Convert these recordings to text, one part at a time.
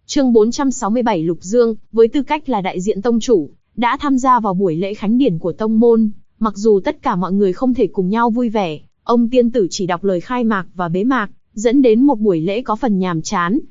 Chương 467 Lục Dương, với tư cách là đại diện tông chủ, đã tham gia vào buổi lễ khánh điển của tông môn. Mặc dù tất cả mọi người không thể cùng nhau vui vẻ, ông tiên tử chỉ đọc lời khai mạc và bế mạc, dẫn đến một buổi lễ có phần nhàm chán.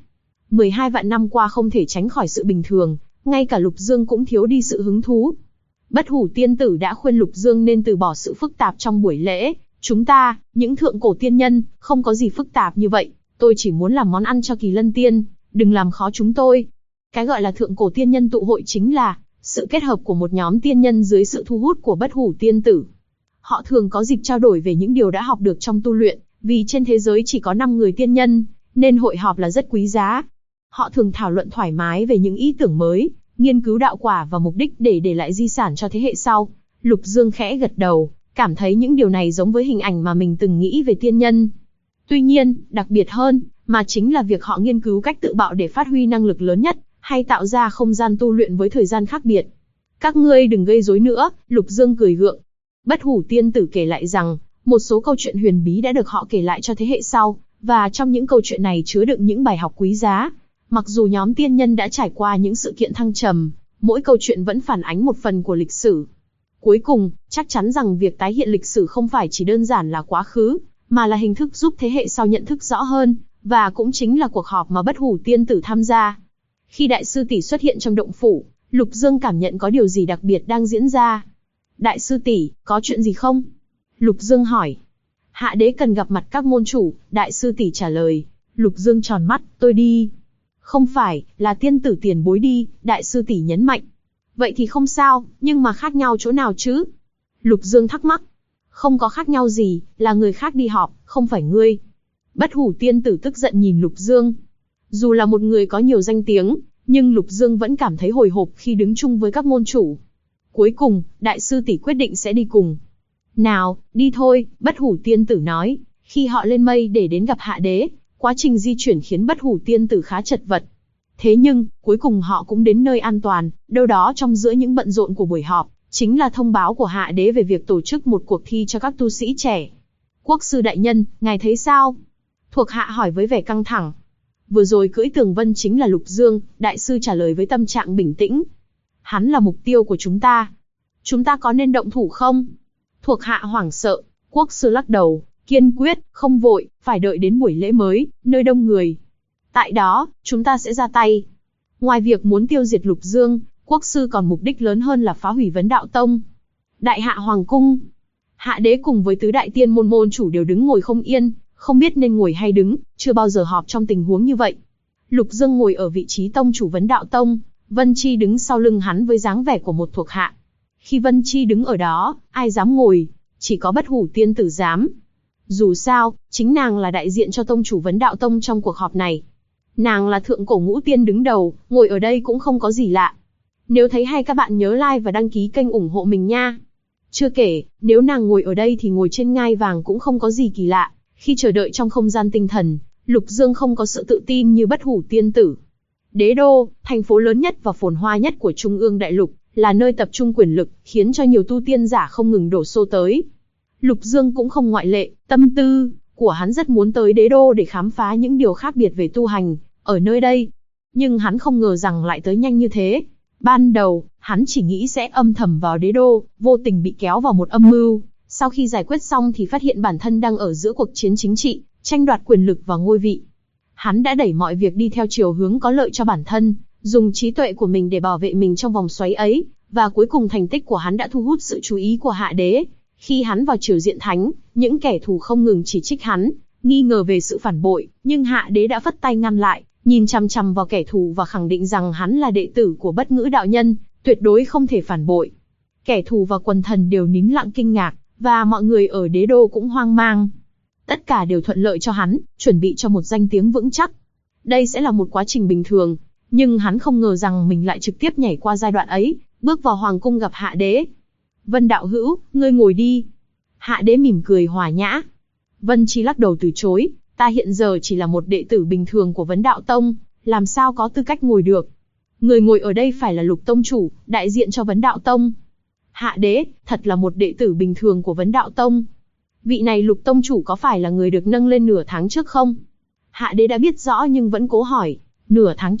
12 vạn năm qua không thể tránh khỏi sự bình thường, ngay cả Lục Dương cũng thiếu đi sự hứng thú. Bất Hủ tiên tử đã khuyên Lục Dương nên từ bỏ sự phức tạp trong buổi lễ. Chúng ta, những thượng cổ tiên nhân, không có gì phức tạp như vậy. Tôi chỉ muốn làm món ăn cho Kỳ Lân Tiên, đừng làm khó chúng tôi. Cái gọi là thượng cổ tiên nhân tụ hội chính là sự kết hợp của một nhóm tiên nhân dưới sự thu hút của Bất Hủ tiên tử. Họ thường có dịp trao đổi về những điều đã học được trong tu luyện, vì trên thế giới chỉ có 5 người tiên nhân, nên hội họp là rất quý giá. Họ thường thảo luận thoải mái về những ý tưởng mới, nghiên cứu đạo quả và mục đích để lại di sản cho thế hệ sau. Lục Dương khẽ gật đầu, cảm thấy những điều này giống với hình ảnh mà mình từng nghĩ về tiên nhân. Tuy nhiên, đặc biệt hơn, mà chính là việc họ nghiên cứu cách tự bạo để phát huy năng lực lớn nhất, hay tạo ra không gian tu luyện với thời gian khác biệt. Các ngươi đừng gây rối nữa, Lục Dương cười gượng. Bất Hủ tiên tử kể lại rằng, một số câu chuyện huyền bí đã được họ kể lại cho thế hệ sau, và trong những câu chuyện này chứa đựng những bài học quý giá. Mặc dù nhóm tiên nhân đã trải qua những sự kiện thăng trầm, mỗi câu chuyện vẫn phản ánh một phần của lịch sử. Cuối cùng, chắc chắn rằng việc tái hiện lịch sử không phải chỉ đơn giản là quá khứ, mà là hình thức giúp thế hệ sau nhận thức rõ hơn, và cũng chính là cuộc họp mà Bất Hủ tiên tử tham gia. Khi đại sư tỷ xuất hiện trong động phủ, Lục Dương cảm nhận có điều gì đặc biệt đang diễn ra. Đại sư tỷ, có chuyện gì không? Lục Dương hỏi. Hạ đế cần gặp mặt các môn chủ, đại sư tỷ trả lời. Lục Dương tròn mắt, tôi đi. Không phải, là tiên tử tiền bối đi, đại sư tỷ nhấn mạnh. Vậy thì không sao, nhưng mà khác nhau chỗ nào chứ? Lục Dương thắc mắc. Không có khác nhau gì, là người khác đi họp, không phải ngươi. Bất Hủ tiên tử tức giận nhìn Lục Dương. Dù là một người có nhiều danh tiếng, nhưng Lục Dương vẫn cảm thấy hồi hộp khi đứng chung với các môn chủ. Cuối cùng, đại sư tỷ quyết định sẽ đi cùng. Nào, đi thôi, Bất Hủ tiên tử nói. Khi họ lên mây để đến gặp Hạ đế, quá trình di chuyển khiến Bất Hủ tiên tử khá chật vật. Thế nhưng, cuối cùng họ cũng đến nơi an toàn, đâu đó trong giữa những bận rộn của buổi họp, chính là thông báo của Hạ đế về việc tổ chức một cuộc thi cho các tu sĩ trẻ. Quốc sư đại nhân, ngài thấy sao? Thuộc hạ hỏi với vẻ căng thẳng. Vừa rồi cưỡi tường vân chính là Lục Dương, đại sư trả lời với tâm trạng bình tĩnh. Hắn là mục tiêu của chúng ta. Chúng ta có nên động thủ không? Thuộc hạ hoảng sợ, quốc sư lắc đầu, kiên quyết, không vội, phải đợi đến buổi lễ mới, nơi đông người. Tại đó, chúng ta sẽ ra tay. Ngoài việc muốn tiêu diệt Lục Dương, quốc sư còn mục đích lớn hơn là phá hủy Vấn Đạo Tông. Đại hạ hoàng cung. Hạ đế cùng với tứ đại tiên môn chủ đều đứng ngồi không yên, không biết nên ngồi hay đứng, chưa bao giờ họp trong tình huống như vậy. Lục Dương ngồi ở vị trí tông chủ Vấn Đạo Tông, Vân Chi đứng sau lưng hắn với dáng vẻ của một thuộc hạ. Khi Vân Chi đứng ở đó, ai dám ngồi, chỉ có Bất Hủ tiên tử dám. Dù sao, chính nàng là đại diện cho tông chủ Vấn Đạo Tông trong cuộc họp này. Nàng là thượng cổ ngũ tiên đứng đầu, ngồi ở đây cũng không có gì lạ. Nếu thấy hay các bạn nhớ like và đăng ký kênh ủng hộ mình nha. Chưa kể, nếu nàng ngồi ở đây thì ngồi trên ngai vàng cũng không có gì kỳ lạ. Khi chờ đợi trong không gian tinh thần, Lục Dương không có sự tự tin như Bất Hủ tiên tử. Đế đô, thành phố lớn nhất và phồn hoa nhất của Trung ương đại lục, là nơi tập trung quyền lực, khiến cho nhiều tu tiên giả không ngừng đổ xô tới. Lục Dương cũng không ngoại lệ, tâm tư của hắn rất muốn tới đế đô để khám phá những điều khác biệt về tu hành ở nơi đây. Nhưng hắn không ngờ rằng lại tới nhanh như thế. Ban đầu, hắn chỉ nghĩ sẽ âm thầm vào đế đô, vô tình bị kéo vào một âm mưu. Sau khi giải quyết xong thì phát hiện bản thân đang ở giữa cuộc chiến chính trị, tranh đoạt quyền lực và ngôi vị. Hắn đã đẩy mọi việc đi theo chiều hướng có lợi cho bản thân, dùng trí tuệ của mình để bảo vệ mình trong vòng xoáy ấy, và cuối cùng thành tích của hắn đã thu hút sự chú ý của Hạ đế. Khi hắn vào triều diện thánh, những kẻ thù không ngừng chỉ trích hắn, nghi ngờ về sự phản bội, nhưng Hạ đế đã phất tay ngăn lại, nhìn chằm chằm vào kẻ thù và khẳng định rằng hắn là đệ tử của Bất Ngữ đạo nhân, tuyệt đối không thể phản bội. Kẻ thù và quần thần đều nín lặng kinh ngạc, và mọi người ở đế đô cũng hoang mang. Tất cả đều thuận lợi cho hắn, chuẩn bị cho một danh tiếng vững chắc. Đây sẽ là một quá trình bình thường, nhưng hắn không ngờ rằng mình lại trực tiếp nhảy qua giai đoạn ấy, bước vào hoàng cung gặp Hạ đế. Vân đạo hữu, ngươi ngồi đi. Hạ đế mỉm cười hòa nhã. Vân Chi lắc đầu từ chối, ta hiện giờ chỉ là một đệ tử bình thường của Vấn Đạo Tông, làm sao có tư cách ngồi được. Người ngồi ở đây phải là Lục tông chủ, đại diện cho Vấn Đạo Tông. Hạ đế, thật là một đệ tử bình thường của Vấn Đạo Tông. Vị này Lục tông chủ có phải là người được nâng lên nửa tháng trước không? Hạ đế đã biết rõ nhưng vẫn cố hỏi. Nửa tháng trước,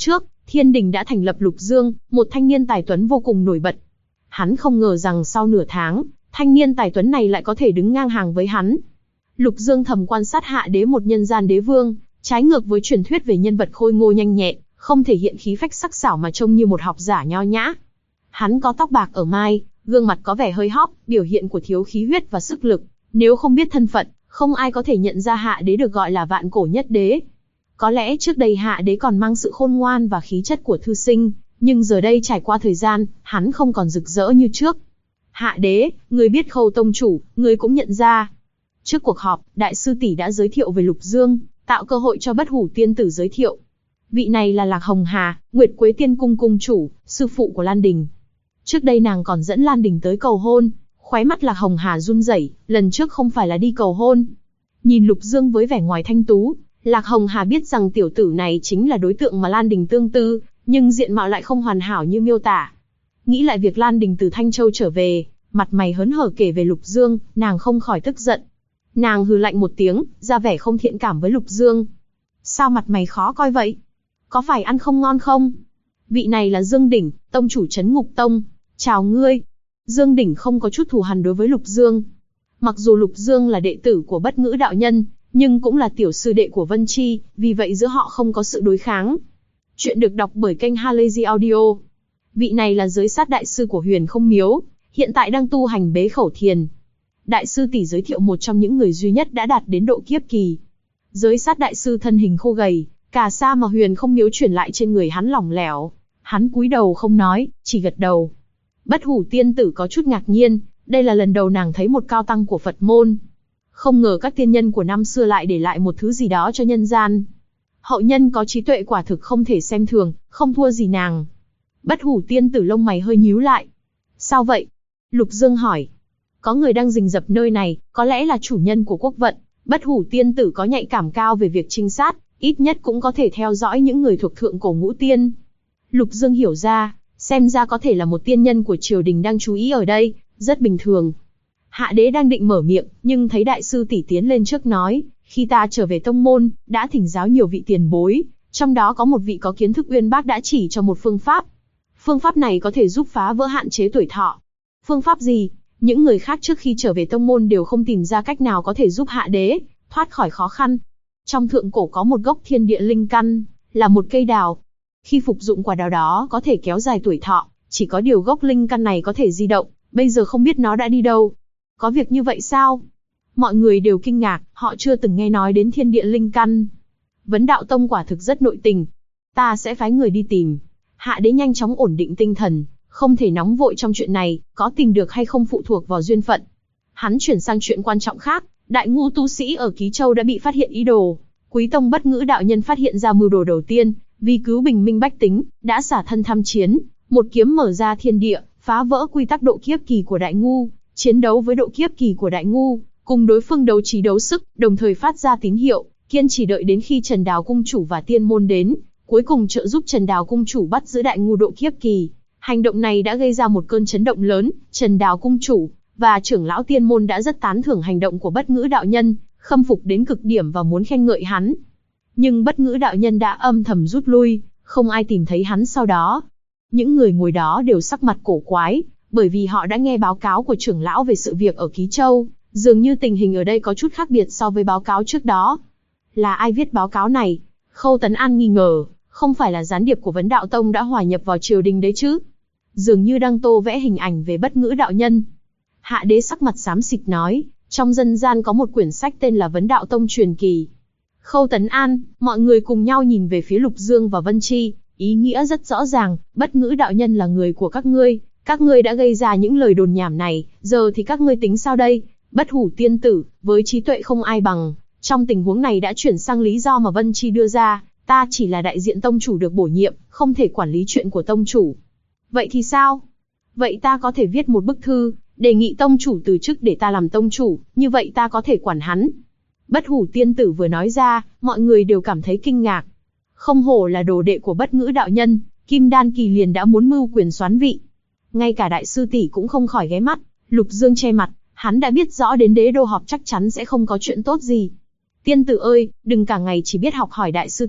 Thiên đình đã thành lập Lục Dương, một thanh niên tài tuấn vô cùng nổi bật. Hắn không ngờ rằng sau nửa tháng, thanh niên tài tuấn này lại có thể đứng ngang hàng với hắn. Lục Dương thầm quan sát Hạ Đế, một nhân gian đế vương, trái ngược với truyền thuyết về nhân vật khôi ngô nhanh nhẹn, không thể hiện khí phách sắc sảo mà trông như một học giả nho nhã. Hắn có tóc bạc ở mai, gương mặt có vẻ hơi hóp, biểu hiện của thiếu khí huyết và sức lực. Nếu không biết thân phận, không ai có thể nhận ra Hạ Đế được gọi là vạn cổ nhất đế. Có lẽ trước đây Hạ Đế còn mang sự khôn ngoan và khí chất của thư sinh, nhưng giờ đây trải qua thời gian, hắn không còn rực rỡ như trước. Hạ Đế, người biết Khâu tông chủ, người cũng nhận ra. Trước cuộc họp, đại sư tỷ đã giới thiệu về Lục Dương, tạo cơ hội cho Bất Hủ tiên tử giới thiệu. Vị này là Lạc Hồng Hà, Nguyệt Quế Tiên cung cung chủ, sư phụ của Lan Đình. Trước đây nàng còn dẫn Lan Đình tới cầu hôn. Khóe mắt Lạc Hồng Hà run rẩy, lần trước không phải là đi cầu hôn. Nhìn Lục Dương với vẻ ngoài thanh tú, Lạc Hồng Hà biết rằng tiểu tử này chính là đối tượng mà Lan Đình tương tư, nhưng diện mạo lại không hoàn hảo như miêu tả. Nghĩ lại việc Lan Đình từ Thanh Châu trở về, mặt mày hớn hở kể về Lục Dương, nàng không khỏi tức giận. Nàng hừ lạnh một tiếng, ra vẻ không thiện cảm với Lục Dương. Sao mặt mày khó coi vậy? Có phải ăn không ngon không? Vị này là Dương Đỉnh, tông chủ Trấn Ngục Tông. Chào ngươi. Dương Đỉnh không có chút thù hằn đối với Lục Dương. Mặc dù Lục Dương là đệ tử của Bất Ngữ đạo nhân, nhưng cũng là tiểu sư đệ của Vân Chi, vì vậy giữa họ không có sự đối kháng. Chuyện được đọc bởi kênh Halazy Audio. Vị này là giới sát đại sư của Huyền Không Miếu, hiện tại đang tu hành bế khẩu thiền. Đại sư tỷ giới thiệu một trong những người duy nhất đã đạt đến độ kiếp kỳ. Giới sát đại sư thân hình khô gầy, cả sa mà Huyền Không Miếu chuyển lại trên người hắn lỏng lẻo. Hắn cúi đầu không nói, chỉ gật đầu. Bất Hủ tiên tử có chút ngạc nhiên, đây là lần đầu nàng thấy một cao tăng của Phật môn. Không ngờ các tiên nhân của năm xưa lại để lại một thứ gì đó cho nhân gian. Hậu nhân có trí tuệ quả thực không thể xem thường, không thua gì nàng. Bất Hủ tiên tử lông mày hơi nhíu lại. Sao vậy? Lục Dương hỏi. Có người đang rình rập nơi này, có lẽ là chủ nhân của quốc vận. Bất Hủ tiên tử có nhạy cảm cao về việc trinh sát, ít nhất cũng có thể theo dõi những người thuộc thượng cổ ngũ tiên. Lục Dương hiểu ra, xem ra có thể là một tiên nhân của triều đình đang chú ý ở đây, rất bình thường. Hạ Đế đang định mở miệng, nhưng thấy đại sư tỷ tiến lên trước nói, khi ta trở về tông môn, đã thỉnh giáo nhiều vị tiền bối, trong đó có một vị có kiến thức uyên bác đã chỉ cho một phương pháp. Phương pháp này có thể giúp phá vỡ hạn chế tuổi thọ. Phương pháp gì? Những người khác trước khi trở về tông môn đều không tìm ra cách nào có thể giúp Hạ Đế thoát khỏi khó khăn. Trong thượng cổ có một gốc thiên địa linh căn, là một cây đào. Khi phục dụng quả đào đó có thể kéo dài tuổi thọ, chỉ có điều gốc linh căn này có thể di động, bây giờ không biết nó đã đi đâu. Có việc như vậy sao? Mọi người đều kinh ngạc, họ chưa từng nghe nói đến thiên địa linh căn. Vấn Đạo Tông quả thực rất nội tình. Ta sẽ phái người đi tìm. Hạ Đế nhanh chóng ổn định tinh thần, không thể nóng vội trong chuyện này, có tìm được hay không phụ thuộc vào duyên phận. Hắn chuyển sang chuyện quan trọng khác, đại ngu tu sĩ ở Ký Châu đã bị phát hiện ý đồ. Quý tông Bất Ngữ đạo nhân phát hiện ra mưu đồ đầu tiên, vì cứu bình minh bách tính, đã xả thân tham chiến, một kiếm mở ra thiên địa, phá vỡ quy tắc độ kiếp kỳ của đại ngu, chiến đấu với độ kiếp kỳ của đại ngu, cùng đối phương đấu trí đấu sức, đồng thời phát ra tín hiệu, kiên trì đợi đến khi Trần Đào cung chủ và tiên môn đến, cuối cùng trợ giúp Trần Đào cung chủ bắt giữ đại ngu độ kiếp kỳ. Hành động này đã gây ra một cơn chấn động lớn, Trần Đào cung chủ và trưởng lão tiên môn đã rất tán thưởng hành động của Bất Ngữ đạo nhân, khâm phục đến cực điểm và muốn khen ngợi hắn. Nhưng Bất Ngữ đạo nhân đã âm thầm rút lui, không ai tìm thấy hắn sau đó. Những người ngồi đó đều sắc mặt cổ quái, bởi vì họ đã nghe báo cáo của trưởng lão về sự việc ở Ký Châu, dường như tình hình ở đây có chút khác biệt so với báo cáo trước đó. Là ai viết báo cáo này? Khâu Tấn An nghi ngờ, không phải là gián điệp của Vấn Đạo Tông đã hòa nhập vào triều đình đấy chứ? Dường như đang tô vẽ hình ảnh về Bất Ngữ đạo nhân. Hạ Đế sắc mặt xám xịt nói, trong dân gian có một quyển sách tên là Vấn Đạo Tông truyền kỳ. Khâu Tấn An, mọi người cùng nhau nhìn về phía Lục Dương và Vân Chi, ý nghĩa rất rõ ràng, Bất Ngữ đạo nhân là người của các ngươi đã gây ra những lời đồn nhảm này, giờ thì các ngươi tính sao đây? Bất Hủ tiên tử, với trí tuệ không ai bằng, trong tình huống này đã chuyển sang lý do mà Vân Chi đưa ra, ta chỉ là đại diện tông chủ được bổ nhiệm, không thể quản lý chuyện của tông chủ. Vậy thì sao? Vậy ta có thể viết một bức thư, đề nghị tông chủ từ chức để ta làm tông chủ, như vậy ta có thể quản hắn. Bất Hủ tiên tử vừa nói ra, mọi người đều cảm thấy kinh ngạc. Không hổ là đồ đệ của Bất Ngữ đạo nhân, kim đan kỳ liền đã muốn mưu quyền soán vị. Ngay cả đại sư tỷ cũng không khỏi ghé mắt. Lục Dương che mặt, hắn đã biết rõ đến đế đô họp chắc chắn sẽ không có chuyện tốt gì. Tiên tử ơi, đừng cả ngày chỉ biết học hỏi đại sư tỷ,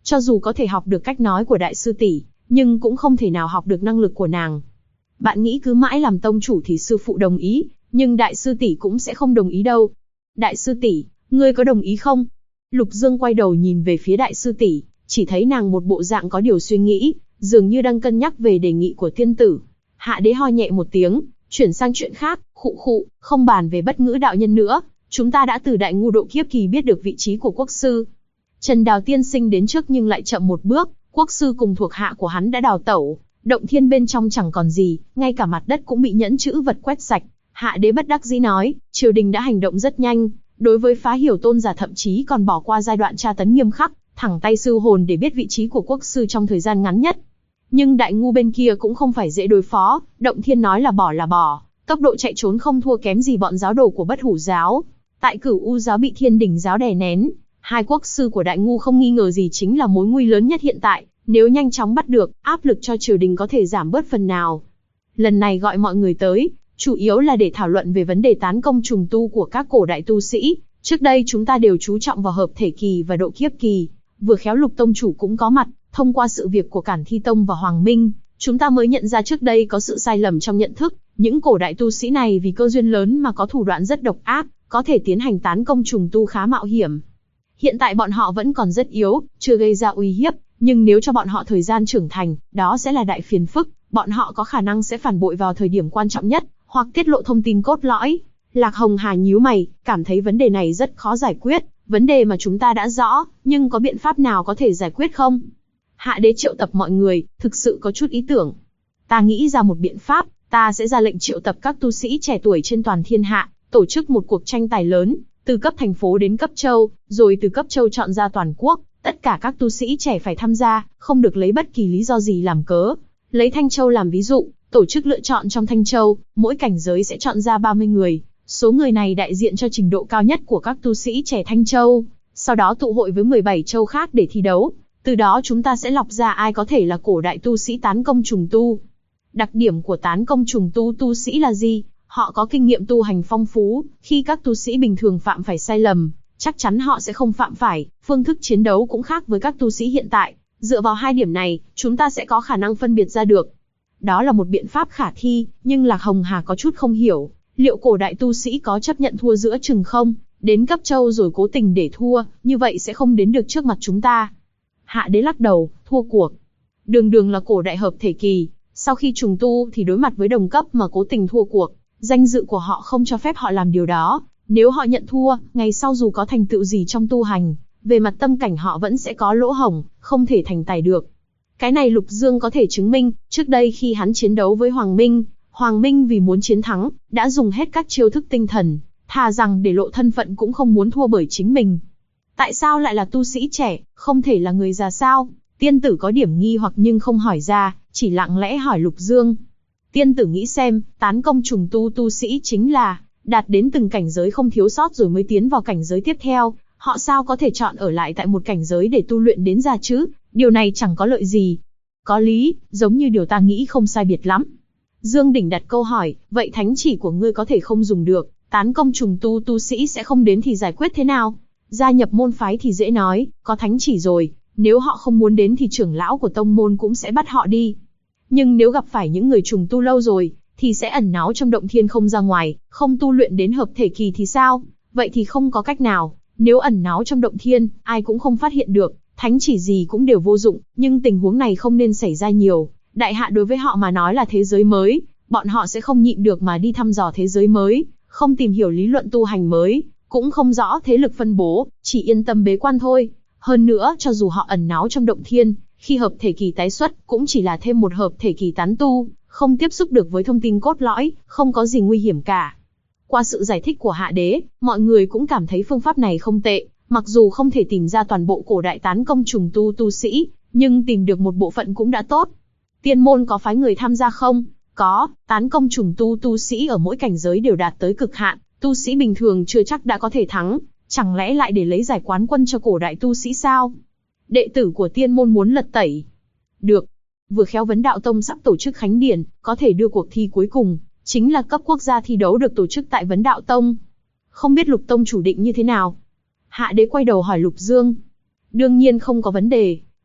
Cho dù có thể học được cách nói của đại sư tỷ, nhưng cũng không thể nào học được năng lực của nàng. Bạn nghĩ cứ mãi làm tông chủ thì sư phụ đồng ý, nhưng đại sư tỷ cũng sẽ không đồng ý đâu. Đại sư tỷ, ngươi có đồng ý không? Lục Dương quay đầu nhìn về phía đại sư tỷ, chỉ thấy nàng một bộ dạng có điều suy nghĩ, dường như đang cân nhắc về đề nghị của tiên tử. Hạ đế ho nhẹ một tiếng, chuyển sang chuyện khác, khụ khụ, không bàn về bất ngữ đạo nhân nữa, chúng ta đã từ đại ngu độ kiếp kỳ biết được vị trí của quốc sư. Trần Đào tiên sinh đến trước nhưng lại chậm một bước, quốc sư cùng thuộc hạ của hắn đã đào tẩu, động thiên bên trong chẳng còn gì, ngay cả mặt đất cũng bị nhẫn chữ vật quét sạch. Hạ đế bất đắc dĩ nói, triều đình đã hành động rất nhanh, đối với Phá Hiểu tôn giả thậm chí còn bỏ qua giai đoạn tra tấn nghiêm khắc, thẳng tay sư hồn để biết vị trí của quốc sư trong thời gian ngắn nhất. Nhưng đại ngu bên kia cũng không phải dễ đối phó, động thiên nói là bỏ, tốc độ chạy trốn không thua kém gì bọn giáo đồ của Bất Hủ giáo. Tại Cửu U giáo bị Thiên Đỉnh giáo đè nén, hai quốc sư của đại ngu không nghi ngờ gì chính là mối nguy lớn nhất hiện tại, nếu nhanh chóng bắt được, áp lực cho triều đình có thể giảm bớt phần nào. Lần này gọi mọi người tới, chủ yếu là để thảo luận về vấn đề tán công trùng tu của các cổ đại tu sĩ. Trước đây chúng ta đều chú trọng vào hợp thể kỳ và độ kiếp kỳ, vừa khéo Lục tông chủ cũng có mặt, thông qua sự việc của Cản Thi tông và Hoàng Minh, chúng ta mới nhận ra trước đây có sự sai lầm trong nhận thức, những cổ đại tu sĩ này vì cơ duyên lớn mà có thủ đoạn rất độc ác, có thể tiến hành tán công trùng tu khá mạo hiểm. Hiện tại bọn họ vẫn còn rất yếu, chưa gây ra uy hiếp, nhưng nếu cho bọn họ thời gian trưởng thành, đó sẽ là đại phiền phức, bọn họ có khả năng sẽ phản bội vào thời điểm quan trọng nhất, hoặc tiết lộ thông tin cốt lõi. Lạc Hồng Hà nhíu mày, cảm thấy vấn đề này rất khó giải quyết, vấn đề mà chúng ta đã rõ, nhưng có biện pháp nào có thể giải quyết không? Hạ đế triệu tập mọi người, thực sự có chút ý tưởng. Ta nghĩ ra một biện pháp, ta sẽ ra lệnh triệu tập các tu sĩ trẻ tuổi trên toàn thiên hạ, tổ chức một cuộc tranh tài lớn, từ cấp thành phố đến cấp châu, rồi từ cấp châu chọn ra toàn quốc, tất cả các tu sĩ trẻ phải tham gia, không được lấy bất kỳ lý do gì làm cớ. Lấy Thanh Châu làm ví dụ, tổ chức lựa chọn trong Thanh Châu, mỗi cảnh giới sẽ chọn ra 30 người, số người này đại diện cho trình độ cao nhất của các tu sĩ trẻ Thanh Châu, sau đó tụ hội với 17 châu khác để thi đấu. Từ đó chúng ta sẽ lọc ra ai có thể là cổ đại tu sĩ tán công trùng tu. Đặc điểm của tán công trùng tu tu sĩ là gì? Họ có kinh nghiệm tu hành phong phú, khi các tu sĩ bình thường phạm phải sai lầm, chắc chắn họ sẽ không phạm phải, phương thức chiến đấu cũng khác với các tu sĩ hiện tại. Dựa vào hai điểm này, chúng ta sẽ có khả năng phân biệt ra được. Đó là một biện pháp khả thi, nhưng Lạc Hồng Hà có chút không hiểu, liệu cổ đại tu sĩ có chấp nhận thua giữa chừng không? Đến cấp châu rồi cố tình để thua, như vậy sẽ không đến được trước mặt chúng ta. Hạ đế lắc đầu, thua cuộc. Đường là cổ đại hợp thể kỳ, sau khi trùng tu thì đối mặt với đồng cấp mà cố tình thua cuộc, danh dự của họ không cho phép họ làm điều đó. Nếu họ nhận thua, ngày sau dù có thành tựu gì trong tu hành, về mặt tâm cảnh họ vẫn sẽ có lỗ hổng, không thể thành tài được. Cái này Lục Dương có thể chứng minh, trước đây khi hắn chiến đấu với Hoàng Minh vì muốn chiến thắng, đã dùng hết các chiêu thức tinh thần, thà rằng để lộ thân phận cũng không muốn thua bởi chính mình. Tại sao lại là tu sĩ trẻ, không thể là người già sao? Tiên tử có điểm nghi hoặc nhưng không hỏi ra, chỉ lặng lẽ hỏi Lục Dương. Tiên tử nghĩ xem, tán công trùng tu tu sĩ chính là đạt đến từng cảnh giới không thiếu sót rồi mới tiến vào cảnh giới tiếp theo, họ sao có thể chọn ở lại tại một cảnh giới để tu luyện đến già chứ? Điều này chẳng có lợi gì. Có lý, giống như điều ta nghĩ không sai biệt lắm. Dương Đỉnh đặt câu hỏi, vậy thánh chỉ của ngươi có thể không dùng được, tán công trùng tu tu sĩ sẽ không đến thì giải quyết thế nào? Gia nhập môn phái thì dễ nói, có thánh chỉ rồi, nếu họ không muốn đến thì trưởng lão của tông môn cũng sẽ bắt họ đi. Nhưng nếu gặp phải những người trùng tu lâu rồi, thì sẽ ẩn náu trong động thiên không ra ngoài, không tu luyện đến hợp thể kỳ thì sao? Vậy thì không có cách nào, nếu ẩn náu trong động thiên, ai cũng không phát hiện được, thánh chỉ gì cũng đều vô dụng, nhưng tình huống này không nên xảy ra nhiều. Đại hạ đối với họ mà nói là thế giới mới, bọn họ sẽ không nhịn được mà đi thăm dò thế giới mới, không tìm hiểu lý luận tu hành mới, cũng không rõ thế lực phân bố, chỉ yên tâm bế quan thôi. Hơn nữa, cho dù họ ẩn náu trong động thiên, khi hợp thể kỳ tái xuất, cũng chỉ là thêm một hợp thể kỳ tán tu, không tiếp xúc được với thông tin cốt lõi, không có gì nguy hiểm cả. Qua sự giải thích của hạ đế, mọi người cũng cảm thấy phương pháp này không tệ, mặc dù không thể tìm ra toàn bộ cổ đại tán công trùng tu tu sĩ, nhưng tìm được một bộ phận cũng đã tốt. Tiên môn có phái người tham gia không? Có, tán công trùng tu tu sĩ ở mỗi cảnh giới đều đạt tới cực hạn, tu sĩ bình thường chưa chắc đã có thể thắng, chẳng lẽ lại để lấy giải quán quân cho cổ đại tu sĩ sao? Đệ tử của tiên môn muốn lật tẩy. Được. Vừa khéo Vấn Đạo Tông sắp tổ chức khánh điển, có thể đưa cuộc thi cuối cùng, chính là cấp quốc gia thi đấu được tổ chức tại Vấn Đạo Tông. Không biết Lục Tông chủ định như thế nào? Hạ đế quay đầu hỏi Lục Dương. Đương nhiên không có vấn đề.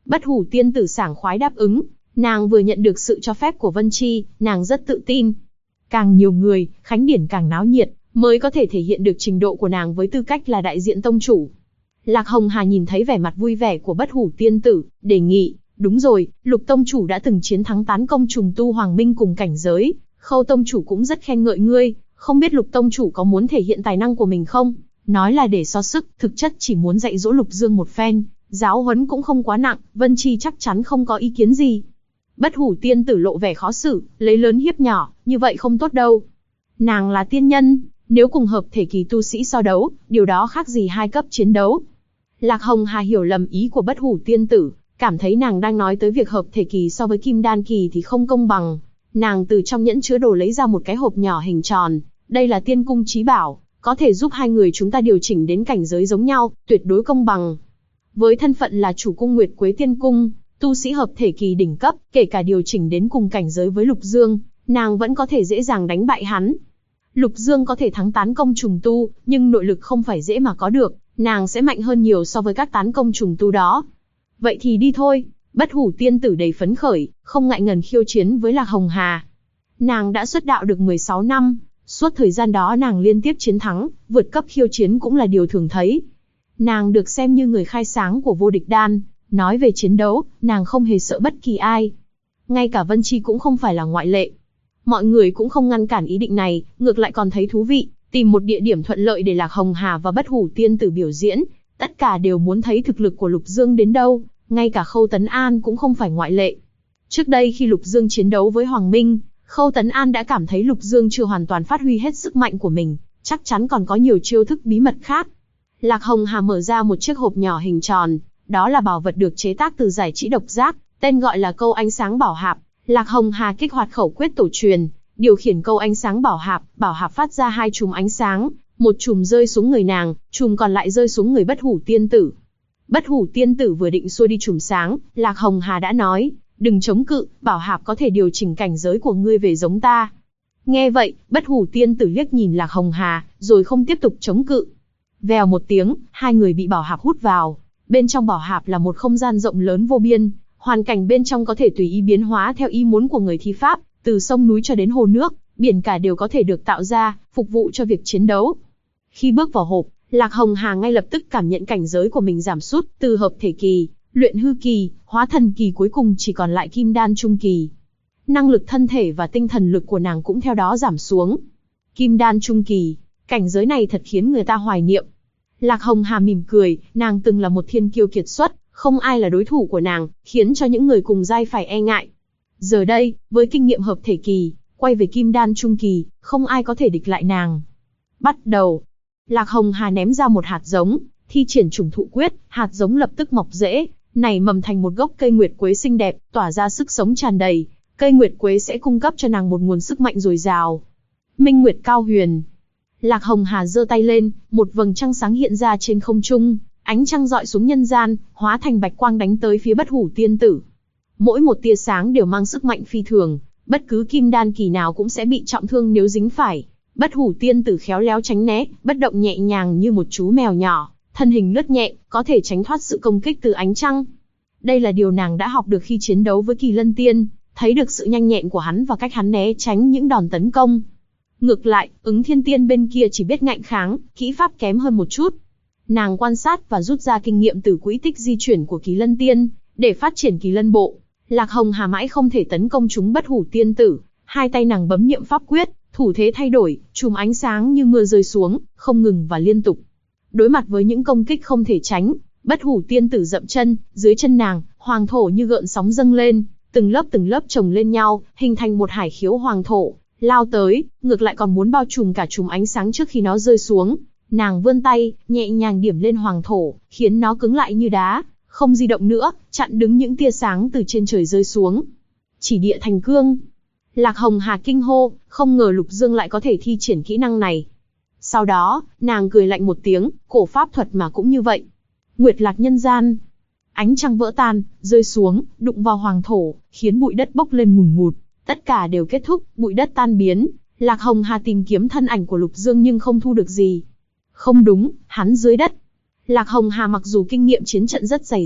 Bất Hủ tiên tử sảng khoái đáp ứng, nàng vừa nhận được sự cho phép của Vân Chi, nàng rất tự tin. Càng nhiều người, khánh điển càng náo nhiệt, mới có thể thể hiện được trình độ của nàng với tư cách là đại diện tông chủ. Lạc Hồng Hà nhìn thấy vẻ mặt vui vẻ của Bất Hủ tiên tử, đề nghị, đúng rồi, Lục tông chủ đã từng chiến thắng tán công trùng tu Hoàng Minh cùng cảnh giới, Khâu tông chủ cũng rất khen ngợi ngươi, không biết Lục tông chủ có muốn thể hiện tài năng của mình không? Nói là để so sức, thực chất chỉ muốn dạy dỗ Lục Dương một phen, giáo huấn cũng không quá nặng, Vân Chi chắc chắn không có ý kiến gì. Bất Hủ tiên tử lộ vẻ khó xử, lấy lớn hiếp nhỏ, như vậy không tốt đâu. Nàng là tiên nhân, nếu cùng hợp thể kỳ tu sĩ so đấu, điều đó khác gì hai cấp chiến đấu. Lạc Hồng Hà hiểu lầm ý của Bất Hủ tiên tử, cảm thấy nàng đang nói tới việc hợp thể kỳ so với kim đan kỳ thì không công bằng. Nàng từ trong nhẫn chứa đồ lấy ra một cái hộp nhỏ hình tròn, đây là tiên cung chí bảo, có thể giúp hai người chúng ta điều chỉnh đến cảnh giới giống nhau, tuyệt đối công bằng. Với thân phận là chủ cung Nguyệt Quế Tiên Cung, tu sĩ hợp thể kỳ đỉnh cấp, kể cả điều chỉnh đến cùng cảnh giới với Lục Dương, nàng vẫn có thể dễ dàng đánh bại hắn. Lục Dương có thể thắng tán công trùng tu, nhưng nội lực không phải dễ mà có được, nàng sẽ mạnh hơn nhiều so với các tán công trùng tu đó. Vậy thì đi thôi. Bất Hủ tiên tử đầy phấn khởi, không ngại ngần khiêu chiến với Lạc Hồng Hà. Nàng đã xuất đạo được 16 năm, suốt thời gian đó nàng liên tiếp chiến thắng, vượt cấp khiêu chiến cũng là điều thường thấy. Nàng được xem như người khai sáng của vô địch đan, nói về chiến đấu, nàng không hề sợ bất kỳ ai. Ngay cả Vân Chi cũng không phải là ngoại lệ. Mọi người cũng không ngăn cản ý định này, ngược lại còn thấy thú vị, tìm một địa điểm thuận lợi để Lạc Hồng Hà và Bất Hủ tiên tử biểu diễn, tất cả đều muốn thấy thực lực của Lục Dương đến đâu. Ngay cả Khâu Tấn An cũng không phải ngoại lệ. Trước đây khi Lục Dương chiến đấu với Hoàng Minh, Khâu Tấn An đã cảm thấy Lục Dương chưa hoàn toàn phát huy hết sức mạnh của mình, chắc chắn còn có nhiều chiêu thức bí mật khác. Lạc Hồng Hà mở ra một chiếc hộp nhỏ hình tròn, đó là bảo vật được chế tác từ giải trĩ độc giác, tên gọi là câu ánh sáng bảo hạp. Lạc Hồng Hà kích hoạt khẩu quyết tổ truyền, điều khiển câu ánh sáng bảo hạp phát ra 2 chùm ánh sáng, một chùm rơi xuống người nàng, chùm còn lại rơi xuống người Bất Hủ tiên tử. Bất Hủ tiên tử vừa định xua đi chùm sáng, Lạc Hồng Hà đã nói, đừng chống cự, bảo hạp có thể điều chỉnh cảnh giới của ngươi về giống ta. Nghe vậy, Bất Hủ tiên tử liếc nhìn Lạc Hồng Hà, rồi không tiếp tục chống cự. Vèo một tiếng, hai người bị bảo hạp hút vào. Bên trong bảo hạp là một không gian rộng lớn vô biên, hoàn cảnh bên trong có thể tùy ý biến hóa theo ý muốn của người thi pháp, từ sông núi cho đến hồ nước, biển cả đều có thể được tạo ra, phục vụ cho việc chiến đấu. Khi bước vào hộp, Lạc Hồng Hà ngay lập tức cảm nhận cảnh giới của mình giảm sút, từ hợp thể kỳ, luyện hư kỳ, hóa thần kỳ cuối cùng chỉ còn lại kim đan trung kỳ. Năng lực thân thể và tinh thần lực của nàng cũng theo đó giảm xuống. Kim đan trung kỳ, cảnh giới này thật khiến người ta hoài niệm. Lạc Hồng Hà mỉm cười, nàng từng là một thiên kiêu kiệt xuất, không ai là đối thủ của nàng, khiến cho những người cùng giai phải e ngại. Giờ đây, với kinh nghiệm hợp thể kỳ, quay về kim đan trung kỳ, không ai có thể địch lại nàng. Bắt đầu. Lạc Hồng Hà ném ra một hạt giống, thi triển trùng thụ quyết, hạt giống lập tức mọc rễ, nảy mầm thành một gốc cây nguyệt quế xinh đẹp, tỏa ra sức sống tràn đầy. Cây nguyệt quế sẽ cung cấp cho nàng một nguồn sức mạnh dồi dào. Minh Nguyệt Cao Huyền. Lạc Hồng Hà giơ tay lên, một vầng trăng sáng hiện ra trên không trung, ánh trăng rọi xuống nhân gian, hóa thành bạch quang đánh tới phía Bất Hủ tiên tử. Mỗi một tia sáng đều mang sức mạnh phi thường, bất cứ kim đan kỳ nào cũng sẽ bị trọng thương nếu dính phải. Bất Hủ tiên tử khéo léo tránh né, bất động nhẹ nhàng như một chú mèo nhỏ, thân hình lướt nhẹ, có thể tránh thoát sự công kích từ ánh trăng. Đây là điều nàng đã học được khi chiến đấu với Kỳ Lân Tiên, thấy được sự nhanh nhẹn của hắn và cách hắn né tránh những đòn tấn công. Ngược lại, Ứng Thiên Tiên bên kia chỉ biết ngạnh kháng, kỹ pháp kém hơn một chút. Nàng quan sát và rút ra kinh nghiệm từ quỹ tích di chuyển của Kỳ Lân Tiên, để phát triển Kỳ Lân Bộ. Lạc Hồng Hà mãi không thể tấn công trúng Bất Hủ tiên tử, hai tay nàng bấm niệm pháp quyết, thủ thế thay đổi, chùm ánh sáng như mưa rơi xuống, không ngừng và liên tục. Đối mặt với những công kích không thể tránh, Bất Hủ tiên tử dậm chân, dưới chân nàng, hoàng thổ như gợn sóng dâng lên, từng lớp chồng lên nhau, hình thành một hải khiếu hoàng thổ, lao tới, ngược lại còn muốn bao trùm cả chùm ánh sáng trước khi nó rơi xuống. Nàng vươn tay, nhẹ nhàng điểm lên hoàng thổ, khiến nó cứng lại như đá, không di động nữa, chặn đứng những tia sáng từ trên trời rơi xuống. Chỉ địa thành cương. Lạc Hồng Hà kinh hô, không ngờ Lục Dương lại có thể thi triển kỹ năng này. Sau đó, nàng cười lạnh một tiếng, cổ pháp thuật mà cũng như vậy. Nguyệt lạc nhân gian. Ánh trăng vỡ tan, rơi xuống, đụng vào hoàng thổ, khiến bụi đất bốc lên ngùn ngụt. Tất cả đều kết thúc, bụi đất tan biến. Lạc Hồng Hà tìm kiếm thân ảnh của Lục Dương nhưng không thu được gì. Không đúng, hắn dưới đất. Lạc Hồng Hà mặc dù kinh nghiệm chiến trận rất dày dạn,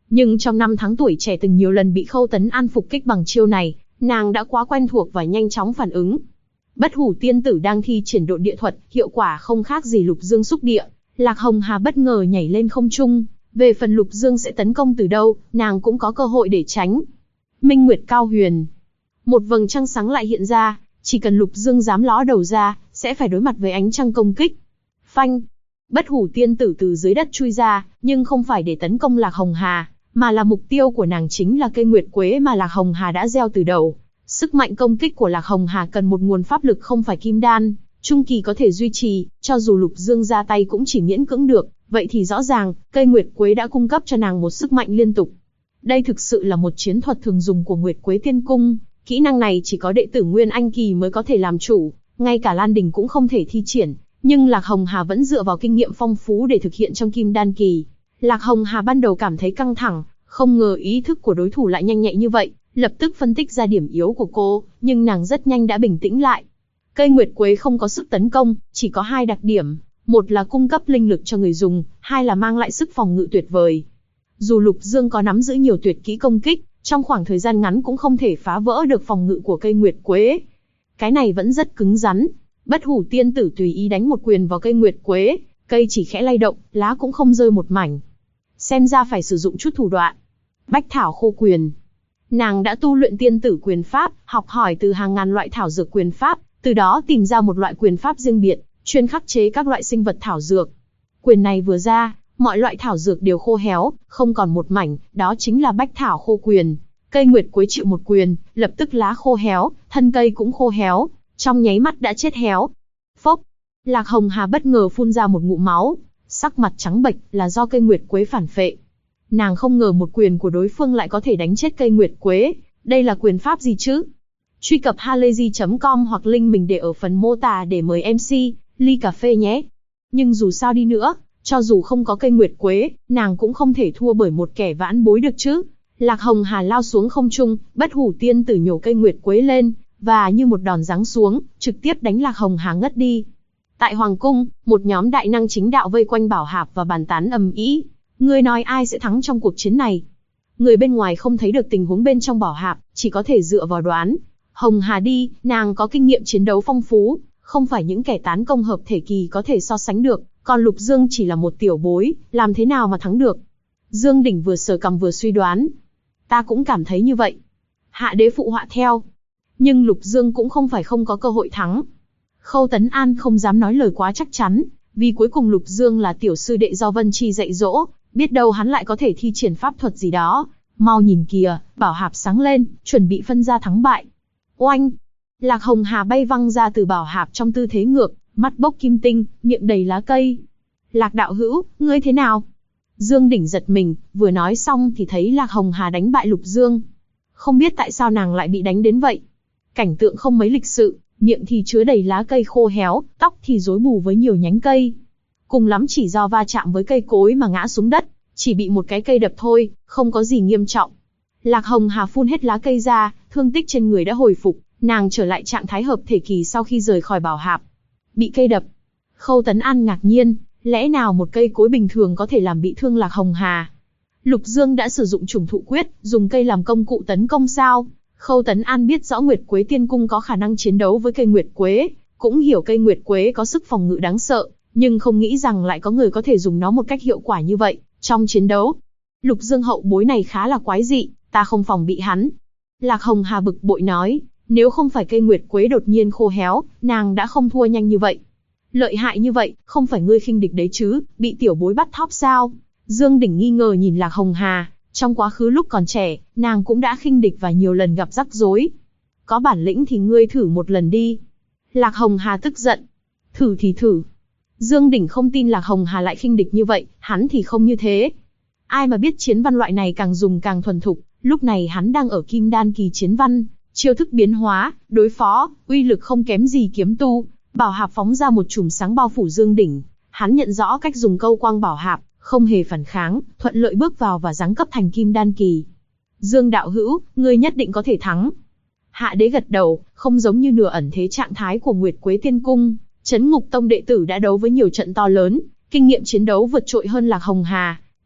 Nhưng trong năm tháng tuổi trẻ từng nhiều lần bị Khâu Tấn An phục kích bằng chiêu này, nàng đã quá quen thuộc và nhanh chóng phản ứng. Bất Hủ tiên tử đang thi triển độn địa thuật, hiệu quả không khác gì Lục Dương xúc địa. Lạc Hồng Hà bất ngờ nhảy lên không trung, về phần Lục Dương sẽ tấn công từ đâu, nàng cũng có cơ hội để tránh. Minh Nguyệt Cao Huyền. Một vầng trăng sáng lại hiện ra, chỉ cần Lục Dương dám ló đầu ra, sẽ phải đối mặt với ánh trăng công kích. Phanh! Bất Hủ tiên tử từ dưới đất chui ra, nhưng không phải để tấn công Lạc Hồng Hà, mà là mục tiêu của nàng chính là cây nguyệt quế mà Lạc Hồng Hà đã gieo từ đầu. Sức mạnh công kích của Lạc Hồng Hà cần một nguồn pháp lực không phải kim đan, trung kỳ có thể duy trì, cho dù Lục Dương ra tay cũng chỉ miễn cưỡng được, vậy thì rõ ràng, cây nguyệt quế đã cung cấp cho nàng một sức mạnh liên tục. Đây thực sự là một chiến thuật thường dùng của Nguyệt Quế Tiên Cung, kỹ năng này chỉ có đệ tử Nguyên Anh kỳ mới có thể làm chủ, ngay cả Lan Đình cũng không thể thi triển, nhưng Lạc Hồng Hà vẫn dựa vào kinh nghiệm phong phú để thực hiện trong kim đan kỳ. Lạc Hồng Hà ban đầu cảm thấy căng thẳng, không ngờ ý thức của đối thủ lại nhanh nhạy như vậy, lập tức phân tích ra điểm yếu của cô, nhưng nàng rất nhanh đã bình tĩnh lại. Cây nguyệt quế không có sức tấn công, chỉ có hai đặc điểm, một là cung cấp linh lực cho người dùng, hai là mang lại sức phòng ngự tuyệt vời. Dù Lục Dương có nắm giữ nhiều tuyệt kỹ công kích, trong khoảng thời gian ngắn cũng không thể phá vỡ được phòng ngự của cây nguyệt quế. Cái này vẫn rất cứng rắn. Bất Hủ tiên tử tùy ý đánh một quyền vào cây nguyệt quế, cây chỉ khẽ lay động, lá cũng không rơi một mảnh. Xem ra phải sử dụng chút thủ đoạn. Bách thảo khô quyền. Nàng đã tu luyện tiên tử quyền pháp, học hỏi từ hàng ngàn loại thảo dược quyền pháp, từ đó tìm ra một loại quyền pháp riêng biệt, chuyên khắc chế các loại sinh vật thảo dược. Quyền này vừa ra, mọi loại thảo dược đều khô héo, không còn một mảnh, đó chính là bách thảo khô quyền. Cây nguyệt quế chịu một quyền, lập tức lá khô héo, thân cây cũng khô héo, trong nháy mắt đã chết héo. Phốc! Lạc Hồng Hà bất ngờ phun ra một ngụm máu, sắc mặt trắng bệch là do cây nguyệt quế phản phệ. Nàng không ngờ một quyền của đối phương lại có thể đánh chết cây nguyệt quế, đây là quyền pháp gì chứ? Truy cập halayzi.com hoặc link mình để ở phần mô tả để mời MC, ly cà phê nhé. Nhưng dù sao đi nữa, cho dù không có cây nguyệt quế, nàng cũng không thể thua bởi một kẻ vãn bối được chứ. Lạc Hồng Hà lao xuống không trung, Bất Hủ tiên tử nhổ cây nguyệt quế lên, và như một đòn giáng xuống, trực tiếp đánh Lạc Hồng Hà ngất đi. Tại Hoàng Cung, một nhóm đại năng chính đạo vây quanh Bảo Hạp và bàn tán ầm ĩ. Ngươi nói ai sẽ thắng trong cuộc chiến này? Người bên ngoài không thấy được tình huống bên trong Bảo Hạp, chỉ có thể dựa vào đoán. Hồng Hà đi, nàng có kinh nghiệm chiến đấu phong phú, không phải những kẻ tán công hợp thể kỳ có thể so sánh được, còn Lục Dương chỉ là một tiểu bối, làm thế nào mà thắng được? Dương Đỉnh vừa sờ cằm vừa suy đoán. Ta cũng cảm thấy như vậy. Hạ đế phụ họa theo. Nhưng Lục Dương cũng không phải không có cơ hội thắng. Khâu Tấn An không dám nói lời quá chắc chắn, vì cuối cùng Lục Dương là tiểu sư đệ do Vân Chi dạy dỗ, biết đâu hắn lại có thể thi triển pháp thuật gì đó. Mau nhìn kìa, Bảo Hạp sáng lên, chuẩn bị phân ra thắng bại. Oanh! Lạc Hồng Hà bay văng ra từ Bảo Hạp trong tư thế ngược, mắt bốc kim tinh, miệng đầy lá cây. Lạc đạo hữu, ngươi thế nào? Dương Đỉnh giật mình, vừa nói xong thì thấy Lạc Hồng Hà đánh bại Lục Dương. Không biết tại sao nàng lại bị đánh đến vậy. Cảnh tượng không mấy lịch sự, miệng thì chứa đầy lá cây khô héo, tóc thì rối bù với nhiều nhánh cây. Cùng lắm chỉ do va chạm với cây cối mà ngã xuống đất, chỉ bị một cái cây đập thôi, không có gì nghiêm trọng. Lạc Hồng Hà phun hết lá cây ra, thương tích trên người đã hồi phục, nàng trở lại trạng thái hợp thể kỳ sau khi rời khỏi Bảo Hạp. Bị cây đập. Khâu Tấn An ngạc nhiên, lẽ nào một cây cối bình thường có thể làm bị thương Lạc Hồng Hà? Lục Dương đã sử dụng trùng thụ quyết, dùng cây làm công cụ tấn công sao? Khâu Tấn An biết rõ Nguyệt Quế Tiên Cung có khả năng chiến đấu với cây Nguyệt Quế, cũng hiểu cây Nguyệt Quế có sức phòng ngự đáng sợ, nhưng không nghĩ rằng lại có người có thể dùng nó một cách hiệu quả như vậy, trong chiến đấu. Lục Dương hậu bối này khá là quái dị, ta không phòng bị hắn. Lạc Hồng Hà bực bội nói, nếu không phải cây Nguyệt Quế đột nhiên khô héo, nàng đã không thua nhanh như vậy. Lợi hại như vậy, không phải ngươi khinh địch đấy chứ, bị tiểu bối bắt thóp sao? Dương Đỉnh nghi ngờ nhìn Lạc Hồng Hà, trong quá khứ lúc còn trẻ, nàng cũng đã khinh địch và nhiều lần gặp rắc rối. Có bản lĩnh thì ngươi thử một lần đi. Lạc Hồng Hà tức giận. Thử thì thử. Dương Đỉnh không tin Lạc Hồng Hà lại khinh địch như vậy, hắn thì không như thế. Ai mà biết chiến văn loại này càng dùng càng thuần thục, lúc này hắn đang ở kim đan kỳ chiến văn, chiêu thức biến hóa, đối phó, uy lực không kém gì kiếm tu. Bảo Hạp phóng ra một chùm sáng bao phủ Dương Đỉnh, hắn nhận rõ cách dùng câu quang Bảo Hạp, không hề phản kháng, thuận lợi bước vào và giáng cấp thành kim đan kỳ. Dương đạo hữu, ngươi nhất định có thể thắng. Hạ đế gật đầu, không giống như nửa ẩn thế trạng thái của Nguyệt Quế Tiên Cung, Trấn Ngục Tông đệ tử đã đấu với nhiều trận to lớn, kinh nghiệm chiến đấu vượt trội hơn Lạc Hồng Hà.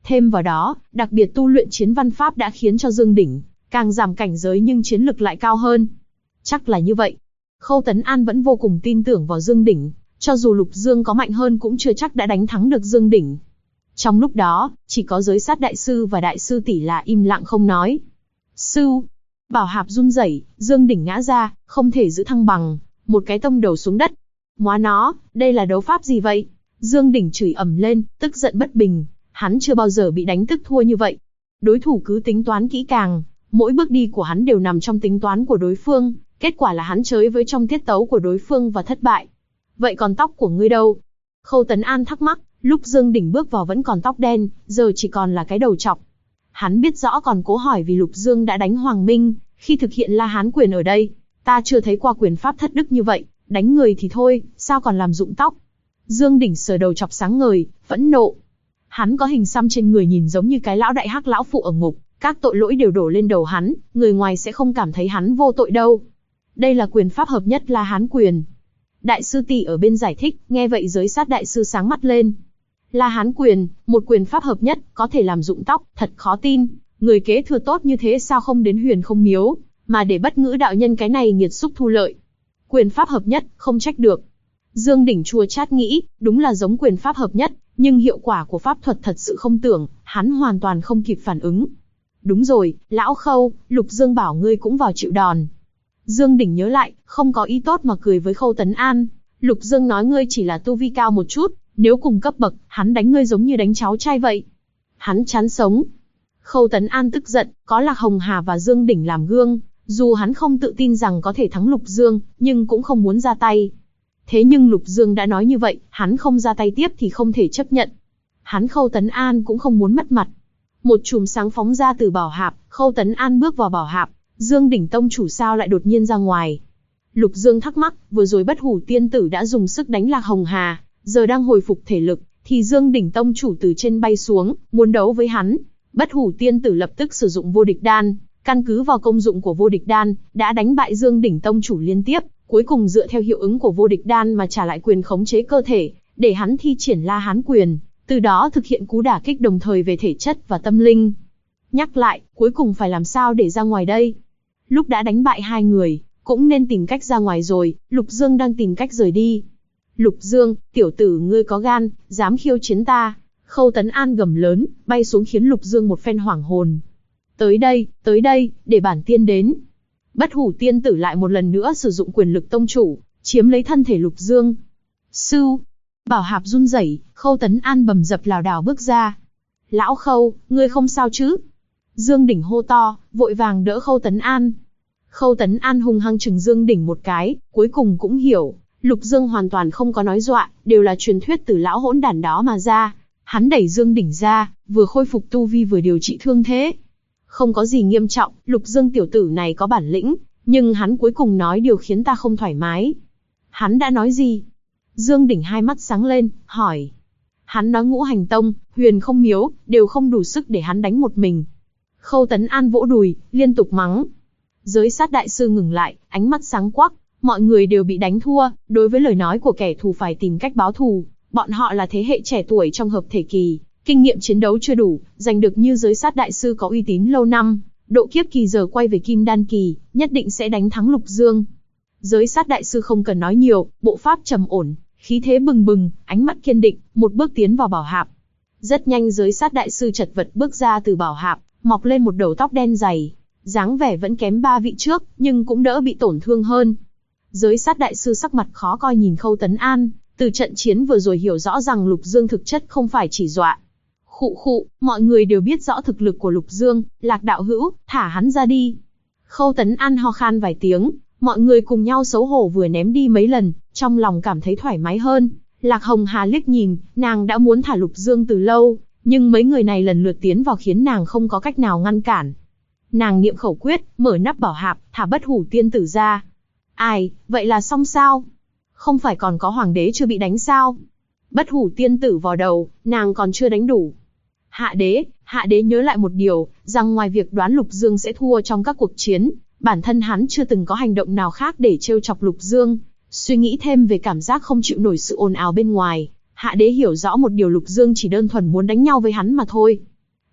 Thêm vào đó, đặc biệt tu luyện chiến văn pháp đã khiến cho Dương Đỉnh càng giảm cảnh giới nhưng chiến lực lại cao hơn. Chắc là như vậy. Khâu Tấn An vẫn vô cùng tin tưởng vào Dương Đỉnh, cho dù Lục Dương có mạnh hơn cũng chưa chắc đã đánh thắng được Dương Đỉnh. Trong lúc đó, chỉ có Giới Sát đại sư và đại sư tỷ là im lặng không nói. Sư, bảo hạp run rẩy, Dương Đỉnh ngã ra, không thể giữ thăng bằng, một cái tông đầu xuống đất. Móa nó, đây là đấu pháp gì vậy? Dương Đỉnh chửi ầm lên, tức giận bất bình, hắn chưa bao giờ bị đánh tức thua như vậy. Đối thủ cứ tính toán kỹ càng, mỗi bước đi của hắn đều nằm trong tính toán của đối phương, kết quả là hắn chơi với trong tiết tấu của đối phương và thất bại. Vậy còn tóc của ngươi đâu? Khâu Tấn An thắc mắc, lúc Dương Đỉnh bước vào vẫn còn tóc đen, giờ chỉ còn là cái đầu trọc. Hắn biết rõ còn cố hỏi vì Lục Dương đã đánh Hoàng Minh, khi thực hiện La Hán quyền ở đây. Ta chưa thấy qua quyền pháp thất đức như vậy, đánh người thì thôi, sao còn làm rụng tóc? Dương Đỉnh sờ đầu chọc sáng ngời, phẫn nộ. Hắn có hình xăm trên người nhìn giống như cái lão đại hắc lão phụ ở ngục, các tội lỗi đều đổ lên đầu hắn, người ngoài sẽ không cảm thấy hắn vô tội đâu. Đây là quyền pháp hợp nhất La Hán quyền. Đại sư tỷ ở bên giải thích, nghe vậy Giới Sát đại sư sáng mắt lên. La Hán quyền, một quyền pháp hợp nhất, có thể làm rụng tóc, thật khó tin. Người kế thừa tốt như thế sao không đến Huyền Không Miếu, mà để Bất Ngữ đạo nhân cái này nghiệt xúc thu lợi. Quyền pháp hợp nhất, không trách được. Dương Đỉnh chua chát nghĩ, đúng là giống quyền pháp hợp nhất, nhưng hiệu quả của pháp thuật thật sự không tưởng, hắn hoàn toàn không kịp phản ứng. Đúng rồi, lão Khâu, Lục Dương bảo ngươi cũng vào chịu đòn. Dương Đỉnh nhớ lại, không có ý tốt mà cười với Khâu Tấn An. Lục Dương nói ngươi chỉ là tu vi cao một chút, nếu cùng cấp bậc, hắn đánh ngươi giống như đánh cháu trai vậy. Hắn chán sống. Khâu Tấn An tức giận, có Lạc Hồng Hà và Dương Đỉnh làm gương, dù hắn không tự tin rằng có thể thắng Lục Dương, nhưng cũng không muốn ra tay. Thế nhưng Lục Dương đã nói như vậy, hắn không ra tay tiếp thì không thể chấp nhận. Hắn Khâu Tấn An cũng không muốn mất mặt. Một chùm sáng phóng ra từ bảo hạp, Khâu Tấn An bước vào bảo hạp, Dương Đỉnh tông chủ sao lại đột nhiên ra ngoài. Lục Dương thắc mắc, vừa rồi Bất Hủ tiên tử đã dùng sức đánh Lạc Hồng Hà, giờ đang hồi phục thể lực, thì Dương Đỉnh tông chủ từ trên bay xuống, muốn đấu với hắn. Bất Hủ tiên tử lập tức sử dụng vô địch đan, căn cứ vào công dụng của vô địch đan, đã đánh bại Dương Đỉnh tông chủ liên tiếp, cuối cùng dựa theo hiệu ứng của vô địch đan mà trả lại quyền khống chế cơ thể, để hắn thi triển La Hán quyền, từ đó thực hiện cú đả kích đồng thời về thể chất và tâm linh. Nhắc lại, cuối cùng phải làm sao để ra ngoài đây? Lúc đã đánh bại hai người, cũng nên tìm cách ra ngoài rồi, Lục Dương đang tìm cách rời đi. Lục Dương, tiểu tử ngươi có gan, dám khiêu chiến ta. Khâu Tấn An gầm lớn, bay xuống khiến Lục Dương một phen hoảng hồn. Tới đây, để bản tiên đến. Bất Hủ tiên tử lại một lần nữa sử dụng quyền lực tông chủ, chiếm lấy thân thể Lục Dương. Sư, bảo hạp run rẩy, Khâu Tấn An bầm dập lảo đảo bước ra. Lão Khâu, ngươi không sao chứ? Dương Đỉnh hô to, vội vàng đỡ Khâu Tấn An. Khâu Tấn An hung hăng chừng Dương Đỉnh một cái, cuối cùng cũng hiểu, Lục Dương hoàn toàn không có nói dọa, đều là truyền thuyết từ lão hỗn đản đó mà ra. Hắn đẩy Dương Đỉnh ra, vừa khôi phục tu vi vừa điều trị thương thế. Không có gì nghiêm trọng, Lục Dương tiểu tử này có bản lĩnh, nhưng hắn cuối cùng nói điều khiến ta không thoải mái. Hắn đã nói gì? Dương Đỉnh hai mắt sáng lên, hỏi. Hắn nói Ngũ Hành Tông, Huyền Không Miếu, đều không đủ sức để hắn đánh một mình. Khâu Tấn An vỗ đùi, liên tục mắng. Giới Sát đại sư ngừng lại, ánh mắt sáng quắc, mọi người đều bị đánh thua, đối với lời nói của kẻ thù phải tìm cách báo thù, bọn họ là thế hệ trẻ tuổi trong hợp thể kỳ, kinh nghiệm chiến đấu chưa đủ, giành được như Giới Sát đại sư có uy tín lâu năm, độ kiếp kỳ giờ quay về Kim Đan kỳ, nhất định sẽ đánh thắng Lục Dương. Giới Sát đại sư không cần nói nhiều, bộ pháp trầm ổn, khí thế bừng bừng, ánh mắt kiên định, một bước tiến vào bảo hạp. Rất nhanh Giới Sát đại sư chật vật bước ra từ bảo hạp, mọc lên một đầu tóc đen dày, dáng vẻ vẫn kém ba vị trước, nhưng cũng đỡ bị tổn thương hơn. Giới Sát đại sư sắc mặt khó coi nhìn Khâu Tấn An, từ trận chiến vừa rồi hiểu rõ rằng Lục Dương thực chất không phải chỉ dọa. Khụ, mọi người đều biết rõ thực lực của Lục Dương, Lạc đạo hữu, thả hắn ra đi. Khâu Tấn An ho khan vài tiếng, mọi người cùng nhau xấu hổ vừa ném đi mấy lần, trong lòng cảm thấy thoải mái hơn. Lạc Hồng Hà liếc nhìn, nàng đã muốn thả Lục Dương từ lâu, nhưng mấy người này lần lượt tiến vào khiến nàng không có cách nào ngăn cản. Nàng niệm khẩu quyết, mở nắp bảo hạp, thả Bất Hủ tiên tử ra. Ai, vậy là xong sao? Không phải còn có hoàng đế chưa bị đánh sao? Bất Hủ tiên tử vò đầu, nàng còn chưa đánh đủ. Hạ đế nhớ lại một điều, rằng ngoài việc đoán Lục Dương sẽ thua trong các cuộc chiến, bản thân hắn chưa từng có hành động nào khác để trêu chọc Lục Dương. Suy nghĩ thêm về cảm giác không chịu nổi sự ồn ào bên ngoài, Hạ đế hiểu rõ một điều, Lục Dương chỉ đơn thuần muốn đánh nhau với hắn mà thôi.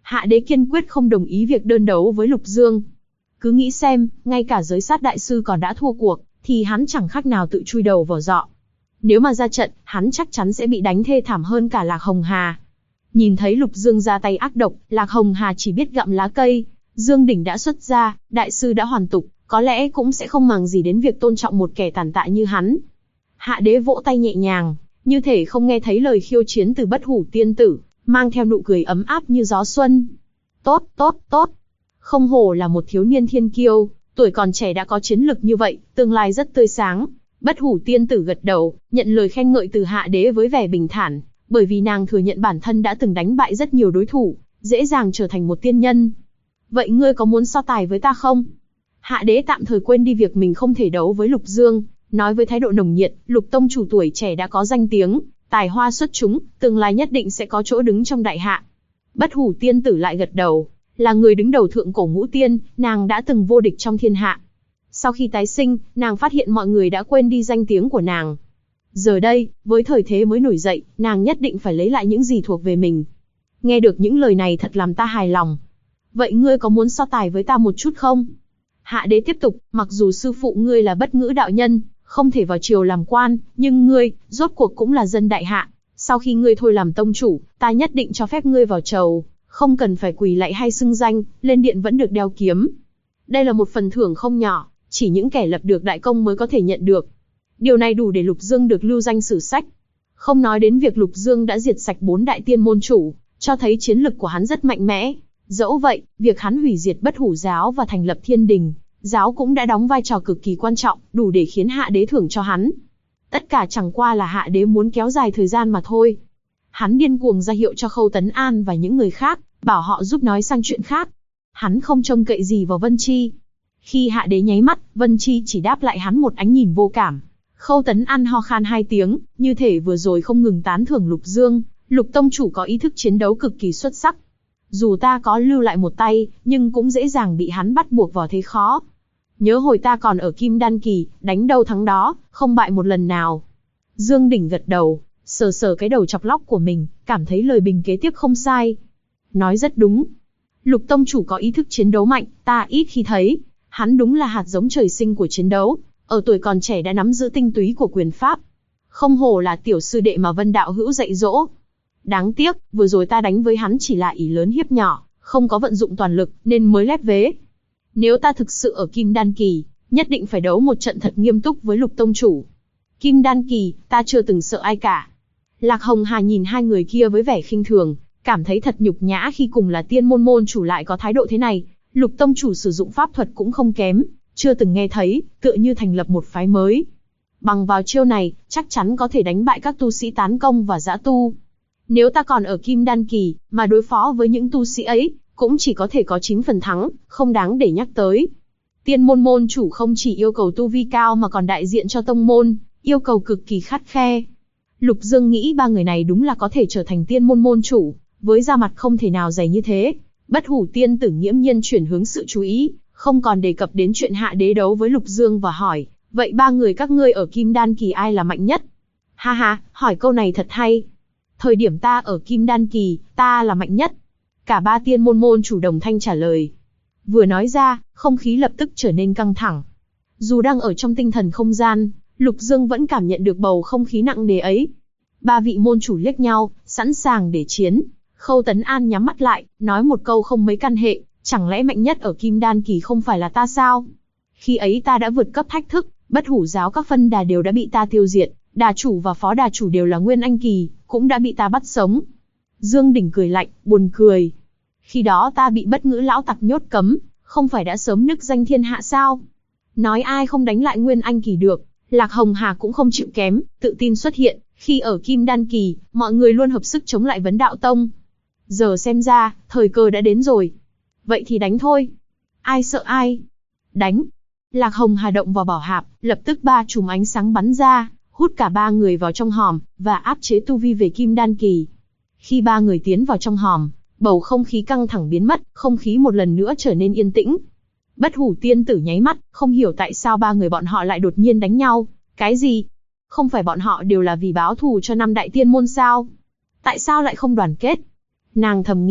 Hạ đế kiên quyết không đồng ý việc đơn đấu với Lục Dương. Cứ nghĩ xem, ngay cả giới sát đại sư còn đã thua cuộc, thì hắn chẳng khác nào tự chui đầu vào giọ. Nếu mà ra trận, hắn chắc chắn sẽ bị đánh thê thảm hơn cả Lạc Hồng Hà. Nhìn thấy Lục Dương ra tay ác độc, Lạc Hồng Hà chỉ biết gặm lá cây. Dương đỉnh đã xuất ra, đại sư đã hoàn tục, có lẽ cũng sẽ không màng gì đến việc tôn trọng một kẻ tàn tạ như hắn. Hạ đế vỗ tay nhẹ nhàng, như thể không nghe thấy lời khiêu chiến từ Bất Hủ tiên tử, mang theo nụ cười ấm áp như gió xuân. Tốt, tốt, tốt. Không hổ là một thiếu niên thiên kiêu, tuổi còn trẻ đã có chiến lực như vậy, tương lai rất tươi sáng. Bất Hủ tiên tử gật đầu, nhận lời khen ngợi từ hạ đế với vẻ bình thản, bởi vì nàng thừa nhận bản thân đã từng đánh bại rất nhiều đối thủ, dễ dàng trở thành một tiên nhân. Vậy ngươi có muốn so tài với ta không? Hạ đế tạm thời quên đi việc mình không thể đấu với Lục Dương, nói với thái độ nồng nhiệt, Lục tông chủ tuổi trẻ đã có danh tiếng, tài hoa xuất chúng, tương lai nhất định sẽ có chỗ đứng trong đại hạ. Bất Hủ tiên tử lại gật đầu, là người đứng đầu thượng cổ ngũ tiên, nàng đã từng vô địch trong thiên hạ. Sau khi tái sinh, nàng phát hiện mọi người đã quên đi danh tiếng của nàng. Giờ đây, với thời thế mới nổi dậy, nàng nhất định phải lấy lại những gì thuộc về mình. Nghe được những lời này thật làm ta hài lòng. Vậy ngươi có muốn so tài với ta một chút không? Hạ đế tiếp tục, mặc dù sư phụ ngươi là bất ngữ đạo nhân, không thể vào triều làm quan, nhưng ngươi, rốt cuộc cũng là dân đại hạ. Sau khi ngươi thôi làm tông chủ, ta nhất định cho phép ngươi vào chầu, không cần phải quỳ lạy hay xưng danh, lên điện vẫn được đeo kiếm. Đây là một phần thưởng không nhỏ, chỉ những kẻ lập được đại công mới có thể nhận được. Điều này đủ để Lục Dương được lưu danh sử sách. Không nói đến việc Lục Dương đã diệt sạch 4 đại tiên môn chủ, cho thấy chiến lực của hắn rất mạnh mẽ. Dẫu vậy, việc hắn hủy diệt Bất Hủ giáo và thành lập Thiên Đình giáo cũng đã đóng vai trò cực kỳ quan trọng, đủ để khiến hạ đế thưởng cho hắn. Tất cả chẳng qua là hạ đế muốn kéo dài thời gian mà thôi. Hắn điên cuồng ra hiệu cho Khâu Tấn An và những người khác, bảo họ giúp nói sang chuyện khác. Hắn không trông cậy gì vào Vân Chi. Khi hạ đế nháy mắt, Vân Chi chỉ đáp lại hắn một ánh nhìn vô cảm. Khâu Tấn An ho khan 2 tiếng, như thể vừa rồi không ngừng tán thưởng Lục Dương, Lục tông chủ có ý thức chiến đấu cực kỳ xuất sắc. Dù ta có lưu lại một tay, nhưng cũng dễ dàng bị hắn bắt buộc vào thế khó. Nhớ hồi ta còn ở Kim Đan kỳ, đánh đâu thắng đó, không bại một lần nào. Dương Đỉnh gật đầu, sờ sờ cái đầu chọc lóc của mình, cảm thấy lời bình kế tiếp không sai. Nói rất đúng. Lục tông chủ có ý thức chiến đấu mạnh, ta ít khi thấy. Hắn đúng là hạt giống trời sinh của chiến đấu, ở tuổi còn trẻ đã nắm giữ tinh túy của quyền pháp. Không hổ là tiểu sư đệ mà Vân đạo hữu dạy dỗ. Đáng tiếc, vừa rồi ta đánh với hắn chỉ là ỷ lớn hiếp nhỏ, không có vận dụng toàn lực, nên mới lép vế. Nếu ta thực sự ở Kim Đan kỳ, nhất định phải đấu một trận thật nghiêm túc với Lục tông chủ. Kim Đan kỳ, ta chưa từng sợ ai cả. Lạc Hồng Hà nhìn hai người kia với vẻ khinh thường, cảm thấy thật nhục nhã khi cùng là tiên môn môn chủ lại có thái độ thế này. Lục tông chủ sử dụng pháp thuật cũng không kém, chưa từng nghe thấy, tựa như thành lập một phái mới. Bằng vào chiêu này, chắc chắn có thể đánh bại các tu sĩ tán công và dã tu. Nếu ta còn ở Kim Đan kỳ, mà đối phó với những tu sĩ ấy, cũng chỉ có thể có 9 phần thắng, không đáng để nhắc tới. Tiên môn môn chủ không chỉ yêu cầu tu vi cao mà còn đại diện cho tông môn, yêu cầu cực kỳ khắt khe. Lục Dương nghĩ 3 người này đúng là có thể trở thành tiên môn môn chủ, với da mặt không thể nào dày như thế. Bất Hủ tiên tử nghiễm nhiên chuyển hướng sự chú ý, không còn đề cập đến chuyện hạ đế đấu với Lục Dương và hỏi, vậy 3 người các ngươi ở Kim Đan kỳ ai là mạnh nhất? Ha ha, hỏi câu này thật hay. Thời điểm ta ở Kim Đan kỳ, ta là mạnh nhất. Cả 3 tiên môn môn chủ đồng thanh trả lời. Vừa nói ra, không khí lập tức trở nên căng thẳng. Dù đang ở trong tinh thần không gian, Lục Dương vẫn cảm nhận được bầu không khí nặng nề ấy. 3 vị môn chủ liếc nhau, sẵn sàng để chiến. Khâu Tấn An nhắm mắt lại, nói một câu không mấy căn hệ, chẳng lẽ mạnh nhất ở Kim Đan kỳ không phải là ta sao? Khi ấy ta đã vượt cấp thách thức, Bất Hủ giáo các phân đà đều đã bị ta tiêu diệt, đà chủ và phó đà chủ đều là Nguyên Anh kỳ, cũng đã bị ta bắt sống. Dương Đỉnh cười lạnh, buồn cười. Khi đó ta bị Bất Ngữ lão tặc nhốt cấm, không phải đã sớm nức danh thiên hạ sao? Nói ai không đánh lại Nguyên Anh kỳ được, Lạc Hồng Hà cũng không chịu kém, tự tin xuất hiện. Khi ở Kim Đan kỳ, mọi người luôn hợp sức chống lại Vấn Đạo Tông. Giờ xem ra, thời cơ đã đến rồi. Vậy thì đánh thôi. Ai sợ ai? Đánh. Lạc Hồng Hà động vào bảo hạp, lập tức 3 chùm ánh sáng bắn ra, hút cả 3 người vào trong hòm, và áp chế tu vi về Kim Đan kỳ. Khi 3 người tiến vào trong hòm, bầu không khí căng thẳng biến mất, không khí một lần nữa trở nên yên tĩnh. Bất Hủ tiên tử nháy mắt, không hiểu tại sao 3 người bọn họ lại đột nhiên đánh nhau. Cái gì? Không phải bọn họ đều là vì báo thù cho 5 đại tiên môn sao? Tại sao lại không đoàn kết? Nàng thầm nghĩ,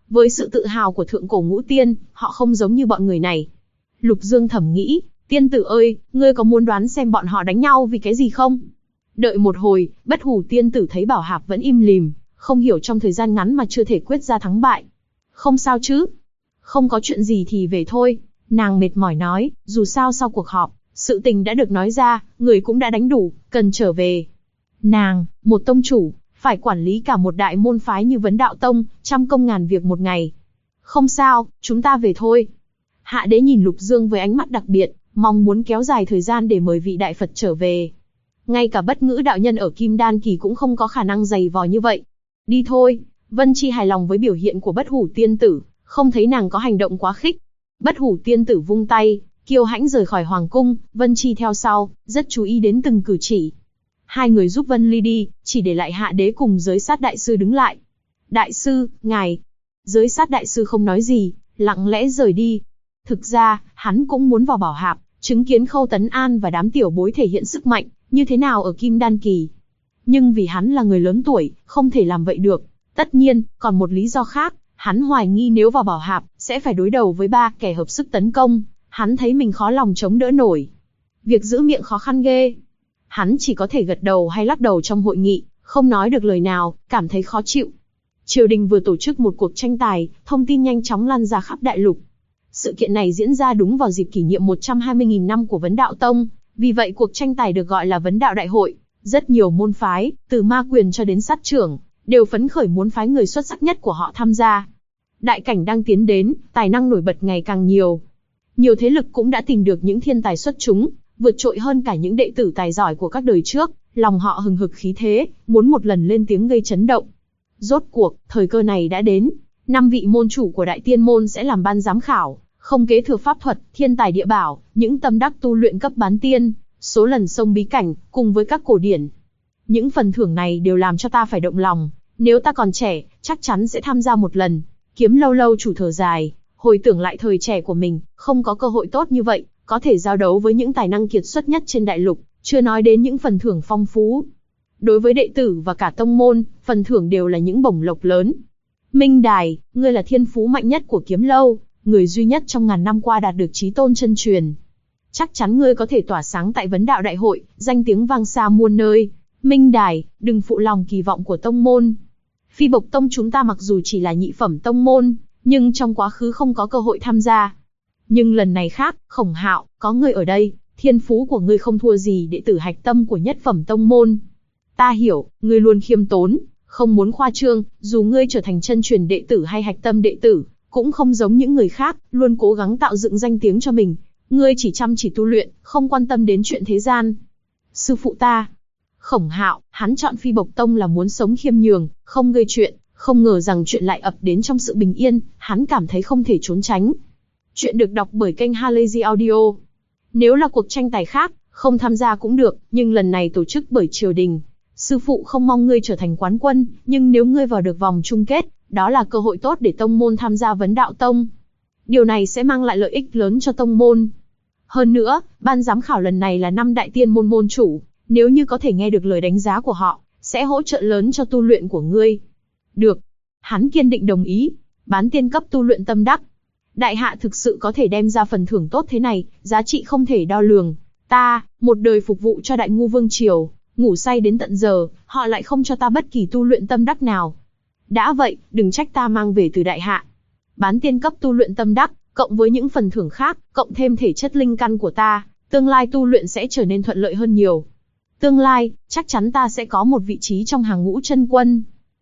Với sự tự hào của thượng cổ ngũ tiên, họ không giống như bọn người này. Lục Dương thầm nghĩ, tiên tử ơi, ngươi có muốn đoán xem bọn họ đánh nhau vì cái gì không? Đợi một hồi, Bất Hủ tiên tử thấy Bảo Hạp vẫn im lìm, không hiểu trong thời gian ngắn mà chưa thể quyết ra thắng bại. Không sao chứ? Không có chuyện gì thì về thôi. Nàng mệt mỏi nói, dù sao sau cuộc họp, sự tình đã được nói ra, người cũng đã đánh đủ, cần trở về. Nàng, một tông chủ, phải quản lý cả một đại môn phái như Vấn Đạo Tông, trăm công ngàn việc một ngày. Không sao, chúng ta về thôi. Hạ đế nhìn Lục Dương với ánh mắt đặc biệt, mong muốn kéo dài thời gian để mời vị đại Phật trở về. Ngay cả Bất Ngữ đạo nhân ở Kim Đan kỳ cũng không có khả năng dày vò như vậy. Đi thôi. Vân Chi hài lòng với biểu hiện của Bất Hủ tiên tử, không thấy nàng có hành động quá khích. Bất Hủ tiên tử vung tay, kiêu hãnh rời khỏi hoàng cung, Vân Chi theo sau, rất chú ý đến từng cử chỉ. Hai người giúp Vân Ly đi, chỉ để lại Hạ đế cùng Giới Sát đại sư đứng lại. Đại sư, ngài. Giới Sát đại sư không nói gì, lặng lẽ rời đi. Thực ra, hắn cũng muốn vào Bảo Hạp, chứng kiến Khâu Tấn An và đám tiểu bối thể hiện sức mạnh, như thế nào ở Kim Đan kỳ. Nhưng vì hắn là người lớn tuổi, không thể làm vậy được. Tất nhiên, còn một lý do khác, hắn hoài nghi nếu vào Bảo Hạp, sẽ phải đối đầu với 3 kẻ hợp sức tấn công, hắn thấy mình khó lòng chống đỡ nổi. Việc giữ miệng khó khăn ghê. Hắn chỉ có thể gật đầu hay lắc đầu trong hội nghị, không nói được lời nào, cảm thấy khó chịu. Triều đình vừa tổ chức một cuộc tranh tài, thông tin nhanh chóng lan ra khắp đại lục. Sự kiện này diễn ra đúng vào dịp kỷ niệm 120.000 năm của Vấn Đạo Tông, vì vậy cuộc tranh tài được gọi là Vấn Đạo Đại hội. Rất nhiều môn phái, từ ma quyền cho đến sát trưởng, đều phấn khởi muốn phái người xuất sắc nhất của họ tham gia. Đại cảnh đang tiến đến, tài năng nổi bật ngày càng nhiều. Nhiều thế lực cũng đã tìm được những thiên tài xuất chúng, vượt trội hơn cả những đệ tử tài giỏi của các đời trước, lòng họ hừng hực khí thế, muốn một lần lên tiếng gây chấn động. Rốt cuộc, thời cơ này đã đến, 5 vị môn chủ của Đại Tiên môn sẽ làm ban giám khảo, không kế thừa pháp thuật, thiên tài địa bảo, những tâm đắc tu luyện cấp bán tiên, số lần xông bí cảnh, cùng với các cổ điển. Những phần thưởng này đều làm cho ta phải động lòng, nếu ta còn trẻ, chắc chắn sẽ tham gia một lần. Kiếm Lâu Lâu chủ thở dài, hồi tưởng lại thời trẻ của mình, không có cơ hội tốt như vậy, có thể giao đấu với những tài năng kiệt xuất nhất trên đại lục, chưa nói đến những phần thưởng phong phú. Đối với đệ tử và cả tông môn, phần thưởng đều là những bổng lộc lớn. Minh Đài, ngươi là thiên phú mạnh nhất của Kiếm Lâu, người duy nhất trong ngàn năm qua đạt được chí tôn chân truyền. Chắc chắn ngươi có thể tỏa sáng tại Vấn Đạo Đại hội, danh tiếng vang xa muôn nơi. Minh Đài, đừng phụ lòng kỳ vọng của tông môn. Phi Bộc Tông chúng ta mặc dù chỉ là nhị phẩm tông môn, nhưng trong quá khứ không có cơ hội tham gia. Nhưng lần này khác, Khổng Hạo, có ngươi ở đây, thiên phú của ngươi không thua gì đệ tử hạch tâm của nhất phẩm tông môn. Ta hiểu, ngươi luôn khiêm tốn, không muốn khoa trương, dù ngươi trở thành chân truyền đệ tử hay hạch tâm đệ tử, cũng không giống những người khác, luôn cố gắng tạo dựng danh tiếng cho mình. Ngươi chỉ chăm chỉ tu luyện, không quan tâm đến chuyện thế gian. Sư phụ ta, Khổng Hạo, hắn chọn Phi Bộc Tông là muốn sống khiêm nhường, không gây chuyện, không ngờ rằng chuyện lại ập đến trong sự bình yên, hắn cảm thấy không thể trốn tránh. Chuyện được đọc bởi kênh Halazy Audio. Nếu là cuộc tranh tài khác, không tham gia cũng được, nhưng lần này tổ chức bởi triều đình. Sư phụ không mong ngươi trở thành quán quân, nhưng nếu ngươi vào được vòng chung kết, đó là cơ hội tốt để tông môn tham gia Vấn Đạo Tông. Điều này sẽ mang lại lợi ích lớn cho tông môn. Hơn nữa, ban giám khảo lần này là 5 đại tiên môn môn chủ, nếu như có thể nghe được lời đánh giá của họ, sẽ hỗ trợ lớn cho tu luyện của ngươi. Được. Hắn kiên định đồng ý. Bán tiên cấp tu luyện tâm đắc. Đại hạ thực sự có thể đem ra phần thưởng tốt thế này, giá trị không thể đo lường. Ta, một đời phục vụ cho Đại Ngu Vương Triều, ngủ say đến tận giờ, họ lại không cho ta bất kỳ tu luyện tâm đắc nào. Đã vậy, đừng trách ta mang về từ đại hạ. Bán tiên cấp tu luyện tâm đắc, cộng với những phần thưởng khác, cộng thêm thể chất linh căn của ta, tương lai tu luyện sẽ trở nên thuận lợi hơn nhiều. Tương lai, chắc chắn ta sẽ có một vị trí trong hàng ngũ chân quân.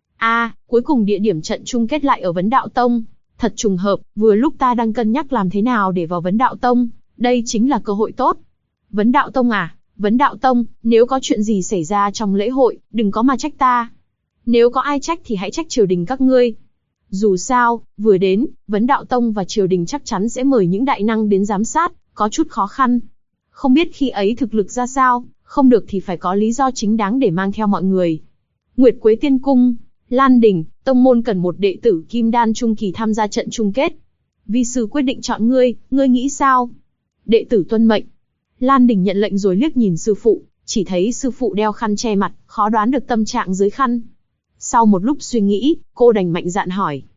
Cuối cùng địa điểm trận chung kết lại ở Vấn Đạo Tông. Thật trùng hợp, vừa lúc ta đang cân nhắc làm thế nào để vào Vấn Đạo Tông, đây chính là cơ hội tốt. Vấn Đạo Tông à? Vấn Đạo Tông, nếu có chuyện gì xảy ra trong lễ hội, đừng có mà trách ta. Nếu có ai trách thì hãy trách triều đình các ngươi. Dù sao, vừa đến, Vấn Đạo Tông và triều đình chắc chắn sẽ mời những đại năng đến giám sát, có chút khó khăn. Không biết khi ấy thực lực ra sao, không được thì phải có lý do chính đáng để mang theo mọi người. Nguyệt Quế Tiên Cung, Lan Đình, tông môn cần một đệ tử Kim Đan trung kỳ tham gia trận chung kết. Vi sư quyết định chọn ngươi, ngươi nghĩ sao? Đệ tử tuân mệnh. Lan Đình nhận lệnh rồi liếc nhìn sư phụ, chỉ thấy sư phụ đeo khăn che mặt, khó đoán được tâm trạng dưới khăn. Sau một lúc suy nghĩ, cô đành mạnh dạn hỏi.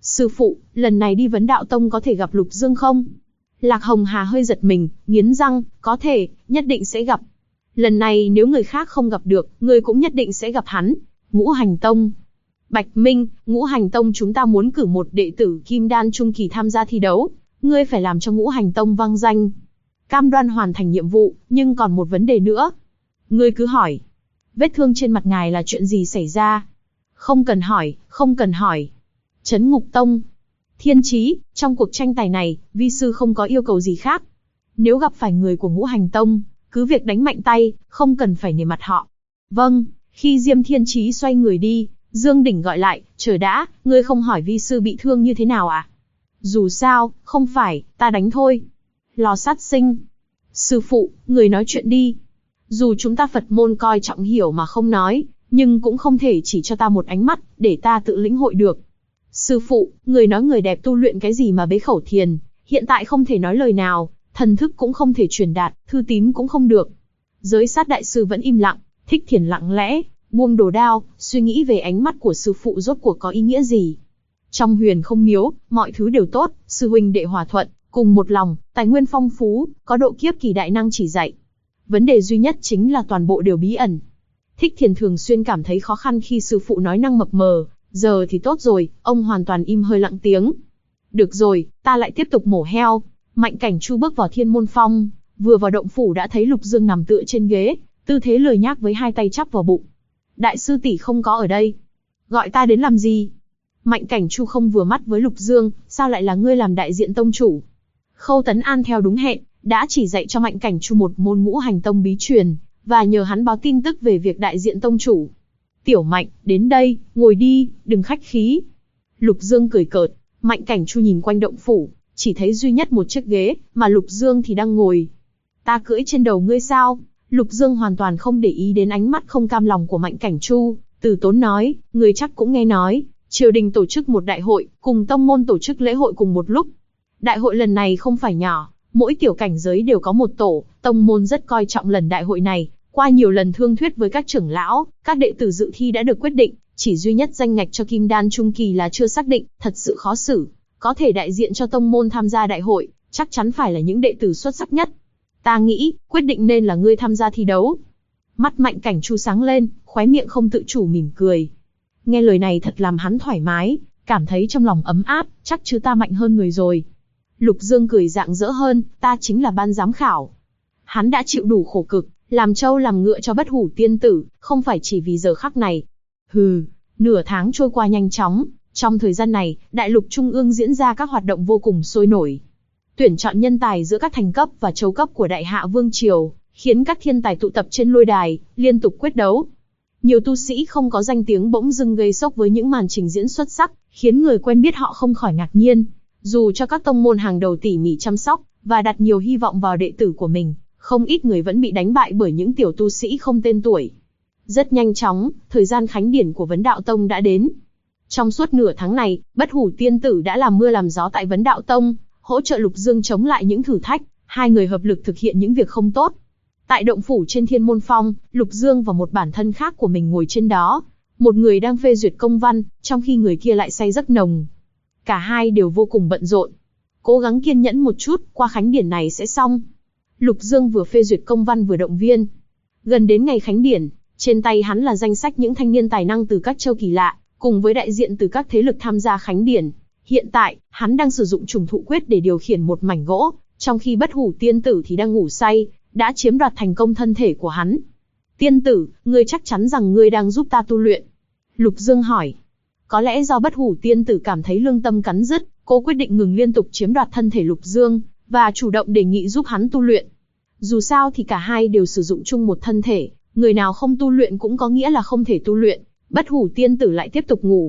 Sư phụ, lần này đi Vấn Đạo Tông có thể gặp Lục Dương không? Lạc Hồng Hà hơi giật mình, nghiến răng, có thể, nhất định sẽ gặp. Lần này nếu người khác không gặp được, ngươi cũng nhất định sẽ gặp hắn. Ngũ Hành Tông. Bạch Minh, Ngũ Hành Tông chúng ta muốn cử một đệ tử Kim Đan Trung Kỳ tham gia thi đấu. Ngươi phải làm cho Ngũ Hành Tông vang danh. Cam đoan hoàn thành nhiệm vụ, nhưng còn một vấn đề nữa. Ngươi cứ hỏi. Vết thương trên mặt ngài là chuyện gì xảy ra? Không cần hỏi, không cần hỏi. Trấn Ngục Tông. Thiên Chí, trong cuộc tranh tài này, vi sư không có yêu cầu gì khác. Nếu gặp phải người của Ngũ Hành Tông, cứ việc đánh mạnh tay, không cần phải nể mặt họ. Vâng, khi Diêm Thiên Chí xoay người đi, Dương Đỉnh gọi lại, chờ đã, ngươi không hỏi vi sư bị thương như thế nào à? Dù sao, không phải, ta đánh thôi. Lò sát sinh. Sư phụ, người nói chuyện đi. Dù chúng ta Phật môn coi trọng hiểu mà không nói, nhưng cũng không thể chỉ cho ta một ánh mắt, để ta tự lĩnh hội được. Sư phụ, người nói người đẹp tu luyện cái gì mà bế khẩu thiền, hiện tại không thể nói lời nào, thần thức cũng không thể truyền đạt, thư tín cũng không được. Giới sát đại sư vẫn im lặng, Thích Thiền lặng lẽ, buông đồ đao, suy nghĩ về ánh mắt của sư phụ rốt cuộc có ý nghĩa gì. Trong Huyền Không Miếu, mọi thứ đều tốt, sư huynh đệ hòa thuận, cùng một lòng, tài nguyên phong phú, có độ kiếp kỳ đại năng chỉ dạy. Vấn đề duy nhất chính là toàn bộ đều bí ẩn. Thích Thiền thường xuyên cảm thấy khó khăn khi sư phụ nói năng mập mờ, giờ thì tốt rồi, ông hoàn toàn im hơi lặng tiếng. Được rồi, ta lại tiếp tục mổ heo. Mạnh Cảnh Chu bước vào Thiên Môn Phong, vừa vào động phủ đã thấy Lục Dương nằm tựa trên ghế, tư thế lười nhác với hai tay chắp vào bụng. Đại sư tỷ không có ở đây. Gọi ta đến làm gì? Mạnh Cảnh Chu không vừa mắt với Lục Dương, sao lại là ngươi làm đại diện tông chủ? Khâu Tấn An theo đúng hẹn, đã chỉ dạy cho Mạnh Cảnh Chu một môn Ngũ Hành Tông bí truyền, và nhờ hắn báo tin tức về việc đại diện tông chủ. Tiểu Mạnh, đến đây, ngồi đi, đừng khách khí. Lục Dương cười cợt, Mạnh Cảnh Chu nhìn quanh động phủ, chỉ thấy duy nhất một chiếc ghế, mà Lục Dương thì đang ngồi. Ta cưỡi trên đầu ngươi sao? Lục Dương hoàn toàn không để ý đến ánh mắt không cam lòng của Mạnh Cảnh Chu, từ tốn nói, ngươi chắc cũng nghe nói, triều đình tổ chức một đại hội, cùng tông môn tổ chức lễ hội cùng một lúc. Đại hội lần này không phải nhỏ, mỗi tiểu cảnh giới đều có một tổ, tông môn rất coi trọng lần đại hội này. Qua nhiều lần thương thuyết với các trưởng lão, các đệ tử dự thi đã được quyết định, chỉ duy nhất danh ngạch cho Kim Đan Trung Kỳ là chưa xác định, thật sự khó xử. Có thể đại diện cho tông môn tham gia đại hội, chắc chắn phải là những đệ tử xuất sắc nhất. Ta nghĩ, quyết định nên là ngươi tham gia thi đấu. Mắt Mạnh Cảnh Chu sáng lên, khóe miệng không tự chủ mỉm cười. Nghe lời này thật làm hắn thoải mái, cảm thấy trong lòng ấm áp, chắc chứ ta mạnh hơn người rồi. Lục Dương cười rạng rỡ hơn, ta chính là ban giám khảo. Hắn đã chịu đủ khổ cực, làm trâu làm ngựa cho Bất Hủ Tiên Tử, không phải chỉ vì giờ khắc này. Hừ, nửa tháng trôi qua nhanh chóng, trong thời gian này, đại lục trung ương diễn ra các hoạt động vô cùng sôi nổi. Tuyển chọn nhân tài giữa các thành cấp và châu cấp của Đại Hạ Vương Triều, khiến các thiên tài tụ tập trên lôi đài, liên tục quyết đấu. Nhiều tu sĩ không có danh tiếng bỗng dưng gây sốc với những màn trình diễn xuất sắc, khiến người quen biết họ không khỏi ngạc nhiên. Dù cho các tông môn hàng đầu tỉ mỉ chăm sóc, và đặt nhiều hy vọng vào đệ tử của mình, không ít người vẫn bị đánh bại bởi những tiểu tu sĩ không tên tuổi. Rất nhanh chóng, thời gian khánh điển của Vấn Đạo Tông đã đến. Trong suốt nửa tháng này, Bất Hủ Tiên Tử đã làm mưa làm gió tại Vấn Đạo Tông, hỗ trợ Lục Dương chống lại những thử thách, hai người hợp lực thực hiện những việc không tốt. Tại động phủ trên Thiên Môn Phong, Lục Dương và một bản thân khác của mình ngồi trên đó. Một người đang phê duyệt công văn, trong khi người kia lại say giấc nồng. Cả hai đều vô cùng bận rộn. Cố gắng kiên nhẫn một chút, qua khánh điển này sẽ xong. Lục Dương vừa phê duyệt công văn vừa động viên. Gần đến ngày khánh điển, trên tay hắn là danh sách những thanh niên tài năng từ các châu kỳ lạ, cùng với đại diện từ các thế lực tham gia khánh điển. Hiện tại, hắn đang sử dụng trùng thụ quyết để điều khiển một mảnh gỗ, trong khi Bất Hủ Tiên Tử thì đang ngủ say, đã chiếm đoạt thành công thân thể của hắn. Tiên tử, ngươi chắc chắn rằng ngươi đang giúp ta tu luyện? Lục Dương hỏi. Có lẽ do Bất Hủ Tiên Tử cảm thấy lương tâm cắn rứt, cô quyết định ngừng liên tục chiếm đoạt thân thể Lục Dương, và chủ động đề nghị giúp hắn tu luyện. Dù sao thì cả hai đều sử dụng chung một thân thể, người nào không tu luyện cũng có nghĩa là không thể tu luyện. Bất Hủ Tiên Tử lại tiếp tục ngủ.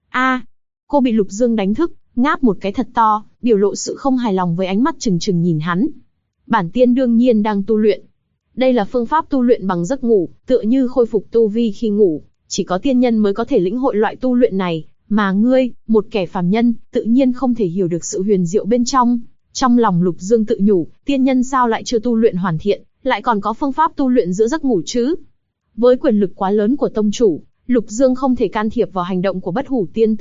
Cô bị Lục Dương đánh thức, ngáp một cái thật to, biểu lộ sự không hài lòng với ánh mắt trừng trừng nhìn hắn. Bản tiên đương nhiên đang tu luyện. Đây là phương pháp tu luyện bằng giấc ngủ, tựa như khôi phục tu vi khi ngủ, chỉ có tiên nhân mới có thể lĩnh hội loại tu luyện này, mà ngươi, một kẻ phàm nhân, tự nhiên không thể hiểu được sự huyền diệu bên trong. Trong lòng Lục Dương tự nhủ, tiên nhân sao lại chưa tu luyện hoàn thiện, lại còn có phương pháp tu luyện giữa giấc ngủ chứ? Với quyền lực quá lớn của tông chủ, Lục Dương không thể can thiệp vào hành động của Bất Hủ Tiên Tử,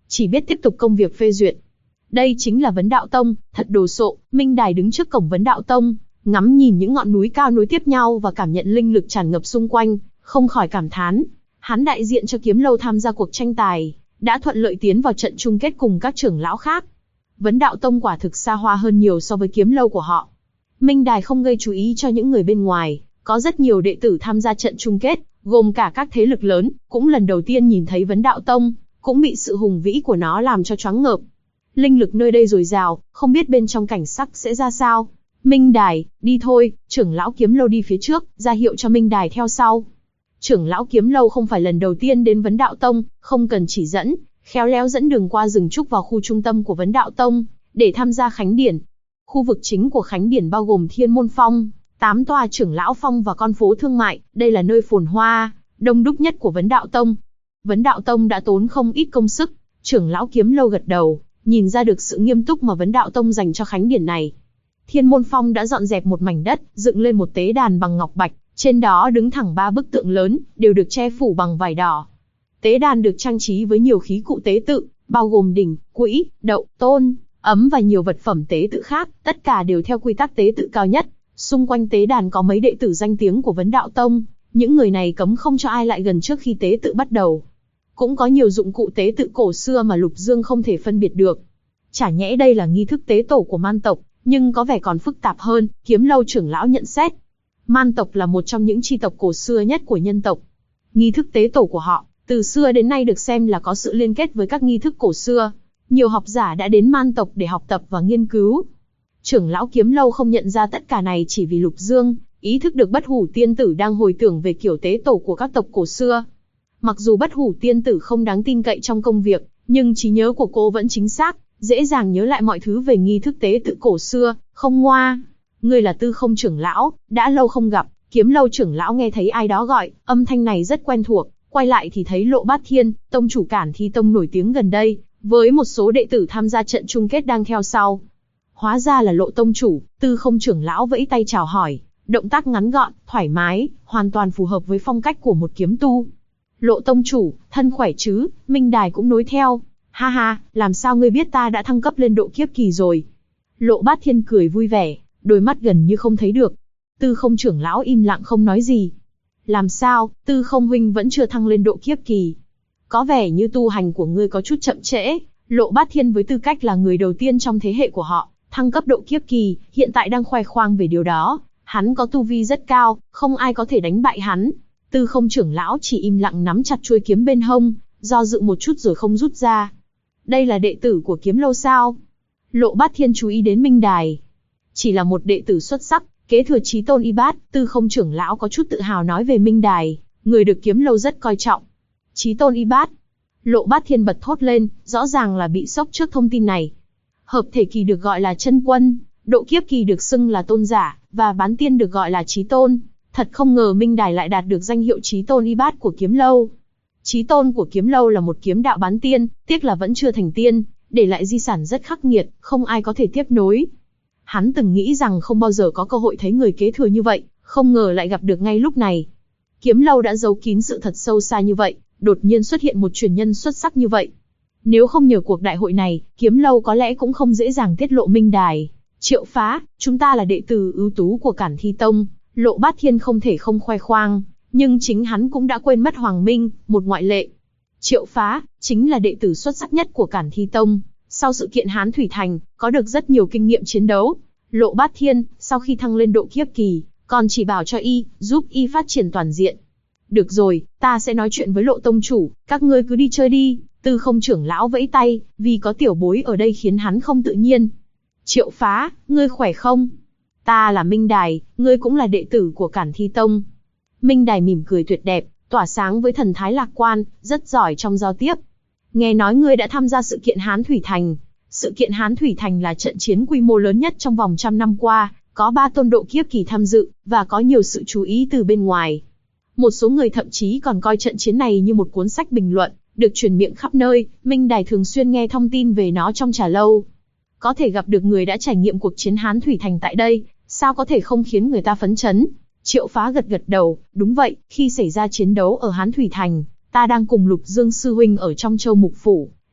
chỉ biết tiếp tục công việc phê duyệt. Đây chính là Vấn Đạo Tông, thật đồ sộ. Minh Đài đứng trước cổng Vấn Đạo Tông, ngắm nhìn những ngọn núi cao nối tiếp nhau và cảm nhận linh lực tràn ngập xung quanh, không khỏi cảm thán. Hắn đại diện cho Kiếm Lâu tham gia cuộc tranh tài, đã thuận lợi tiến vào trận chung kết cùng các trưởng lão khác. Vấn Đạo Tông quả thực xa hoa hơn nhiều so với Kiếm Lâu của họ. Minh Đài không gây chú ý cho những người bên ngoài, có rất nhiều đệ tử tham gia trận chung kết, gồm cả các thế lực lớn, cũng lần đầu tiên nhìn thấy Vấn Đạo Tông, cũng bị sự hùng vĩ của nó làm cho choáng ngợp. Linh lực nơi đây dồi dào, không biết bên trong cảnh sắc sẽ ra sao. Minh Đài, đi thôi. Trưởng lão Kiếm Lâu đi phía trước, ra hiệu cho Minh Đài theo sau. Trưởng lão Kiếm Lâu không phải lần đầu tiên đến Vấn Đạo Tông, không cần chỉ dẫn, khéo léo dẫn đường qua rừng trúc vào khu trung tâm của Vấn Đạo Tông, để tham gia khánh điển. Khu vực chính của khánh điển bao gồm Thiên Môn Phong, 8 tòa trưởng lão phong và con phố thương mại, đây là nơi phồn hoa, đông đúc nhất của Vấn Đạo Tông. Vấn Đạo Tông đã tốn không ít công sức, trưởng lão Kiếm Lâu gật đầu, nhìn ra được sự nghiêm túc mà Vấn Đạo Tông dành cho khánh điển này. Thiên Môn Phong đã dọn dẹp một mảnh đất, dựng lên một tế đàn bằng ngọc bạch, trên đó đứng thẳng 3 bức tượng lớn, đều được che phủ bằng vải đỏ. Tế đàn được trang trí với nhiều khí cụ tế tự, bao gồm đỉnh, quỹ, đậu, tôn, ấm và nhiều vật phẩm tế tự khác, tất cả đều theo quy tắc tế tự cao nhất. Xung quanh tế đàn có mấy đệ tử danh tiếng của Vấn Đạo Tông, những người này cấm không cho ai lại gần trước khi tế tự bắt đầu. Cũng có nhiều dụng cụ tế tự cổ xưa mà Lục Dương không thể phân biệt được. Chả nhẽ đây là nghi thức tế tổ của man tộc, nhưng có vẻ còn phức tạp hơn, Kiếm Lâu trưởng lão nhận xét. Man tộc là một trong những chi tộc cổ xưa nhất của nhân tộc. Nghi thức tế tổ của họ, từ xưa đến nay được xem là có sự liên kết với các nghi thức cổ xưa. Nhiều học giả đã đến man tộc để học tập và nghiên cứu. Trưởng lão Kiếm Lâu không nhận ra tất cả này chỉ vì Lục Dương ý thức được Bất Hủ Tiên Tử đang hồi tưởng về kiểu tế tổ của các tộc cổ xưa. Mặc dù Bất Hủ Tiên Tử không đáng tin cậy trong công việc, nhưng trí nhớ của cô vẫn chính xác, dễ dàng nhớ lại mọi thứ về nghi thức tế tự cổ xưa. Không ngoa, ngươi là Tư Không trưởng lão, đã lâu không gặp. Kiếm Lâu trưởng lão nghe thấy ai đó gọi, âm thanh này rất quen thuộc, quay lại thì thấy Lộ Bát Thiên, tông chủ Cản Thi Tông nổi tiếng gần đây, với một số đệ tử tham gia trận chung kết đang theo sau. Hóa ra là Lộ tông chủ. Tư Không trưởng lão vẫy tay chào hỏi, động tác ngắn gọn, thoải mái, hoàn toàn phù hợp với phong cách của một kiếm tu. Lộ tông chủ, thân khỏe chứ? Minh Đài cũng nối theo. Ha ha, làm sao ngươi biết ta đã thăng cấp lên độ kiếp kỳ rồi? Lộ Bát Thiên cười vui vẻ, đôi mắt gần như không thấy được. Tư Không trưởng lão im lặng không nói gì. Làm sao, Tư Không huynh vẫn chưa thăng lên độ kiếp kỳ? Có vẻ như tu hành của ngươi có chút chậm trễ. Lộ Bát Thiên với tư cách là người đầu tiên trong thế hệ của họ, thăng cấp độ kiếp kỳ, hiện tại đang khoe khoang về điều đó. Hắn có tu vi rất cao, không ai có thể đánh bại hắn. Tư Không trưởng lão chỉ im lặng nắm chặt chuôi kiếm bên hông, do dự một chút rồi không rút ra. Đây là đệ tử của Kiếm Lâu sao? Lộ Bát Thiên chú ý đến Minh Đài. Chỉ là một đệ tử xuất sắc, kế thừa Chí Tôn Y Bát. Tư Không trưởng lão có chút tự hào nói về Minh Đài, người được Kiếm Lâu rất coi trọng. Chí Tôn Y Bát. Lộ Bát Thiên bật thốt lên, rõ ràng là bị sốc trước thông tin này. Hợp thể kỳ được gọi là chân quân, độ kiếp kỳ được xưng là tôn giả, và bán tiên được gọi là Chí Tôn. Thật không ngờ Minh Đài lại đạt được danh hiệu Chí Tôn Y Bát của Kiếm Lâu. Chí Tôn của Kiếm Lâu là một kiếm đạo bán tiên, tiếc là vẫn chưa thành tiên, để lại di sản rất khắc nghiệt, không ai có thể tiếp nối. Hắn từng nghĩ rằng không bao giờ có cơ hội thấy người kế thừa như vậy, không ngờ lại gặp được ngay lúc này. Kiếm Lâu đã giấu kín sự thật sâu xa như vậy, đột nhiên xuất hiện một truyền nhân xuất sắc như vậy. Nếu không nhờ cuộc đại hội này, Kiếm Lâu có lẽ cũng không dễ dàng tiết lộ Minh Đài. Triệu Phá, chúng ta là đệ tử ưu tú của Cản Thi Tông. Lộ Bát Thiên không thể không khoe khoang, nhưng chính hắn cũng đã quên mất Hoàng Minh, một ngoại lệ. Triệu Phá, chính là đệ tử xuất sắc nhất của Cản Thi Tông. Sau sự kiện Hán Thủy Thành, có được rất nhiều kinh nghiệm chiến đấu. Lộ Bát Thiên, sau khi thăng lên độ kiếp kỳ, còn chỉ bảo cho y, giúp y phát triển toàn diện. Được rồi, ta sẽ nói chuyện với Lộ tông chủ, các ngươi cứ đi chơi đi. Tư Không trưởng lão vẫy tay, vì có tiểu bối ở đây khiến hắn không tự nhiên. Triệu Phá, ngươi khỏe không? Ta là Minh Đài, ngươi cũng là đệ tử của Cản Thi Tông. Minh Đài mỉm cười tuyệt đẹp, tỏa sáng với thần thái lạc quan, rất giỏi trong giao tiếp. Nghe nói ngươi đã tham gia sự kiện Hán Thủy Thành. Sự kiện Hán Thủy Thành là trận chiến quy mô lớn nhất trong vòng 100 năm qua, có 3 tôn độ kiếp kỳ tham dự, và có nhiều sự chú ý từ bên ngoài. Một số người thậm chí còn coi trận chiến này như một cuốn sách bình luận, được truyền miệng khắp nơi. Minh Đài thường xuyên nghe thông tin về nó trong trà lâu. Có thể gặp được người đã trải nghiệm cuộc chiến Hán Thủy Thành tại đây, sao có thể không khiến người ta phấn chấn. Triệu Phá gật gật đầu, đúng vậy, khi xảy ra chiến đấu ở Hán Thủy Thành, ta đang cùng Lục Dương sư huynh ở trong Châu Mục Phủ,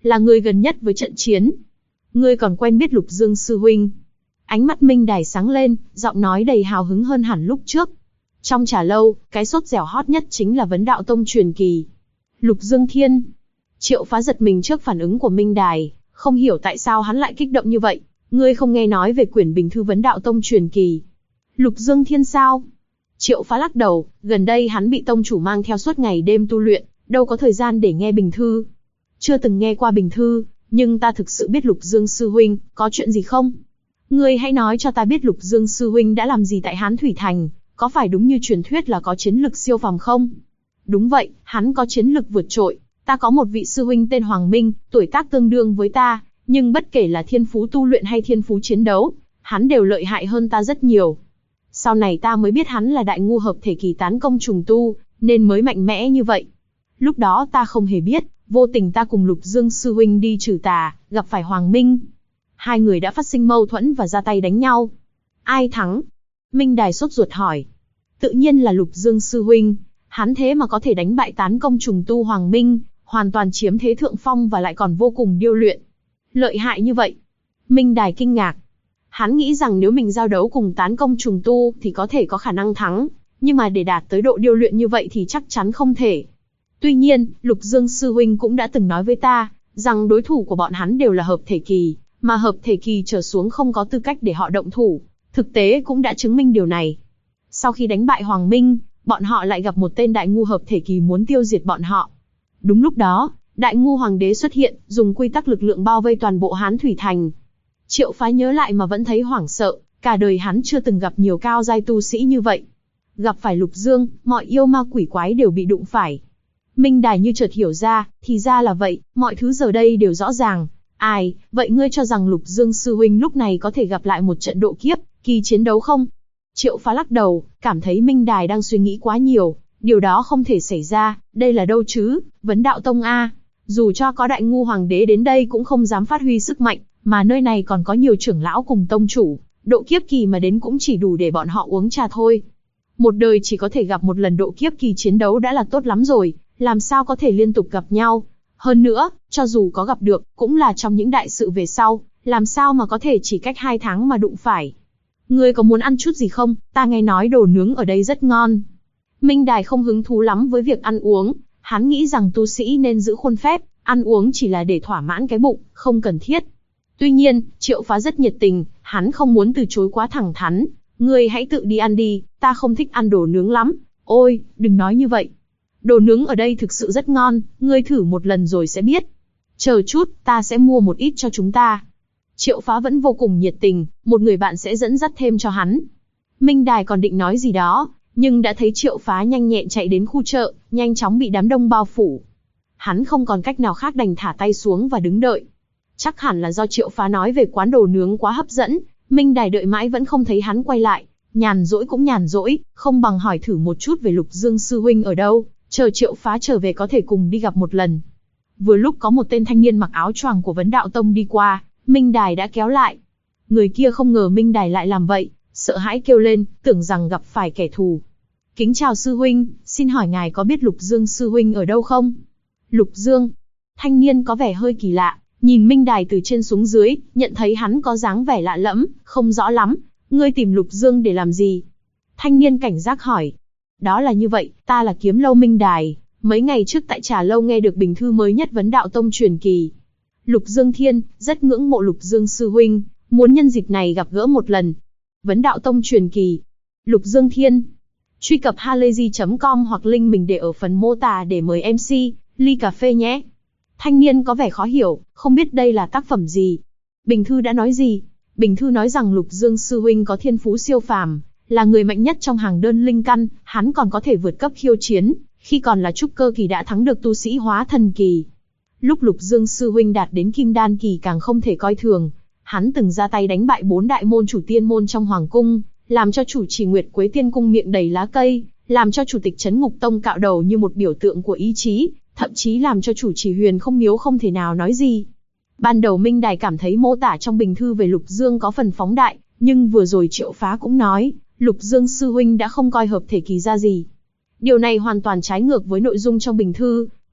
là người gần nhất với trận chiến. Ngươi còn quen biết Lục Dương sư huynh? Ánh mắt Minh Đài sáng lên, giọng nói đầy hào hứng hơn hẳn lúc trước. Trong trà lâu, cái sốt dẻo hot nhất chính là Vấn Đạo Tông truyền kỳ. Lục Dương Thiên. Triệu Phá giật mình trước phản ứng của Minh Đài, không hiểu tại sao hắn lại kích động như vậy. Ngươi không nghe nói về quyển bình thư Vấn Đạo Tông truyền kỳ? Lục Dương Thiên sao? Triệu Phá lắc đầu, gần đây hắn bị tông chủ mang theo suốt ngày đêm tu luyện, đâu có thời gian để nghe bình thư. Chưa từng nghe qua bình thư, nhưng ta thực sự biết Lục Dương sư huynh, có chuyện gì không? Ngươi hãy nói cho ta biết Lục Dương sư huynh đã làm gì tại Hán Thủy Thành, có phải đúng như truyền thuyết là có chiến lực siêu phàm không? Đúng vậy, hắn có chiến lực vượt trội, ta có một vị sư huynh tên Hoàng Minh, tuổi tác tương đương với ta, nhưng bất kể là thiên phú tu luyện hay thiên phú chiến đấu, hắn đều lợi hại hơn ta rất nhiều. Sau này ta mới biết hắn là đại ngu hợp thể kỳ tán công trùng tu, nên mới mạnh mẽ như vậy. Lúc đó ta không hề biết, vô tình ta cùng Lục Dương sư huynh đi trừ tà, gặp phải Hoàng Minh. Hai người đã phát sinh mâu thuẫn và ra tay đánh nhau. Ai thắng? Minh Đài sốt ruột hỏi. Tự nhiên là Lục Dương sư huynh, hắn thế mà có thể đánh bại tán công trùng tu Hoàng Minh, hoàn toàn chiếm thế thượng phong và lại còn vô cùng điêu luyện. Lợi hại như vậy? Minh Đài kinh ngạc. Hắn nghĩ rằng nếu mình giao đấu cùng tán công trùng tu thì có thể có khả năng thắng, nhưng mà để đạt tới độ điêu luyện như vậy thì chắc chắn không thể. Tuy nhiên, Lục Dương sư huynh cũng đã từng nói với ta, rằng đối thủ của bọn hắn đều là hợp thể kỳ, mà hợp thể kỳ trở xuống không có tư cách để họ động thủ. Thực tế cũng đã chứng minh điều này. Sau khi đánh bại Hoàng Minh, bọn họ lại gặp một tên đại ngu hợp thể kỳ muốn tiêu diệt bọn họ. Đúng lúc đó, đại ngu hoàng đế xuất hiện, dùng quy tắc lực lượng bao vây toàn bộ Hán Thủy Thành. Triệu Phá nhớ lại mà vẫn thấy hoảng sợ, cả đời hắn chưa từng gặp nhiều cao giai tu sĩ như vậy. Gặp phải Lục Dương, mọi yêu ma quỷ quái đều bị đụng phải. Minh Đài như chợt hiểu ra, thì ra là vậy, mọi thứ giờ đây đều rõ ràng. Ai, vậy ngươi cho rằng Lục Dương sư huynh lúc này có thể gặp lại một trận độ kiếp kỳ chiến đấu không? Triệu Phá lắc đầu, cảm thấy Minh Đài đang suy nghĩ quá nhiều, điều đó không thể xảy ra, đây là đâu chứ, Vấn Đạo Tông a. Dù cho có đại ngu hoàng đế đến đây cũng không dám phát huy sức mạnh, mà nơi này còn có nhiều trưởng lão cùng tông chủ, độ kiếp kỳ mà đến cũng chỉ đủ để bọn họ uống trà thôi. Một đời chỉ có thể gặp một lần độ kiếp kỳ chiến đấu đã là tốt lắm rồi, làm sao có thể liên tục gặp nhau? Hơn nữa, cho dù có gặp được, cũng là trong những đại sự về sau, làm sao mà có thể chỉ cách 2 tháng mà đụng phải. Ngươi có muốn ăn chút gì không? Ta nghe nói đồ nướng ở đây rất ngon. Minh Đài không hứng thú lắm với việc ăn uống, hắn nghĩ rằng tu sĩ nên giữ khuôn phép, ăn uống chỉ là để thỏa mãn cái bụng, không cần thiết. Tuy nhiên, Triệu Phá rất nhiệt tình, hắn không muốn từ chối quá thẳng thắn. Ngươi hãy tự đi ăn đi, ta không thích ăn đồ nướng lắm. Ôi, đừng nói như vậy. Đồ nướng ở đây thực sự rất ngon, ngươi thử một lần rồi sẽ biết. Chờ chút, ta sẽ mua một ít cho chúng ta. Triệu Phá vẫn vô cùng nhiệt tình, một người bạn sẽ dẫn dắt thêm cho hắn. Minh Đài còn định nói gì đó, nhưng đã thấy Triệu Phá nhanh nhẹn chạy đến khu chợ, nhanh chóng bị đám đông bao phủ. Hắn không còn cách nào khác đành thả tay xuống và đứng đợi. Chắc hẳn là do Triệu Phá nói về quán đồ nướng quá hấp dẫn, Minh Đài đợi mãi vẫn không thấy hắn quay lại. Nhàn rỗi cũng nhàn rỗi, không bằng hỏi thử một chút về Lục Dương sư huynh ở đâu, chờ Triệu Phá trở về có thể cùng đi gặp một lần. Vừa lúc có một tên thanh niên mặc áo choàng của Vấn Đạo Tông đi qua, Minh Đài đã kéo lại. Người kia không ngờ Minh Đài lại làm vậy, sợ hãi kêu lên, tưởng rằng gặp phải kẻ thù. Kính chào sư huynh, xin hỏi ngài có biết Lục Dương sư huynh ở đâu không? Lục Dương. Thanh niên có vẻ hơi kỳ lạ, nhìn Minh Đài từ trên xuống dưới, nhận thấy hắn có dáng vẻ lạ lẫm, không rõ lắm. Ngươi tìm Lục Dương để làm gì? Thanh niên cảnh giác hỏi. Đó là như vậy, ta là Kiếm Lâu Minh Đài, mấy ngày trước tại Trà Lâu nghe được bình thư mới nhất Vấn Đạo Tông truyền kỳ. Lục Dương Thiên, rất ngưỡng mộ Lục Dương sư huynh, muốn nhân dịp này gặp gỡ một lần. Vấn Đạo Tông truyền kỳ. Lục Dương Thiên. Truy cập halayzi.com hoặc link mình để ở phần mô tả để mời MC, ly cà phê nhé. Thanh niên có vẻ khó hiểu, không biết đây là tác phẩm gì. Bình thư đã nói gì? Bình thư nói rằng Lục Dương sư huynh có thiên phú siêu phàm, là người mạnh nhất trong hàng đơn linh căn, hắn còn có thể vượt cấp khiêu chiến, khi còn là trúc cơ kỳ đã thắng được tu sĩ hóa thần kỳ. Lúc Lục Dương sư huynh đạt đến kim đan kỳ càng không thể coi thường, hắn từng ra tay đánh bại 4 đại môn chủ tiên môn trong hoàng cung, làm cho chủ trì Nguyệt Quế Tiên cung miệng đầy lá cây, làm cho chủ tịch Trấn Ngục Tông cạo đầu như một biểu tượng của ý chí, thậm chí làm cho chủ trì Huyền Không Miếu không thể nào nói gì. Ban đầu Minh Đài cảm thấy mô tả trong bình thư về Lục Dương có phần phóng đại, nhưng vừa rồi Triệu Phá cũng nói, Lục Dương sư huynh đã không coi hợp thể kỳ ra gì. Điều này hoàn toàn trái ngược với nội dung trong bình thư,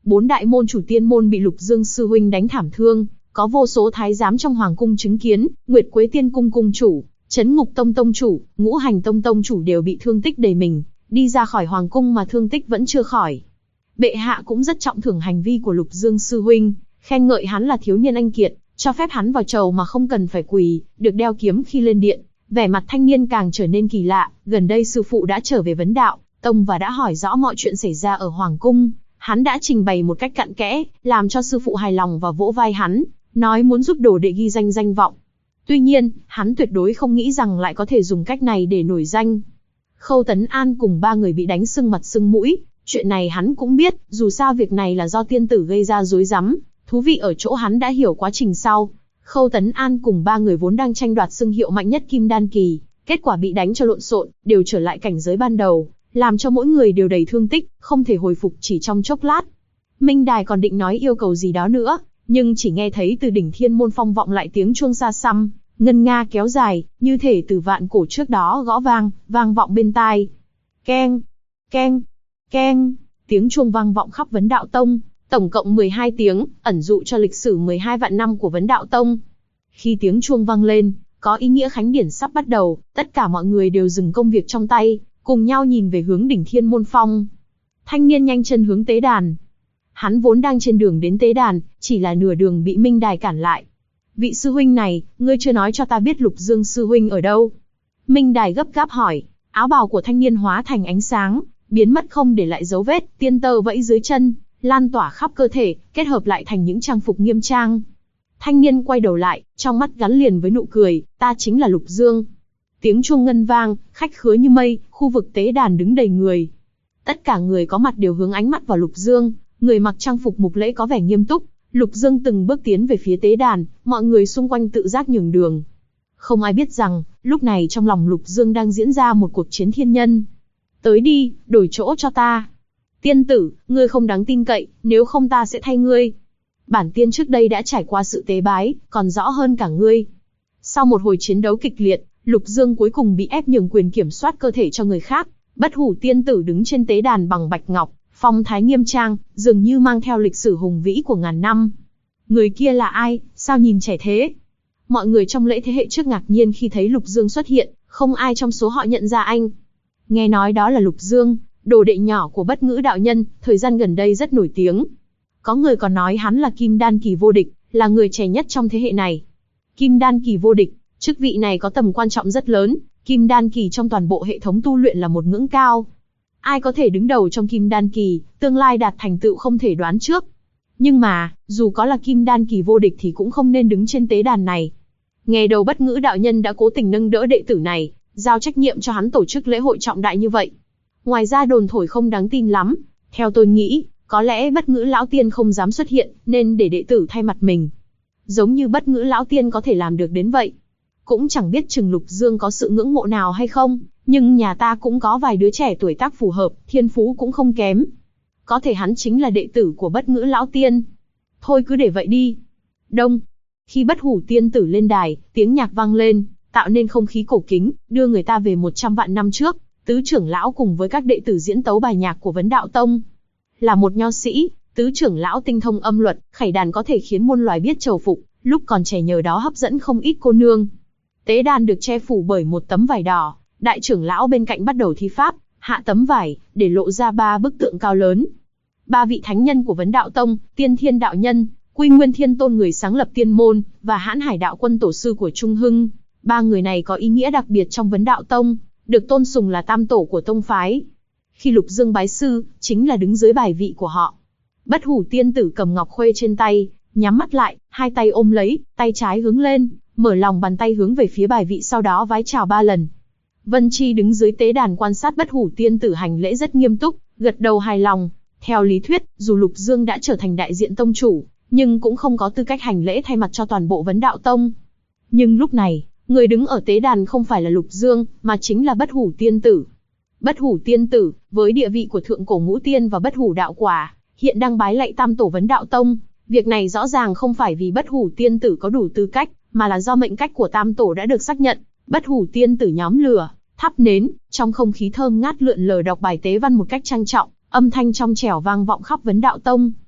4 đại môn chủ tiên môn bị Lục Dương sư huynh đánh thảm thương, có vô số thái giám trong hoàng cung chứng kiến, Nguyệt Quế Tiên cung cung chủ, Trấn Ngục Tông tông chủ, Ngũ Hành Tông tông chủ đều bị thương tích đầy mình, đi ra khỏi hoàng cung mà thương tích vẫn chưa khỏi. Bệ hạ cũng rất trọng thưởng hành vi của Lục Dương sư huynh, khen ngợi hắn là thiếu niên anh kiệt, cho phép hắn vào chầu mà không cần phải quỳ, được đeo kiếm khi lên điện. Vẻ mặt thanh niên càng trở nên kỳ lạ, gần đây sư phụ đã trở về Vấn Đạo Tông và đã hỏi rõ mọi chuyện xảy ra ở hoàng cung, hắn đã trình bày một cách cặn kẽ, làm cho sư phụ hài lòng và vỗ vai hắn, nói muốn giúp đồ đệ ghi danh danh vọng. Tuy nhiên, hắn tuyệt đối không nghĩ rằng lại có thể dùng cách này để nổi danh. Khâu Tấn An cùng 3 người bị đánh sưng mặt sưng mũi, chuyện này hắn cũng biết, dù sao việc này là do tiên tử gây ra rối rắm. Thú vị ở chỗ hắn đã hiểu quá trình sau. Khâu Tấn An cùng 3 người vốn đang tranh đoạt xưng hiệu mạnh nhất Kim Đan kỳ, kết quả bị đánh cho lộn xộn, đều trở lại cảnh giới ban đầu, làm cho mỗi người đều đầy thương tích, không thể hồi phục chỉ trong chốc lát. Minh Đài còn định nói yêu cầu gì đó nữa, nhưng chỉ nghe thấy từ đỉnh Thiên Môn Phong vọng lại tiếng chuông xa xăm, ngân nga kéo dài, như thể từ vạn cổ trước đó gõ vang vọng bên tai. Keng, keng, keng, tiếng chuông vang vọng khắp Vấn Đạo Tông, tổng cộng 12 tiếng, ẩn dụ cho lịch sử 12 vạn năm của Vấn Đạo Tông. Khi tiếng chuông vang lên, có ý nghĩa khánh điển sắp bắt đầu, tất cả mọi người đều dừng công việc trong tay, cùng nhau nhìn về hướng đỉnh Thiên Môn Phong. Thanh niên nhanh chân hướng tế đàn. Hắn vốn đang trên đường đến tế đàn, chỉ là nửa đường bị Minh Đài cản lại. Vị sư huynh này, ngươi chưa nói cho ta biết Lục Dương sư huynh ở đâu? Minh Đài gấp gáp hỏi. Áo bào của thanh niên hóa thành ánh sáng, biến mất không để lại dấu vết, tiên tơ vẫy dưới chân, lan tỏa khắp cơ thể, kết hợp lại thành những trang phục nghiêm trang. Thanh niên quay đầu lại, trong mắt gắn liền với nụ cười, ta chính là Lục Dương. Tiếng chuông ngân vang, khách khứa như mây, khu vực tế đàn đứng đầy người. Tất cả người có mặt đều hướng ánh mắt vào Lục Dương, người mặc trang phục mục lễ có vẻ nghiêm túc. Lục Dương từng bước tiến về phía tế đàn, mọi người xung quanh tự giác nhường đường. Không ai biết rằng, lúc này trong lòng Lục Dương đang diễn ra một cuộc chiến thiên nhân. Tới đi, đổi chỗ cho ta. Tiên tử, ngươi không đáng tin cậy, nếu không ta sẽ thay ngươi. Bản tiên trước đây đã trải qua sự tế bái, còn rõ hơn cả ngươi. Sau một hồi chiến đấu kịch liệt, Lục Dương cuối cùng bị ép nhường quyền kiểm soát cơ thể cho người khác. Bất Hủ tiên tử đứng trên tế đàn bằng bạch ngọc, phong thái nghiêm trang, dường như mang theo lịch sử hùng vĩ của ngàn năm. Người kia là ai, sao nhìn trẻ thế? Mọi người trong lễ thế hệ trước ngạc nhiên khi thấy Lục Dương xuất hiện, không ai trong số họ nhận ra anh. Nghe nói đó là Lục Dương, đồ đệ nhỏ của Bất Ngữ đạo nhân, thời gian gần đây rất nổi tiếng. Có người còn nói hắn là Kim Đan kỳ vô địch, là người trẻ nhất trong thế hệ này. Kim Đan kỳ vô địch, chức vị này có tầm quan trọng rất lớn, Kim Đan kỳ trong toàn bộ hệ thống tu luyện là một ngưỡng cao. Ai có thể đứng đầu trong Kim Đan kỳ, tương lai đạt thành tựu không thể đoán trước. Nhưng mà, dù có là Kim Đan kỳ vô địch thì cũng không nên đứng trên tế đàn này. Nghe đầu Bất Ngữ đạo nhân đã cố tình nâng đỡ đệ tử này, giao trách nhiệm cho hắn tổ chức lễ hội trọng đại như vậy. Ngoài ra đồn thổi không đáng tin lắm, theo tôi nghĩ, có lẽ Bất Ngữ lão tiên không dám xuất hiện, nên để đệ tử thay mặt mình. Giống như Bất Ngữ lão tiên có thể làm được đến vậy. Cũng chẳng biết chừng Lục Dương có sự ngưỡng mộ nào hay không, nhưng nhà ta cũng có vài đứa trẻ tuổi tác phù hợp, thiên phú cũng không kém. Có thể hắn chính là đệ tử của Bất Ngữ lão tiên. Thôi cứ để vậy đi. Đông. Khi Bất Hủ tiên tử lên đài, tiếng nhạc vang lên, tạo nên không khí cổ kính, đưa người ta về 100 vạn năm trước. Tứ trưởng lão cùng với các đệ tử diễn tấu bài nhạc của Vấn Đạo Tông. Là một nho sĩ, tứ trưởng lão tinh thông âm luật, khải đàn có thể khiến muôn loài biết chầu phục, lúc còn trẻ nhờ đó hấp dẫn không ít cô nương. Tế đàn được che phủ bởi một tấm vải đỏ, đại trưởng lão bên cạnh bắt đầu thi pháp, hạ tấm vải, để lộ ra 3 bức tượng cao lớn. 3 vị thánh nhân của Vấn Đạo Tông, Tiên Thiên đạo nhân, Quy Nguyên Thiên Tôn người sáng lập tiên môn, và Hãn Hải đạo quân tổ sư của Trung Hưng. 3 người này có ý nghĩa đặc biệt trong Vấn Đạo Tông, được tôn sùng là tam tổ của tông phái. Khi Lục Dương bái sư, chính là đứng dưới bài vị của họ. Bất Hủ tiên tử cầm ngọc khuê trên tay, nhắm mắt lại, hai tay ôm lấy, tay trái hướng lên, mở lòng bàn tay hướng về phía bài vị, sau đó vái chào 3 lần. Vân Chi đứng dưới tế đàn quan sát Bất Hủ tiên tử hành lễ rất nghiêm túc, gật đầu hài lòng. Theo lý thuyết, dù Lục Dương đã trở thành đại diện tông chủ, nhưng cũng không có tư cách hành lễ thay mặt cho toàn bộ Vấn Đạo Tông. Nhưng lúc này, người đứng ở tế đàn không phải là Lục Dương, mà chính là Bất Hủ tiên tử. Bất Hủ tiên tử, với địa vị của thượng cổ ngũ tiên và Bất Hủ đạo quả, hiện đang bái lạy tam tổ Vấn Đạo Tông. Việc này rõ ràng không phải vì Bất Hủ tiên tử có đủ tư cách, mà là do mệnh cách của tam tổ đã được xác nhận. Bất Hủ tiên tử nhóm lửa, thắp nến, trong không khí thơm ngát lượn lờ đọc bài tế văn một cách trang trọng, âm thanh trong trẻo vang vọng khắp Vấn Đạo Tông.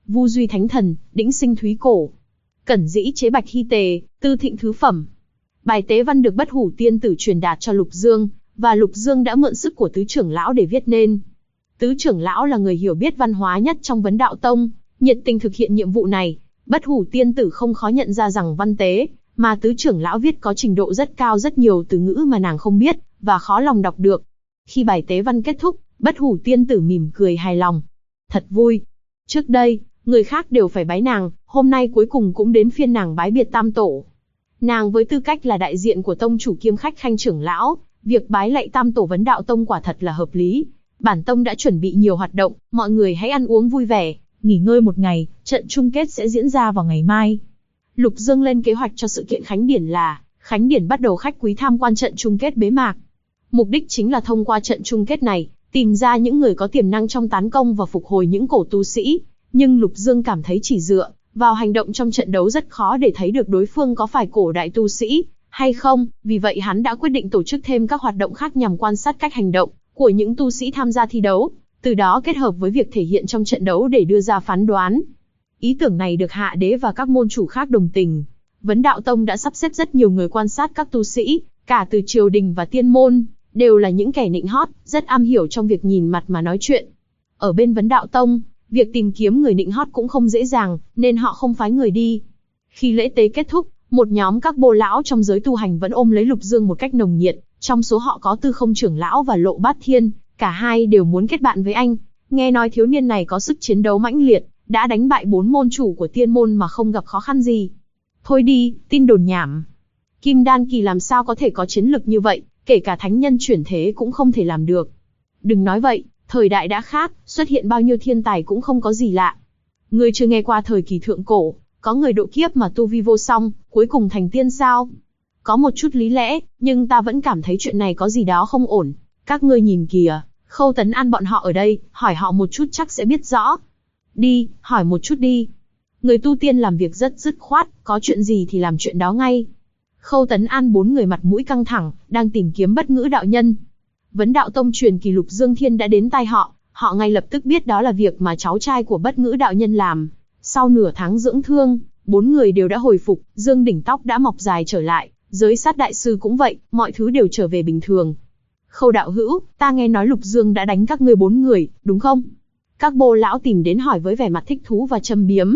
Vu Duy Thánh Thần, Đĩnh Sinh Thúy Cổ, Cẩn Dĩ Chế Bạch Hy Tề, Tư Thịnh Thứ Phẩm. Bài tế văn được Bất Hủ Tiên Tử truyền đạt cho Lục Dương, và Lục Dương đã mượn sức của tứ trưởng lão để viết nên. Tứ trưởng lão là người hiểu biết văn hóa nhất trong Vấn Đạo Tông, nhiệt tình thực hiện nhiệm vụ này. Bất Hủ Tiên Tử không khó nhận ra rằng văn tế mà tứ trưởng lão viết có trình độ rất cao, rất nhiều từ ngữ mà nàng không biết và khó lòng đọc được. Khi bài tế văn kết thúc, Bất Hủ Tiên Tử mỉm cười hài lòng. Thật vui. Trước đây, người khác đều phải bái nàng, hôm nay cuối cùng cũng đến phiên nàng bái biệt Tam Tổ. Nàng với tư cách là đại diện của tông chủ kiêm khách khanh trưởng lão, việc bái lạy Tam Tổ Vấn Đạo Tông quả thật là hợp lý. Bản tông đã chuẩn bị nhiều hoạt động, mọi người hãy ăn uống vui vẻ, nghỉ ngơi một ngày, trận chung kết sẽ diễn ra vào ngày mai. Lục Dương lên kế hoạch cho sự kiện Khánh Điển là, Khánh Điển bắt đầu khách quý tham quan trận chung kết bế mạc. Mục đích chính là thông qua trận chung kết này, tìm ra những người có tiềm năng trong tán công và phục hồi những cổ tu sĩ. Nhưng Lục Dương cảm thấy chỉ dựa vào hành động trong trận đấu rất khó để thấy được đối phương có phải cổ đại tu sĩ hay không, vì vậy hắn đã quyết định tổ chức thêm các hoạt động khác nhằm quan sát cách hành động của những tu sĩ tham gia thi đấu, từ đó kết hợp với việc thể hiện trong trận đấu để đưa ra phán đoán. Ý tưởng này được Hạ Đế và các môn chủ khác đồng tình. Vấn Đạo Tông đã sắp xếp rất nhiều người quan sát các tu sĩ, cả từ triều đình và tiên môn, đều là những kẻ nịnh hót, rất am hiểu trong việc nhìn mặt mà nói chuyện. Ở bên Vấn Đạo Tông, việc tìm kiếm người nịnh hót cũng không dễ dàng, nên họ không phái người đi. Khi lễ tế kết thúc, một nhóm các bô lão trong giới tu hành vẫn ôm lấy Lục Dương một cách nồng nhiệt, trong số họ có Tư Không trưởng lão và Lộ Bát Thiên, cả hai đều muốn kết bạn với anh. Nghe nói thiếu niên này có sức chiến đấu mãnh liệt, đã đánh bại 4 môn chủ của tiên môn mà không gặp khó khăn gì. Thôi đi, tin đồn nhảm. Kim Đan kỳ làm sao có thể có chiến lực như vậy, kể cả thánh nhân chuyển thế cũng không thể làm được. Đừng nói vậy, thời đại đã khác, xuất hiện bao nhiêu thiên tài cũng không có gì lạ. Ngươi chưa nghe qua thời kỳ thượng cổ, có người độ kiếp mà tu vi vô song, cuối cùng thành tiên sao? Có một chút lý lẽ, nhưng ta vẫn cảm thấy chuyện này có gì đó không ổn. Các ngươi nhìn kìa, Khâu Tấn An bọn họ ở đây, hỏi họ một chút chắc sẽ biết rõ. Đi, hỏi một chút đi. Người tu tiên làm việc rất dứt khoát, có chuyện gì thì làm chuyện đó ngay. Khâu Tấn An 4 người mặt mũi căng thẳng, đang tìm kiếm Bất Ngữ đạo nhân. Vấn Đạo Tông truyền kỳ Lục Dương Thiên đã đến tai họ, họ ngay lập tức biết đó là việc mà cháu trai của Bất Ngữ đạo nhân làm. Sau nửa tháng dưỡng thương, 4 người đều đã hồi phục, Dương đỉnh tóc đã mọc dài trở lại, Giới Sát đại sư cũng vậy, mọi thứ đều trở về bình thường. Khâu đạo hữu, ta nghe nói Lục Dương đã đánh các ngươi 4 người, đúng không? Các bô lão tìm đến hỏi với vẻ mặt thích thú và châm biếm.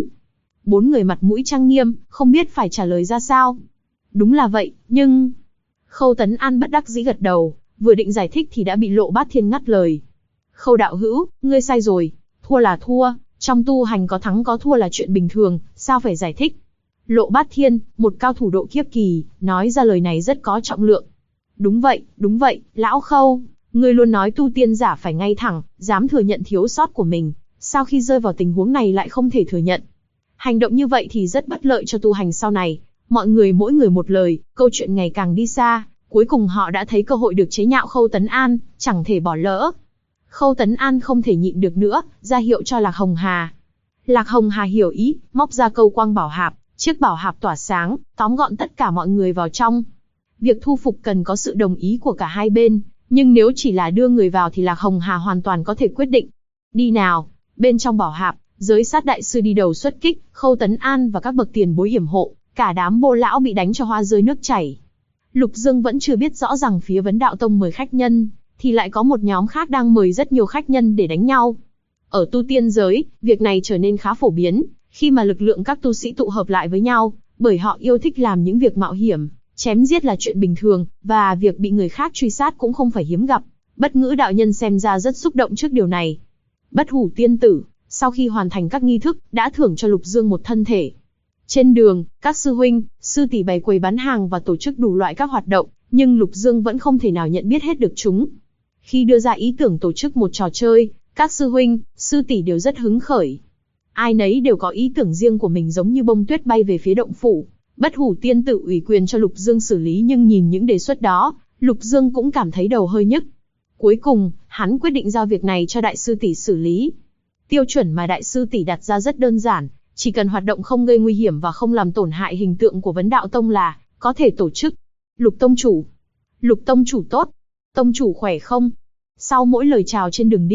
4 người mặt mũi trang nghiêm, không biết phải trả lời ra sao. Đúng là vậy, nhưng... Khâu Tấn An bất đắc dĩ gật đầu, vừa định giải thích thì đã bị Lộ Bát Thiên ngắt lời. Khâu đạo hữu, ngươi sai rồi, thua là thua, trong tu hành có thắng có thua là chuyện bình thường, sao phải giải thích? Lộ Bát Thiên, một cao thủ độ kiếp kỳ, nói ra lời này rất có trọng lượng. Đúng vậy, lão Khâu, ngươi luôn nói tu tiên giả phải ngay thẳng, dám thừa nhận thiếu sót của mình, sao khi rơi vào tình huống này lại không thể thừa nhận? Hành động như vậy thì rất bất lợi cho tu hành sau này. Mọi người mỗi người một lời, câu chuyện ngày càng đi xa, cuối cùng họ đã thấy cơ hội được chế nhạo Khâu Tấn An, chẳng thể bỏ lỡ. Khâu Tấn An không thể nhịn được nữa, ra hiệu cho Lạc Hồng Hà. Lạc Hồng Hà hiểu ý, móc ra câu quang bảo hạp, chiếc bảo hạp tỏa sáng, tóm gọn tất cả mọi người vào trong. Việc thu phục cần có sự đồng ý của cả hai bên, nhưng nếu chỉ là đưa người vào thì Lạc Hồng Hà hoàn toàn có thể quyết định. Đi nào, bên trong bảo hạp, Giới Sát đại sư đi đầu xuất kích, Khâu Tấn An và các bậc tiền bối yểm hộ, cả đám bô lão bị đánh cho hoa rơi nước chảy. Lục Dương vẫn chưa biết rõ rằng phía Vấn Đạo Tông mời khách nhân, thì lại có một nhóm khác đang mời rất nhiều khách nhân để đánh nhau. Ở tu tiên giới, việc này trở nên khá phổ biến, khi mà lực lượng các tu sĩ tụ hợp lại với nhau, bởi họ yêu thích làm những việc mạo hiểm, chém giết là chuyện bình thường, và việc bị người khác truy sát cũng không phải hiếm gặp. Bất Ngữ đạo nhân xem ra rất xúc động trước điều này. Bất Hủ tiên tử, sau khi hoàn thành các nghi thức, đã thưởng cho Lục Dương một thân thể. Trên đường, các sư huynh, sư tỷ bày quầy bán hàng và tổ chức đủ loại các hoạt động, nhưng Lục Dương vẫn không thể nào nhận biết hết được chúng. Khi đưa ra ý tưởng tổ chức một trò chơi, các sư huynh, sư tỷ đều rất hứng khởi. Ai nấy đều có ý tưởng riêng của mình giống như bông tuyết bay về phía động phủ. Bất Hủ tiên tử ủy quyền cho Lục Dương xử lý, nhưng nhìn những đề xuất đó, Lục Dương cũng cảm thấy đầu hơi nhức. Cuối cùng, hắn quyết định giao việc này cho đại sư tỷ xử lý. Tiêu chuẩn mà đại sư tỷ đặt ra rất đơn giản, chỉ cần hoạt động không gây nguy hiểm và không làm tổn hại hình tượng của Vấn Đạo Tông là có thể tổ chức. Lục tông chủ tốt. Tông chủ khỏe không? Sau mỗi lời chào trên đường đi,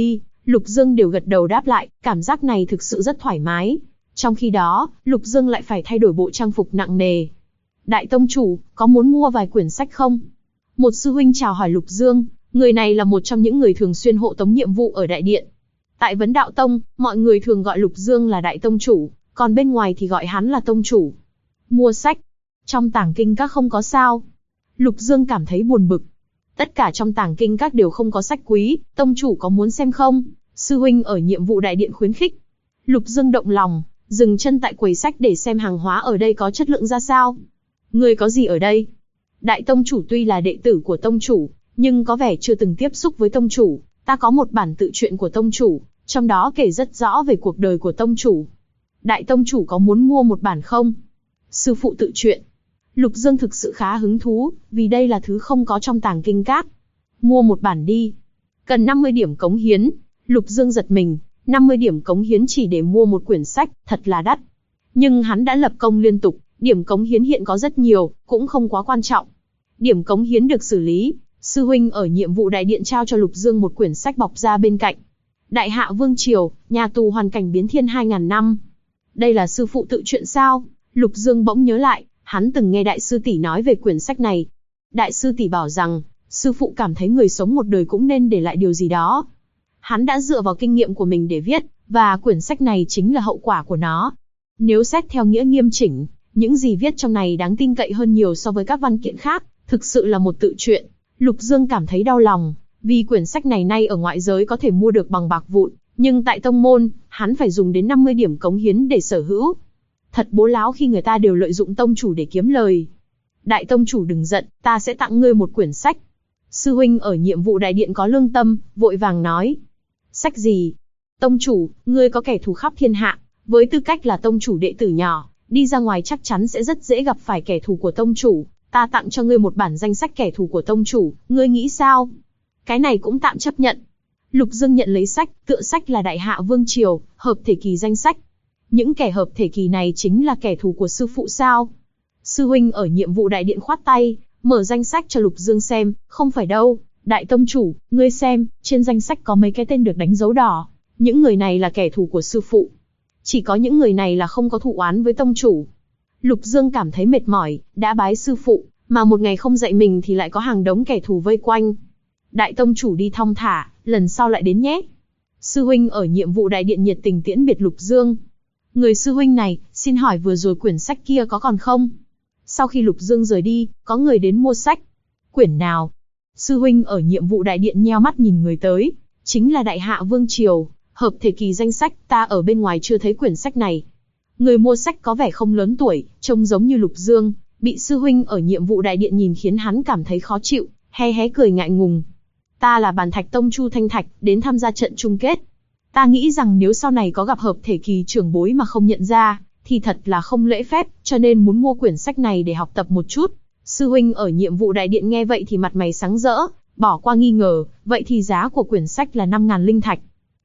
Lục Dương đều gật đầu đáp lại, cảm giác này thực sự rất thoải mái. Trong khi đó, Lục Dương lại phải thay đổi bộ trang phục nặng nề. Đại tông chủ, có muốn mua vài quyển sách không? Một sư huynh chào hỏi Lục Dương, người này là một trong những người thường xuyên hộ tống nhiệm vụ ở đại điện. Tại Vấn Đạo Tông, mọi người thường gọi Lục Dương là đại tông chủ, còn bên ngoài thì gọi hắn là tông chủ. Mua sách. Trong tàng kinh các không có sao. Lục Dương cảm thấy buồn bực. Tất cả trong tàng kinh các đều không có sách quý, tông chủ có muốn xem không? Sư huynh ở nhiệm vụ đại điện khuyến khích. Lục Dương động lòng, dừng chân tại quầy sách để xem hàng hóa ở đây có chất lượng ra sao. Ngươi có gì ở đây? Đại tông chủ tuy là đệ tử của tông chủ, nhưng có vẻ chưa từng tiếp xúc với tông chủ. Ta có một bản tự truyện của tông chủ, trong đó kể rất rõ về cuộc đời của tông chủ. Đại tông chủ có muốn mua một bản không? Sư phụ tự truyện. Lục Dương thực sự khá hứng thú, vì đây là thứ không có trong tàng kinh các. Mua một bản đi. Cần 50 điểm cống hiến. Lục Dương giật mình, 50 điểm cống hiến chỉ để mua một quyển sách, thật là đắt. Nhưng hắn đã lập công liên tục, điểm cống hiến hiện có rất nhiều, cũng không quá quan trọng. Điểm cống hiến được xử lý, sư huynh ở nhiệm vụ đại điện trao cho Lục Dương một quyển sách bọc ra bên cạnh. Đại Hạ Vương Triều, nhà tù hoàn cảnh biến thiên 2000 năm. Đây là sư phụ tự truyện sao? Lục Dương bỗng nhớ lại, hắn từng nghe đại sư tỷ nói về quyển sách này. Đại sư tỷ bảo rằng, sư phụ cảm thấy người sống một đời cũng nên để lại điều gì đó. Hắn đã dựa vào kinh nghiệm của mình để viết, và quyển sách này chính là hậu quả của nó. Nếu xét theo nghĩa nghiêm chỉnh, những gì viết trong này đáng tin cậy hơn nhiều so với các văn kiện khác, thực sự là một tự truyện. Lục Dương cảm thấy đau lòng, vì quyển sách này nay ở ngoại giới có thể mua được bằng bạc vụn, nhưng tại tông môn, hắn phải dùng đến 50 điểm cống hiến để sở hữu. Thật bố láo khi người ta đều lợi dụng tông chủ để kiếm lời. Đại tông chủ đừng giận, ta sẽ tặng ngươi một quyển sách. Sư huynh ở nhiệm vụ đại điện có lương tâm, vội vàng nói. Sách gì? Tông chủ, ngươi có kẻ thù khắp thiên hạ, với tư cách là tông chủ đệ tử nhỏ, đi ra ngoài chắc chắn sẽ rất dễ gặp phải kẻ thù của tông chủ. Ta tặng cho ngươi một bản danh sách kẻ thù của tông chủ, ngươi nghĩ sao? Cái này cũng tạm chấp nhận. Lục Dương nhận lấy sách, tựa sách là Đại Hạ Vương Triều, hợp thể kỳ danh sách. Những kẻ hợp thể kỳ này chính là kẻ thù của sư phụ sao? Sư huynh ở nhiệm vụ đại điện khoát tay, mở danh sách cho Lục Dương xem, không phải đâu, đại tông chủ, ngươi xem, trên danh sách có mấy cái tên được đánh dấu đỏ. Những người này là kẻ thù của sư phụ. Chỉ có những người này là không có thù oán với tông chủ. Lục Dương cảm thấy mệt mỏi, đã bái sư phụ, mà một ngày không dạy mình thì lại có hàng đống kẻ thù vây quanh. Đại tông chủ đi thong thả, lần sau lại đến nhé. Sư huynh ở nhiệm vụ đại điện nhiệt tình tiễn biệt Lục Dương. Người sư huynh này, xin hỏi vừa rồi quyển sách kia có còn không? Sau khi Lục Dương rời đi, có người đến mua sách. Quyển nào? Sư huynh ở nhiệm vụ đại điện nheo mắt nhìn người tới, chính là Đại Hạ Vương Triều, hợp thể kỳ danh sách, ta ở bên ngoài chưa thấy quyển sách này. Người mua sách có vẻ không lớn tuổi, trông giống như Lục Dương, bị sư huynh ở nhiệm vụ đại điện nhìn khiến hắn cảm thấy khó chịu, hé hé cười ngại ngùng. Ta là Bàn Thạch Tông Chu Thanh Thạch, đến tham gia trận chung kết. Ta nghĩ rằng nếu sau này có gặp hợp thể kỳ trưởng bối mà không nhận ra, thì thật là không lễ phép, cho nên muốn mua quyển sách này để học tập một chút. Sư huynh ở nhiệm vụ đại điện nghe vậy thì mặt mày sáng rỡ, bỏ qua nghi ngờ, vậy thì giá của quyển sách là 5.000 linh thạch.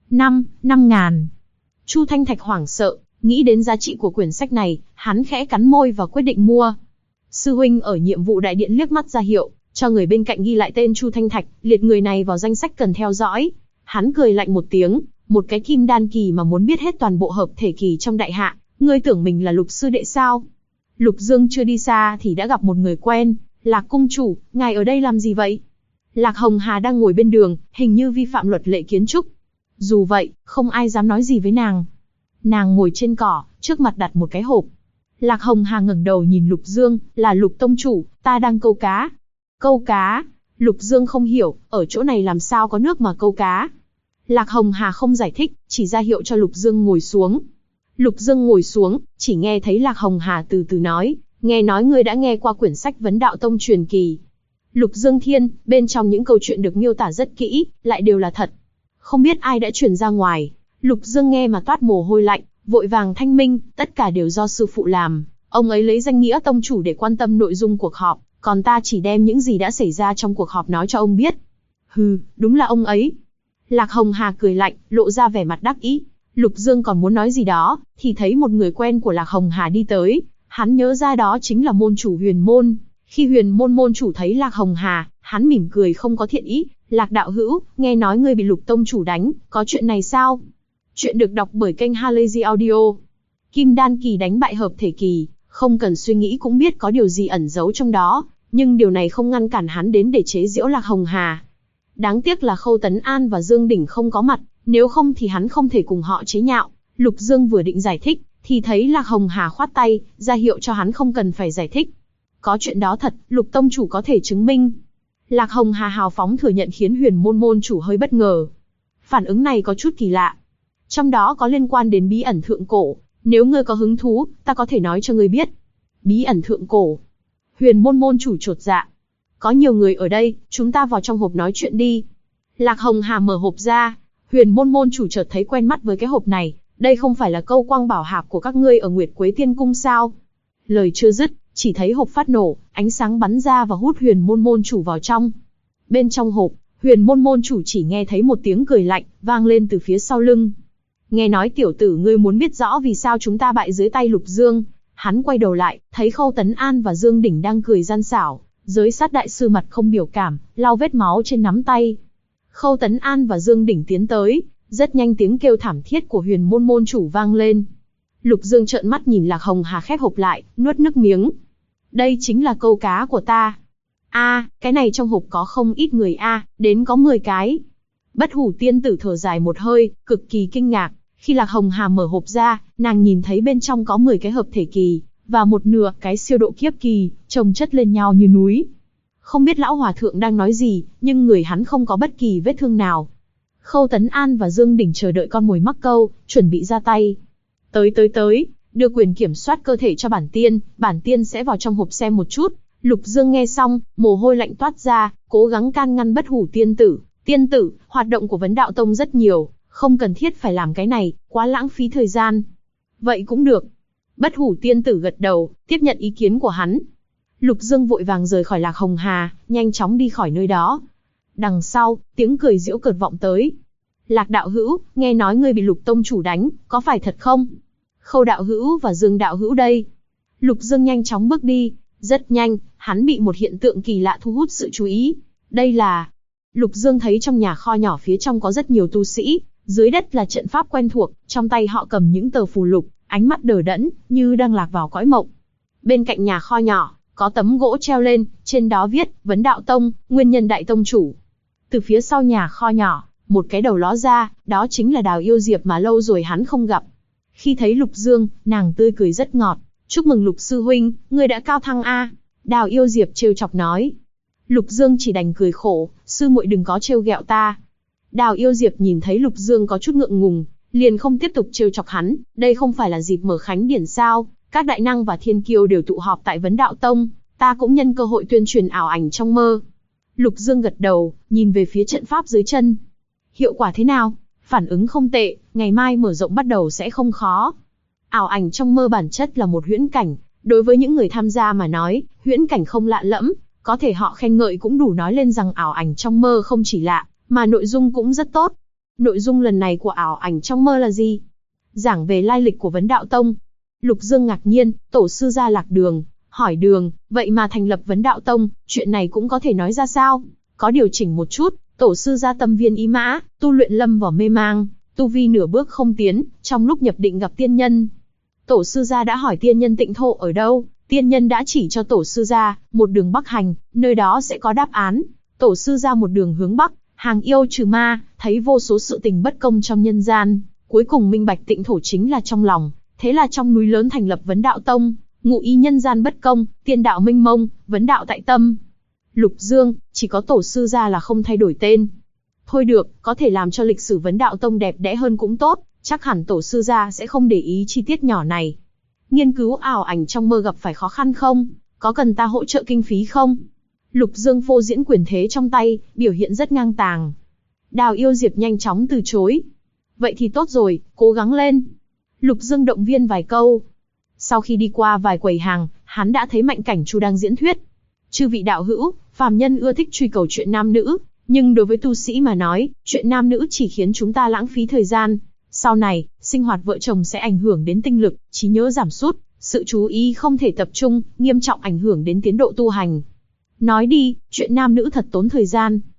5.000. Chu Thanh Thạch hoảng sợ, nghĩ đến giá trị của quyển sách này, hắn khẽ cắn môi và quyết định mua. Sư huynh ở nhiệm vụ đại điện liếc mắt ra hiệu, cho người bên cạnh ghi lại tên Chu Thanh Thạch, liệt người này vào danh sách cần theo dõi. Hắn cười lạnh một tiếng, một cái kim đan kỳ mà muốn biết hết toàn bộ hợp thể kỳ trong Đại Hạ, ngươi tưởng mình là Lục sư đệ sao? Lục Dương chưa đi xa thì đã gặp một người quen, Lạc cung chủ, ngài ở đây làm gì vậy? Lạc Hồng Hà đang ngồi bên đường, hình như vi phạm luật lệ kiến trúc. Dù vậy, không ai dám nói gì với nàng. Nàng ngồi trên cỏ, trước mặt đặt một cái hộp. Lạc Hồng Hà ngẩng đầu nhìn Lục Dương, là Lục tông chủ, ta đang câu cá. Câu cá? Lục Dương không hiểu, ở chỗ này làm sao có nước mà câu cá? Lạc Hồng Hà không giải thích, chỉ ra hiệu cho Lục Dương ngồi xuống. Lục Dương ngồi xuống, chỉ nghe thấy Lạc Hồng Hà từ từ nói, nghe nói ngươi đã nghe qua quyển sách Vấn Đạo Tông truyền kỳ. Lục Dương Thiên, bên trong những câu chuyện được miêu tả rất kỹ, lại đều là thật. Không biết ai đã truyền ra ngoài. Lục Dương nghe mà toát mồ hôi lạnh, vội vàng thanh minh, tất cả đều do sư phụ làm. Ông ấy lấy danh nghĩa tông chủ để quan tâm nội dung cuộc họp, còn ta chỉ đem những gì đã xảy ra trong cuộc họp nói cho ông biết. Hừ, đúng là ông ấy. Lạc Hồng Hà cười lạnh, lộ ra vẻ mặt đắc ý. Lục Dương còn muốn nói gì đó, thì thấy một người quen của Lạc Hồng Hà đi tới. Hắn nhớ ra đó chính là môn chủ Huyền Môn. Khi Huyền Môn môn chủ thấy Lạc Hồng Hà, hắn mỉm cười không có thiện ý, Lạc đạo hữu, nghe nói ngươi bị Lục tông chủ đánh, có chuyện này sao? Chuyện được đọc bởi kênh Halazy Audio. Kim đan kỳ đánh bại hợp thể kỳ, không cần suy nghĩ cũng biết có điều gì ẩn giấu trong đó, nhưng điều này không ngăn cản hắn đến để chế giễu Lạc Hồng Hà. Đáng tiếc là Khâu Tấn An và Dương Đỉnh không có mặt, nếu không thì hắn không thể cùng họ chế nhạo. Lục Dương vừa định giải thích, thì thấy Lạc Hồng Hà khoát tay, ra hiệu cho hắn không cần phải giải thích. Có chuyện đó thật, Lục tông chủ có thể chứng minh. Lạc Hồng Hà hào phóng thừa nhận khiến Huyền Môn môn chủ hơi bất ngờ. Phản ứng này có chút kỳ lạ. Trong đó có liên quan đến bí ẩn thượng cổ, nếu ngươi có hứng thú, ta có thể nói cho ngươi biết. Bí ẩn thượng cổ. Huyền Môn môn chủ chột dạ. Có nhiều người ở đây, chúng ta vào trong hộp nói chuyện đi. Lạc Hồng Hà mở hộp ra, Huyền Môn môn chủ chợt thấy quen mắt với cái hộp này, đây không phải là Câu Quang Bảo Hạp của các ngươi ở Nguyệt Quế Tiên Cung sao? Lời chưa dứt, chỉ thấy hộp phát nổ, ánh sáng bắn ra và hút Huyền Môn môn chủ vào trong. Bên trong hộp, Huyền Môn môn chủ chỉ nghe thấy một tiếng cười lạnh vang lên từ phía sau lưng. Nghe nói tiểu tử ngươi muốn biết rõ vì sao chúng ta bại dưới tay Lục Dương. Hắn quay đầu lại, thấy Khâu Tấn An và Dương Đỉnh đang cười gian xảo. Giới sát đại sư mặt không biểu cảm, lau vết máu trên nắm tay. Khâu Tấn An và Dương Đỉnh tiến tới, rất nhanh tiếng kêu thảm thiết của Huyền Môn môn chủ vang lên. Lục Dương trợn mắt nhìn Lạc Hồng Hà khép hộp lại, nuốt nước miếng. Đây chính là câu cá của ta. Cái này trong hộp có không ít người đến có 10 cái. Bất Hủ tiên tử thở dài một hơi, cực kỳ kinh ngạc. Khi Lạc Hồng Hà mở hộp ra, nàng nhìn thấy bên trong có 10 cái hợp thể kỳ, và một nửa cái siêu độ kiếp kỳ, chồng chất lên nhau như núi. Không biết lão hòa thượng đang nói gì, nhưng người hắn không có bất kỳ vết thương nào. Khâu Tấn An và Dương Đỉnh chờ đợi con mồi mắc câu, chuẩn bị ra tay. Tới, đưa quyền kiểm soát cơ thể cho bản tiên sẽ vào trong hộp xem một chút. Lục Dương nghe xong, mồ hôi lạnh toát ra, cố gắng can ngăn Bất Hủ tiên tử. Tiên tử, hoạt động của Vấn Đạo Tông rất nhiều, không cần thiết phải làm cái này, quá lãng phí thời gian. Vậy cũng được. Bất Hủ tiên tử gật đầu, tiếp nhận ý kiến của hắn. Lục Dương vội vàng rời khỏi Lạc Hồng Hà, nhanh chóng đi khỏi nơi đó. Đằng sau, tiếng cười giễu cợt vọng tới. Lạc đạo hữu, nghe nói ngươi bị Lục tông chủ đánh, có phải thật không? Khâu đạo hữu và Dương đạo hữu đây. Lục Dương nhanh chóng bước đi, rất nhanh, hắn bị một hiện tượng kỳ lạ thu hút sự chú ý. Đây là... Lục Dương thấy trong nhà kho nhỏ phía trong có rất nhiều tu sĩ, dưới đất là trận pháp quen thuộc, trong tay họ cầm những tờ phù lục, ánh mắt đờ đẫn, như đang lạc vào cõi mộng. Bên cạnh nhà kho nhỏ, có tấm gỗ treo lên, trên đó viết, Vấn Đạo Tông, Nguyên Nhân Đại Tông Chủ. Từ phía sau nhà kho nhỏ, một cái đầu ló ra, đó chính là Đào Yêu Diệp mà lâu rồi hắn không gặp. Khi thấy Lục Dương, nàng tươi cười rất ngọt. Chúc mừng Lục sư huynh, ngươi đã cao thăng a. Đào Yêu Diệp trêu chọc nói. Lục Dương chỉ đành cười khổ, sư muội đừng có trêu ghẹo ta. Đào Yêu Diệp nhìn thấy Lục Dương có chút ngượng ngùng, liền không tiếp tục trêu chọc hắn. Đây không phải là dịp mở khánh điển sao? Các đại năng và thiên kiêu đều tụ họp tại Vấn Đạo Tông, ta cũng nhân cơ hội tuyên truyền ảo ảnh trong mơ. Lục Dương gật đầu, nhìn về phía trận pháp dưới chân. Hiệu quả thế nào? Phản ứng không tệ, ngày mai mở rộng bắt đầu sẽ không khó. Ảo ảnh trong mơ bản chất là một huyễn cảnh, đối với những người tham gia mà nói, huyễn cảnh không lạ lẫm, có thể họ khen ngợi cũng đủ nói lên rằng ảo ảnh trong mơ không chỉ lạ, mà nội dung cũng rất tốt. Nội dung lần này của ảo ảnh trong mơ là gì? Giảng về lai lịch của Vấn Đạo Tông. Lục Dương ngạc nhiên, tổ sư gia lạc đường, hỏi đường, vậy mà thành lập Vấn Đạo Tông, chuyện này cũng có thể nói ra sao? Có điều chỉnh một chút, tổ sư gia tâm viên ý mã, tu luyện lâm vào mê mang, tu vi nửa bước không tiến, trong lúc nhập định gặp tiên nhân. Tổ sư gia đã hỏi tiên nhân Tịnh Thổ ở đâu, tiên nhân đã chỉ cho tổ sư gia một đường bắc hành, nơi đó sẽ có đáp án. Tổ sư gia một đường hướng bắc, hàng yêu trừ ma, thấy vô số sự tình bất công trong nhân gian, cuối cùng minh bạch Tịnh Thổ chính là trong lòng, thế là trong núi lớn thành lập Vấn Đạo Tông, ngụ ý nhân gian bất công, tiên đạo minh mông, vấn đạo tại tâm. Lục Dương, chỉ có tổ sư gia là không thay đổi tên. Thôi được, có thể làm cho lịch sử Vấn Đạo Tông đẹp đẽ hơn cũng tốt, chắc hẳn tổ sư gia sẽ không để ý chi tiết nhỏ này. Nghiên cứu ảo ảnh trong mơ gặp phải khó khăn không? Có cần ta hỗ trợ kinh phí không? Lục Dương phô diễn quyền thế trong tay, biểu hiện rất ngang tàng. Đào Yêu Diệp nhanh chóng từ chối. Vậy thì tốt rồi, cố gắng lên. Lục Dương động viên vài câu. Sau khi đi qua vài quầy hàng, hắn đã thấy Mạnh Cảnh Chu đang diễn thuyết. Chư vị đạo hữu, phàm nhân ưa thích truy cầu chuyện nam nữ, nhưng đối với tu sĩ mà nói, chuyện nam nữ chỉ khiến chúng ta lãng phí thời gian. Sau này, sinh hoạt vợ chồng sẽ ảnh hưởng đến tinh lực, trí nhớ giảm sút, sự chú ý không thể tập trung, nghiêm trọng ảnh hưởng đến tiến độ tu hành. Nói đi, chuyện nam nữ thật tốn thời gian.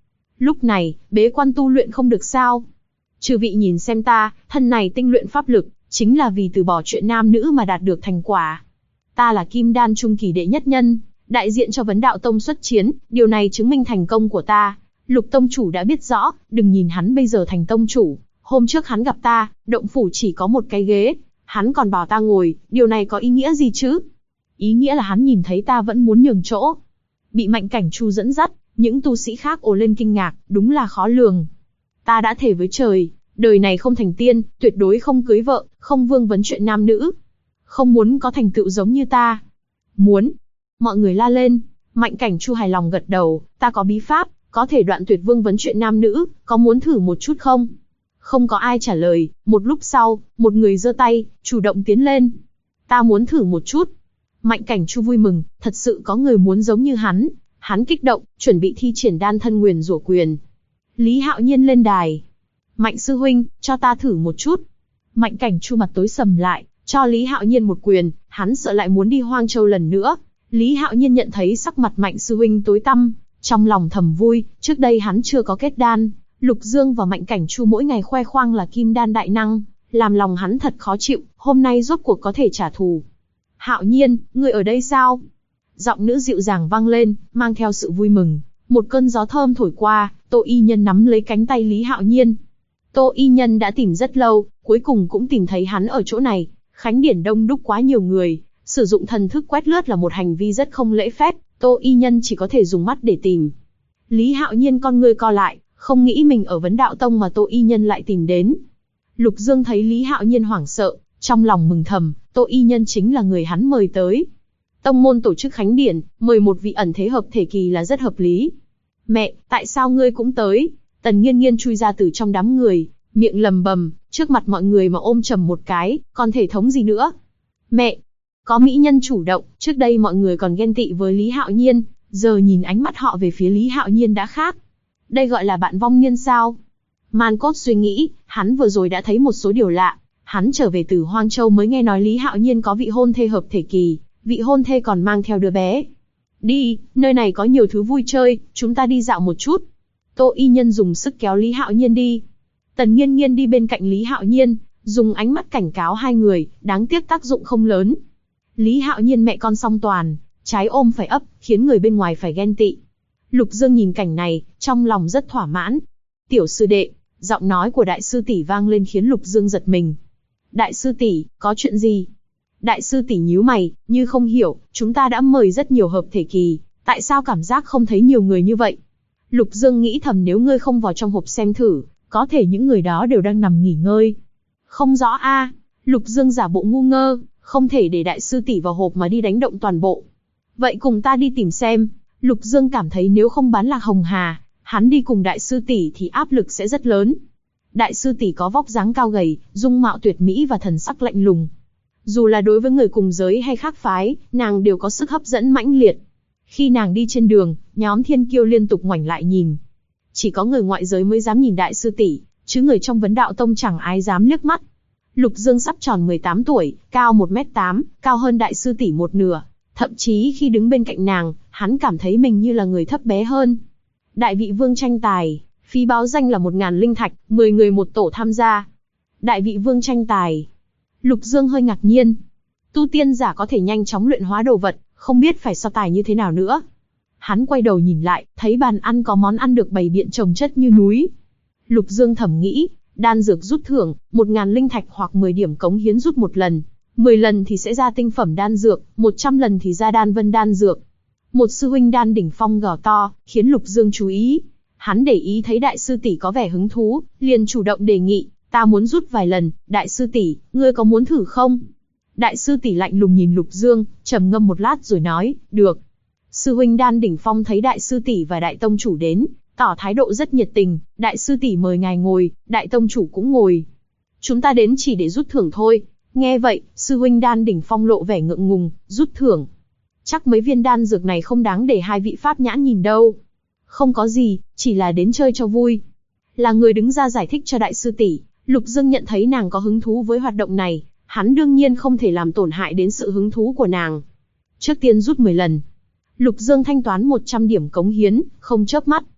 Lúc này, bế quan tu luyện không được sao? Chư vị nhìn xem ta, thân này tinh luyện pháp lực, chính là vì từ bỏ chuyện nam nữ mà đạt được thành quả. Ta là Kim Đan trung kỳ đệ nhất nhân, đại diện cho Vấn Đạo Tông xuất chiến, điều này chứng minh thành công của ta. Lục tông chủ đã biết rõ, đừng nhìn hắn bây giờ thành tông chủ, hôm trước hắn gặp ta, động phủ chỉ có một cái ghế, hắn còn bảo ta ngồi, điều này có ý nghĩa gì chứ? Ý nghĩa là hắn nhìn thấy ta vẫn muốn nhường chỗ. Bị Mạnh Cảnh Chu dẫn dắt, những tu sĩ khác ồ lên kinh ngạc, đúng là khó lường. Ta đã thề với trời, đời này không thành tiên, tuyệt đối không cưới vợ, không vương vấn chuyện nam nữ. Không muốn có thành tựu giống như ta. Muốn. Mọi người la lên. Mạnh Cảnh Chu hài lòng gật đầu, ta có bí pháp, có thể đoạn tuyệt vương vấn chuyện nam nữ, có muốn thử một chút không? Không có ai trả lời, một lúc sau, một người giơ tay, chủ động tiến lên. Ta muốn thử một chút. Mạnh Cảnh Chu vui mừng, thật sự có người muốn giống như hắn. Hắn kích động, chuẩn bị thi triển đan thân nguyền rủa quyền. Lý Hạo Nhiên lên đài. Mạnh sư huynh, cho ta thử một chút. Mạnh Cảnh Chu mặt tối sầm lại, cho Lý Hạo Nhiên một quyền, hắn sợ lại muốn đi Hoang Châu lần nữa. Lý Hạo Nhiên nhận thấy sắc mặt Mạnh sư huynh tối tăm, trong lòng thầm vui, trước đây hắn chưa có kết đan. Lục Dương và Mạnh Cảnh Chu mỗi ngày khoe khoang là kim đan đại năng, làm lòng hắn thật khó chịu, hôm nay rốt cuộc có thể trả thù. Hạo Nhiên, ngươi ở đây sao? Giọng nữ dịu dàng vang lên, mang theo sự vui mừng. Một cơn gió thơm thổi qua, Tô Y Nhân nắm lấy cánh tay Lý Hạo Nhiên. Tô Y Nhân đã tìm rất lâu, cuối cùng cũng tìm thấy hắn ở chỗ này. Khánh điển đông đúc quá nhiều người, sử dụng thần thức quét lướt là một hành vi rất không lễ phép, Tô Y Nhân chỉ có thể dùng mắt để tìm. Lý Hạo Nhiên con ngươi co lại, không nghĩ mình ở Vấn Đạo Tông mà Tô Y Nhân lại tìm đến. Lục Dương thấy Lý Hạo Nhiên hoảng sợ, trong lòng mừng thầm, Tô Y Nhân chính là người hắn mời tới. Tông môn tổ chức khánh điển, mời một vị ẩn thế hợp thể kỳ là rất hợp lý. Mẹ, tại sao ngươi cũng tới? Tần Nghiên Nghiên chui ra từ trong đám người, miệng lầm bầm, trước mặt mọi người mà ôm chầm một cái, còn thể thống gì nữa? Mẹ, có mỹ nhân chủ động, trước đây mọi người còn ghen tị với Lý Hạo Nhiên, giờ nhìn ánh mắt họ về phía Lý Hạo Nhiên đã khác. Đây gọi là bạn vong niên sao? Man Cốt suy nghĩ, hắn vừa rồi đã thấy một số điều lạ. Hắn trở về từ Hoang Châu mới nghe nói Lý Hạo Nhiên có vị hôn thê hợp thể kỳ, vị hôn thê còn mang theo đứa bé. Đi, nơi này có nhiều thứ vui chơi, chúng ta đi dạo một chút. Tô Y Nhân dùng sức kéo Lý Hạo Nhiên đi. Tần Nghiên Nghiên đi bên cạnh Lý Hạo Nhiên, dùng ánh mắt cảnh cáo hai người, đáng tiếc tác dụng không lớn. Lý Hạo Nhiên mẹ con song toàn, trái ôm phải ấp, khiến người bên ngoài phải ghen tị. Lục Dương nhìn cảnh này, trong lòng rất thỏa mãn. Tiểu sư đệ, giọng nói của đại sư tỷ vang lên khiến Lục Dương giật mình. Đại sư tỷ, có chuyện gì? Đại sư tỷ nhíu mày, như không hiểu, chúng ta đã mời rất nhiều hợp thể kỳ, tại sao cảm giác không thấy nhiều người như vậy? Lục Dương nghĩ thầm nếu ngươi không vào trong hộp xem thử, có thể những người đó đều đang nằm nghỉ ngơi. Không rõ a. Lục Dương giả bộ ngu ngơ, không thể để đại sư tỷ vào hộp mà đi đánh động toàn bộ. Vậy cùng ta đi tìm xem. Lục Dương cảm thấy nếu không bán Lạc Hồng Hà, hắn đi cùng đại sư tỷ thì áp lực sẽ rất lớn. Đại sư tỷ có vóc dáng cao gầy, dung mạo tuyệt mỹ và thần sắc lạnh lùng. Dù là đối với người cùng giới hay khác phái, nàng đều có sức hấp dẫn mãnh liệt. Khi nàng đi trên đường, nhóm thiên kiêu liên tục ngoảnh lại nhìn. Chỉ có người ngoại giới mới dám nhìn đại sư tỷ, chứ người trong Vấn Đạo Tông chẳng ai dám liếc mắt. Lục Dương sắp tròn 18 tuổi, cao 1m8, cao hơn đại sư tỷ một nửa. Thậm chí khi đứng bên cạnh nàng, hắn cảm thấy mình như là người thấp bé hơn. Đại vị vương tranh tài, phí báo danh là 1000 linh thạch, 10 người một tổ tham gia. Đại vị vương tranh tài. Lục Dương hơi ngạc nhiên. Tu tiên giả có thể nhanh chóng luyện hóa đồ vật, không biết phải so tài như thế nào nữa. Hắn quay đầu nhìn lại, thấy bàn ăn có món ăn được bày biện chồng chất như núi. Lục Dương thầm nghĩ, đan dược rút thưởng, 1000 linh thạch hoặc 10 điểm cống hiến rút một lần. 10 lần thì sẽ ra tinh phẩm đan dược, 100 lần thì ra đan vân đan dược. Một sư huynh đan đỉnh phong gào to, khiến Lục Dương chú ý. Hắn để ý thấy đại sư tỷ có vẻ hứng thú, liền chủ động đề nghị, ta muốn rút vài lần, đại sư tỷ, ngươi có muốn thử không? Đại sư tỷ lạnh lùng nhìn Lục Dương, trầm ngâm một lát rồi nói, được. Sư huynh đan đỉnh phong thấy đại sư tỷ và đại tông chủ đến, tỏ thái độ rất nhiệt tình, đại sư tỷ mời ngài ngồi, đại tông chủ cũng ngồi. Chúng ta đến chỉ để rút thưởng thôi. Nghe vậy, sư huynh đan đỉnh phong lộ vẻ ngượng ngùng, rút thưởng. Chắc mấy viên đan dược này không đáng để hai vị pháp nhãn nhìn đâu. Không có gì, chỉ là đến chơi cho vui. Là người đứng ra giải thích cho đại sư tỷ, Lục Dương nhận thấy nàng có hứng thú với hoạt động này, hắn đương nhiên không thể làm tổn hại đến sự hứng thú của nàng. Trước tiên rút 10 lần. Lục Dương thanh toán 100 điểm cống hiến, không chớp mắt.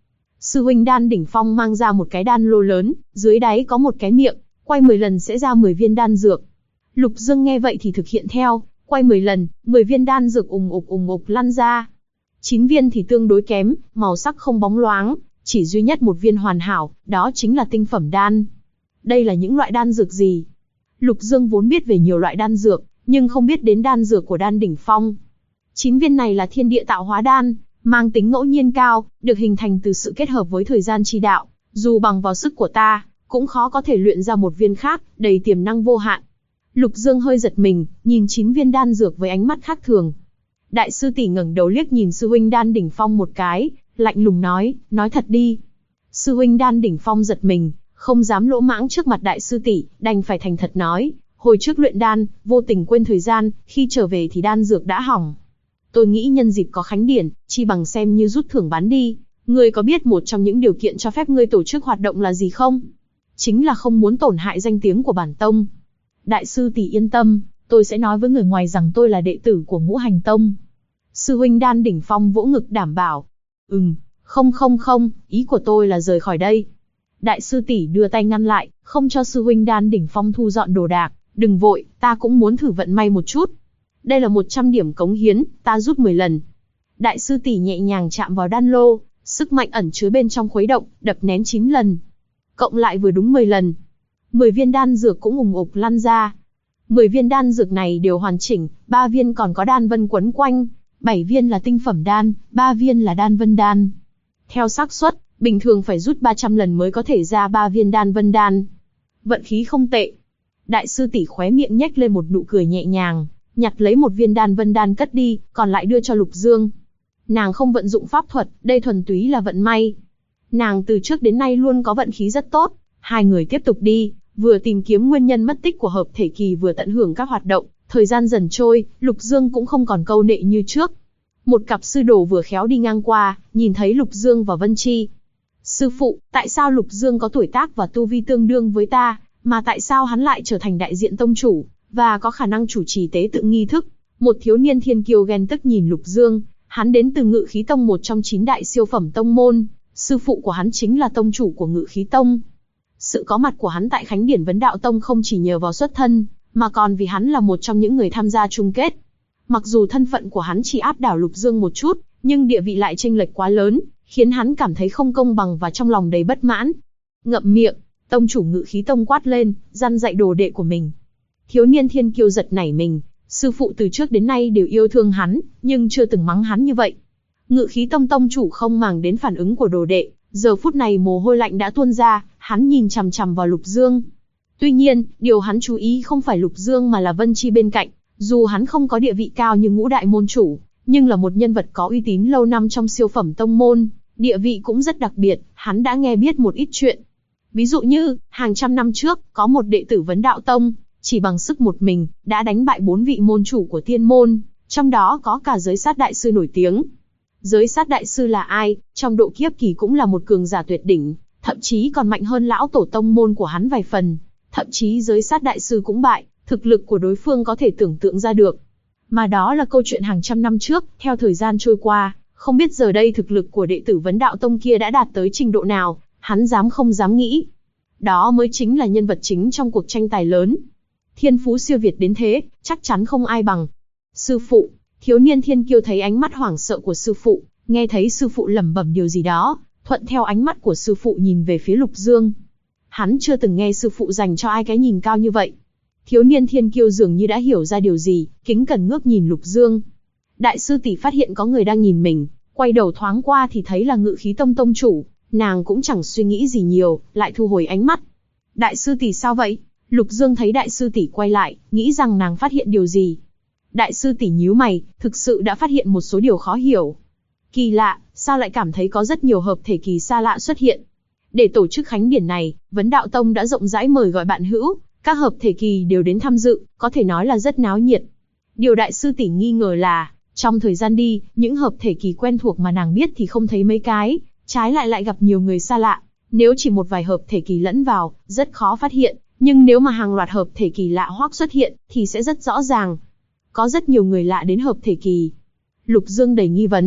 Sư huynh đan đỉnh phong mang ra một cái đan lô lớn, dưới đáy có một cái miệng, quay 10 lần sẽ ra 10 viên đan dược. Lục Dương nghe vậy thì thực hiện theo, quay 10 lần, 10 viên đan dược ùng ục lăn ra. 9 viên thì tương đối kém, màu sắc không bóng loáng, chỉ duy nhất một viên hoàn hảo, đó chính là tinh phẩm đan. Đây là những loại đan dược gì? Lục Dương vốn biết về nhiều loại đan dược, nhưng không biết đến đan dược của đan đỉnh phong. 9 viên này là thiên địa tạo hóa đan, mang tính ngẫu nhiên cao, được hình thành từ sự kết hợp với thời gian chi đạo. Dù bằng vào sức của ta, cũng khó có thể luyện ra một viên khác, đầy tiềm năng vô hạn. Lục Dương hơi giật mình, nhìn 9 viên đan dược với ánh mắt khác thường. Đại sư tỷ ngẩng đầu liếc nhìn sư huynh đan đỉnh phong một cái, lạnh lùng nói thật đi. Sư huynh đan đỉnh phong giật mình, không dám lỗ mãng trước mặt đại sư tỷ, đành phải thành thật nói, hồi trước luyện đan, vô tình quên thời gian, khi trở về thì đan dược đã hỏng. Tôi nghĩ nhân dịp có khánh điển, chi bằng xem như rút thưởng bán đi. Ngươi có biết một trong những điều kiện cho phép ngươi tổ chức hoạt động là gì không? Chính là không muốn tổn hại danh tiếng của bản tông. Đại sư tỷ yên tâm, tôi sẽ nói với người ngoài rằng tôi là đệ tử của Ngũ Hành Tông. Sư huynh đan đỉnh phong vỗ ngực đảm bảo. Không, ý của tôi là rời khỏi đây. Đại sư tỷ đưa tay ngăn lại, không cho sư huynh đan đỉnh phong thu dọn đồ đạc. Đừng vội, ta cũng muốn thử vận may một chút. Đây là 100 điểm cống hiến, ta rút 10 lần. Đại sư tỷ nhẹ nhàng chạm vào đan lô, sức mạnh ẩn chứa bên trong khuấy động, đập nén 9 lần. Cộng lại vừa đúng 10 lần. 10 viên đan dược cũng ùng ục lăn ra. 10 viên đan dược này đều hoàn chỉnh, 3 viên còn có đan vân quấn quanh, 7 viên là tinh phẩm đan, 3 viên là đan vân đan. Theo xác suất, bình thường phải rút 300 lần mới có thể ra 3 viên đan vân đan. Vận khí không tệ. Đại sư tỷ khóe miệng nhếch lên một nụ cười nhẹ nhàng, nhặt lấy một viên đan vân đan cất đi, còn lại đưa cho Lục Dương. Nàng không vận dụng pháp thuật, đây thuần túy là vận may. Nàng từ trước đến nay luôn có vận khí rất tốt. Hai người tiếp tục đi, vừa tìm kiếm nguyên nhân mất tích của hợp thể kỳ vừa tận hưởng các hoạt động. Thời gian dần trôi, Lục Dương cũng không còn câu nệ như trước. Một cặp sư đồ vừa khéo đi ngang qua, nhìn thấy Lục Dương và Vân Chi. Sư phụ, tại sao Lục Dương có tuổi tác và tu vi tương đương với ta, mà tại sao hắn lại trở thành đại diện tông chủ, và có khả năng chủ trì tế tự nghi thức? Một thiếu niên thiên kiêu ghen tức nhìn Lục Dương, hắn đến từ Ngự Khí Tông, một trong 9 đại siêu phẩm tông môn, sư phụ của hắn chính là tông chủ của Ngự Khí Tông. Sự có mặt của hắn tại Khánh Điển Vấn Đạo Tông không chỉ nhờ vào xuất thân, mà còn vì hắn là một trong những người tham gia chung kết. Mặc dù thân phận của hắn chỉ áp đảo Lục Dương một chút, nhưng địa vị lại chênh lệch quá lớn, khiến hắn cảm thấy không công bằng và trong lòng đầy bất mãn. Ngậm miệng, tông chủ Ngự Khí Tông quát lên, răn dạy đồ đệ của mình. Thiếu niên thiên kiêu giật nảy mình, sư phụ từ trước đến nay đều yêu thương hắn, nhưng chưa từng mắng hắn như vậy. Ngự Khí Tông tông chủ không màng đến phản ứng của đồ đệ, giờ phút này mồ hôi lạnh đã tuôn ra, hắn nhìn chằm chằm vào Lục Dương. Tuy nhiên, điều hắn chú ý không phải Lục Dương mà là Vân Chi bên cạnh. Dù hắn không có địa vị cao như Ngũ đại môn chủ, nhưng là một nhân vật có uy tín lâu năm trong siêu phẩm tông môn, địa vị cũng rất đặc biệt, hắn đã nghe biết một ít chuyện. Ví dụ như, hàng trăm năm trước, có một đệ tử Vấn Đạo Tông, chỉ bằng sức một mình, đã đánh bại 4 vị môn chủ của Thiên môn, trong đó có cả Giới Sát đại sư nổi tiếng. Giới Sát đại sư là ai? Trong độ kiếp kỳ cũng là một cường giả tuyệt đỉnh, thậm chí còn mạnh hơn lão tổ tông môn của hắn vài phần. Thậm chí Giới Sát đại sư cũng bại, thực lực của đối phương có thể tưởng tượng ra được. Mà đó là câu chuyện hàng trăm năm trước, theo thời gian trôi qua, không biết giờ đây thực lực của đệ tử Vấn Đạo Tông kia đã đạt tới trình độ nào, hắn dám không dám nghĩ. Đó mới chính là nhân vật chính trong cuộc tranh tài lớn. Thiên phú siêu việt đến thế, chắc chắn không ai bằng. Sư phụ, thiếu niên thiên kiêu thấy ánh mắt hoảng sợ của sư phụ, nghe thấy sư phụ lẩm bẩm điều gì đó, thuận theo ánh mắt của sư phụ nhìn về phía Lục Dương. Hắn chưa từng nghe sư phụ dành cho ai cái nhìn cao như vậy. Thiếu niên thiên kiêu dường như đã hiểu ra điều gì, kính cẩn ngước nhìn Lục Dương. Đại sư tỷ phát hiện có người đang nhìn mình, quay đầu thoáng qua thì thấy là Ngự Khí Tông tông chủ, nàng cũng chẳng suy nghĩ gì nhiều, lại thu hồi ánh mắt. Đại sư tỷ sao vậy? Lục Dương thấy đại sư tỷ quay lại, nghĩ rằng nàng phát hiện điều gì. Đại sư tỷ nhíu mày, thực sự đã phát hiện một số điều khó hiểu. Kỳ lạ, sao lại cảm thấy có rất nhiều hợp thể kỳ xa lạ xuất hiện? Để tổ chức khánh điển này, Vấn Đạo Tông đã rộng rãi mời gọi bạn hữu, các hợp thể kỳ đều đến tham dự, có thể nói là rất náo nhiệt. Điều đại sư tỷ nghi ngờ là, trong thời gian đi, những hợp thể kỳ quen thuộc mà nàng biết thì không thấy mấy cái, trái lại gặp nhiều người xa lạ. Nếu chỉ một vài hợp thể kỳ lẫn vào, rất khó phát hiện, nhưng nếu mà hàng loạt hợp thể kỳ lạ hoắc xuất hiện, thì sẽ rất rõ ràng. Có rất nhiều người lạ đến hợp thể kỳ. Lục Dương đầy nghi vấn,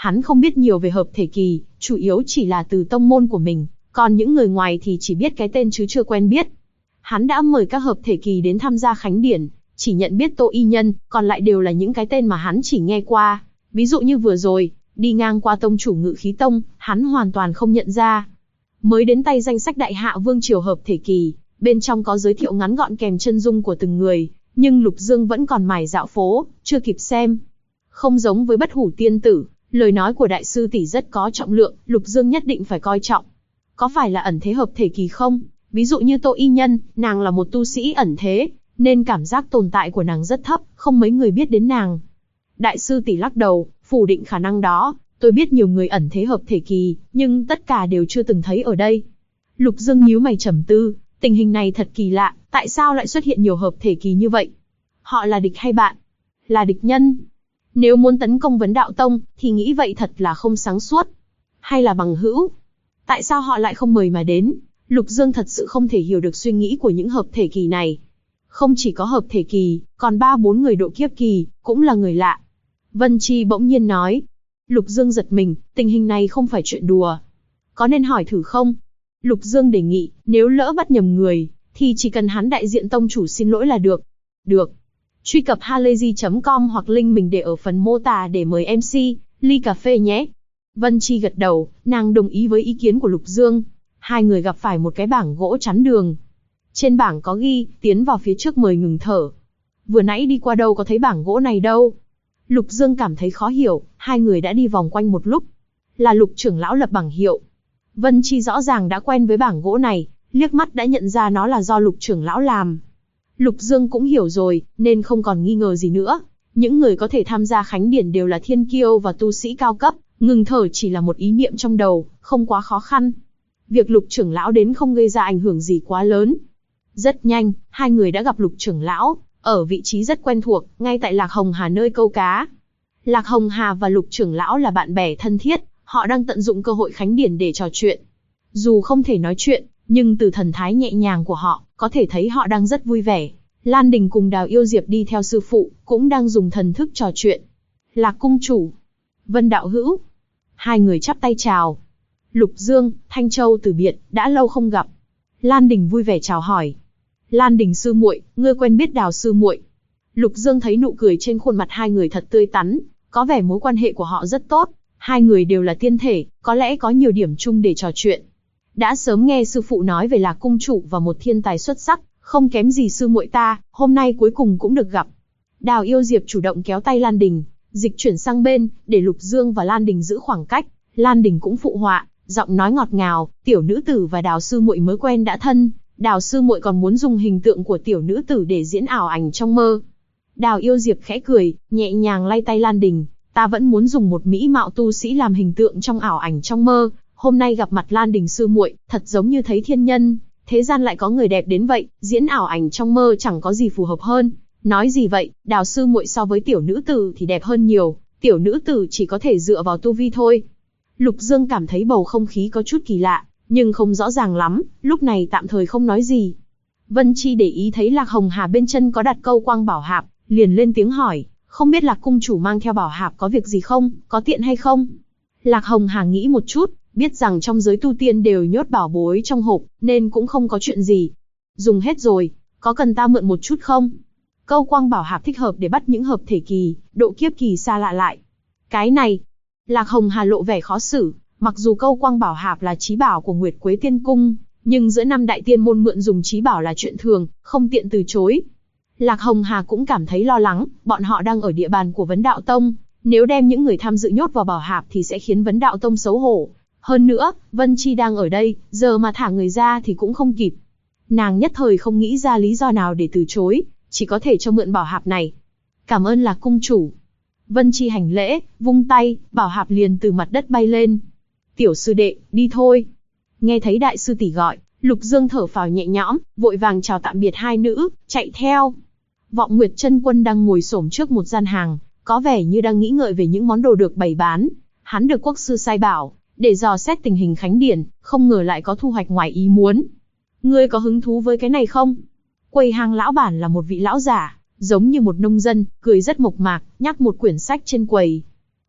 Hắn không biết nhiều về hợp thể kỳ, chủ yếu chỉ là từ tông môn của mình, còn những người ngoài thì chỉ biết cái tên chứ chưa quen biết. Hắn đã mời các hợp thể kỳ đến tham gia khánh điển, chỉ nhận biết Tô Y Nhân, còn lại đều là những cái tên mà hắn chỉ nghe qua. Ví dụ như vừa rồi, đi ngang qua tông chủ Ngự Khí Tông, hắn hoàn toàn không nhận ra. Mới đến tay danh sách đại hạ vương triều hợp thể kỳ, bên trong có giới thiệu ngắn gọn kèm chân dung của từng người, nhưng Lục Dương vẫn còn mải dạo phố, chưa kịp xem. Không giống với Bất Hủ tiên tử, lời nói của đại sư tỷ rất có trọng lượng, Lục Dương nhất định phải coi trọng. Có phải là ẩn thế hợp thể kỳ không? Ví dụ như Tô Y Nhân, nàng là một tu sĩ ẩn thế, nên cảm giác tồn tại của nàng rất thấp, không mấy người biết đến nàng. Đại sư tỷ lắc đầu, phủ định khả năng đó, tôi biết nhiều người ẩn thế hợp thể kỳ, nhưng tất cả đều chưa từng thấy ở đây. Lục Dương nhíu mày trầm tư, tình hình này thật kỳ lạ, tại sao lại xuất hiện nhiều hợp thể kỳ như vậy? Họ là địch hay bạn? Là địch nhân. Nếu muốn tấn công Vấn Đạo Tông, thì nghĩ vậy thật là không sáng suốt. Hay là bằng hữu? Tại sao họ lại không mời mà đến? Lục Dương thật sự không thể hiểu được suy nghĩ của những hợp thể kỳ này. Không chỉ có hợp thể kỳ, còn 3-4 người độ kiếp kỳ, cũng là người lạ. Vân Chi bỗng nhiên nói. Lục Dương giật mình, tình hình này không phải chuyện đùa. Có nên hỏi thử không? Lục Dương đề nghị, nếu lỡ bắt nhầm người, thì chỉ cần hắn đại diện tông chủ xin lỗi là được. Được. Truy cập halayzi.com hoặc link mình để ở phần mô tả để mời MC, ly cà phê nhé. Vân Chi gật đầu, nàng đồng ý với ý kiến của Lục Dương. Hai người gặp phải một cái bảng gỗ chắn đường. Trên bảng có ghi, tiến vào phía trước mời ngừng thở. Vừa nãy đi qua đâu có thấy bảng gỗ này đâu. Lục Dương cảm thấy khó hiểu, hai người đã đi vòng quanh một lúc. Là Lục trưởng lão lập bảng hiệu. Vân Chi rõ ràng đã quen với bảng gỗ này, liếc mắt đã nhận ra nó là do Lục trưởng lão làm. Lục Dương cũng hiểu rồi, nên không còn nghi ngờ gì nữa. Những người có thể tham gia khánh điển đều là thiên kiêu và tu sĩ cao cấp, ngừng thở chỉ là một ý niệm trong đầu, không quá khó khăn. Việc Lục trưởng lão đến không gây ra ảnh hưởng gì quá lớn. Rất nhanh, hai người đã gặp Lục trưởng lão, ở vị trí rất quen thuộc, ngay tại Lạc Hồng Hà nơi câu cá. Lạc Hồng Hà và Lục trưởng lão là bạn bè thân thiết, họ đang tận dụng cơ hội khánh điển để trò chuyện. Dù không thể nói chuyện, nhưng từ thần thái nhẹ nhàng của họ, có thể thấy họ đang rất vui vẻ. Lan Đình cùng Đào Yêu Diệp đi theo sư phụ, cũng đang dùng thần thức trò chuyện. Lạc cung chủ, Vân đạo hữu. Hai người chắp tay chào. Lục Dương, Thanh Châu từ biệt, đã lâu không gặp. Lan Đình vui vẻ chào hỏi. Lan Đình sư muội, ngươi quen biết Đào sư muội? Lục Dương thấy nụ cười trên khuôn mặt hai người thật tươi tắn, có vẻ mối quan hệ của họ rất tốt. Hai người đều là tiên thể, có lẽ có nhiều điểm chung để trò chuyện. Đã sớm nghe sư phụ nói về Lạc cung chủ và một thiên tài xuất sắc, không kém gì sư muội ta, hôm nay cuối cùng cũng được gặp. Đào Yêu Diệp chủ động kéo tay Lan Đình, dịch chuyển sang bên, để Lục Dương và Lan Đình giữ khoảng cách. Lan Đình cũng phụ họa, giọng nói ngọt ngào, tiểu nữ tử và Đào sư muội mới quen đã thân, Đào sư muội còn muốn dùng hình tượng của tiểu nữ tử để diễn ảo ảnh trong mơ. Đào Yêu Diệp khẽ cười, nhẹ nhàng lay tay Lan Đình, ta vẫn muốn dùng một mỹ mạo tu sĩ làm hình tượng trong ảo ảnh trong mơ, hôm nay gặp mặt Lan Đình sư muội, thật giống như thấy thiên nhân, thế gian lại có người đẹp đến vậy, diễn ảo ảnh trong mơ chẳng có gì phù hợp hơn. Nói gì vậy, Đào sư muội so với tiểu nữ tử thì đẹp hơn nhiều, tiểu nữ tử chỉ có thể dựa vào tu vi thôi. Lục Dương cảm thấy bầu không khí có chút kỳ lạ, nhưng không rõ ràng lắm, lúc này tạm thời không nói gì. Vân Chi để ý thấy Lạc Hồng Hà bên chân có đặt câu quang bảo hạp, liền lên tiếng hỏi, không biết Lạc cung chủ mang theo bảo hạp có việc gì không, có tiện hay không? Lạc Hồng Hà nghĩ một chút, biết rằng trong giới tu tiên đều nhốt bảo bối trong hộp, nên cũng không có chuyện gì. Dùng hết rồi, có cần ta mượn một chút không? Câu quang bảo hạp thích hợp để bắt những hợp thể kỳ, độ kiếp kỳ xa lạ lại. Cái này, Lạc Hồng Hà lộ vẻ khó xử, mặc dù câu quang bảo hạp là chí bảo của Nguyệt Quế Tiên Cung, nhưng giữa năm đại tiên môn mượn dùng chí bảo là chuyện thường, không tiện từ chối. Lạc Hồng Hà cũng cảm thấy lo lắng, bọn họ đang ở địa bàn của Vấn Đạo Tông, nếu đem những người tham dự nhốt vào bảo hạp thì sẽ khiến Vấn Đạo Tông xấu hổ. Hơn nữa, Vân Chi đang ở đây, giờ mà thả người ra thì cũng không kịp. Nàng nhất thời không nghĩ ra lý do nào để từ chối, chỉ có thể cho mượn bảo hạp này. Cảm ơn Lạc cung chủ. Vân Chi hành lễ, vung tay, bảo hạp liền từ mặt đất bay lên. Tiểu sư đệ, đi thôi. Nghe thấy đại sư tỷ gọi, Lục Dương thở phào nhẹ nhõm, vội vàng chào tạm biệt hai nữ, chạy theo. Vọng Nguyệt Chân Quân đang ngồi xổm trước một gian hàng, có vẻ như đang nghĩ ngợi về những món đồ được bày bán. Hắn được quốc sư sai bảo, để dò xét tình hình khánh điển, không ngờ lại có thu hoạch ngoài ý muốn. Ngươi có hứng thú với cái này không? Quầy hàng lão bản là một vị lão giả, giống như một nông dân, cười rất mộc mạc, nhắc một quyển sách trên quầy.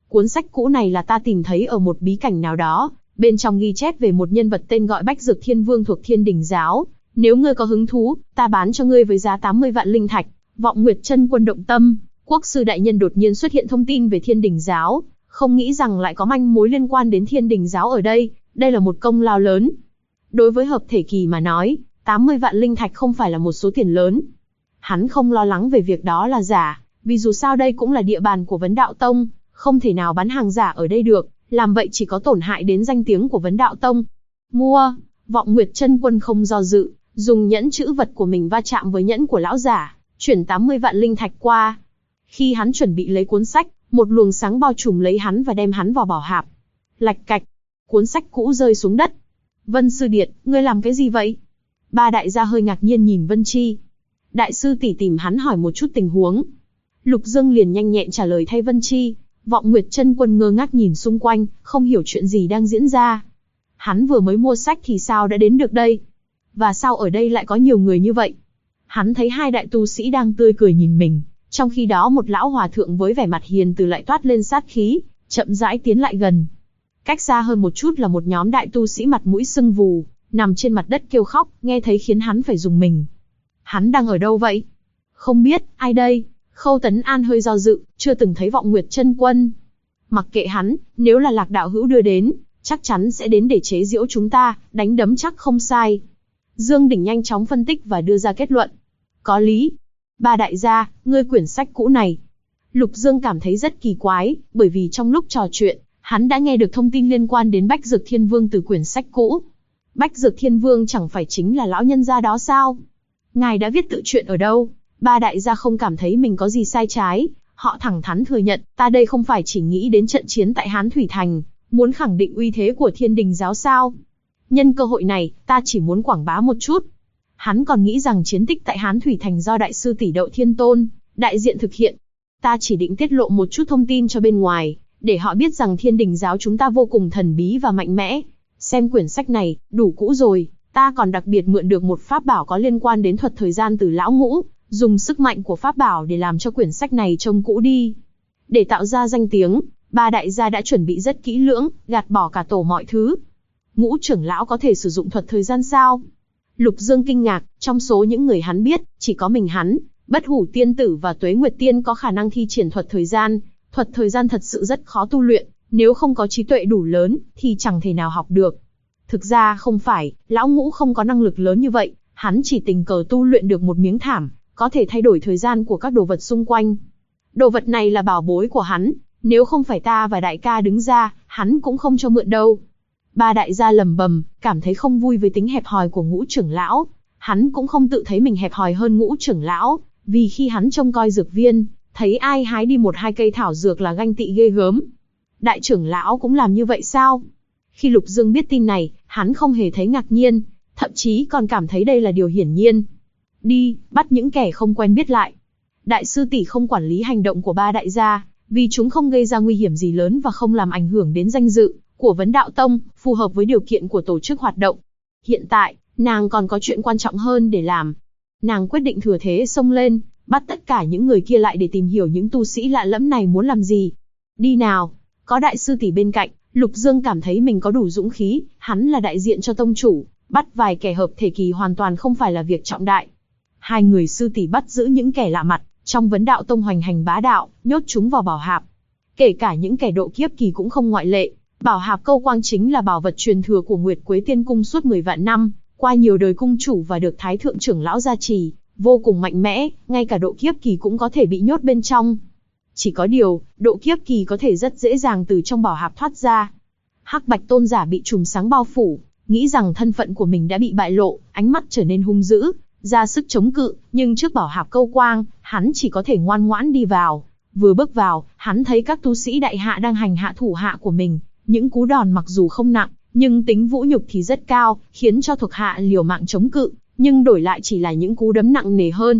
Cuốn sách cũ này là ta tìm thấy ở một bí cảnh nào đó, bên trong ghi chép về một nhân vật tên gọi Bách Dược Thiên Vương thuộc Thiên Đình giáo. Nếu ngươi có hứng thú, ta bán cho ngươi với giá 80 vạn linh thạch. Vọng Nguyệt Chân Quân động tâm, quốc sư đại nhân đột nhiên xuất hiện thông tin về Thiên Đình giáo, không nghĩ rằng lại có manh mối liên quan đến Thiên Đình giáo ở đây, đây là một công lao lớn. Đối với hợp thể kỳ mà nói, 80 vạn linh thạch không phải là một số tiền lớn. Hắn không lo lắng về việc đó là giả, vì dù sao đây cũng là địa bàn của Vấn Đạo Tông, không thể nào bán hàng giả ở đây được, làm vậy chỉ có tổn hại đến danh tiếng của Vấn Đạo Tông. Mua. Vọng Nguyệt Chân Quân không do dự, dùng nhẫn chữ vật của mình va chạm với nhẫn của lão giả, chuyển 80 vạn linh thạch qua. Khi hắn chuẩn bị lấy cuốn sách, một luồng sáng bao trùm lấy hắn và đem hắn vào bảo hạp. Lạch cạch, cuốn sách cũ rơi xuống đất. Vân Sư Điệt, ngươi làm cái gì vậy? Ba đại gia hơi ngạc nhiên nhìn Vân Chi. Đại sư tỷ tìm hắn hỏi một chút tình huống. Lục Dương liền nhanh nhẹn trả lời thay Vân Chi. Vọng Nguyệt Chân Quân ngơ ngác nhìn xung quanh, không hiểu chuyện gì đang diễn ra. Hắn vừa mới mua sách thì sao đã đến được đây? Và sao ở đây lại có nhiều người như vậy? Hắn thấy hai đại tu sĩ đang tươi cười nhìn mình, trong khi đó một lão hòa thượng với vẻ mặt hiền từ lại toát lên sát khí, chậm rãi tiến lại gần. Cách xa hơn một chút là một nhóm đại tu sĩ mặt mũi sưng vù, nằm trên mặt đất kêu khóc, nghe thấy khiến hắn phải rùng mình. Hắn đang ở đâu vậy? Không biết, ai đây? Khâu Tấn An hơi do dự, chưa từng thấy Vọng Nguyệt Chân Quân. Mặc kệ hắn, nếu là Lạc đạo hữu đưa đến, chắc chắn sẽ đến để chế giễu chúng ta, đánh đấm chắc không sai. Dương Đỉnh nhanh chóng phân tích và đưa ra kết luận. Có lý. Ba đại gia, ngươi quyển sách cũ này. Lục Dương cảm thấy rất kỳ quái, bởi vì trong lúc trò chuyện, hắn đã nghe được thông tin liên quan đến Bách Dược Thiên Vương từ quyển sách cũ. Bách Dược Thiên Vương chẳng phải chính là lão nhân gia đó sao? Ngài đã viết tự truyện ở đâu? Ba đại gia không cảm thấy mình có gì sai trái, họ thẳng thắn thừa nhận, ta đây không phải chỉ nghĩ đến trận chiến tại Hán Thủy Thành, muốn khẳng định uy thế của Thiên Đình giáo sao? Nhân cơ hội này, ta chỉ muốn quảng bá một chút. Hắn còn nghĩ rằng chiến tích tại Hán Thủy Thành do đại sư tỷ Đậu Thiên Tôn đại diện thực hiện. Ta chỉ định tiết lộ một chút thông tin cho bên ngoài, để họ biết rằng Thiên Đình giáo chúng ta vô cùng thần bí và mạnh mẽ. Xem quyển sách này, đủ cũ rồi, ta còn đặc biệt mượn được một pháp bảo có liên quan đến thuật thời gian từ lão ngũ, dùng sức mạnh của pháp bảo để làm cho quyển sách này trông cũ đi. Để tạo ra danh tiếng, ba đại gia đã chuẩn bị rất kỹ lưỡng, gạt bỏ cả tổ mọi thứ. Ngũ trưởng lão có thể sử dụng thuật thời gian sao? Lục Dương kinh ngạc, trong số những người hắn biết, chỉ có mình hắn, Bất Hủ Tiên Tử và Tuế Nguyệt Tiên có khả năng thi triển thuật thời gian. Thuật thời gian thật sự rất khó tu luyện, nếu không có trí tuệ đủ lớn, thì chẳng thể nào học được. Thực ra không phải, lão ngũ không có năng lực lớn như vậy, hắn chỉ tình cờ tu luyện được một miếng thảm, có thể thay đổi thời gian của các đồ vật xung quanh. Đồ vật này là bảo bối của hắn, nếu không phải ta và đại ca đứng ra, hắn cũng không cho mượn đâu. Ba đại gia lầm bầm, cảm thấy không vui với tính hẹp hòi của Ngũ trưởng lão. Hắn cũng không tự thấy mình hẹp hòi hơn Ngũ trưởng lão, vì khi hắn trông coi dược viên, thấy ai hái đi 1-2 cây thảo dược là ganh tị ghê gớm. Đại trưởng lão cũng làm như vậy sao? Khi Lục Dương biết tin này, hắn không hề thấy ngạc nhiên, thậm chí còn cảm thấy đây là điều hiển nhiên. Đi, bắt những kẻ không quen biết lại. Đại sư tỷ không quản lý hành động của ba đại gia, vì chúng không gây ra nguy hiểm gì lớn và không làm ảnh hưởng đến danh dự của Vấn Đạo Tông, phù hợp với điều kiện của tổ chức hoạt động. Hiện tại, nàng còn có chuyện quan trọng hơn để làm. Nàng quyết định thừa thế xông lên, bắt tất cả những người kia lại để tìm hiểu những tu sĩ lạ lẫm này muốn làm gì. Đi nào, có đại sư tỷ bên cạnh, Lục Dương cảm thấy mình có đủ dũng khí, hắn là đại diện cho tông chủ, bắt vài kẻ hợp thể kỳ hoàn toàn không phải là việc trọng đại. Hai người sư tỷ bắt giữ những kẻ lạ mặt, trong Vấn Đạo Tông hoành hành bá đạo, nhốt chúng vào bảo hạp. Kể cả những kẻ độ kiếp kỳ cũng không ngoại lệ. Bảo hạp câu quang chính là bảo vật truyền thừa của Nguyệt Quế Tiên Cung suốt 10 vạn năm, qua nhiều đời cung chủ và được Thái Thượng trưởng lão gia trì, vô cùng mạnh mẽ, ngay cả độ kiếp kỳ cũng có thể bị nhốt bên trong. Chỉ có điều, độ kiếp kỳ có thể rất dễ dàng từ trong bảo hạp thoát ra. Hắc Bạch Tôn giả bị chùm sáng bao phủ, nghĩ rằng thân phận của mình đã bị bại lộ, ánh mắt trở nên hung dữ, ra sức chống cự, nhưng trước bảo hạp câu quang, hắn chỉ có thể ngoan ngoãn đi vào. Vừa bước vào, hắn thấy các tu sĩ đại hạ đang hành hạ thủ hạ của mình. Những cú đòn mặc dù không nặng, nhưng tính vũ nhục thì rất cao, khiến cho thuộc hạ liều mạng chống cự, nhưng đổi lại chỉ là những cú đấm nặng nề hơn.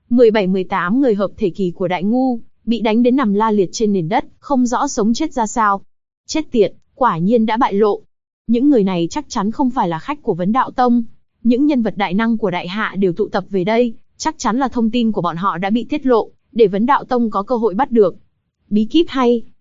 17-18 người hợp thể kỳ của Đại Ngu, bị đánh đến nằm la liệt trên nền đất, không rõ sống chết ra sao. Chết tiệt, quả nhiên đã bại lộ. Những người này chắc chắn không phải là khách của Vấn Đạo Tông. Những nhân vật đại năng của Đại Hạ đều tụ tập về đây, chắc chắn là thông tin của bọn họ đã bị tiết lộ, để Vấn Đạo Tông có cơ hội bắt được. Bí kíp hay.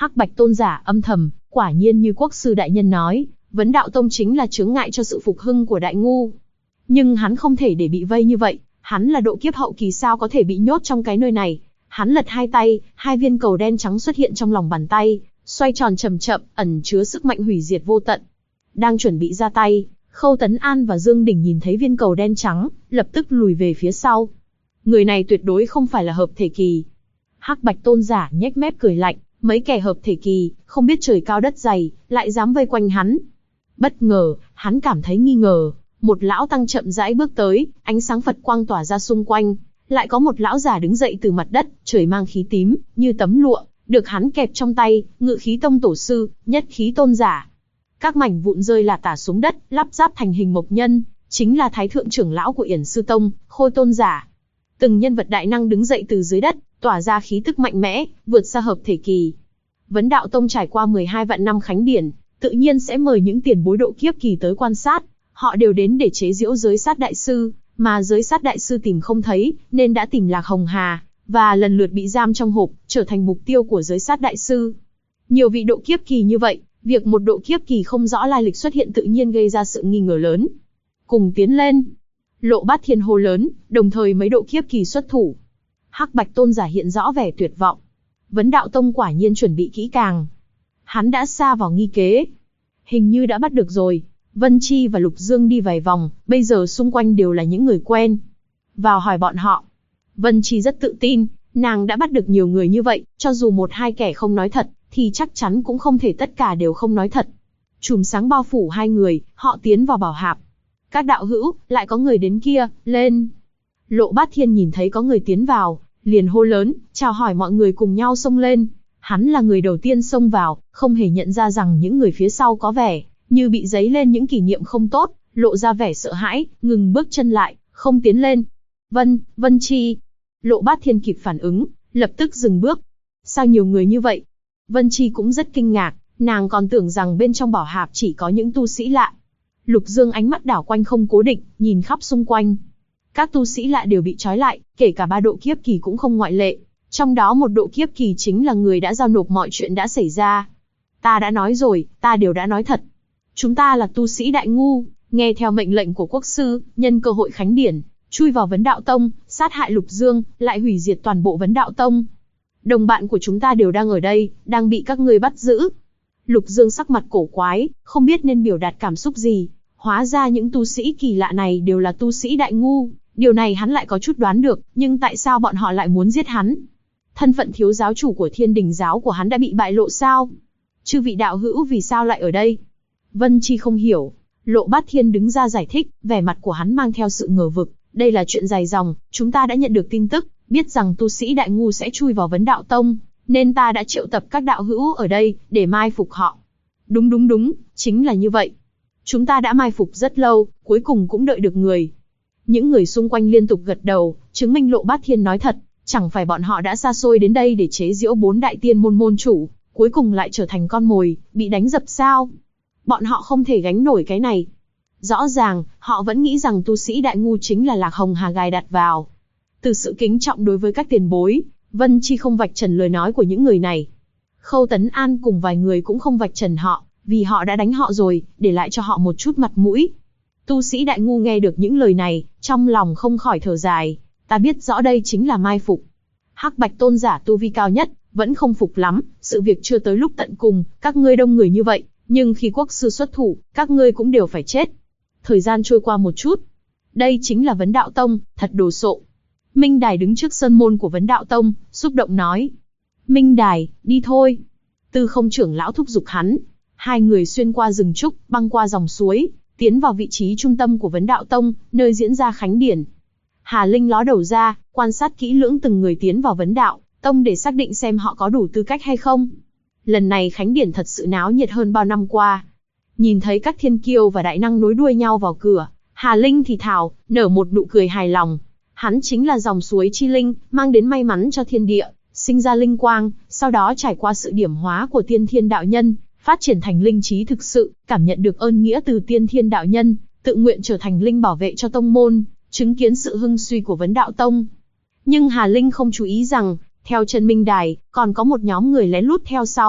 Hắc Bạch tôn giả âm thầm, quả nhiên như quốc sư đại nhân nói, Vấn Đạo Tông chính là chướng ngại cho sự phục hưng của Đại Ngu. Nhưng hắn không thể để bị vây như vậy, hắn là độ kiếp hậu kỳ sao có thể bị nhốt trong cái nơi này. Hắn lật hai tay, hai viên cầu đen trắng xuất hiện trong lòng bàn tay, xoay tròn chậm chậm, ẩn chứa sức mạnh hủy diệt vô tận. Đang chuẩn bị ra tay, Khâu Tấn An và Dương Đỉnh nhìn thấy viên cầu đen trắng, lập tức lùi về phía sau. Người này tuyệt đối không phải là hợp thể kỳ. Hắc Bạch tôn giả nhếch mép cười lạnh, mấy kẻ hợp thể kỳ, không biết trời cao đất dày, lại dám vây quanh hắn. Bất ngờ, hắn cảm thấy nghi ngờ, một lão tăng chậm rãi bước tới, ánh sáng Phật quang tỏa ra xung quanh, lại có một lão già đứng dậy từ mặt đất, trời mang khí tím, như tấm lụa, được hắn kẹp trong tay, Ngự Khí Tông tổ sư, Nhất Khí tôn giả. Các mảnh vụn rơi lả tả xuống đất, lắp ráp thành hình mộc nhân, chính là Thái thượng trưởng lão của Yển Sư Tông, Khôi tôn giả. Từng nhân vật đại năng đứng dậy từ dưới đất, tỏa ra khí tức mạnh mẽ, vượt xa hợp thể kỳ. Vấn Đạo Tông trải qua 12 vạn năm khánh điển, tự nhiên sẽ mời những tiền bối độ kiếp kỳ tới quan sát. Họ đều đến để chế giễu giới sát đại sư, mà giới sát đại sư tìm không thấy, nên đã tìm Lạc Hồng Hà, và lần lượt bị giam trong hộp, trở thành mục tiêu của giới sát đại sư. Nhiều vị độ kiếp kỳ như vậy, việc một độ kiếp kỳ không rõ lai lịch xuất hiện tự nhiên gây ra sự nghi ngờ lớn. Cùng tiến lên. Lộ Bát Thiên hô lớn, đồng thời mấy độ kiếp kỳ xuất thủ. Hắc Bạch tôn giả hiện rõ vẻ tuyệt vọng. Vấn Đạo Tông quả nhiên chuẩn bị kỹ càng. Hắn đã sa vào nghi kế. Hình như đã bắt được rồi. Vân Chi và Lục Dương đi vài vòng, bây giờ xung quanh đều là những người quen. Vào hỏi bọn họ. Vân Chi rất tự tin, nàng đã bắt được nhiều người như vậy, cho dù một hai kẻ không nói thật, thì chắc chắn cũng không thể tất cả đều không nói thật. Chùm sáng bao phủ hai người, họ tiến vào bảo hạp. Các đạo hữu, lại có người đến kia, lên. Lộ Bát Thiên nhìn thấy có người tiến vào, liền hô lớn, chào hỏi mọi người cùng nhau xông lên. Hắn là người đầu tiên xông vào, không hề nhận ra rằng những người phía sau có vẻ như bị dấy lên những kỷ niệm không tốt, lộ ra vẻ sợ hãi, ngừng bước chân lại, không tiến lên. Vân Chi. Lộ Bát Thiên kịp phản ứng, lập tức dừng bước. Sao nhiều người như vậy? Vân Chi cũng rất kinh ngạc, nàng còn tưởng rằng bên trong bảo hạp chỉ có những tu sĩ lạ. Lục Dương ánh mắt đảo quanh không cố định, nhìn khắp xung quanh. Các tu sĩ lạ đều bị trói lại, kể cả ba độ kiếp kỳ cũng không ngoại lệ. Trong đó một độ kiếp kỳ chính là người đã giao nộp mọi chuyện đã xảy ra. Ta đã nói rồi, ta đều đã nói thật. Chúng ta là tu sĩ Đại Ngu, nghe theo mệnh lệnh của quốc sư, nhân cơ hội khánh điển, chui vào Vấn Đạo Tông, sát hại Lục Dương, lại hủy diệt toàn bộ Vấn Đạo Tông. Đồng bạn của chúng ta đều đang ở đây, đang bị các ngươi bắt giữ. Lục Dương sắc mặt cổ quái, không biết nên biểu đạt cảm xúc gì. Hóa ra những tu sĩ kỳ lạ này đều là tu sĩ Đại Ngu, điều này hắn lại có chút đoán được, nhưng tại sao bọn họ lại muốn giết hắn? Thân phận thiếu giáo chủ của Thiên Đình giáo của hắn đã bị bại lộ sao? Chư vị đạo hữu vì sao lại ở đây? Vân Chi không hiểu. Lộ Bát Thiên đứng ra giải thích, vẻ mặt của hắn mang theo sự ngờ vực. Đây là chuyện dài dòng, chúng ta đã nhận được tin tức, biết rằng tu sĩ Đại Ngu sẽ chui vào Vấn Đạo Tông, nên ta đã triệu tập các đạo hữu ở đây, để mai phục họ. Đúng, chính là như vậy. Chúng ta đã mai phục rất lâu, cuối cùng cũng đợi được người. Những người xung quanh liên tục gật đầu, chứng minh Lộ Bát Thiên nói thật, chẳng phải bọn họ đã xa xôi đến đây để chế giễu 4 đại tiên môn môn chủ, cuối cùng lại trở thành con mồi, bị đánh dập sao? Bọn họ không thể gánh nổi cái này. Rõ ràng, họ vẫn nghĩ rằng tu sĩ Đại Ngu chính là Lạc Hồng Hà gài đặt vào. Từ sự kính trọng đối với các tiền bối, Vân Chi không vạch trần lời nói của những người này. Khâu Tấn An cùng vài người cũng không vạch trần họ, vì họ đã đánh họ rồi, để lại cho họ một chút mặt mũi. Tu sĩ Đại Ngu nghe được những lời này, trong lòng không khỏi thở dài. Ta biết rõ đây chính là mai phục. Hắc Bạch tôn giả tu vi cao nhất, vẫn không phục lắm, sự việc chưa tới lúc tận cùng, các ngươi đông người như vậy, nhưng khi quốc sư xuất thủ, các ngươi cũng đều phải chết. Thời gian trôi qua một chút. Đây chính là Vấn Đạo Tông, thật đồ sộ. Minh Đài đứng trước sơn môn của Vấn Đạo Tông, xúc động nói. Minh Đài, đi thôi. Tư Không trưởng lão thúc giục hắn. Hai người xuyên qua rừng trúc, băng qua dòng suối, tiến vào vị trí trung tâm của Vấn Đạo Tông, nơi diễn ra khánh điển. Hà Linh ló đầu ra, quan sát kỹ lưỡng từng người tiến vào Vấn Đạo Tông để xác định xem họ có đủ tư cách hay không. Lần này khánh điển thật sự náo nhiệt hơn bao năm qua. Nhìn thấy các thiên kiêu và đại năng nối đuôi nhau vào cửa, Hà Linh thì thào, nở một nụ cười hài lòng. Hắn chính là dòng suối chi linh, mang đến may mắn cho thiên địa, sinh ra linh quang, sau đó trải qua sự điểm hóa của tiên thiên đạo nhân, phát triển thành linh trí thực sự, cảm nhận được ơn nghĩa từ tiên thiên đạo nhân, tự nguyện trở thành linh bảo vệ cho tông môn, chứng kiến sự hưng suy của Vấn Đạo Tông. Nhưng Hà Linh không chú ý rằng, theo chân Minh Đài, còn có một nhóm người lén lút theo sau.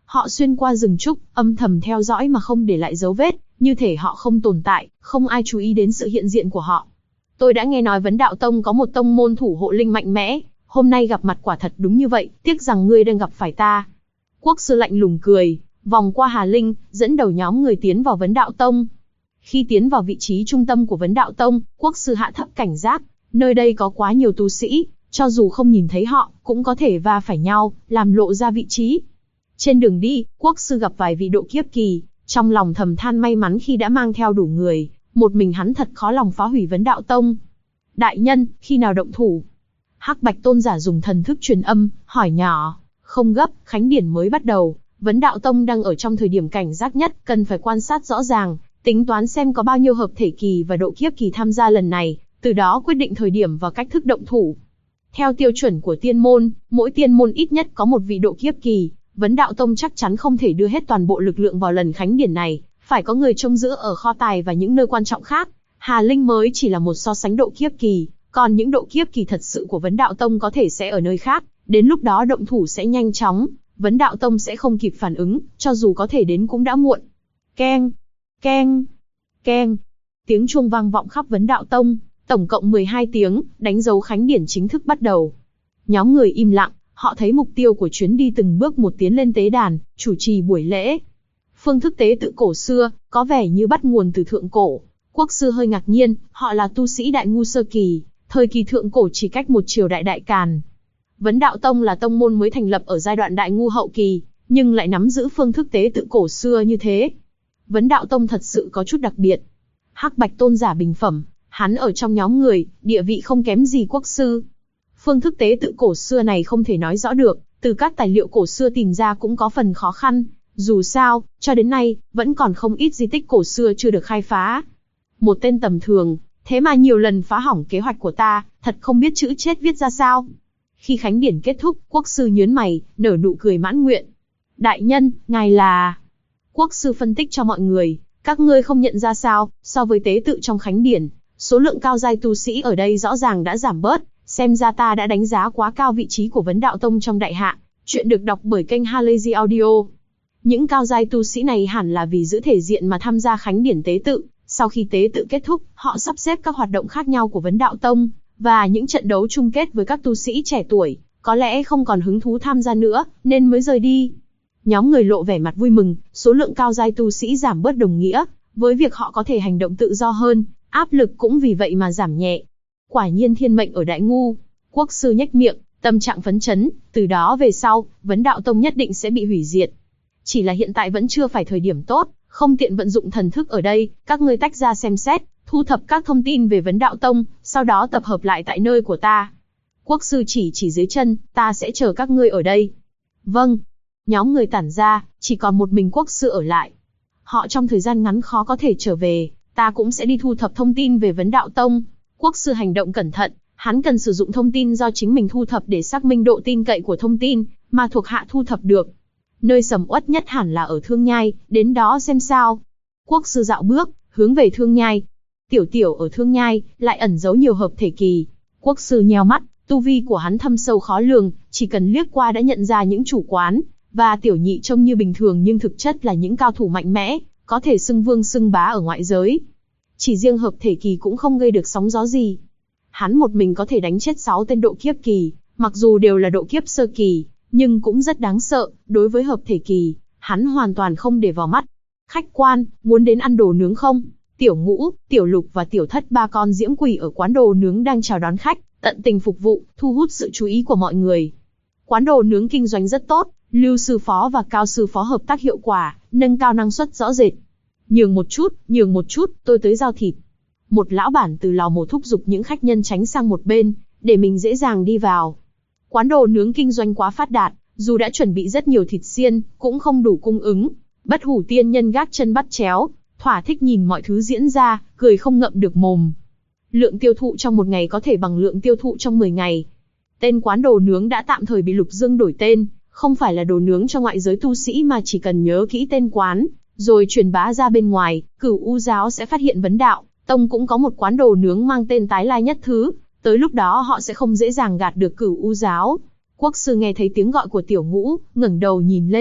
Họ xuyên qua rừng trúc, âm thầm theo dõi mà không để lại dấu vết, như thể họ không tồn tại, không ai chú ý đến sự hiện diện của họ. Tôi đã nghe nói Vấn Đạo Tông có một tông môn thủ hộ linh mạnh mẽ, hôm nay gặp mặt quả thật đúng như vậy, tiếc rằng ngươi đang gặp phải ta. Quốc sư lạnh lùng cười, vòng qua Hà Linh, dẫn đầu nhóm người tiến vào Vấn Đạo Tông. Khi tiến vào vị trí trung tâm của Vấn Đạo Tông, quốc sư hạ thấp cảnh giác, nơi đây có quá nhiều tu sĩ, cho dù không nhìn thấy họ, cũng có thể va phải nhau, làm lộ ra vị trí. Trên đường đi, quốc sư gặp vài vị độ kiếp kỳ, trong lòng thầm than may mắn khi đã mang theo đủ người, một mình hắn thật khó lòng phá hủy Vấn Đạo Tông. Đại nhân, khi nào động thủ? Hắc Bạch Tôn giả dùng thần thức truyền âm, hỏi nhỏ. Không gấp, khánh điển mới bắt đầu, Vấn Đạo Tông đang ở trong thời điểm cảnh giác nhất, cần phải quan sát rõ ràng, tính toán xem có bao nhiêu hợp thể kỳ và độ kiếp kỳ tham gia lần này, từ đó quyết định thời điểm và cách thức động thủ. Theo tiêu chuẩn của tiên môn, mỗi tiên môn ít nhất có một vị độ kiếp kỳ, Vấn Đạo Tông chắc chắn không thể đưa hết toàn bộ lực lượng vào lần khánh điển này, phải có người trông giữ ở kho tài và những nơi quan trọng khác. Hà Linh mới chỉ là một so sánh độ kiếp kỳ, còn những độ kiếp kỳ thật sự của Vấn Đạo Tông có thể sẽ ở nơi khác, đến lúc đó động thủ sẽ nhanh chóng, Vấn Đạo Tông sẽ không kịp phản ứng, cho dù có thể đến cũng đã muộn. Keng, keng, keng, tiếng chuông vang vọng khắp Vấn Đạo Tông, tổng cộng 12 tiếng, đánh dấu khánh điển chính thức bắt đầu. Nhóm người im lặng, họ thấy mục tiêu của chuyến đi từng bước một tiến lên tế đàn, chủ trì buổi lễ. Phương thức tế tự cổ xưa, có vẻ như bắt nguồn từ thượng cổ. Quốc sư hơi ngạc nhiên, họ là tu sĩ Đại Ngu sơ kỳ, thời kỳ thượng cổ chỉ cách một triều đại Đại Càn. Vấn Đạo Tông là tông môn mới thành lập ở giai đoạn Đại Ngu hậu kỳ, nhưng lại nắm giữ phương thức tế tự cổ xưa như thế. Vấn Đạo Tông thật sự có chút đặc biệt. Hắc Bạch Tôn giả bình phẩm, hắn ở trong nhóm người, địa vị không kém gì quốc sư. Phương thức tế tự cổ xưa này không thể nói rõ được, từ các tài liệu cổ xưa tìm ra cũng có phần khó khăn. Dù sao, cho đến nay, vẫn còn không ít di tích cổ xưa chưa được khai phá. Một tên tầm thường, thế mà nhiều lần phá hỏng kế hoạch của ta, thật không biết chữ chết viết ra sao. Khi khánh điển kết thúc, quốc sư nhướng mày, nở nụ cười mãn nguyện. Đại nhân, ngài là... Quốc sư phân tích cho mọi người, các ngươi không nhận ra sao, so với tế tự trong khánh điển, số lượng cao giai tu sĩ ở đây rõ ràng đã giảm bớt, xem ra ta đã đánh giá quá cao vị trí của Vấn Đạo Tông trong đại hạ. Chuyện được đọc bởi kênh Halazy Audio. Những cao giai tu sĩ này hẳn là vì giữ thể diện mà tham gia khánh điển tế tự, sau khi tế tự kết thúc, họ sắp xếp các hoạt động khác nhau của Vấn Đạo Tông, và những trận đấu chung kết với các tu sĩ trẻ tuổi, có lẽ không còn hứng thú tham gia nữa, nên mới rời đi. Nhóm người lộ vẻ mặt vui mừng, số lượng cao giai tu sĩ giảm bớt đồng nghĩa với việc họ có thể hành động tự do hơn, áp lực cũng vì vậy mà giảm nhẹ. Quả nhiên thiên mệnh ở Đại Ngu. Quốc sư nhếch miệng, tâm trạng phấn chấn, từ đó về sau, Vấn Đạo Tông nhất định sẽ bị hủy diệt. Chỉ là hiện tại vẫn chưa phải thời điểm tốt, không tiện vận dụng thần thức ở đây, các ngươi tách ra xem xét, thu thập các thông tin về Vấn Đạo Tông, sau đó tập hợp lại tại nơi của ta. Quốc sư chỉ dưới chân, ta sẽ chờ các ngươi ở đây. Vâng. Nhóm người tản ra, chỉ còn một mình quốc sư ở lại. Họ trong thời gian ngắn khó có thể trở về, ta cũng sẽ đi thu thập thông tin về Vấn Đạo Tông. Quốc sư hành động cẩn thận, hắn cần sử dụng thông tin do chính mình thu thập để xác minh độ tin cậy của thông tin mà thuộc hạ thu thập được. Nơi sầm uất nhất hẳn là ở Thương Nhai, đến đó xem sao. Quốc sư dạo bước, hướng về Thương Nhai. Tiểu ở Thương Nhai, lại ẩn giấu nhiều hợp thể kỳ. Quốc sư nheo mắt, tu vi của hắn thâm sâu khó lường, chỉ cần liếc qua đã nhận ra những chủ quán, và tiểu nhị trông như bình thường nhưng thực chất là những cao thủ mạnh mẽ, có thể xưng vương xưng bá ở ngoại giới. Chỉ riêng hợp thể kỳ cũng không gây được sóng gió gì. Hắn một mình có thể đánh chết 6 tên độ kiếp kỳ, mặc dù đều là độ kiếp sơ kỳ, nhưng cũng rất đáng sợ, đối với hợp thể kỳ, hắn hoàn toàn không để vào mắt. Khách quan, muốn đến ăn đồ nướng không? Tiểu Ngũ, Tiểu Lục và Tiểu Thất, 3 con diễm quỷ ở quán đồ nướng đang chào đón khách, tận tình phục vụ, thu hút sự chú ý của mọi người. Quán đồ nướng kinh doanh rất tốt, Lưu sư phó và Cao sư phó hợp tác hiệu quả, nâng cao năng suất rõ rệt. Nhường một chút, tôi tới giao thịt. Một lão bản từ lò mổ thúc giục những khách nhân tránh sang một bên, để mình dễ dàng đi vào. Quán đồ nướng kinh doanh quá phát đạt, dù đã chuẩn bị rất nhiều thịt xiên, cũng không đủ cung ứng. Bất Hủ tiên nhân gác chân bắt chéo, thỏa thích nhìn mọi thứ diễn ra, cười không ngậm được mồm. Lượng tiêu thụ trong một ngày có thể bằng lượng tiêu thụ trong 10 ngày. Tên quán đồ nướng đã tạm thời bị Lục Dương đổi tên, không phải là đồ nướng cho ngoại giới tu sĩ mà chỉ cần nhớ kỹ tên quán, rồi truyền bá ra bên ngoài, Cửu U giáo sẽ phát hiện Vấn Đạo Tông cũng có một quán đồ nướng mang tên Tái Lai Nhất Thứ, tới lúc đó họ sẽ không dễ dàng gạt được Cửu U giáo. Quốc sư nghe thấy tiếng gọi của Tiểu Ngũ, ngẩng đầu nhìn lên,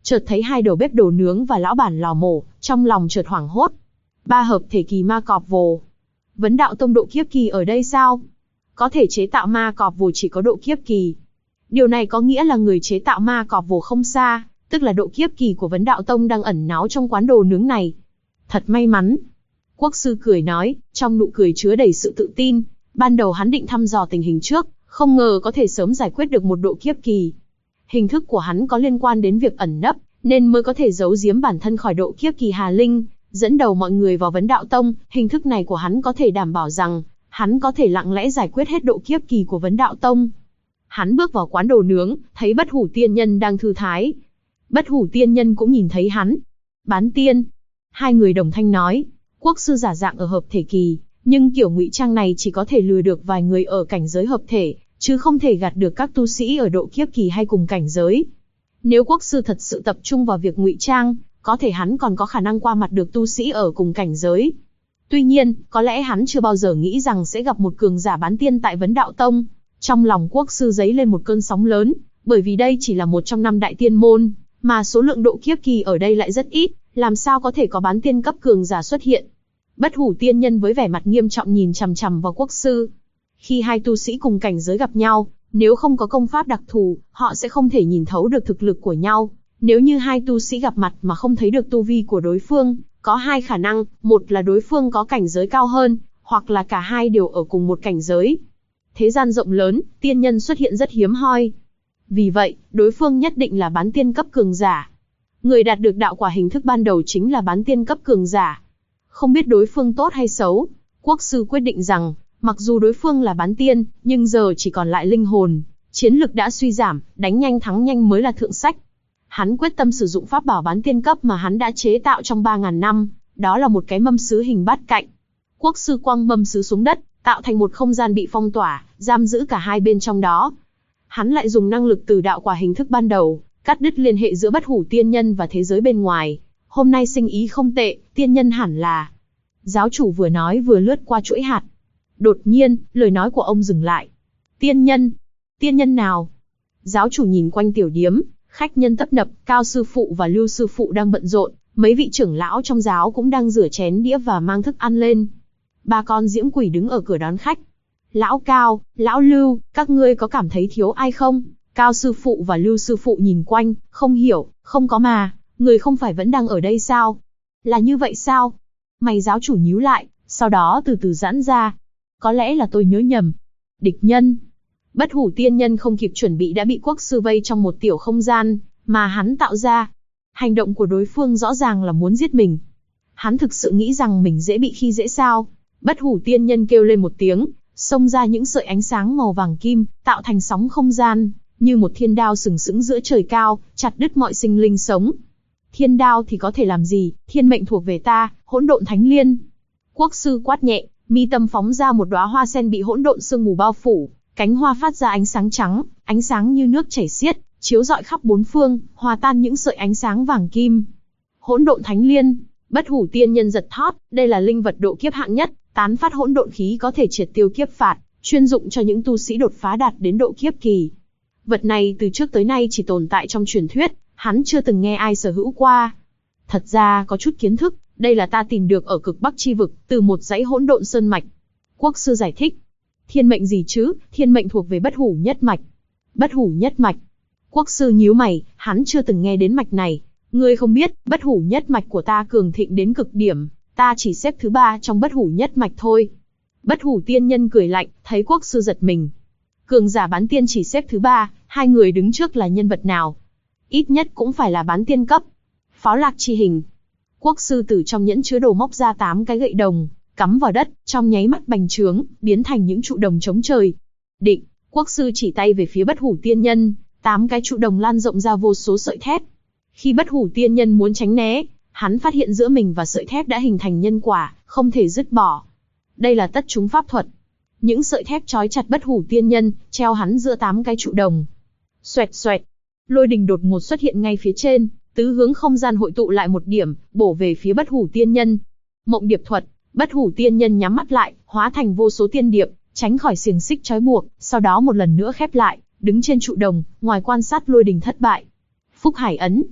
chợt thấy hai đầu bếp đồ nướng và lão bản lò mổ, trong lòng chợt hoảng hốt. Ba hợp thể kỳ ma cọp vồ. Vấn đạo tông độ kiếp kỳ ở đây sao? Có thể chế tạo ma cọp vồ chỉ có độ kiếp kỳ. Điều này có nghĩa là người chế tạo ma cọp vồ không xa, tức là độ kiếp kỳ của Vấn đạo tông đang ẩn náu trong quán đồ nướng này. Thật may mắn. Quốc sư cười nói, trong nụ cười chứa đầy sự tự tin. Ban đầu hắn định thăm dò tình hình trước, không ngờ có thể sớm giải quyết được một độ kiếp kỳ. Hình thức của hắn có liên quan đến việc ẩn nấp, nên mới có thể giấu giếm bản thân khỏi độ kiếp kỳ Hà Linh, dẫn đầu mọi người vào Vấn đạo tông. Hình thức này của hắn có thể đảm bảo rằng, hắn có thể lặng lẽ giải quyết hết độ kiếp kỳ của Vấn đạo tông. Hắn bước vào quán đồ nướng, thấy Bất Hủ tiên nhân đang thư thái. Bất Hủ tiên nhân cũng nhìn thấy hắn. Bán tiên. Hai người đồng thanh nói, quốc sư giả dạng ở hợp thể kỳ, nhưng kiểu ngụy trang này chỉ có thể lừa được vài người ở cảnh giới hợp thể, chứ không thể gạt được các tu sĩ ở độ kiếp kỳ hay cùng cảnh giới. Nếu quốc sư thật sự tập trung vào việc ngụy trang, có thể hắn còn có khả năng qua mặt được tu sĩ ở cùng cảnh giới. Tuy nhiên, có lẽ hắn chưa bao giờ nghĩ rằng sẽ gặp một cường giả bán tiên tại Vấn đạo tông. Trong lòng quốc sư dấy lên một cơn sóng lớn, bởi vì đây chỉ là một trong 5 đại tiên môn, mà số lượng độ kiếp kỳ ở đây lại rất ít, làm sao có thể có bán tiên cấp cường giả xuất hiện. Bất Hủ tiên nhân với vẻ mặt nghiêm trọng nhìn chằm chằm vào quốc sư. Khi hai tu sĩ cùng cảnh giới gặp nhau, nếu không có công pháp đặc thù, họ sẽ không thể nhìn thấu được thực lực của nhau. Nếu như hai tu sĩ gặp mặt mà không thấy được tu vi của đối phương, có hai khả năng, một là đối phương có cảnh giới cao hơn, hoặc là cả hai đều ở cùng một cảnh giới. Thế gian rộng lớn, tiên nhân xuất hiện rất hiếm hoi. Vì vậy, đối phương nhất định là bán tiên cấp cường giả. Người đạt được đạo quả hình thức ban đầu chính là bán tiên cấp cường giả. Không biết đối phương tốt hay xấu, quốc sư quyết định rằng, mặc dù đối phương là bán tiên, nhưng giờ chỉ còn lại linh hồn, chiến lực đã suy giảm, đánh nhanh thắng nhanh mới là thượng sách. Hắn quyết tâm sử dụng pháp bảo bán tiên cấp mà hắn đã chế tạo trong 3.000 năm, đó là một cái mâm sứ hình bát cạnh. Quốc sư quăng mâm sứ xuống đất, tạo thành một không gian bị phong tỏa, giam giữ cả hai bên trong đó. Hắn lại dùng năng lực từ đạo quả hình thức ban đầu, cắt đứt liên hệ giữa Bất Hủ tiên nhân và thế giới bên ngoài. Hôm nay sinh ý không tệ, tiên nhân hẳn là. Giáo chủ vừa nói vừa lướt qua chuỗi hạt. Đột nhiên, lời nói của ông dừng lại. Tiên nhân nào? Giáo chủ nhìn quanh tiểu điếm, khách nhân tấp nập, Cao sư phụ và Lưu sư phụ đang bận rộn, mấy vị trưởng lão trong giáo cũng đang rửa chén đĩa và mang thức ăn lên. Ba con diễm quỷ đứng ở cửa đón khách. Lão Cao, lão Lưu, các ngươi có cảm thấy thiếu ai không? Cao sư phụ và Lưu sư phụ nhìn quanh, không hiểu, không có mà, người không phải vẫn đang ở đây sao? Là như vậy sao? Mày giáo chủ nhíu lại, sau đó từ từ giãn ra. Có lẽ là tôi nhớ nhầm. Địch nhân. Bất Hủ tiên nhân không kịp chuẩn bị đã bị quốc sư vây trong một tiểu không gian mà hắn tạo ra. Hành động của đối phương rõ ràng là muốn giết mình. Hắn thực sự nghĩ rằng mình dễ bị khi dễ sao? Bất Hủ tiên nhân kêu lên một tiếng, xông ra những sợi ánh sáng màu vàng kim, tạo thành sóng không gian, như một thiên đao sừng sững giữa trời cao, chặt đứt mọi sinh linh sống. Thiên đao thì có thể làm gì, thiên mệnh thuộc về ta, Hỗn Độn Thánh Liên. Quốc sư quát nhẹ, mi tâm phóng ra một đóa hoa sen bị hỗn độn sương mù bao phủ, cánh hoa phát ra ánh sáng trắng, ánh sáng như nước chảy xiết, chiếu rọi khắp bốn phương, hòa tan những sợi ánh sáng vàng kim. Hỗn Độn Thánh Liên. Bất Hủ tiên nhân giật thót, đây là linh vật độ kiếp hạng nhất, tán phát hỗn độn khí có thể triệt tiêu kiếp phạt, chuyên dụng cho những tu sĩ đột phá đạt đến độ kiếp kỳ. Vật này từ trước tới nay chỉ tồn tại trong truyền thuyết, hắn chưa từng nghe ai sở hữu qua. Thật ra có chút kiến thức, đây là ta tìm được ở cực Bắc chi vực, từ một dãy hỗn độn sơn mạch. Quốc sư giải thích. Thiên mệnh gì chứ, thiên mệnh thuộc về Bất Hủ nhất mạch. Bất Hủ nhất mạch. Quốc sư nhíu mày, hắn chưa từng nghe đến mạch này. Ngươi không biết, Bất Hủ nhất mạch của ta cường thịnh đến cực điểm, ta chỉ xếp thứ 3 trong Bất Hủ nhất mạch thôi. Bất Hủ tiên nhân cười lạnh, thấy quốc sư giật mình. Cường giả bán tiên chỉ xếp thứ 3, hai người đứng trước là nhân vật nào? Ít nhất cũng phải là bán tiên cấp. Pháo lạc chi hình. Quốc sư từ trong nhẫn chứa đồ móc ra 8 cái gậy đồng, cắm vào đất, trong nháy mắt bành trướng, biến thành những trụ đồng chống trời. Định, quốc sư chỉ tay về phía Bất Hủ tiên nhân, 8 cái trụ đồng lan rộng ra vô số sợi thép. Khi Bất Hủ tiên nhân muốn tránh né, hắn phát hiện giữa mình và sợi thép đã hình thành nhân quả, không thể dứt bỏ. Đây là tất chúng pháp thuật. Những sợi thép trói chặt Bất Hủ tiên nhân, treo hắn giữa 8 cái trụ đồng. Xoẹt xoẹt, lôi đình đột ngột xuất hiện ngay phía trên, tứ hướng không gian hội tụ lại một điểm, bổ về phía Bất Hủ tiên nhân. Mộng điệp thuật. Bất Hủ tiên nhân nhắm mắt lại, hóa thành vô số tiên điệp, tránh khỏi xiềng xích trói buộc, sau đó một lần nữa khép lại, đứng trên trụ đồng, ngoài quan sát lôi đình thất bại. Phúc Hải ấn.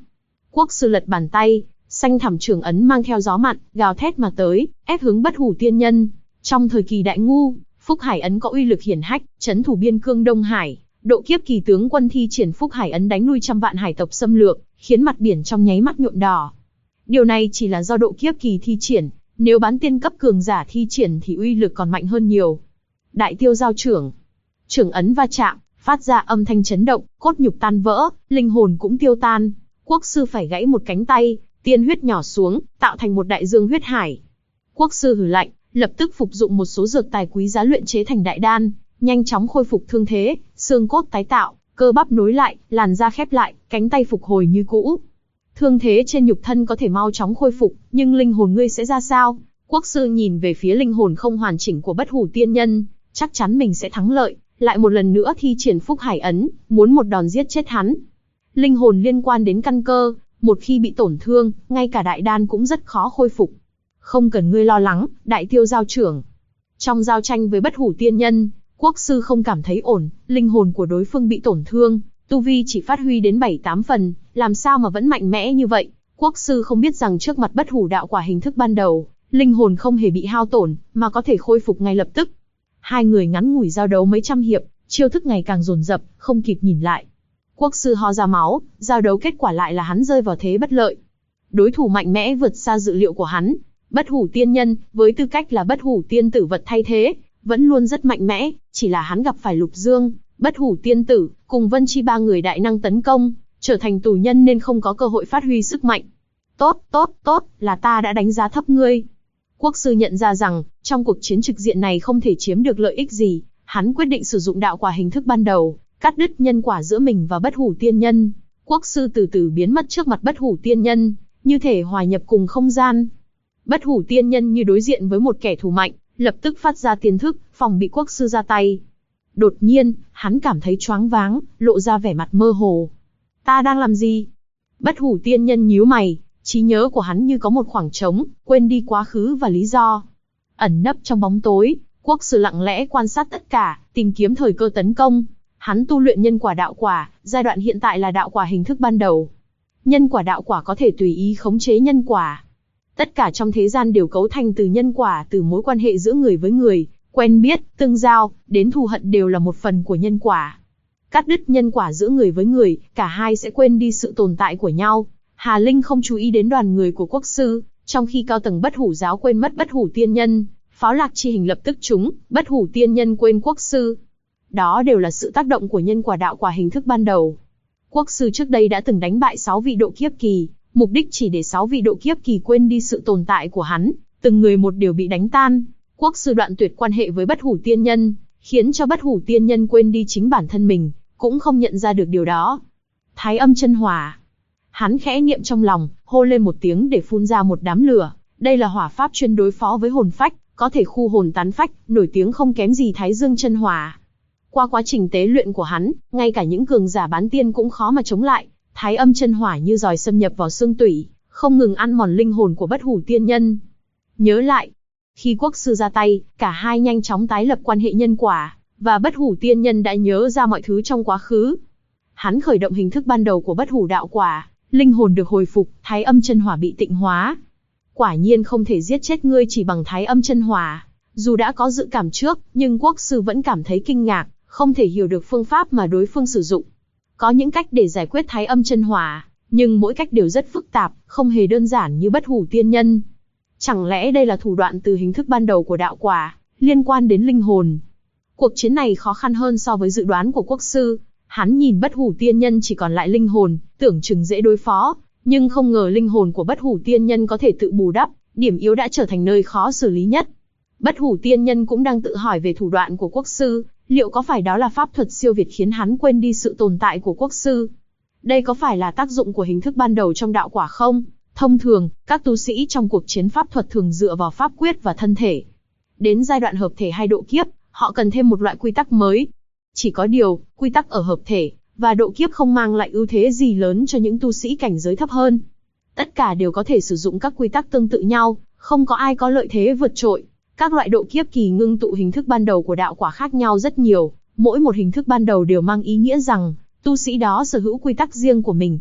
Quốc sư lật bàn tay, xanh thẳm trường ấn mang theo gió mặn, gào thét mà tới, ép hướng Bất Hủ Tiên Nhân. Trong thời kỳ Đại Ngu, Phúc Hải ấn có uy lực hiển hách, trấn thủ biên cương Đông Hải. Độ kiếp kỳ tướng quân thi triển Phúc Hải ấn đánh lui trăm vạn hải tộc xâm lược, khiến mặt biển trong nháy mắt nhuộm đỏ. Điều này chỉ là do độ kiếp kỳ thi triển, nếu bán tiên cấp cường giả thi triển thì uy lực còn mạnh hơn nhiều. Đại Tiêu Giao trưởng, trưởng ấn va chạm, phát ra âm thanh chấn động, cốt nhục tan vỡ, linh hồn cũng tiêu tan. Quốc sư phải gãy một cánh tay, tiên huyết nhỏ xuống, tạo thành một đại dương huyết hải. Quốc sư hừ lạnh, lập tức phục dụng một số dược tài quý giá luyện chế thành đại đan, nhanh chóng khôi phục thương thế, xương cốt tái tạo, cơ bắp nối lại, làn da khép lại, cánh tay phục hồi như cũ. Thương thế trên nhục thân có thể mau chóng khôi phục, nhưng linh hồn ngươi sẽ ra sao? Quốc sư nhìn về phía linh hồn không hoàn chỉnh của Bất Hủ Tiên Nhân, chắc chắn mình sẽ thắng lợi, lại một lần nữa thi triển Phúc Hải ấn, muốn một đòn giết chết hắn. Linh hồn liên quan đến căn cơ, một khi bị tổn thương, ngay cả đại đan cũng rất khó khôi phục. Không cần ngươi lo lắng, Đại Tiêu Giao trưởng. Trong giao tranh với Bất Hủ Tiên Nhân, quốc sư không cảm thấy ổn, linh hồn của đối phương bị tổn thương, tu vi chỉ phát huy đến 7-8 phần, làm sao mà vẫn mạnh mẽ như vậy. Quốc sư không biết rằng trước mặt Bất Hủ đạo quả hình thức ban đầu, linh hồn không hề bị hao tổn, mà có thể khôi phục ngay lập tức. Hai người ngắn ngủi giao đấu mấy trăm hiệp, chiêu thức ngày càng dồn dập, không kịp nhìn lại. Quốc sư ho ra máu, giao đấu kết quả lại là hắn rơi vào thế bất lợi. Đối thủ mạnh mẽ vượt xa dự liệu của hắn. Bất Hủ Tiên Nhân, với tư cách là Bất Hủ Tiên Tử vật thay thế, vẫn luôn rất mạnh mẽ, chỉ là hắn gặp phải Lục Dương, Bất Hủ Tiên Tử, cùng Vân Chi ba người đại năng tấn công, trở thành tù nhân nên không có cơ hội phát huy sức mạnh. Tốt, là ta đã đánh giá thấp ngươi. Quốc sư nhận ra rằng, trong cuộc chiến trực diện này không thể chiếm được lợi ích gì, hắn quyết định sử dụng đạo quả hình thức ban đầu, cắt đứt nhân quả giữa mình và Bất Hủ Tiên Nhân. Quốc sư từ từ biến mất trước mặt Bất Hủ Tiên Nhân, như thể hòa nhập cùng không gian. Bất Hủ Tiên Nhân như đối diện với một kẻ thù mạnh, lập tức phát ra tiên thức, phòng bị quốc sư ra tay. Đột nhiên, hắn cảm thấy choáng váng, lộ ra vẻ mặt mơ hồ. Ta đang làm gì? Bất Hủ Tiên Nhân nhíu mày, trí nhớ của hắn như có một khoảng trống, quên đi quá khứ và lý do. Ẩn nấp trong bóng tối, quốc sư lặng lẽ quan sát tất cả, tìm kiếm thời cơ tấn công. Hắn tu luyện nhân quả đạo quả, giai đoạn hiện tại là đạo quả hình thức ban đầu. Nhân quả đạo quả có thể tùy ý khống chế nhân quả. Tất cả trong thế gian đều cấu thành từ nhân quả, từ mối quan hệ giữa người với người, quen biết, tương giao, đến thù hận đều là một phần của nhân quả. Cắt đứt nhân quả giữa người với người, cả hai sẽ quên đi sự tồn tại của nhau. Hà Linh không chú ý đến đoàn người của quốc sư, trong khi cao tầng Bất Hủ giáo quên mất Bất Hủ Tiên Nhân, pháo lạc chi hình lập tức trúng, Bất Hủ Tiên Nhân quên quốc sư. Đó đều là sự tác động của nhân quả đạo quả hình thức ban đầu. Quốc sư trước đây đã từng đánh bại 6 vị độ kiếp kỳ, mục đích chỉ để 6 vị độ kiếp kỳ quên đi sự tồn tại của hắn, từng người một đều bị đánh tan. Quốc sư đoạn tuyệt quan hệ với Bất Hủ Tiên Nhân, khiến cho Bất Hủ Tiên Nhân quên đi chính bản thân mình, cũng không nhận ra được điều đó. Thái âm chân hỏa. Hắn khẽ niệm trong lòng, hô lên một tiếng để phun ra một đám lửa. Đây là hỏa pháp chuyên đối phó với hồn phách, có thể khu hồn tán phách, nổi tiếng không kém gì Thái Dương chân hỏa. Qua quá trình tế luyện của hắn, ngay cả những cường giả bán tiên cũng khó mà chống lại. Thái âm chân hỏa như giòi xâm nhập vào xương tủy, không ngừng ăn mòn linh hồn của Bất Hủ Tiên Nhân. Nhớ lại, khi quốc sư ra tay, cả hai nhanh chóng tái lập quan hệ nhân quả, và Bất Hủ Tiên Nhân đã nhớ ra mọi thứ trong quá khứ. Hắn khởi động hình thức ban đầu của Bất Hủ đạo quả, linh hồn được hồi phục, Thái âm chân hỏa bị tịnh hóa. Quả nhiên không thể giết chết ngươi chỉ bằng Thái âm chân hỏa. Dù đã có dự cảm trước, nhưng quốc sư vẫn cảm thấy kinh ngạc, không thể hiểu được phương pháp mà đối phương sử dụng. Có những cách để giải quyết Thái âm chân hỏa, nhưng mỗi cách đều rất phức tạp, không hề đơn giản như Bất Hủ Tiên Nhân. Chẳng lẽ đây là thủ đoạn từ hình thức ban đầu của đạo quả, liên quan đến linh hồn? Cuộc chiến này khó khăn hơn so với dự đoán của quốc sư. Hắn nhìn Bất Hủ Tiên Nhân chỉ còn lại linh hồn, tưởng chừng dễ đối phó, nhưng không ngờ linh hồn của Bất Hủ Tiên Nhân có thể tự bù đắp, điểm yếu đã trở thành nơi khó xử lý nhất. Bất Hủ Tiên Nhân cũng đang tự hỏi về thủ đoạn của quốc sư, liệu có phải đó là pháp thuật siêu việt khiến hắn quên đi sự tồn tại của quốc sư? Đây có phải là tác dụng của hình thức ban đầu trong đạo quả không? Thông thường, các tu sĩ trong cuộc chiến pháp thuật thường dựa vào pháp quyết và thân thể. Đến giai đoạn hợp thể hay độ kiếp, họ cần thêm một loại quy tắc mới. Chỉ có điều, quy tắc ở hợp thể và độ kiếp không mang lại ưu thế gì lớn cho những tu sĩ cảnh giới thấp hơn. Tất cả đều có thể sử dụng các quy tắc tương tự nhau, không có ai có lợi thế vượt trội. Các loại độ kiếp kỳ ngưng tụ hình thức ban đầu của đạo quả khác nhau rất nhiều, mỗi một hình thức ban đầu đều mang ý nghĩa rằng tu sĩ đó sở hữu quy tắc riêng của mình.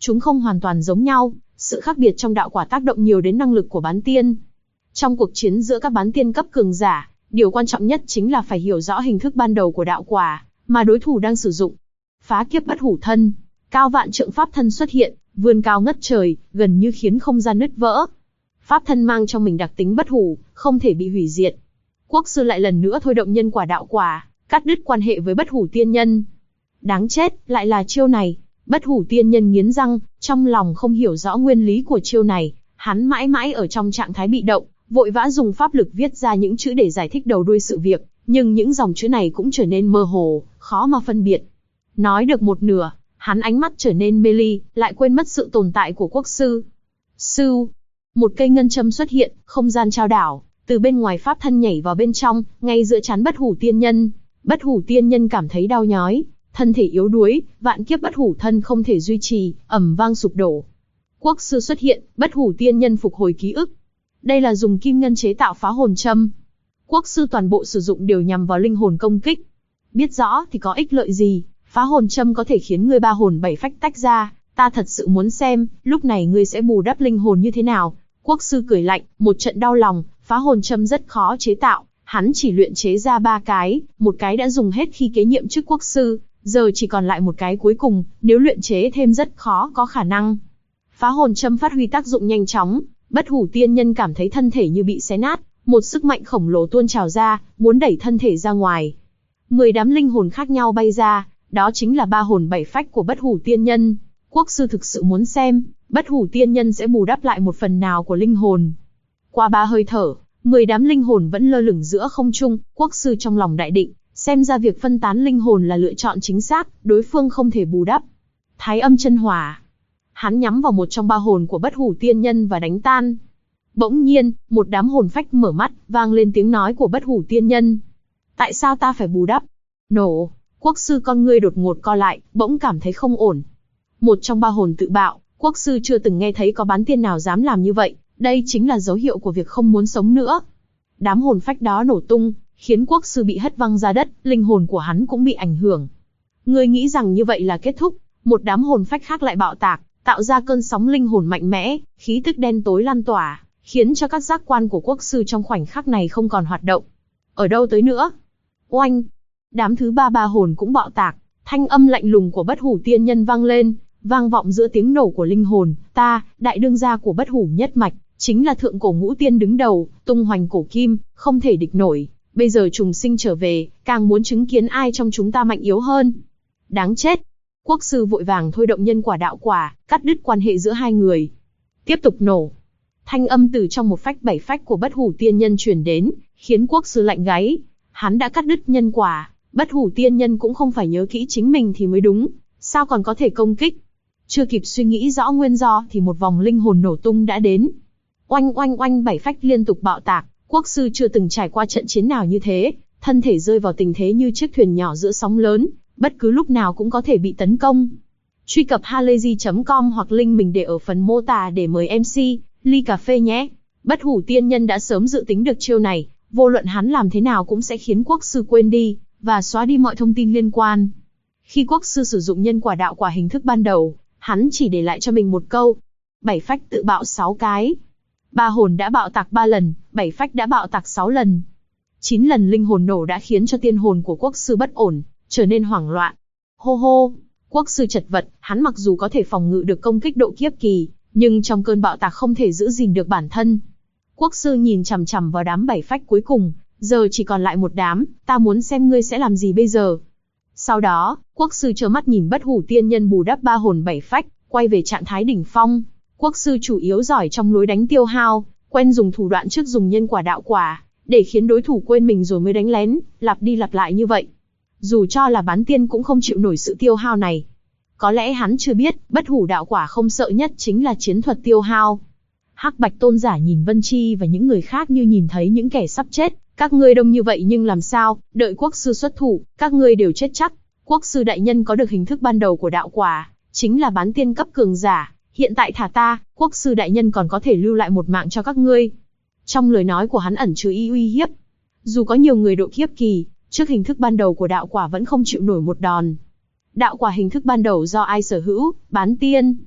chúng không hoàn toàn giống nhau, sự khác biệt trong đạo quả tác động nhiều đến năng lực của bán tiên. Trong cuộc chiến giữa các bán tiên cấp cường giả, điều quan trọng nhất chính là phải hiểu rõ hình thức ban đầu của đạo quả mà đối thủ đang sử dụng. Phá kiếp bất hủ thân, cao vạn trượng pháp thân xuất hiện, vươn cao ngất trời, gần như khiến không gian nứt vỡ. Pháp thân mang trong mình đặc tính bất hủ, không thể bị hủy diệt. Quốc sư lại lần nữa thôi động nhân quả đạo quả, cắt đứt quan hệ với bất hủ tiên nhân. Đáng chết, lại là chiêu này. Bất hủ tiên nhân nghiến răng, trong lòng không hiểu rõ nguyên lý của chiêu này, hắn mãi mãi ở trong trạng thái bị động, vội vã dùng pháp lực viết ra những chữ để giải thích đầu đuôi sự việc, nhưng những dòng chữ này cũng trở nên mơ hồ, khó mà phân biệt. Nói được một nửa, hắn ánh mắt trở nên mê ly, lại quên mất sự tồn tại của quốc sư. Sưu, một cây ngân châm xuất hiện, không gian trao đảo, từ bên ngoài pháp thân nhảy vào bên trong, ngay giữa trán bất hủ tiên nhân. Bất hủ tiên nhân cảm thấy đau nhói, thân thể yếu đuối, vạn kiếp bất hủ thân không thể duy trì, ầm vang sụp đổ. Quốc sư xuất hiện, bất hủ tiên nhân phục hồi ký ức. Đây là dùng kim ngân chế tạo phá hồn châm. Quốc sư toàn bộ sử dụng đều nhằm vào linh hồn công kích. Biết rõ thì có ích lợi gì, phá hồn châm có thể khiến ngươi ba hồn bảy phách tách ra, ta thật sự muốn xem, lúc này ngươi sẽ bù đắp linh hồn như thế nào. Quốc sư cười lạnh, một trận đau lòng, phá hồn châm rất khó chế tạo, hắn chỉ luyện chế ra 3 cái, một cái đã dùng hết khi kế nhiệm chức quốc sư, giờ chỉ còn lại một cái cuối cùng, nếu luyện chế thêm rất khó có khả năng. Phá hồn châm phát huy tác dụng nhanh chóng, bất hủ tiên nhân cảm thấy thân thể như bị xé nát, một sức mạnh khổng lồ tuôn trào ra, muốn đẩy thân thể ra ngoài. 10 đám linh hồn khác nhau bay ra, đó chính là 3 hồn 7 phách của bất hủ tiên nhân. Quốc sư thực sự muốn xem, bất hủ tiên nhân sẽ bù đắp lại một phần nào của linh hồn. Qua 3 hơi thở, 10 đám linh hồn vẫn lơ lửng giữa không trung, quốc sư trong lòng đại định, xem ra việc phân tán linh hồn là lựa chọn chính xác, đối phương không thể bù đắp. Thái âm chân hỏa. Hắn nhắm vào một trong 3 hồn của bất hủ tiên nhân và đánh tan. Bỗng nhiên, một đám hồn phách mở mắt, vang lên tiếng nói của bất hủ tiên nhân. Tại sao ta phải bù đắp? Nổ. Quốc sư con ngươi đột ngột co lại, bỗng cảm thấy không ổn. Một trong 3 hồn tự bạo, quốc sư chưa từng nghe thấy có bán tiên nào dám làm như vậy, đây chính là dấu hiệu của việc không muốn sống nữa. Đám hồn phách đó nổ tung, khiến quốc sư bị hất văng ra đất, linh hồn của hắn cũng bị ảnh hưởng. Ngươi nghĩ rằng như vậy là kết thúc, một đám hồn phách khác lại bạo tạc, tạo ra cơn sóng linh hồn mạnh mẽ, khí tức đen tối lan tỏa, khiến cho các giác quan của quốc sư trong khoảnh khắc này không còn hoạt động. Ở đâu tới nữa? Oanh! Đám thứ 3 hồn cũng bạo tạc, thanh âm lạnh lùng của bất hủ tiên nhân vang lên, vang vọng giữa tiếng nổ của linh hồn. Ta, đại đương gia của bất hủ nhất mạch, chính là thượng cổ ngũ tiên đứng đầu, tung hoành cổ kim, không thể địch nổi. Bây giờ trùng sinh trở về, càng muốn chứng kiến ai trong chúng ta mạnh yếu hơn. Đáng chết! Quốc sư vội vàng thôi động nhân quả đạo quả, cắt đứt quan hệ giữa hai người. Tiếp tục nổ. Thanh âm từ trong một phách 7 phách của bất hủ tiên nhân truyền đến, khiến quốc sư lạnh gáy. Hắn đã cắt đứt nhân quả, bất hủ tiên nhân cũng không phải nhớ kỹ chính mình thì mới đúng, sao còn có thể công kích? Chưa kịp suy nghĩ rõ nguyên do thì một vòng linh hồn nổ tung đã đến. Oanh oanh oanh 7 phách liên tục bạo tạc, quốc sư chưa từng trải qua trận chiến nào như thế, thân thể rơi vào tình thế như chiếc thuyền nhỏ giữa sóng lớn, bất cứ lúc nào cũng có thể bị tấn công. Truy cập halayzi.com hoặc link mình để ở phần mô tả để mời MC ly cà phê nhé. Bất hủ tiên nhân đã sớm dự tính được chiêu này, vô luận hắn làm thế nào cũng sẽ khiến quốc sư quên đi, và xóa đi mọi thông tin liên quan. Khi quốc sư sử dụng nhân quả đạo quả hình thức ban đầu, hắn chỉ để lại cho mình một câu. 7 phách tự bạo 6 cái. 3 hồn đã bạo tạc 3 lần, 7 phách đã bạo tạc 6 lần. 9 lần linh hồn nổ đã khiến cho tiên hồn của quốc sư bất ổn, trở nên hoảng loạn. Hô hô, quốc sư chật vật, hắn mặc dù có thể phòng ngự được công kích độ kiếp kỳ, nhưng trong cơn bạo tạc không thể giữ gìn được bản thân. Quốc sư nhìn chằm chằm vào đám 7 phách cuối cùng, giờ chỉ còn lại một đám, ta muốn xem ngươi sẽ làm gì bây giờ. Sau đó, quốc sư trơ mắt nhìn bất hủ tiên nhân bù đắp 3 hồn 7 phách, quay về trạng thái đỉnh phong. Quốc sư chủ yếu giỏi trong lối đánh tiêu hao, quen dùng thủ đoạn trước dùng nhân quả đạo quả, để khiến đối thủ quên mình rồi mới đánh lén, lặp đi lặp lại như vậy. Dù cho là bán tiên cũng không chịu nổi sự tiêu hao này. Có lẽ hắn chưa biết, bất hủ đạo quả không sợ nhất chính là chiến thuật tiêu hao. Hắc Bạch tôn giả nhìn Vân Chi và những người khác như nhìn thấy những kẻ sắp chết. Các ngươi đông như vậy nhưng làm sao, đợi quốc sư xuất thủ, các ngươi đều chết chắc. Quốc sư đại nhân có được hình thức ban đầu của đạo quả, chính là bán tiên cấp cường giả. Hiện tại thả ta, quốc sư đại nhân còn có thể lưu lại một mạng cho các ngươi. Trong lời nói của hắn ẩn chứa ý uy hiếp. Dù có nhiều người độ kiếp kỳ, trước hình thức ban đầu của đạo quả vẫn không chịu nổi một đòn. Đạo quả hình thức ban đầu do ai sở hữu? Bán tiên.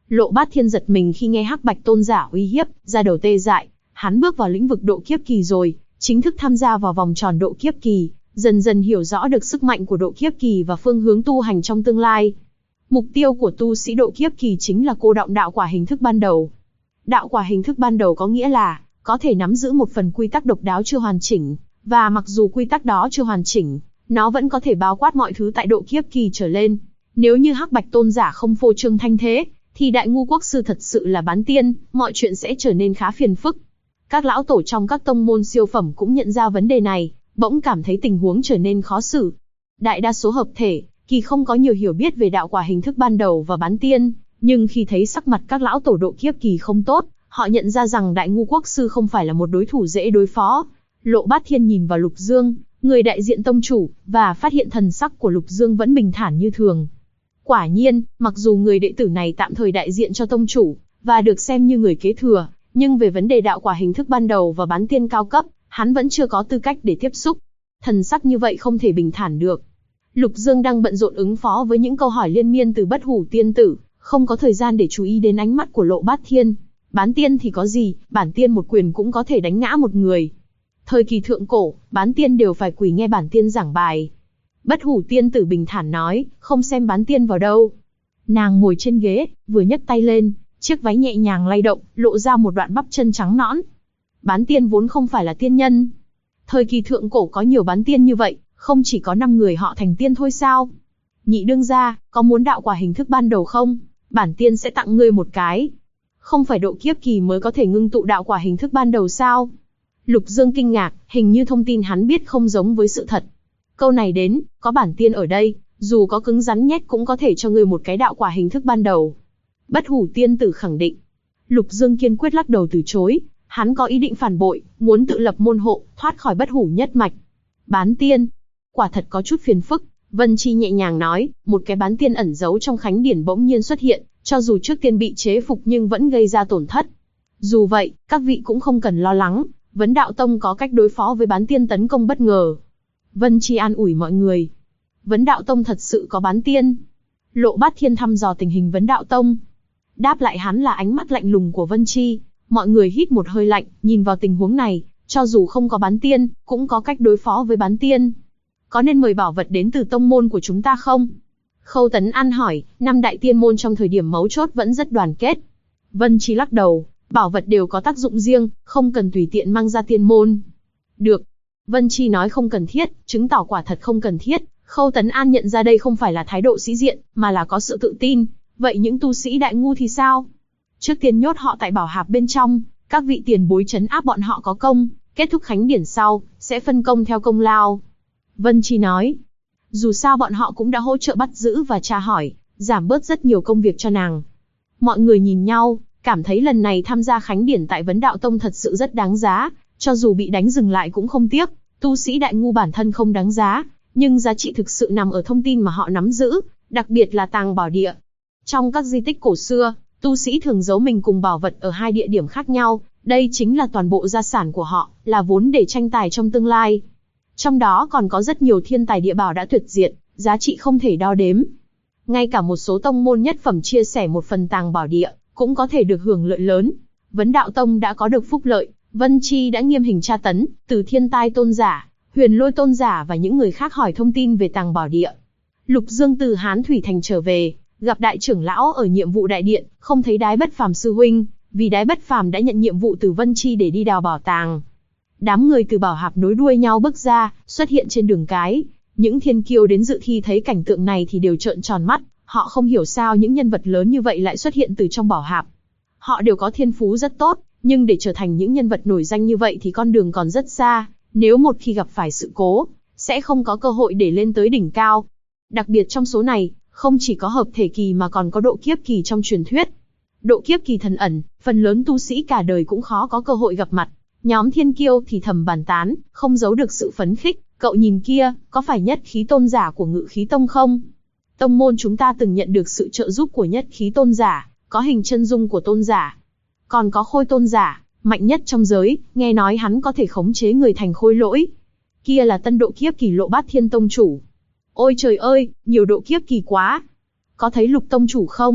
Lộ Bát Thiên giật mình khi nghe Hắc Bạch tôn giả uy hiếp, da đầu tê dại. Hắn bước vào lĩnh vực độ kiếp kỳ rồi, chính thức tham gia vào vòng tròn độ kiếp kỳ, dần dần hiểu rõ được sức mạnh của độ kiếp kỳ và phương hướng tu hành trong tương lai. Mục tiêu của tu sĩ độ kiếp kỳ chính là cô đọng đạo quả hình thức ban đầu. Đạo quả hình thức ban đầu có nghĩa là có thể nắm giữ một phần quy tắc độc đáo chưa hoàn chỉnh, và mặc dù quy tắc đó chưa hoàn chỉnh, nó vẫn có thể bao quát mọi thứ tại độ kiếp kỳ trở lên. Nếu như Hắc Bạch tôn giả không phô trương thanh thế, thì Đại Ngu quốc sư thật sự là bán tiên, mọi chuyện sẽ trở nên khá phiền phức. Các lão tổ trong các tông môn siêu phẩm cũng nhận ra vấn đề này, bỗng cảm thấy tình huống trở nên khó xử. Đại đa số hợp thể kỳ không có nhiều hiểu biết về đạo quả hình thức ban đầu và bán tiên, nhưng khi thấy sắc mặt các lão tổ độ kiếp kỳ không tốt, họ nhận ra rằng Đại Ngu quốc sư không phải là một đối thủ dễ đối phó. Lộ Bát Thiên nhìn vào Lục Dương, người đại diện tông chủ, và phát hiện thần sắc của Lục Dương vẫn bình thản như thường. Quả nhiên, mặc dù người đệ tử này tạm thời đại diện cho tông chủ, và được xem như người kế thừa, nhưng về vấn đề đạo quả hình thức ban đầu và bán tiên cao cấp, hắn vẫn chưa có tư cách để tiếp xúc. Thần sắc như vậy không thể bình thản được. Lục Dương đang bận rộn ứng phó với những câu hỏi liên miên từ Bất Hủ tiên tử, không có thời gian để chú ý đến ánh mắt của Lộ Bát Thiên. Bán tiên thì có gì, bản tiên một quyền cũng có thể đánh ngã một người. Thời kỳ thượng cổ, bán tiên đều phải quỳ nghe bản tiên giảng bài. Bất Hủ tiên tử bình thản nói, không xem bán tiên vào đâu. Nàng ngồi trên ghế, vừa nhấc tay lên, chiếc váy nhẹ nhàng lay động, lộ ra một đoạn bắp chân trắng nõn. Bán tiên vốn không phải là tiên nhân. Thời kỳ thượng cổ có nhiều bán tiên như vậy, không chỉ có 5 người họ thành tiên thôi sao? Nhị đương gia, có muốn đạo quả hình thức ban đầu không? Bản tiên sẽ tặng ngươi một cái. Không phải độ kiếp kỳ mới có thể ngưng tụ đạo quả hình thức ban đầu sao? Lục Dương kinh ngạc, hình như thông tin hắn biết không giống với sự thật. Câu này đến, có bản tiên ở đây, dù có cứng rắn nhét cũng có thể cho ngươi một cái đạo quả hình thức ban đầu. Bất Hủ tiên tử khẳng định. Lục Dương kiên quyết lắc đầu từ chối, hắn có ý định phản bội, muốn tự lập môn hộ, thoát khỏi Bất Hủ nhất mạch. Bán tiên, quả thật có chút phiền phức. Vân Chi nhẹ nhàng nói, một cái bán tiên ẩn giấu trong khánh điển bỗng nhiên xuất hiện, cho dù trước tiên bị chế phục nhưng vẫn gây ra tổn thất. Dù vậy, các vị cũng không cần lo lắng, Vấn Đạo Tông có cách đối phó với bán tiên tấn công bất ngờ. Vân Chi an ủi mọi người. Vấn Đạo Tông thật sự có bán tiên. Lộ Bát Thiên thăm dò tình hình Vấn Đạo Tông. Đáp lại hắn là ánh mắt lạnh lùng của Vân Chi. Mọi người hít một hơi lạnh, nhìn vào tình huống này, cho dù không có bán tiên, cũng có cách đối phó với bán tiên. Có nên mời bảo vật đến từ tông môn của chúng ta không? Khâu Tấn An hỏi, 5 đại tiên môn trong thời điểm mấu chốt vẫn rất đoàn kết. Vân Chi lắc đầu, bảo vật đều có tác dụng riêng, không cần tùy tiện mang ra tiên môn. Được. Vân Chi nói không cần thiết, chứng tỏ quả thật không cần thiết. Khâu Tấn An nhận ra đây không phải là thái độ sĩ diện, mà là có sự tự tin. Vậy những tu sĩ đại ngu thì sao? Trước tiên nhốt họ tại bảo hạp bên trong, các vị tiền bối trấn áp bọn họ có công, kết thúc khánh điển sau, sẽ phân công theo công lao. Vân Chi nói, dù sao bọn họ cũng đã hỗ trợ bắt giữ và tra hỏi, giảm bớt rất nhiều công việc cho nàng. Mọi người nhìn nhau, cảm thấy lần này tham gia khánh điển tại Vấn Đạo Tông thật sự rất đáng giá, cho dù bị đánh dừng lại cũng không tiếc. Tu sĩ đại ngu bản thân không đáng giá, nhưng giá trị thực sự nằm ở thông tin mà họ nắm giữ, đặc biệt là tàng bảo địa. Trong các di tích cổ xưa, tu sĩ thường giấu mình cùng bảo vật ở 2 địa điểm khác nhau, đây chính là toàn bộ gia sản của họ, là vốn để tranh tài trong tương lai. Trong đó còn có rất nhiều thiên tài địa bảo đã tuyệt diệt, giá trị không thể đo đếm. Ngay cả một số tông môn nhất phẩm chia sẻ một phần tàng bảo địa, cũng có thể được hưởng lợi lớn. Vấn Đạo Tông đã có được phúc lợi, Vân Chi đã nghiêm hình tra tấn, từ Thiên Tai tôn giả, Huyền Lôi tôn giả và những người khác hỏi thông tin về tàng bảo địa. Lục Dương từ Hán Thủy Thành trở về, gặp đại trưởng lão ở nhiệm vụ đại điện, không thấy Đái Bất Phàm sư huynh, vì Đái Bất Phàm đã nhận nhiệm vụ từ Vân Chi để đi đào bảo tàng. Đám người từ bảo hạp nối đuôi nhau bước ra, xuất hiện trên đường cái. Những thiên kiêu đến dự thi thấy cảnh tượng này thì đều trợn tròn mắt, họ không hiểu sao những nhân vật lớn như vậy lại xuất hiện từ trong bảo hạp. Họ đều có thiên phú rất tốt, nhưng để trở thành những nhân vật nổi danh như vậy thì con đường còn rất xa, nếu một khi gặp phải sự cố, sẽ không có cơ hội để lên tới đỉnh cao. Đặc biệt trong số này, không chỉ có hợp thể kỳ mà còn có độ kiếp kỳ trong truyền thuyết. Độ kiếp kỳ thần ẩn, phần lớn tu sĩ cả đời cũng khó có cơ hội gặp mặt. Nhóm thiên kiêu thì thầm bàn tán, không giấu được sự phấn khích. Cậu nhìn kia, có phải nhất khí tôn giả của Ngự Khí Tông không? Tông môn chúng ta từng nhận được sự trợ giúp của nhất khí tôn giả, có hình chân dung của tôn giả. Còn có khôi tôn giả, mạnh nhất trong giới, nghe nói hắn có thể khống chế người thành khôi lỗi. Kia là tân độ kiếp kỳ Lộ Bát Thiên tông chủ. Ôi trời ơi, nhiều độ kiếp kỳ quá. Có thấy Lục tông chủ không?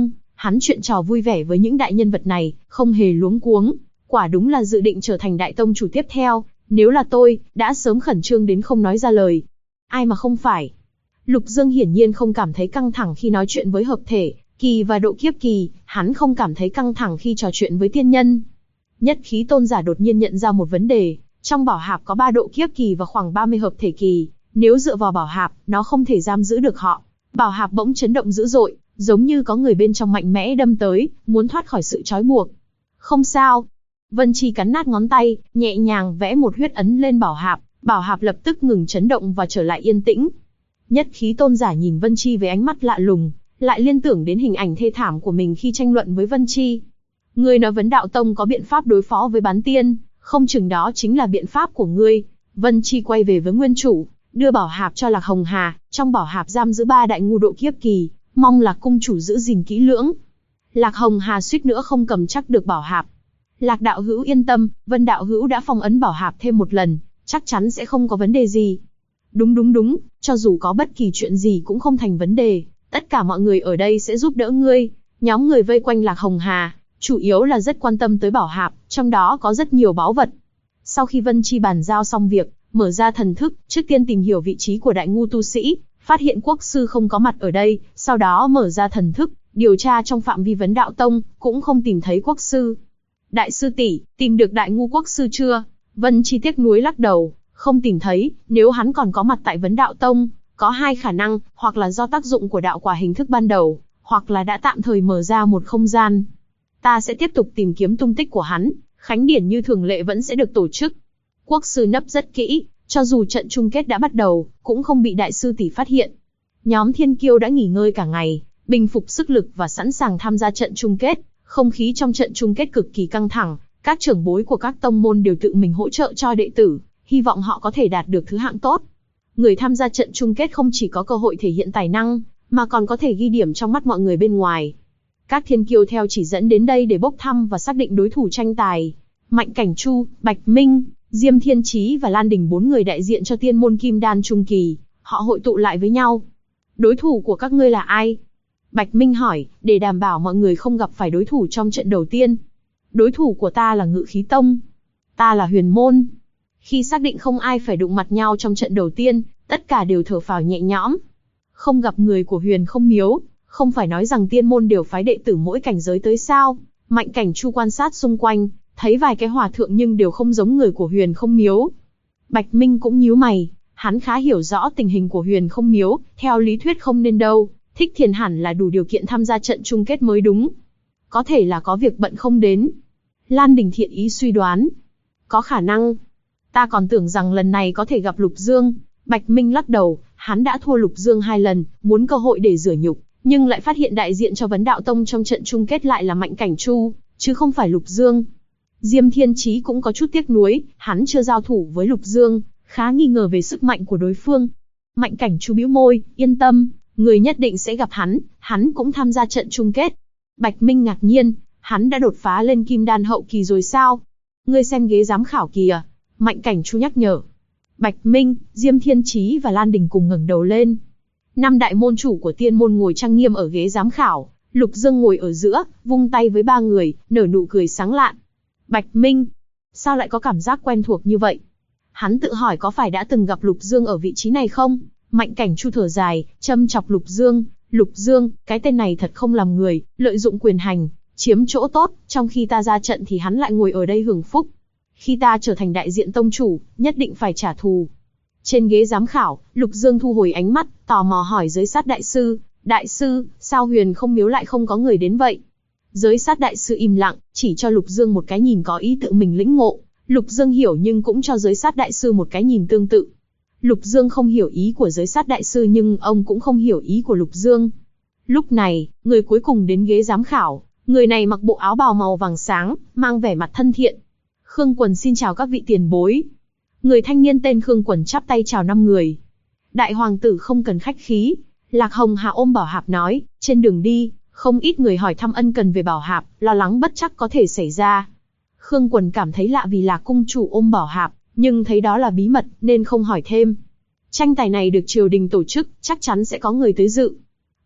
Hắn chuyện trò vui vẻ với những đại nhân vật này, không hề luống cuống. Quả đúng là dự định trở thành đại tông chủ tiếp theo. Nếu là tôi, đã sớm khẩn trương đến không nói ra lời. Ai mà không phải. Lục Dương hiển nhiên không cảm thấy căng thẳng khi nói chuyện với hợp thể kỳ và độ kiếp kỳ, hắn không cảm thấy căng thẳng khi trò chuyện với tiên nhân. Nhất khí tôn giả đột nhiên nhận ra một vấn đề, trong bảo hạp có 3 độ kiếp kỳ và khoảng 30 hợp thể kỳ, nếu dựa vào bảo hạp, nó không thể giam giữ được họ. Bảo hạp bỗng chấn động dữ dội, giống như có người bên trong mạnh mẽ đâm tới, muốn thoát khỏi sự trói buộc. Không sao. Vân Chi cắn nát ngón tay, nhẹ nhàng vẽ một huyết ấn lên bảo hạp lập tức ngừng chấn động và trở lại yên tĩnh. Nhất khí tôn giả nhìn Vân Chi với ánh mắt lạ lùng, lại liên tưởng đến hình ảnh thê thảm của mình khi tranh luận với Vân Chi. Ngươi nói Vấn Đạo Tông có biện pháp đối phó với bán tiên, không chừng đó chính là biện pháp của ngươi. Vân Chi quay về với nguyên chủ, đưa bảo hạp cho Lạc Hồng Hà, trong bảo hạp giam giữ 3 đại ngu độ kiếp kỳ, mong Lạc cung chủ giữ gìn kỹ lưỡng. Lạc Hồng Hà suýt nữa không cầm chắc được bảo hạp. Lạc đạo hữu yên tâm, Vân đạo hữu đã phong ấn bảo hạp thêm một lần, chắc chắn sẽ không có vấn đề gì. Đúng, cho dù có bất kỳ chuyện gì cũng không thành vấn đề, tất cả mọi người ở đây sẽ giúp đỡ ngươi. Nhóm người vây quanh Lạc Hồng Hà, chủ yếu là rất quan tâm tới bảo hạp, trong đó có rất nhiều báu vật. Sau khi Vân Chi bàn giao xong việc, mở ra thần thức, trước tiên tìm hiểu vị trí của đại ngu tu sĩ, phát hiện quốc sư không có mặt ở đây, sau đó mở ra thần thức, điều tra trong phạm vi Vấn Đạo Tông, cũng không tìm thấy quốc sư. Đại sư tỷ, tìm được đại ngu quốc sư chưa? Vân Chi tiếc nuối lắc đầu, không tìm thấy. Nếu hắn còn có mặt tại Vấn Đạo Tông, có 2 khả năng, hoặc là do tác dụng của đạo quả hình thức ban đầu, hoặc là đã tạm thời mở ra một không gian. Ta sẽ tiếp tục tìm kiếm tung tích của hắn, khánh điển như thường lệ vẫn sẽ được tổ chức. Quốc sư nấp rất kỹ, cho dù trận chung kết đã bắt đầu, cũng không bị đại sư tỷ phát hiện. Nhóm thiên kiêu đã nghỉ ngơi cả ngày, bình phục sức lực và sẵn sàng tham gia trận chung kết. Không khí trong trận chung kết cực kỳ căng thẳng, các trưởng bối của các tông môn đều tự mình hỗ trợ cho đệ tử, hy vọng họ có thể đạt được thứ hạng tốt. Người tham gia trận chung kết không chỉ có cơ hội thể hiện tài năng, mà còn có thể ghi điểm trong mắt mọi người bên ngoài. Các thiên kiêu theo chỉ dẫn đến đây để bốc thăm và xác định đối thủ tranh tài. Mạnh Cảnh Chu, Bạch Minh, Diêm Thiên Chí và Lan Đình 4 người đại diện cho tiên môn Kim Đan Trung Kỳ, họ hội tụ lại với nhau. Đối thủ của các ngươi là ai? Bạch Minh hỏi, để đảm bảo mọi người không gặp phải đối thủ trong trận đầu tiên. Đối thủ của ta là Ngự Khí Tông. Ta là Huyền Môn. Khi xác định không ai phải đụng mặt nhau trong trận đầu tiên, tất cả đều thở phào nhẹ nhõm. Không gặp người của Huyền Không Miếu, không phải nói rằng tiên môn đều phái đệ tử mỗi cảnh giới tới sao? Mạnh Cảnh Chu quan sát xung quanh, thấy vài cái hòa thượng nhưng đều không giống người của Huyền Không Miếu. Bạch Minh cũng nhíu mày, hắn khá hiểu rõ tình hình của Huyền Không Miếu, theo lý thuyết không nên đâu. Thích Thiền hẳn là đủ điều kiện tham gia trận chung kết mới đúng. Có thể là có việc bận không đến. Lan Đình thiện ý suy đoán. Có khả năng. Ta còn tưởng rằng lần này có thể gặp Lục Dương. Bạch Minh lắc đầu, hắn đã thua Lục Dương 2 lần, muốn cơ hội để rửa nhục, nhưng lại phát hiện đại diện cho Vấn Đạo Tông trong trận chung kết lại là Mạnh Cảnh Chu, chứ không phải Lục Dương. Diêm Thiên Chí cũng có chút tiếc nuối, hắn chưa giao thủ với Lục Dương, khá nghi ngờ về sức mạnh của đối phương. Mạnh Cảnh Chu bĩu môi, yên tâm. Người nhất định sẽ gặp hắn cũng tham gia trận chung kết. Bạch Minh ngạc nhiên, hắn đã đột phá lên Kim Đan hậu kỳ rồi sao? Ngươi xem ghế giám khảo kìa. Mạnh Cảnh Chu nhắc nhở. Bạch Minh, Diêm Thiên Chí và Lan Đình cùng ngẩng đầu lên. 5 đại môn chủ của tiên môn ngồi trang nghiêm ở ghế giám khảo, Lục Dương ngồi ở giữa, vung tay với 3 người, nở nụ cười sáng lạn. Bạch Minh, sao lại có cảm giác quen thuộc như vậy? Hắn tự hỏi có phải đã từng gặp Lục Dương ở vị trí này không? Mạnh Cảnh Chu thở dài, châm chọc Lục Dương. Lục Dương, cái tên này thật không làm người, lợi dụng quyền hành, chiếm chỗ tốt, trong khi ta ra trận thì hắn lại ngồi ở đây hưởng phúc. Khi ta trở thành đại diện tông chủ, nhất định phải trả thù. Trên ghế giám khảo, Lục Dương thu hồi ánh mắt, tò mò hỏi Giới Sát đại sư, đại sư, sao Huyền Không Miếu lại không có người đến vậy? Giới Sát đại sư im lặng, chỉ cho Lục Dương một cái nhìn có ý tự mình lĩnh ngộ. Lục Dương hiểu nhưng cũng cho Giới Sát đại sư một cái nhìn tương tự. Lục Dương không hiểu ý của Giới Sát đại sư nhưng ông cũng không hiểu ý của Lục Dương. Lúc này, người cuối cùng đến ghế giám khảo, người này mặc bộ áo bào màu vàng sáng, mang vẻ mặt thân thiện. Khương Quần xin chào các vị tiền bối. Người thanh niên tên Khương Quần chắp tay chào 5 người. Đại hoàng tử không cần khách khí. Lạc Hồng Hà ôm bảo hạp nói, trên đường đi, không ít người hỏi thăm ân cần về bảo hạp, lo lắng bất trắc có thể xảy ra. Khương Quần cảm thấy lạ vì Lạc cung chủ ôm bảo hạp, nhưng thấy đó là bí mật nên không hỏi thêm. Tranh tài này được triều đình tổ chức, chắc chắn sẽ có người tới dự.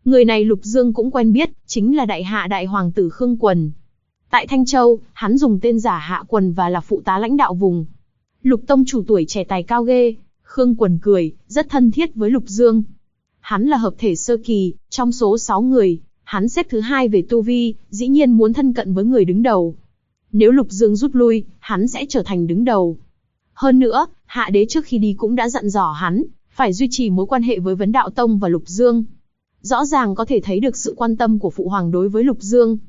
Người này Lục Dương cũng quen biết, chính là đại hạ đại hoàng tử Khương Quần. Tại Thanh Châu, hắn dùng tên giả Hạ Quần và là phụ tá lãnh đạo vùng. Lục tông chủ tuổi trẻ tài cao ghê. Khương Quần cười, rất thân thiết với Lục Dương. Hắn là hợp thể sơ kỳ, trong số 6 người, hắn xếp thứ 2 về tu vi, dĩ nhiên muốn thân cận với người đứng đầu. Nếu Lục Dương rút lui, hắn sẽ trở thành đứng đầu. Hơn nữa, Hạ đế trước khi đi cũng đã dặn dò hắn, phải duy trì mối quan hệ với Vấn Đạo Tông và Lục Dương. Rõ ràng có thể thấy được sự quan tâm của Phụ Hoàng đối với Lục Dương.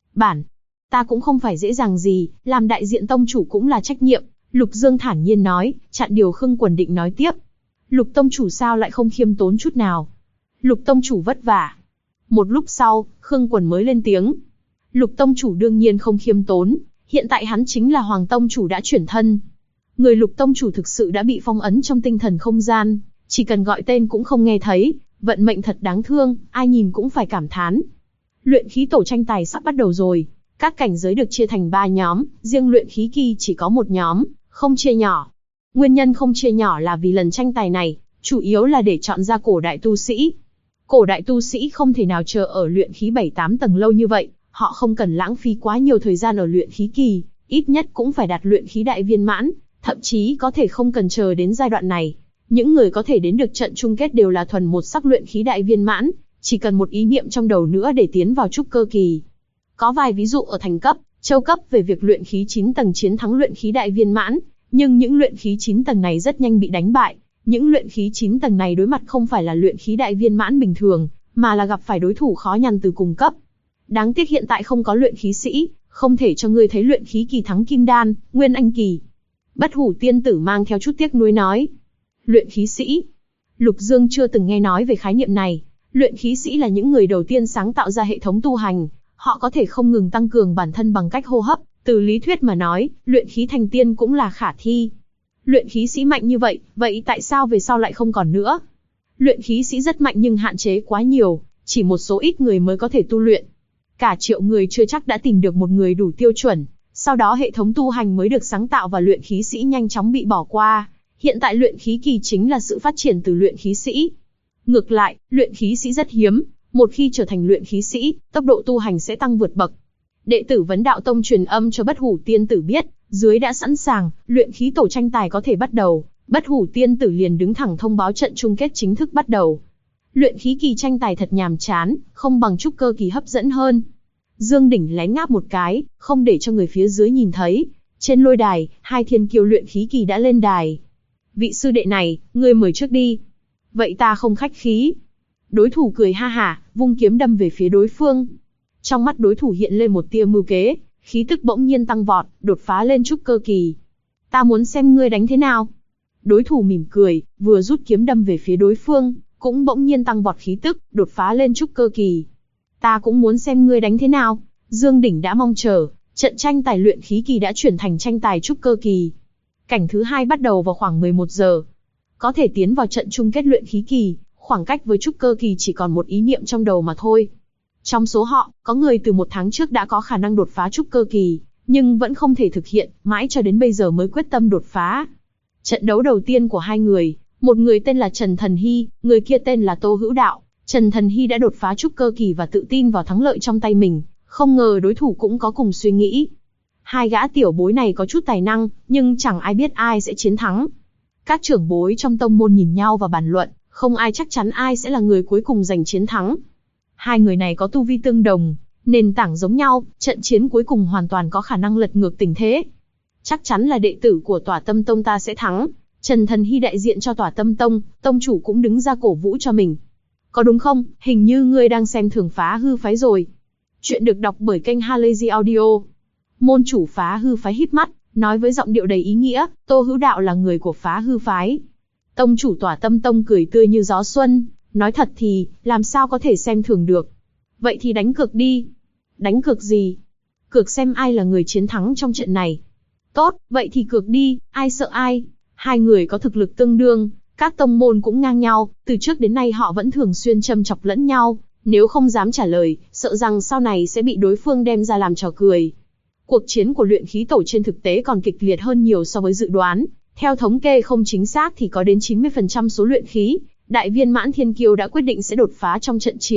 Ta cũng không phải dễ dàng gì, làm đại diện tông chủ cũng là trách nhiệm, Lục Dương thản nhiên nói, chặn điều Khương Quần định nói tiếp. Lục tông chủ sao lại không khiêm tốn chút nào? Lục tông chủ vất vả. Một lúc sau, Khương Quần mới lên tiếng. Lục tông chủ đương nhiên không khiêm tốn, hiện tại hắn chính là Hoàng tông chủ đã chuyển thân. Người Lục tông chủ thực sự đã bị phong ấn trong tinh thần không gian, chỉ cần gọi tên cũng không nghe thấy, vận mệnh thật đáng thương, ai nhìn cũng phải cảm thán. Luyện khí tổ tranh tài sắp bắt đầu rồi, các cảnh giới được chia thành 3 nhóm, riêng luyện khí kỳ chỉ có một nhóm, không chia nhỏ. Nguyên nhân không chia nhỏ là vì lần tranh tài này, chủ yếu là để chọn ra cổ đại tu sĩ. Cổ đại tu sĩ không thể nào chờ ở luyện khí 7-8 tầng lâu như vậy, họ không cần lãng phí quá nhiều thời gian ở luyện khí kỳ, ít nhất cũng phải đạt luyện khí đại viên mãn, thậm chí có thể không cần chờ đến giai đoạn này. Những người có thể đến được trận chung kết đều là thuần một sắc luyện khí đại viên mãn, chỉ cần một ý niệm trong đầu nữa để tiến vào trúc cơ kỳ. Có vài ví dụ ở thành cấp, châu cấp về việc luyện khí 9 tầng chiến thắng luyện khí đại viên mãn, nhưng những luyện khí 9 tầng này rất nhanh bị đánh bại. Những luyện khí 9 tầng này đối mặt không phải là luyện khí đại viên mãn bình thường, mà là gặp phải đối thủ khó nhằn từ cùng cấp. Đáng tiếc hiện tại không có luyện khí sĩ, không thể cho ngươi thấy luyện khí kỳ thắng kim đan, nguyên anh kỳ. Bất Hủ tiên tử mang theo chút tiếc nuối nói. Luyện khí sĩ. Lục Dương chưa từng nghe nói về khái niệm này. Luyện khí sĩ là những người đầu tiên sáng tạo ra hệ thống tu hành. Họ có thể không ngừng tăng cường bản thân bằng cách hô hấp. Từ lý thuyết mà nói, luyện khí thành tiên cũng là khả thi. Luyện khí sĩ mạnh như vậy, vậy tại sao về sau lại không còn nữa? Luyện khí sĩ rất mạnh nhưng hạn chế quá nhiều, chỉ một số ít người mới có thể tu luyện. Cả triệu người chưa chắc đã tìm được một người đủ tiêu chuẩn. Sau đó hệ thống tu hành mới được sáng tạo và luyện khí sĩ nhanh chóng bị bỏ qua. Hiện tại luyện khí kỳ chính là sự phát triển từ luyện khí sĩ. Ngược lại, luyện khí sĩ rất hiếm, một khi trở thành luyện khí sĩ, tốc độ tu hành sẽ tăng vượt bậc. Đệ tử Vấn Đạo Tông truyền âm cho Bất Hủ tiên tử biết, dưới đã sẵn sàng, luyện khí tổ tranh tài có thể bắt đầu. Bất Hủ tiên tử liền đứng thẳng thông báo trận chung kết chính thức bắt đầu. Luyện khí kỳ tranh tài thật nhàm chán, không bằng trúc cơ kỳ hấp dẫn hơn. Dương Đỉnh lén ngáp một cái, không để cho người phía dưới nhìn thấy. Trên lôi đài, 2 thiên kiêu luyện khí kỳ đã lên đài. Vị sư đệ này, ngươi mời trước đi. Vậy ta không khách khí. Đối thủ cười ha hả, vung kiếm đâm về phía đối phương. Trong mắt đối thủ hiện lên một tia mưu kế, khí tức bỗng nhiên tăng vọt, đột phá lên trúc cơ kỳ. Ta muốn xem ngươi đánh thế nào. Đối thủ mỉm cười, vừa rút kiếm đâm về phía đối phương, cũng bỗng nhiên tăng vọt khí tức, đột phá lên trúc cơ kỳ. Ta cũng muốn xem ngươi đánh thế nào. Dương Đỉnh đã mong chờ, trận tranh tài luyện khí kỳ đã chuyển thành tranh tài trúc cơ kỳ. Cảnh thứ 2 bắt đầu vào khoảng 11 giờ. Có thể tiến vào trận chung kết luyện khí kỳ, khoảng cách với trúc cơ kỳ chỉ còn một ý niệm trong đầu mà thôi. Trong số họ, có người từ 1 tháng trước đã có khả năng đột phá trúc cơ kỳ, nhưng vẫn không thể thực hiện, mãi cho đến bây giờ mới quyết tâm đột phá. Trận đấu đầu tiên của 2 người, một người tên là Trần Thần Hy, người kia tên là Tô Hữu Đạo. Trần Thần Hy đã đột phá trúc cơ kỳ và tự tin vào thắng lợi trong tay mình, không ngờ đối thủ cũng có cùng suy nghĩ. 2 gã tiểu bối này có chút tài năng, nhưng chẳng ai biết ai sẽ chiến thắng. Các trưởng bối trong tông môn nhìn nhau và bàn luận, không ai chắc chắn ai sẽ là người cuối cùng giành chiến thắng. 2 người này có tu vi tương đồng, nền tảng giống nhau, trận chiến cuối cùng hoàn toàn có khả năng lật ngược tình thế. Chắc chắn là đệ tử của Tỏa Tâm Tông ta sẽ thắng. Trần Thần Hy đại diện cho Tỏa Tâm Tông, tông chủ cũng đứng ra cổ vũ cho mình. Có đúng không? Hình như ngươi đang xem thường Phá Hư Phái rồi. Chuyện được đọc bởi kênh Halazy Audio. Môn chủ Phá Hư Phái híp mắt, nói với giọng điệu đầy ý nghĩa, Tô Hữu Đạo là người của Phá Hư Phái. Tông chủ Tỏa Tâm Tông cười tươi như gió xuân, nói thật thì, làm sao có thể xem thường được. Vậy thì đánh cược đi. Đánh cược gì? Cược xem ai là người chiến thắng trong trận này. Tốt, vậy thì cược đi, ai sợ ai. 2 người có thực lực tương đương, các tông môn cũng ngang nhau, từ trước đến nay họ vẫn thường xuyên châm chọc lẫn nhau, nếu không dám trả lời, sợ rằng sau này sẽ bị đối phương đem ra làm trò cười. Cuộc chiến của luyện khí tổ trên thực tế còn kịch liệt hơn nhiều so với dự đoán, theo thống kê không chính xác thì có đến 90% số luyện khí đại viên mãn thiên kiêu đã quyết định sẽ đột phá trong trận chiến,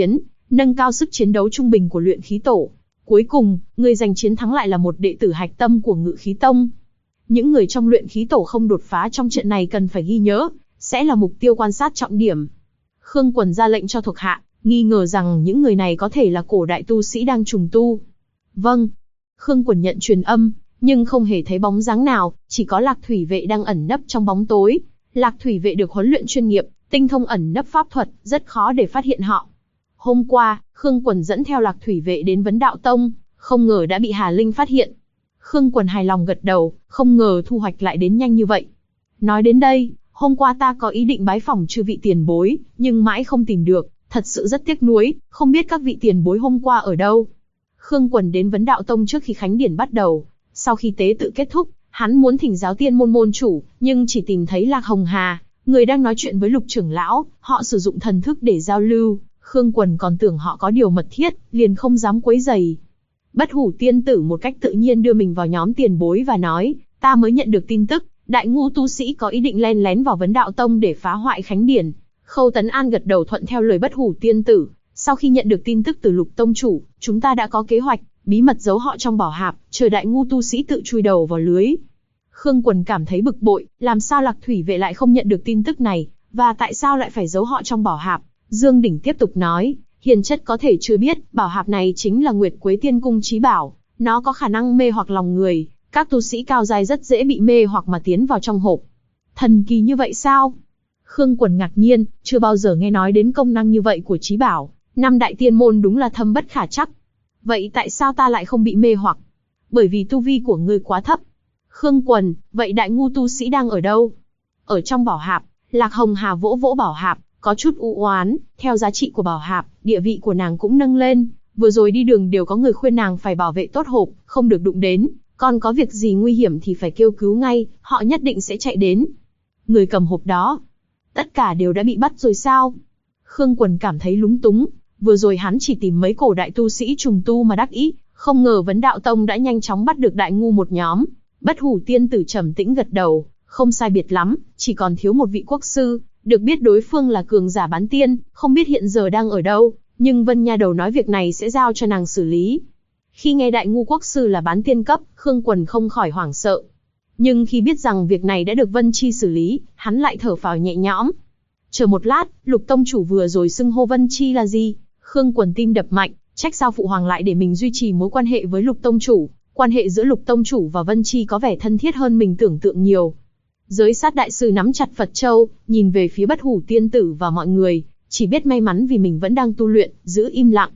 nâng cao sức chiến đấu trung bình của luyện khí tổ. Cuối cùng, người giành chiến thắng lại là một đệ tử hạch tâm của Ngự Khí Tông. Những người trong luyện khí tổ không đột phá trong trận này cần phải ghi nhớ, sẽ là mục tiêu quan sát trọng điểm. Khương Quần ra lệnh cho thuộc hạ, nghi ngờ rằng những người này có thể là cổ đại tu sĩ đang trùng tu. Vâng. Khương Quần nhận truyền âm, nhưng không hề thấy bóng dáng nào, chỉ có Lạc Thủy Vệ đang ẩn nấp trong bóng tối. Lạc Thủy Vệ được huấn luyện chuyên nghiệp, tinh thông ẩn nấp pháp thuật, rất khó để phát hiện họ. Hôm qua, Khương Quần dẫn theo Lạc Thủy Vệ đến Vấn Đạo Tông, không ngờ đã bị Hà Linh phát hiện. Khương Quần hài lòng gật đầu, không ngờ thu hoạch lại đến nhanh như vậy. Nói đến đây, hôm qua ta có ý định bái phỏng chư vị tiền bối, nhưng mãi không tìm được, thật sự rất tiếc nuối, không biết các vị tiền bối hôm qua ở đâu. Khương Quần đến Vấn Đạo Tông trước khi khánh điển bắt đầu, sau khi tế tự kết thúc, hắn muốn thỉnh giáo tiên môn môn chủ, nhưng chỉ tìm thấy Lạc Hồng Hà, người đang nói chuyện với Lục trưởng lão, họ sử dụng thần thức để giao lưu, Khương Quần còn tưởng họ có điều mật thiết, liền không dám quấy rầy. Bất Hủ tiên tử một cách tự nhiên đưa mình vào nhóm tiền bối và nói, ta mới nhận được tin tức, đại ngu tu sĩ có ý định len lén vào Vấn Đạo Tông để phá hoại khánh điển. Khâu Tấn An gật đầu thuận theo lời Bất Hủ tiên tử, sau khi nhận được tin tức từ Lục tông chủ, chúng ta đã có kế hoạch, bí mật giấu họ trong bảo hạp, chờ đại ngu tu sĩ tự chui đầu vào lưới. Khương Quần cảm thấy bực bội, làm sao Lạc Thủy Vệ lại không nhận được tin tức này, và tại sao lại phải giấu họ trong bảo hạp? Dương Đỉnh tiếp tục nói, hiền chất có thể chưa biết, bảo hạp này chính là Nguyệt Quế Tiên Cung chí bảo, nó có khả năng mê hoặc lòng người, các tu sĩ cao giai rất dễ bị mê hoặc mà tiến vào trong hộp. Thần kỳ như vậy sao? Khương Quần ngạc nhiên, chưa bao giờ nghe nói đến công năng như vậy của chí bảo, năm đại tiên môn đúng là thâm bất khả trắc. Vậy tại sao ta lại không bị mê hoặc? Bởi vì tu vi của ngươi quá thấp. Khương Quần, vậy đại ngu tu sĩ đang ở đâu? Ở trong bảo hạp. Lạc Hồng Hà vỗ vỗ bảo hạp, có chút u oán, theo giá trị của bảo hạp, địa vị của nàng cũng nâng lên, vừa rồi đi đường đều có người khuyên nàng phải bảo vệ tốt hộp, không được đụng đến, còn có việc gì nguy hiểm thì phải kêu cứu ngay, họ nhất định sẽ chạy đến. Người cầm hộp đó, tất cả đều đã bị bắt rồi sao? Khương Quần cảm thấy lúng túng, vừa rồi hắn chỉ tìm mấy cổ đại tu sĩ trùng tu mà đắc ý, không ngờ Vấn Đạo Tông đã nhanh chóng bắt được đại ngu một nhóm. Bất Hủ tiên tử trầm tĩnh gật đầu, không sai biệt lắm, chỉ còn thiếu một vị quốc sư, được biết đối phương là cường giả bán tiên, không biết hiện giờ đang ở đâu, nhưng Vân Nha Đầu nói việc này sẽ giao cho nàng xử lý. Khi nghe đại ngu quốc sư là bán tiên cấp, Khương Quần không khỏi hoảng sợ. Nhưng khi biết rằng việc này đã được Vân Chi xử lý, hắn lại thở phào nhẹ nhõm. Chờ một lát, Lục tông chủ vừa rồi xưng hô Vân Chi là gì? Khương Quần tim đập mạnh, trách sao phụ hoàng lại để mình duy trì mối quan hệ với Lục tông chủ. Quan hệ giữa Lục tông chủ và Vân Chi có vẻ thân thiết hơn mình tưởng tượng nhiều. Giới sát đại sư nắm chặt Phật châu, nhìn về phía Bất Hủ tiên tử và mọi người, chỉ biết may mắn vì mình vẫn đang tu luyện, giữ im lặng.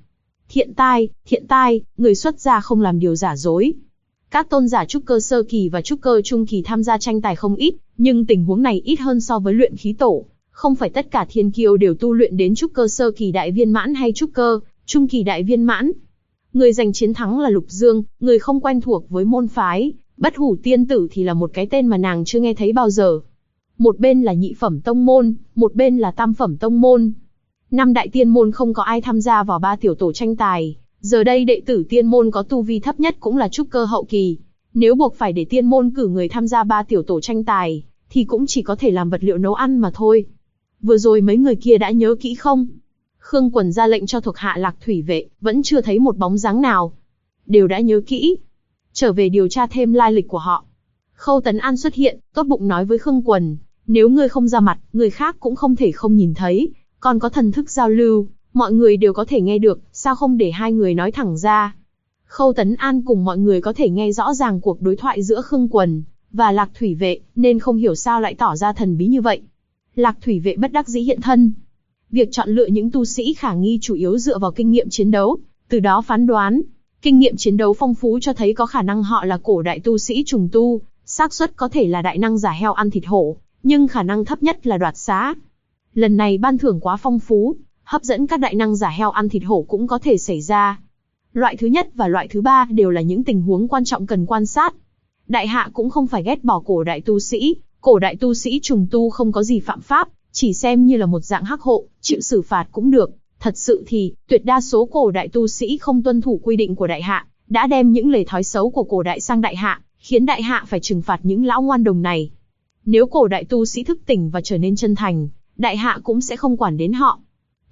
Thiện tai, người xuất gia không làm điều giả dối. Các tôn giả trúc cơ sơ kỳ và trúc cơ trung kỳ tham gia tranh tài không ít, nhưng tình huống này ít hơn so với luyện khí tổ. Không phải tất cả thiên kiêu đều tu luyện đến trúc cơ sơ kỳ đại viên mãn hay trúc cơ trung kỳ đại viên mãn. Người giành chiến thắng là Lục Dương, người không quen thuộc với môn phái. Bất Hủ tiên tử thì là một cái tên mà nàng chưa nghe thấy bao giờ. Một bên là nhị phẩm tông môn, một bên là tam phẩm tông môn. Năm đại tiên môn không có ai tham gia vào ba tiểu tổ tranh tài. Giờ đây đệ tử tiên môn có tu vi thấp nhất cũng là trúc cơ hậu kỳ. Nếu buộc phải để tiên môn cử người tham gia ba tiểu tổ tranh tài, thì cũng chỉ có thể làm vật liệu nấu ăn mà thôi. Vừa rồi mấy người kia đã nhớ kỹ không? Khương Quần ra lệnh cho thuộc hạ Lạc Thủy Vệ, vẫn chưa thấy một bóng dáng nào. Đều đã nhớ kỹ. Trở về điều tra thêm lai lịch của họ. Khâu Tấn An xuất hiện, tốt bụng nói với Khương Quần, nếu ngươi không ra mặt, người khác cũng không thể không nhìn thấy, còn có thần thức giao lưu, mọi người đều có thể nghe được, sao không để hai người nói thẳng ra. Khâu Tấn An cùng mọi người có thể nghe rõ ràng cuộc đối thoại giữa Khương Quần và Lạc Thủy Vệ, nên không hiểu sao lại tỏ ra thần bí như vậy. Lạc Thủy Vệ bất đắc dĩ hiện thân. Việc chọn lựa những tu sĩ khả nghi chủ yếu dựa vào kinh nghiệm chiến đấu, từ đó phán đoán. Kinh nghiệm chiến đấu phong phú cho thấy có khả năng họ là cổ đại tu sĩ trùng tu, xác suất có thể là đại năng giả heo ăn thịt hổ, nhưng khả năng thấp nhất là đoạt xá. Lần này ban thưởng quá phong phú, hấp dẫn các đại năng giả heo ăn thịt hổ cũng có thể xảy ra. Loại thứ nhất và loại thứ ba đều là những tình huống quan trọng cần quan sát. Đại hạ cũng không phải ghét bỏ cổ đại tu sĩ trùng tu không có gì phạm pháp, chỉ xem như là một dạng hắc hộ, chịu xử phạt cũng được. Thật sự thì, tuyệt đa số cổ đại tu sĩ không tuân thủ quy định của đại hạ, đã đem những lề thói xấu của cổ đại sang đại hạ, khiến đại hạ phải trừng phạt những lão ngoan đồng này. Nếu cổ đại tu sĩ thức tỉnh và trở nên chân thành, đại hạ cũng sẽ không quản đến họ.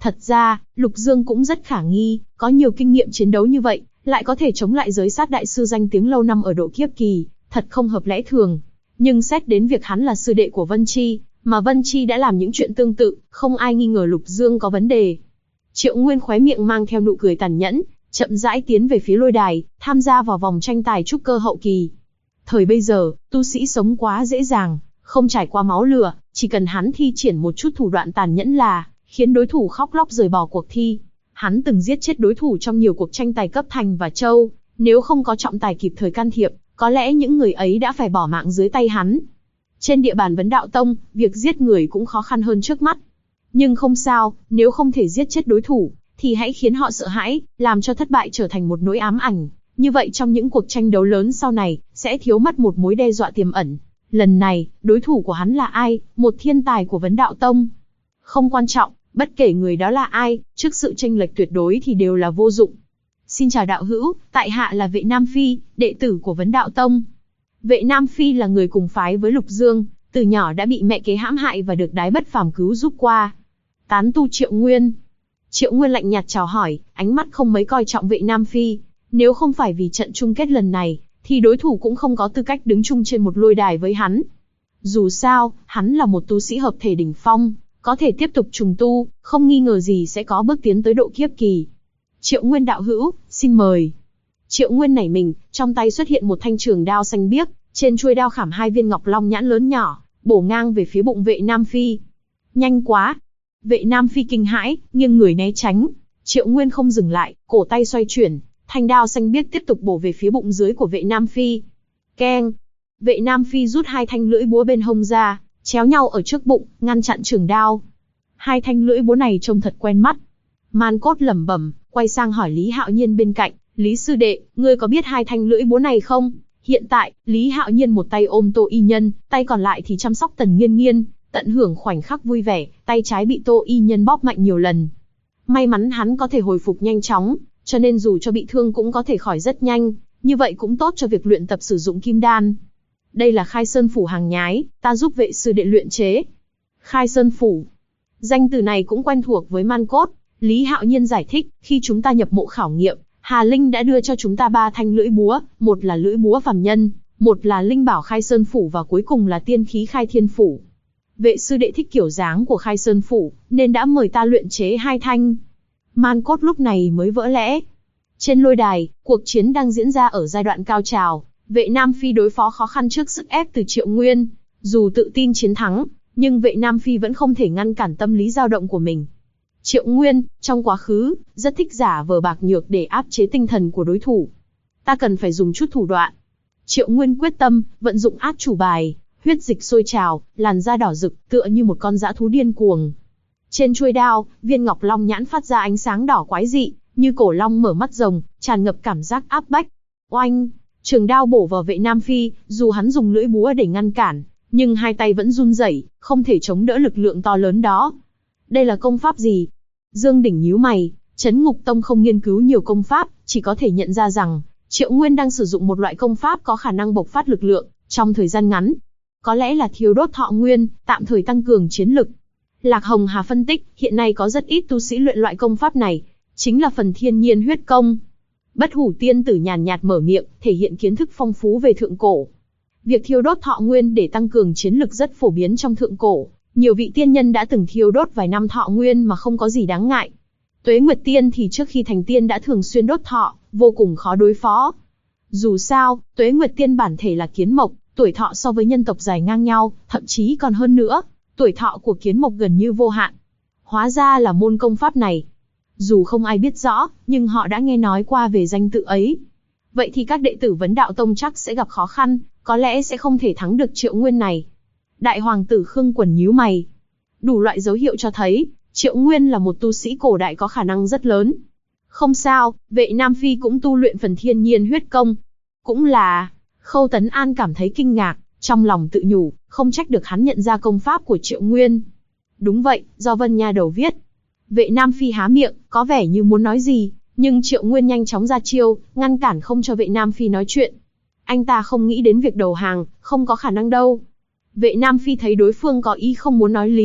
Thật ra, Lục Dương cũng rất khả nghi, có nhiều kinh nghiệm chiến đấu như vậy, lại có thể chống lại giới sát đại sư danh tiếng lâu năm ở độ kiếp kỳ, thật không hợp lẽ thường. Nhưng xét đến việc hắn là sư đệ của Vân Chi, mà Vân Chi đã làm những chuyện tương tự, không ai nghi ngờ Lục Dương có vấn đề. Triệu Nguyên khóe miệng mang theo nụ cười tàn nhẫn, chậm rãi tiến về phía lôi đài, tham gia vào vòng tranh tài trúc cơ hậu kỳ. Thời bây giờ, tu sĩ sống quá dễ dàng, không trải qua máu lửa, chỉ cần hắn thi triển một chút thủ đoạn tàn nhẫn là khiến đối thủ khóc lóc rời bỏ cuộc thi. Hắn từng giết chết đối thủ trong nhiều cuộc tranh tài cấp thành và châu, nếu không có trọng tài kịp thời can thiệp, có lẽ những người ấy đã phải bỏ mạng dưới tay hắn. Trên địa bàn Vấn Đạo Tông, việc giết người cũng khó khăn hơn trước mắt. Nhưng không sao, nếu không thể giết chết đối thủ, thì hãy khiến họ sợ hãi, làm cho thất bại trở thành một nỗi ám ảnh. Như vậy trong những cuộc tranh đấu lớn sau này, sẽ thiếu mất một mối đe dọa tiềm ẩn. Lần này, đối thủ của hắn là ai? Một thiên tài của Vấn Đạo Tông. Không quan trọng, bất kể người đó là ai, trước sự chênh lệch tuyệt đối thì đều là vô dụng. Xin chào đạo hữu, tại hạ là Vệ Nam Phi, đệ tử của Vấn Đạo Tông. Vệ Nam Phi là người cùng phái với Lục Dương, từ nhỏ đã bị mẹ kế hãm hại và được Đái Bất Phàm cứu giúp qua. Tán tu Triệu Nguyên. Triệu Nguyên lạnh nhạt chào hỏi, ánh mắt không mấy coi trọng Vệ Nam Phi. Nếu không phải vì trận chung kết lần này, thì đối thủ cũng không có tư cách đứng chung trên một lôi đài với hắn. Dù sao, hắn là một tu sĩ hợp thể đỉnh phong, có thể tiếp tục trùng tu, không nghi ngờ gì sẽ có bước tiến tới độ kiếp kỳ. Triệu Nguyên đạo hữu, xin mời. Triệu Nguyên nảy mình, trong tay xuất hiện một thanh trường đao xanh biếc, trên chuôi đao khảm 2 viên ngọc long nhãn lớn nhỏ, bổ ngang về phía bụng Vệ Nam Phi. Nhanh quá! Vệ Nam Phi kinh hãi, nghiêng người né tránh. Triệu Nguyên không dừng lại, cổ tay xoay chuyển, thanh đao xanh biếc tiếp tục bổ về phía bụng dưới của Vệ Nam Phi. Keng! Vệ Nam Phi rút 2 thanh lưỡi búa bên hông ra, chéo nhau ở trước bụng, ngăn chặn trường đao. 2 thanh lưỡi búa này trông thật quen mắt. Man Cốt lẩm bẩm, quay sang hỏi Lý Hạo Nhiên bên cạnh, Lý sư đệ, ngươi có biết 2 thanh lưỡi búa này không? Hiện tại, Lý Hạo Nhiên một tay ôm Tô Y Nhân, tay còn lại thì chăm sóc Tần Nghiên Nghiên, tận hưởng khoảnh khắc vui vẻ, tay trái bị Tô Y Nhân bóp mạnh nhiều lần. May mắn hắn có thể hồi phục nhanh chóng, cho nên dù cho bị thương cũng có thể khỏi rất nhanh, như vậy cũng tốt cho việc luyện tập sử dụng kim đan. Đây là Khai Sơn Phủ hàng nhái, ta giúp Vệ sư đệ luyện chế. Khai Sơn Phủ. Danh từ này cũng quen thuộc với Man Cốt. Lý Hạo Nhiên giải thích, khi chúng ta nhập mộ khảo nghiệm, Hà Linh đã đưa cho chúng ta 3 thanh lưỡi búa, một là lưỡi búa phàm nhân, một là linh bảo Khai Sơn Phủ và cuối cùng là tiên khí Khai Thiên Phủ. Vệ sư đệ thích kiểu dáng của Khai Sơn Phủ, nên đã mời ta luyện chế 2 thanh. Man Cốt lúc này mới vỡ lẽ. Trên lôi đài, cuộc chiến đang diễn ra ở giai đoạn cao trào. Vệ Nam Phi đối phó khó khăn trước sức ép từ Triệu Nguyên. Dù tự tin chiến thắng, nhưng Vệ Nam Phi vẫn không thể ngăn cản tâm lý dao động của mình. Triệu Nguyên, trong quá khứ, rất thích giả vờ bạc nhược để áp chế tinh thần của đối thủ. Ta cần phải dùng chút thủ đoạn. Triệu Nguyên quyết tâm, vận dụng át chủ bài, huyết dịch sôi trào, làn da đỏ rực, tựa như một con dã thú điên cuồng. Trên chuôi đao, viên ngọc long nhãn phát ra ánh sáng đỏ quái dị, như cổ long mở mắt rồng, tràn ngập cảm giác áp bách. Oanh! Trường đao bổ vào Vệ Nam Phi, dù hắn dùng lưỡi búa để ngăn cản, nhưng 2 tay vẫn run rẩy, không thể chống đỡ lực lượng to lớn đó. Đây là công pháp gì? Dương Đỉnh nhíu mày, Trấn Ngục Tông không nghiên cứu nhiều công pháp, chỉ có thể nhận ra rằng Triệu Nguyên đang sử dụng một loại công pháp có khả năng bộc phát lực lượng trong thời gian ngắn. Có lẽ là thiêu đốt thọ nguyên, tạm thời tăng cường chiến lực. Lạc Hồng Hà phân tích, hiện nay có rất ít tu sĩ luyện loại công pháp này, chính là phần thiên nhiên huyết công. Bất Hủ tiên tử nhàn nhạt mở miệng, thể hiện kiến thức phong phú về thượng cổ. Việc thiêu đốt thọ nguyên để tăng cường chiến lực rất phổ biến trong thượng cổ. Nhiều vị tiên nhân đã từng thiêu đốt vài năm thọ nguyên mà không có gì đáng ngại. Tuế Nguyệt Tiên thì trước khi thành tiên đã thường xuyên đốt thọ, vô cùng khó đối phó. Dù sao, Tuế Nguyệt Tiên bản thể là kiến mộc, tuổi thọ so với nhân tộc dài ngang nhau, thậm chí còn hơn nữa. Tuổi thọ của kiến mộc gần như vô hạn. Hóa ra là môn công pháp này. Dù không ai biết rõ, nhưng họ đã nghe nói qua về danh tự ấy. Vậy thì các đệ tử Vấn Đạo Tông chắc sẽ gặp khó khăn, có lẽ sẽ không thể thắng được Triệu Nguyên này. Đại hoàng tử Khương Quẩn nhíu mày. Đủ loại dấu hiệu cho thấy, Triệu Nguyên là một tu sĩ cổ đại có khả năng rất lớn. Không sao, Vệ Nam Phi cũng tu luyện phần thiên nhiên huyết công. Cũng là, Khâu Tấn An cảm thấy kinh ngạc, trong lòng tự nhủ, không trách được hắn nhận ra công pháp của Triệu Nguyên. Đúng vậy, do Vân Nha Đầu viết. Vệ Nam Phi há miệng, có vẻ như muốn nói gì, nhưng Triệu Nguyên nhanh chóng ra chiêu, ngăn cản không cho Vệ Nam Phi nói chuyện. Anh ta không nghĩ đến việc đầu hàng, không có khả năng đâu. Vệ Nam Phi thấy đối phương có ý không muốn nói lý,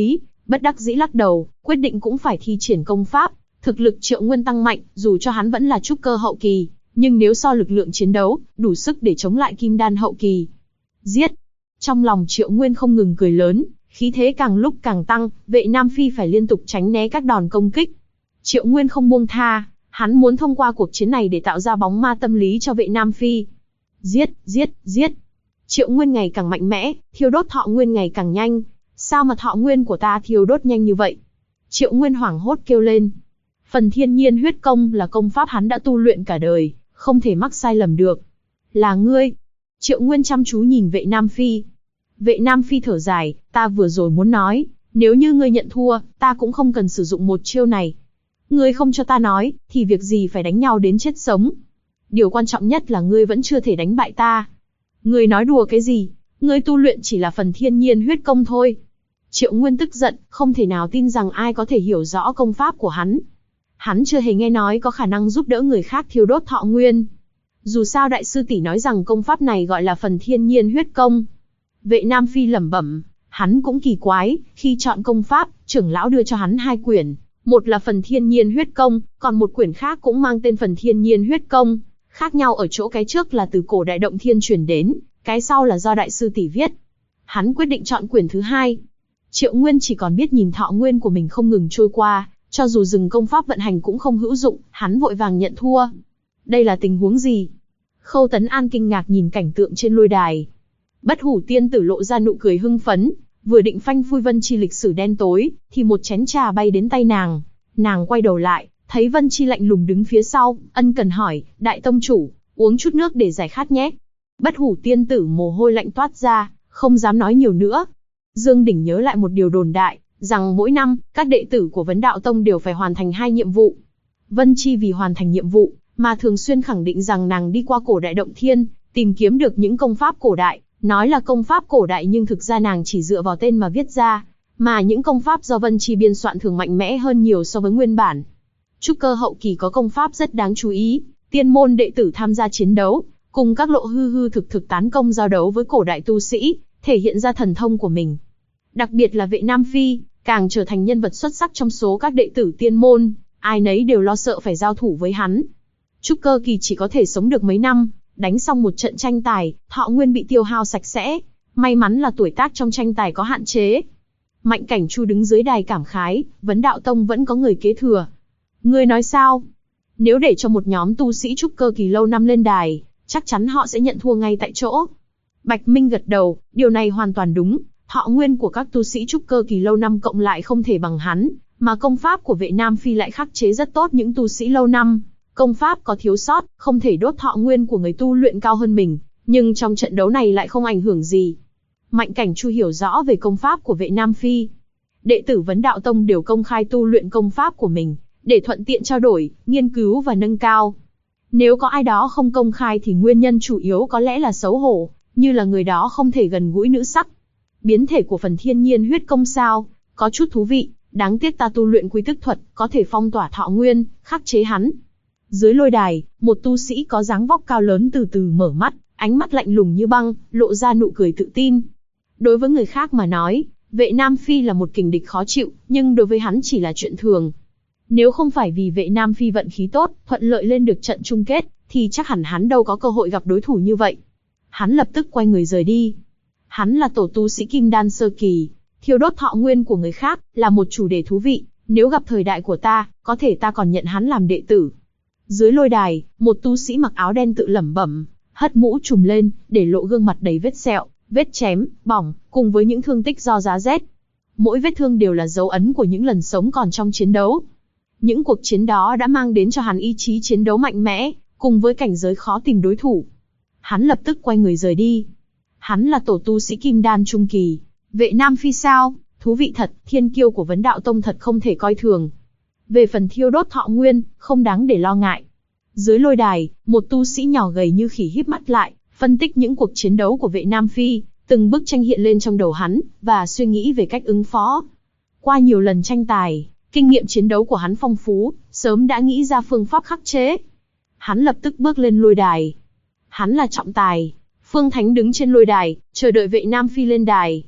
Bất đắc dĩ lắc đầu, quyết định cũng phải thi triển công pháp. Thực lực Triệu Nguyên tăng mạnh, dù cho hắn vẫn là trúc cơ hậu kỳ, nhưng nếu so lực lượng chiến đấu, đủ sức để chống lại kim đan hậu kỳ. Giết! Trong lòng Triệu Nguyên không ngừng cười lớn, khí thế càng lúc càng tăng, Vệ Nam Phi phải liên tục tránh né các đòn công kích. Triệu Nguyên không buông tha, hắn muốn thông qua cuộc chiến này để tạo ra bóng ma tâm lý cho Vệ Nam Phi. Giết, giết, giết! Triệu Nguyên ngày càng mạnh mẽ, thiêu đốt thọ nguyên ngày càng nhanh. Sao mà thọ nguyên của ta thiêu đốt nhanh như vậy? Triệu Nguyên hoảng hốt kêu lên. Phần thiên nhiên huyết công là công pháp hắn đã tu luyện cả đời, không thể mắc sai lầm được. Là ngươi? Triệu Nguyên chăm chú nhìn Vệ Nam Phi. Vệ Nam Phi thở dài, ta vừa rồi muốn nói, nếu như ngươi nhận thua, ta cũng không cần sử dụng một chiêu này. Ngươi không cho ta nói, thì việc gì phải đánh nhau đến chết sống. Điều quan trọng nhất là ngươi vẫn chưa thể đánh bại ta. Ngươi nói đùa cái gì? Ngươi tu luyện chỉ là phần thiên nhiên huyết công thôi. Triệu Nguyên tức giận, không thể nào tin rằng ai có thể hiểu rõ công pháp của hắn. Hắn chưa hề nghe nói có khả năng giúp đỡ người khác thiêu đốt thọ nguyên. Dù sao đại sư tỷ nói rằng công pháp này gọi là phần thiên nhiên huyết công. Vệ Nam Phi lẩm bẩm, hắn cũng kỳ quái, khi chọn công pháp, trưởng lão đưa cho hắn 2 quyển, một là phần thiên nhiên huyết công, còn một quyển khác cũng mang tên phần thiên nhiên huyết công. Khác nhau ở chỗ cái trước là từ cổ đại động thiên truyền đến, cái sau là do đại sư tỷ viết. Hắn quyết định chọn quyển thứ 2. Triệu Nguyên chỉ còn biết nhìn thọ nguyên của mình không ngừng trôi qua, cho dù dừng công pháp vận hành cũng không hữu dụng, hắn vội vàng nhận thua. Đây là tình huống gì? Khâu Tấn An kinh ngạc nhìn cảnh tượng trên lôi đài. Bất Hủ tiên tử lộ ra nụ cười hưng phấn, vừa định phanh phui Vân Chi lịch sử đen tối, thì một chén trà bay đến tay nàng. Nàng quay đầu lại, thấy Vân Chi lạnh lùng đứng phía sau, ân cần hỏi, đại tông chủ, uống chút nước để giải khát nhé. Bất Hủ tiên tử mồ hôi lạnh toát ra, không dám nói nhiều nữa. Dương Đỉnh nhớ lại một điều đồn đại, rằng mỗi năm, các đệ tử của Vấn Đạo Tông đều phải hoàn thành 2 nhiệm vụ. Vân Chi vì hoàn thành nhiệm vụ, mà thường xuyên khẳng định rằng nàng đi qua cổ đại động thiên, tìm kiếm được những công pháp cổ đại, nói là công pháp cổ đại nhưng thực ra nàng chỉ dựa vào tên mà viết ra, mà những công pháp do Vân Chi biên soạn thường mạnh mẽ hơn nhiều so với nguyên bản. Trúc cơ hậu kỳ có công pháp rất đáng chú ý, tiên môn đệ tử tham gia chiến đấu, cùng các lộ hư hư thực thực tán công giao đấu với cổ đại tu sĩ, thể hiện ra thần thông của mình. Đặc biệt là Vệ Nam Phi, càng trở thành nhân vật xuất sắc trong số các đệ tử tiên môn, ai nấy đều lo sợ phải giao thủ với hắn. Trúc cơ kỳ chỉ có thể sống được mấy năm, đánh xong một trận tranh tài, thọ nguyên bị tiêu hao sạch sẽ. May mắn là tuổi tác trong tranh tài có hạn chế. Mạnh Cảnh Chu đứng dưới đài cảm khái, Vấn Đạo Tông vẫn có người kế thừa. Ngươi nói sao? Nếu để cho một nhóm tu sĩ trúc cơ kỳ lâu năm lên đài, chắc chắn họ sẽ nhận thua ngay tại chỗ. Bạch Minh gật đầu, điều này hoàn toàn đúng. Thọ nguyên của các tu sĩ trúc cơ kỳ lâu năm cộng lại không thể bằng hắn, mà công pháp của Vệ Nam Phi lại khắc chế rất tốt những tu sĩ lâu năm. Công pháp có thiếu sót, không thể đốt thọ nguyên của người tu luyện cao hơn mình, nhưng trong trận đấu này lại không ảnh hưởng gì. Mạnh Cảnh Chu hiểu rõ về công pháp của Vệ Nam Phi. Đệ tử Vấn Đạo Tông đều công khai tu luyện công pháp của mình, để thuận tiện trao đổi, nghiên cứu và nâng cao. Nếu có ai đó không công khai thì nguyên nhân chủ yếu có lẽ là xấu hổ, như là người đó không thể gần gũi nữ sắc. Biến thể của phần thiên nhiên huyết công sao, có chút thú vị, đáng tiếc ta tu luyện quy tức thuật, có thể phong tỏa thọ nguyên, khắc chế hắn. Dưới lôi đài, một tu sĩ có dáng vóc cao lớn từ từ mở mắt, ánh mắt lạnh lùng như băng, lộ ra nụ cười tự tin. Đối với người khác mà nói, Vệ Nam Phi là một kình địch khó chịu, nhưng đối với hắn chỉ là chuyện thường. Nếu không phải vì Vệ Nam Phi vận khí tốt, thuận lợi lên được trận chung kết, thì chắc hẳn hắn đâu có cơ hội gặp đối thủ như vậy. Hắn lập tức quay người rời đi. Hắn là tổ tu sĩ Kim Đan sơ kỳ, thiêu đốt thọ nguyên của người khác, là một chủ đề thú vị, nếu gặp thời đại của ta, có thể ta còn nhận hắn làm đệ tử. Dưới lôi đài, một tu sĩ mặc áo đen tự lẩm bẩm, hất mũ trùm lên, để lộ gương mặt đầy vết sẹo, vết chém, bỏng, cùng với những thương tích do giá rét. Mỗi vết thương đều là dấu ấn của những lần sống còn trong chiến đấu. Những cuộc chiến đó đã mang đến cho hắn ý chí chiến đấu mạnh mẽ, cùng với cảnh giới khó tìm đối thủ. Hắn lập tức quay người rời đi. Hắn là tổ tu sĩ Kim Đan trung kỳ. Vệ Nam Phi sao? Thú vị thật, thiên kiêu của Vấn Đạo Tông thật không thể coi thường. Về phần thiêu đốt thọ nguyên, không đáng để lo ngại. Dưới lôi đài, một tu sĩ nhỏ gầy như khỉ híp mắt lại, phân tích những cuộc chiến đấu của Vệ Nam Phi, từng bức tranh hiện lên trong đầu hắn, và suy nghĩ về cách ứng phó. Qua nhiều lần tranh tài, kinh nghiệm chiến đấu của hắn phong phú, sớm đã nghĩ ra phương pháp khắc chế. Hắn lập tức bước lên lôi đài. Hắn là trọng tài. Phương Thánh đứng trên lôi đài, chờ đợi Vệ Nam Phi lên đài.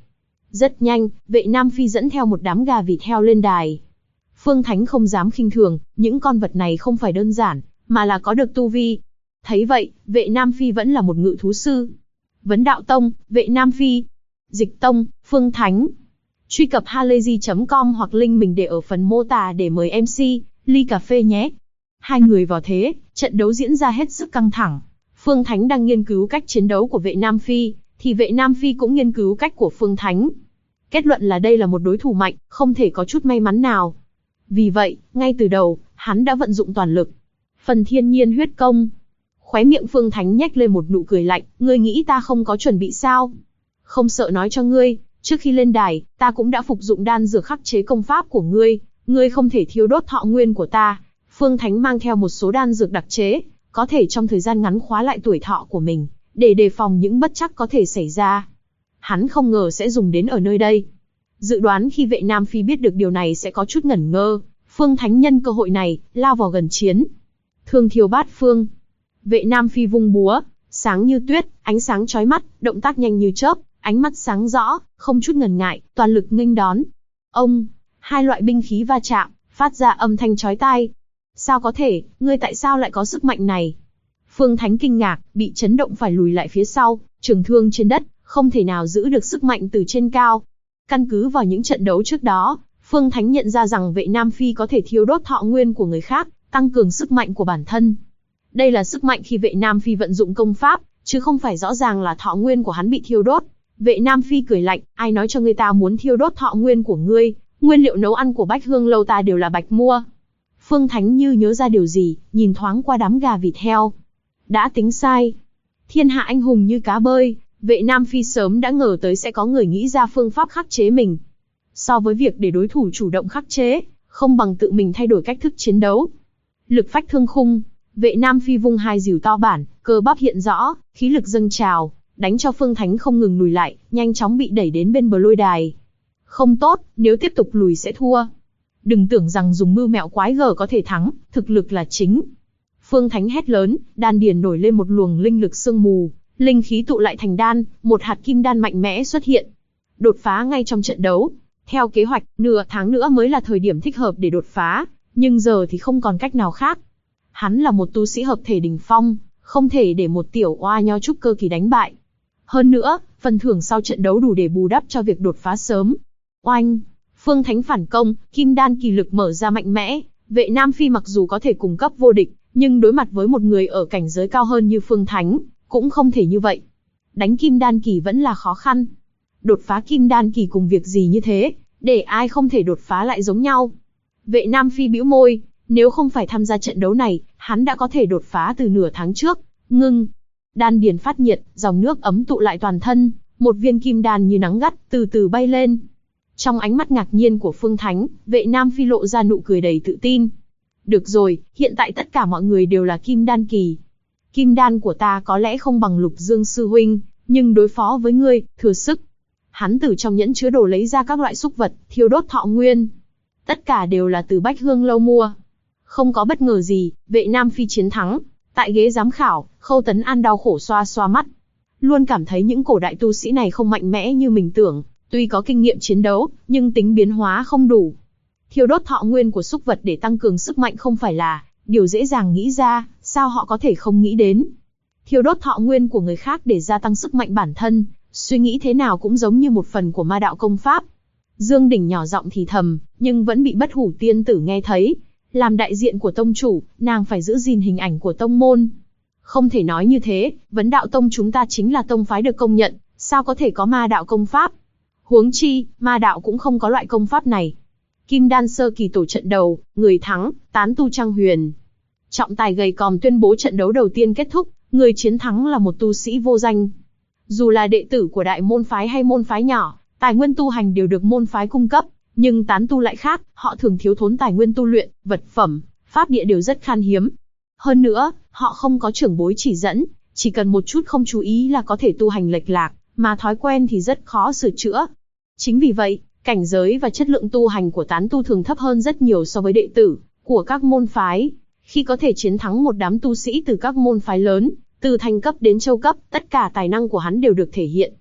Rất nhanh, Vệ Nam Phi dẫn theo một đám gà vịt heo lên đài. Phương Thánh không dám khinh thường, những con vật này không phải đơn giản, mà là có được tu vi. Thấy vậy, Vệ Nam Phi vẫn là một ngự thú sư. Vấn Đạo Tông, Vệ Nam Phi. Dịch Tông, Phương Thánh. Truy cập halayzi.com hoặc link mình để ở phần mô tả để mời MC, ly cà phê nhé. Hai người vào thế, trận đấu diễn ra hết sức căng thẳng. Phương Thánh đang nghiên cứu cách chiến đấu của Vệ Nam Phi, thì Vệ Nam Phi cũng nghiên cứu cách của Phương Thánh. Kết luận là đây là một đối thủ mạnh, không thể có chút may mắn nào. Vì vậy, ngay từ đầu, hắn đã vận dụng toàn lực. Phần thiên nhiên huyết công. Khóe miệng Phương Thánh nhếch lên một nụ cười lạnh, ngươi nghĩ ta không có chuẩn bị sao? Không sợ nói cho ngươi, trước khi lên đài, ta cũng đã phục dụng đan dược khắc chế công pháp của ngươi không thể thiêu đốt thọ nguyên của ta. Phương Thánh mang theo một số đan dược đặc chế, có thể trong thời gian ngắn khóa lại tuổi thọ của mình, để đề phòng những bất trắc có thể xảy ra. Hắn không ngờ sẽ dùng đến ở nơi đây. Dự đoán khi Vệ Nam Phi biết được điều này sẽ có chút ngẩn ngơ, Phương Thánh nhân cơ hội này, lao vào gần chiến. Thương thiêu bát phương. Vệ Nam Phi vung búa, sáng như tuyết, ánh sáng chói mắt, động tác nhanh như chớp, ánh mắt sáng rõ, không chút ngần ngại, toàn lực nghênh đón. Ông, hai loại binh khí va chạm, phát ra âm thanh chói tai. Sao có thể, ngươi tại sao lại có sức mạnh này? Phương Thánh kinh ngạc, bị chấn động phải lùi lại phía sau, trường thương trên đất, không thể nào giữ được sức mạnh từ trên cao. Căn cứ vào những trận đấu trước đó, Phương Thánh nhận ra rằng Vệ Nam Phi có thể thiêu đốt thọ nguyên của người khác, tăng cường sức mạnh của bản thân. Đây là sức mạnh khi Vệ Nam Phi vận dụng công pháp, chứ không phải rõ ràng là thọ nguyên của hắn bị thiêu đốt. Vệ Nam Phi cười lạnh, ai nói cho ngươi ta muốn thiêu đốt thọ nguyên của ngươi, nguyên liệu nấu ăn của Bách Hương Lâu ta đều là bạch mua. Phương Thánh như nhớ ra điều gì, nhìn thoáng qua đám gà vịt heo. Đã tính sai. Thiên hạ anh hùng như cá bơi, Vệ Nam Phi sớm đã ngờ tới sẽ có người nghĩ ra phương pháp khắc chế mình. So với việc để đối thủ chủ động khắc chế, không bằng tự mình thay đổi cách thức chiến đấu. Lực phách thương khung, Vệ Nam Phi vung hai dìu to bản, cơ bắp hiện rõ, khí lực dâng trào, đánh cho Phương Thánh không ngừng lùi lại, nhanh chóng bị đẩy đến bên bờ lôi đài. Không tốt, nếu tiếp tục lùi sẽ thua. Đừng tưởng rằng dùng mưu mẹo quái gở có thể thắng, thực lực là chính. Phương Thánh hét lớn, đan điền nổi lên một luồng linh lực sương mù, linh khí tụ lại thành đan, một hạt kim đan mạnh mẽ xuất hiện. Đột phá ngay trong trận đấu. Theo kế hoạch, nửa tháng nữa mới là thời điểm thích hợp để đột phá, nhưng giờ thì không còn cách nào khác. Hắn là một tu sĩ hợp thể đỉnh phong, không thể để một tiểu oa nho trúc cơ kỳ đánh bại. Hơn nữa, phần thưởng sau trận đấu đủ để bù đắp cho việc đột phá sớm. Oanh! Phương Thánh phản công, kim đan kỳ lực mở ra mạnh mẽ. Vệ Nam Phi mặc dù có thể cùng cấp vô địch, nhưng đối mặt với một người ở cảnh giới cao hơn như Phương Thánh, cũng không thể như vậy. Đánh kim đan kỳ vẫn là khó khăn. Đột phá kim đan kỳ cùng việc gì như thế, để ai không thể đột phá lại giống nhau. Vệ Nam Phi bĩu môi, nếu không phải tham gia trận đấu này, hắn đã có thể đột phá từ nửa tháng trước. Ngưng! Đan điền phát nhiệt, dòng nước ấm tụ lại toàn thân, một viên kim đan như nắng gắt, từ từ bay lên. Trong ánh mắt ngạc nhiên của Phương Thánh, Vệ Nam Phi lộ ra nụ cười đầy tự tin. Được rồi, hiện tại tất cả mọi người đều là kim đan kỳ. Kim đan của ta có lẽ không bằng Lục Dương sư huynh, nhưng đối phó với ngươi, thừa sức. Hắn từ trong nhẫn chứa đồ lấy ra các loại súc vật, thiêu đốt thọ nguyên. Tất cả đều là từ Bách Hương Lâu mua. Không có bất ngờ gì, Vệ Nam Phi chiến thắng. Tại ghế giám khảo, Khâu Tấn An đau khổ xoa xoa mắt. Luôn cảm thấy những cổ đại tu sĩ này không mạnh mẽ như mình tưởng, tuy có kinh nghiệm chiến đấu, nhưng tính biến hóa không đủ. Thiêu đốt thọ nguyên của súc vật để tăng cường sức mạnh không phải là điều dễ dàng nghĩ ra, sao họ có thể không nghĩ đến. Thiêu đốt thọ nguyên của người khác để gia tăng sức mạnh bản thân, suy nghĩ thế nào cũng giống như một phần của ma đạo công pháp. Dương Đình nhỏ giọng thì thầm, nhưng vẫn bị Bất Hủ tiên tử nghe thấy. Làm đại diện của tông chủ, nàng phải giữ gìn hình ảnh của tông môn. Không thể nói như thế, Vấn Đạo Tông chúng ta chính là tông phái được công nhận, sao có thể có ma đạo công pháp? Huống chi, ma đạo cũng không có loại công pháp này. Kim đan sơ kỳ tổ trận đầu, người thắng, tán tu Trang Huyền. Trọng tài gầy còm tuyên bố trận đấu đầu tiên kết thúc, người chiến thắng là một tu sĩ vô danh. Dù là đệ tử của đại môn phái hay môn phái nhỏ, tài nguyên tu hành đều được môn phái cung cấp, nhưng tán tu lại khác, họ thường thiếu thốn tài nguyên tu luyện, vật phẩm, pháp địa đều rất khan hiếm. Hơn nữa, họ không có trưởng bối chỉ dẫn, chỉ cần một chút không chú ý là có thể tu hành lệch lạc, mà thói quen thì rất khó sửa chữa. Chính vì vậy, cảnh giới và chất lượng tu hành của tán tu thường thấp hơn rất nhiều so với đệ tử của các môn phái. Khi có thể chiến thắng một đám tu sĩ từ các môn phái lớn, từ thành cấp đến châu cấp, tất cả tài năng của hắn đều được thể hiện.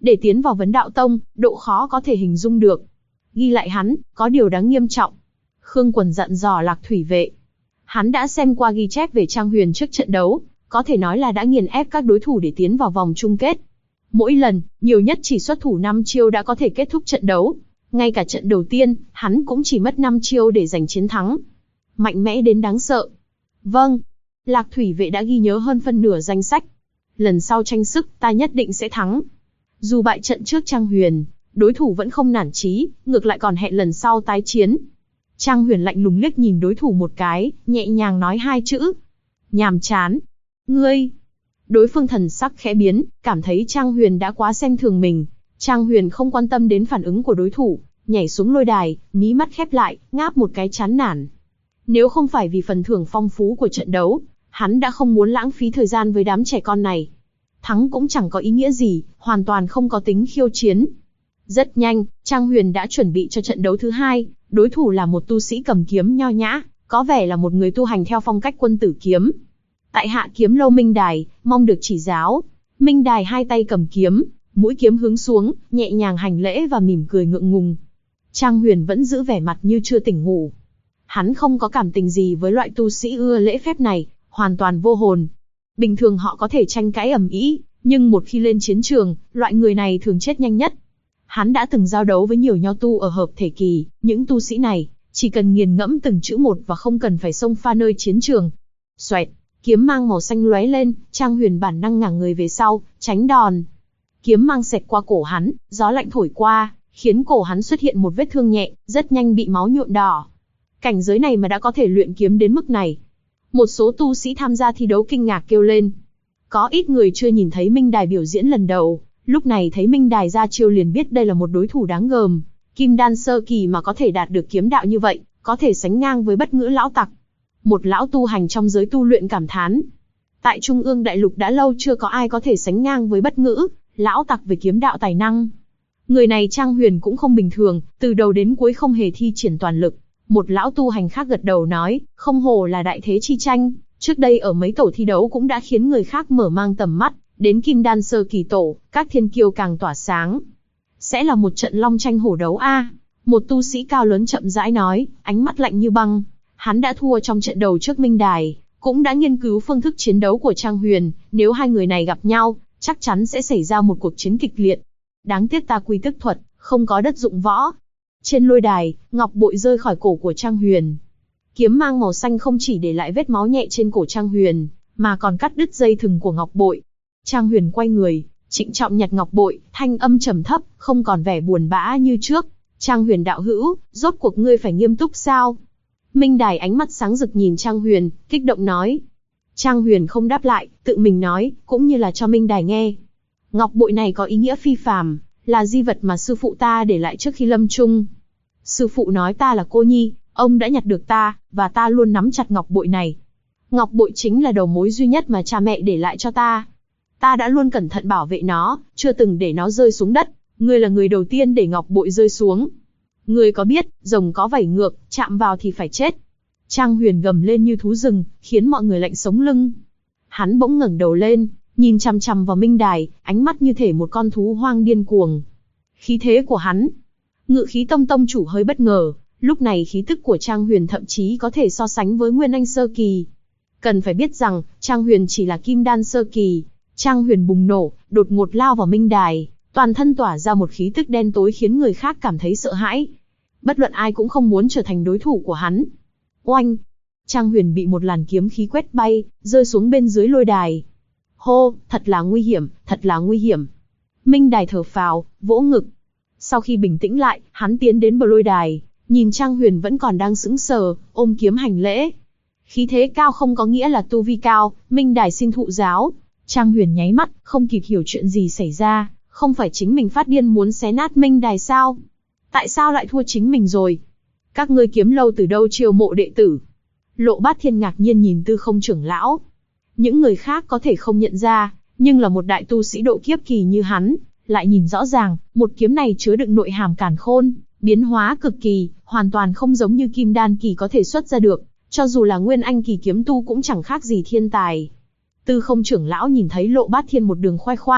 Để tiến vào Vấn Đạo Tông, độ khó có thể hình dung được. Ghi lại hắn, có điều đáng nghiêm trọng. Khương Quần dặn dò Lạc Thủy Vệ. Hắn đã xem qua ghi chép về Trang Huyền trước trận đấu, có thể nói là đã nghiền ép các đối thủ để tiến vào vòng chung kết. Mỗi lần, nhiều nhất chỉ xuất thủ 5 chiêu đã có thể kết thúc trận đấu. Ngay cả trận đầu tiên, hắn cũng chỉ mất 5 chiêu để giành chiến thắng. Mạnh mẽ đến đáng sợ. Vâng. Lạc Thủy Vệ đã ghi nhớ hơn phân nửa danh sách. Lần sau tranh sức, ta nhất định sẽ thắng. Dù bại trận trước Trang Huyền, đối thủ vẫn không nản chí, ngược lại còn hẹn lần sau tái chiến. Trang Huyền lạnh lùng liếc nhìn đối thủ một cái, nhẹ nhàng nói 2 chữ. Nhàm chán. Ngươi. Đối phương thần sắc khẽ biến, cảm thấy Trang Huyền đã quá xem thường mình. Trang Huyền không quan tâm đến phản ứng của đối thủ, nhảy xuống lôi đài, mí mắt khép lại, ngáp một cái chán nản. Nếu không phải vì phần thưởng phong phú của trận đấu, hắn đã không muốn lãng phí thời gian với đám trẻ con này. Thắng cũng chẳng có ý nghĩa gì, hoàn toàn không có tính khiêu chiến. Rất nhanh, Trang Huyền đã chuẩn bị cho trận đấu thứ 2, đối thủ là một tu sĩ cầm kiếm nho nhã, có vẻ là một người tu hành theo phong cách quân tử kiếm. Tại Hạ Kiếm Lâu Minh Đài, mong được chỉ giáo. Minh Đài hai tay cầm kiếm, mũi kiếm hướng xuống, nhẹ nhàng hành lễ và mỉm cười ngượng ngùng. Trang Huyền vẫn giữ vẻ mặt như chưa tỉnh ngủ. Hắn không có cảm tình gì với loại tu sĩ ưa lễ phép này, hoàn toàn vô hồn. Bình thường họ có thể tranh cãi ầm ĩ, nhưng một khi lên chiến trường, loại người này thường chết nhanh nhất. Hắn đã từng giao đấu với nhiều nho tu ở hợp thể kỳ, những tu sĩ này chỉ cần nghiền ngẫm từng chữ một và không cần phải xông pha nơi chiến trường. Xoẹt, kiếm mang màu xanh lóe lên, Trang Huyền bản năng ngả người về sau, tránh đòn. Kiếm mang xẹt qua cổ hắn, gió lạnh thổi qua, khiến cổ hắn xuất hiện một vết thương nhẹ, rất nhanh bị máu nhuộm đỏ. Cảnh giới này mà đã có thể luyện kiếm đến mức này. Một số tu sĩ tham gia thi đấu kinh ngạc kêu lên. Có ít người chưa nhìn thấy Minh Đài biểu diễn lần đầu, lúc này thấy Minh Đài ra chiêu liền biết đây là một đối thủ đáng gờm. Kim đan sơ kỳ mà có thể đạt được kiếm đạo như vậy, có thể sánh ngang với Bất Ngữ lão tặc. Một lão tu hành trong giới tu luyện cảm thán. Tại Trung ương đại lục đã lâu chưa có ai có thể sánh ngang với Bất Ngữ lão tặc về kiếm đạo tài năng. Người này Trang Huyền cũng không bình thường, từ đầu đến cuối không hề thi triển toàn lực. Một lão tu hành khác gật đầu nói, không hổ là đại thế chi tranh, trước đây ở mấy tổ thi đấu cũng đã khiến người khác mở mang tầm mắt, đến Kim đan sơ kỳ tổ, các thiên kiêu càng tỏa sáng. Sẽ là một trận long tranh hổ đấu a. Một tu sĩ cao lớn chậm rãi nói, ánh mắt lạnh như băng. Hắn đã thua trong trận đầu trước Minh Đài, cũng đã nghiên cứu phương thức chiến đấu của Trang Huyền, nếu hai người này gặp nhau, chắc chắn sẽ xảy ra một cuộc chiến kịch liệt. Đáng tiếc ta quy tức thuật, không có đất dụng võ. Trên lôi đài, ngọc bội rơi khỏi cổ của Trang Huyền. Kiếm mang màu xanh không chỉ để lại vết máu nhẹ trên cổ Trang Huyền, mà còn cắt đứt dây thừng của ngọc bội. Trang Huyền quay người, trịnh trọng nhặt ngọc bội, thanh âm trầm thấp, không còn vẻ buồn bã như trước. Trang Huyền đạo hữu, rốt cuộc ngươi phải nghiêm túc sao? Minh Đài ánh mắt sáng rực nhìn Trang Huyền, kích động nói. Trang Huyền không đáp lại, tự mình nói, cũng như là cho Minh Đài nghe. Ngọc bội này có ý nghĩa phi phàm, là di vật mà sư phụ ta để lại trước khi lâm chung. Sư phụ nói ta là cô nhi, ông đã nhặt được ta, và ta luôn nắm chặt ngọc bội này. Ngọc bội chính là đầu mối duy nhất mà cha mẹ để lại cho ta. Ta đã luôn cẩn thận bảo vệ nó, chưa từng để nó rơi xuống đất. Ngươi là người đầu tiên để ngọc bội rơi xuống. Ngươi có biết, rồng có vảy ngược, chạm vào thì phải chết. Trang Huyền gầm lên như thú rừng, khiến mọi người lạnh sống lưng. Hắn bỗng ngẩng đầu lên, nhìn chằm chằm vào Minh Đài, ánh mắt như thể một con thú hoang điên cuồng. Khí thế của hắn, Ngự Khí Tông tông chủ hơi bất ngờ, lúc này khí tức của Trang Huyền thậm chí có thể so sánh với Nguyên Anh sơ kỳ. Cần phải biết rằng, Trang Huyền chỉ là Kim đan sơ kỳ. Trang Huyền bùng nổ, đột ngột lao vào Minh Đài, toàn thân tỏa ra một khí tức đen tối khiến người khác cảm thấy sợ hãi. Bất luận ai cũng không muốn trở thành đối thủ của hắn. Oanh! Trang Huyền bị một làn kiếm khí quét bay, rơi xuống bên dưới lôi đài. Hô, thật là nguy hiểm, thật là nguy hiểm. Minh Đài thở phào, vỗ ngực. Sau khi bình tĩnh lại, hắn tiến đến bờ lôi đài, nhìn Trang Huyền vẫn còn đang sững sờ, ôm kiếm hành lễ. Khí thế cao không có nghĩa là tu vi cao, Minh Đài xin thụ giáo. Trang Huyền nháy mắt, không kịp hiểu chuyện gì xảy ra, không phải chính mình phát điên muốn xé nát Minh Đài sao? Tại sao lại thua chính mình rồi? Các ngươi Kiếm Lâu từ đâu chiêu mộ đệ tử? Lộ Bát Thiên ngạc nhiên nhìn Tư Không trưởng lão. Những người khác có thể không nhận ra, nhưng là một đại tu sĩ độ kiếp kỳ như hắn, lại nhìn rõ ràng, một kiếm này chứa đựng nội hàm càn khôn, biến hóa cực kỳ, hoàn toàn không giống như Kim đan kỳ có thể xuất ra được, cho dù là Nguyên Anh kỳ kiếm tu cũng chẳng khác gì thiên tài. Tư Không trưởng lão nhìn thấy Lộ Bát Thiên một đường khoe khoang,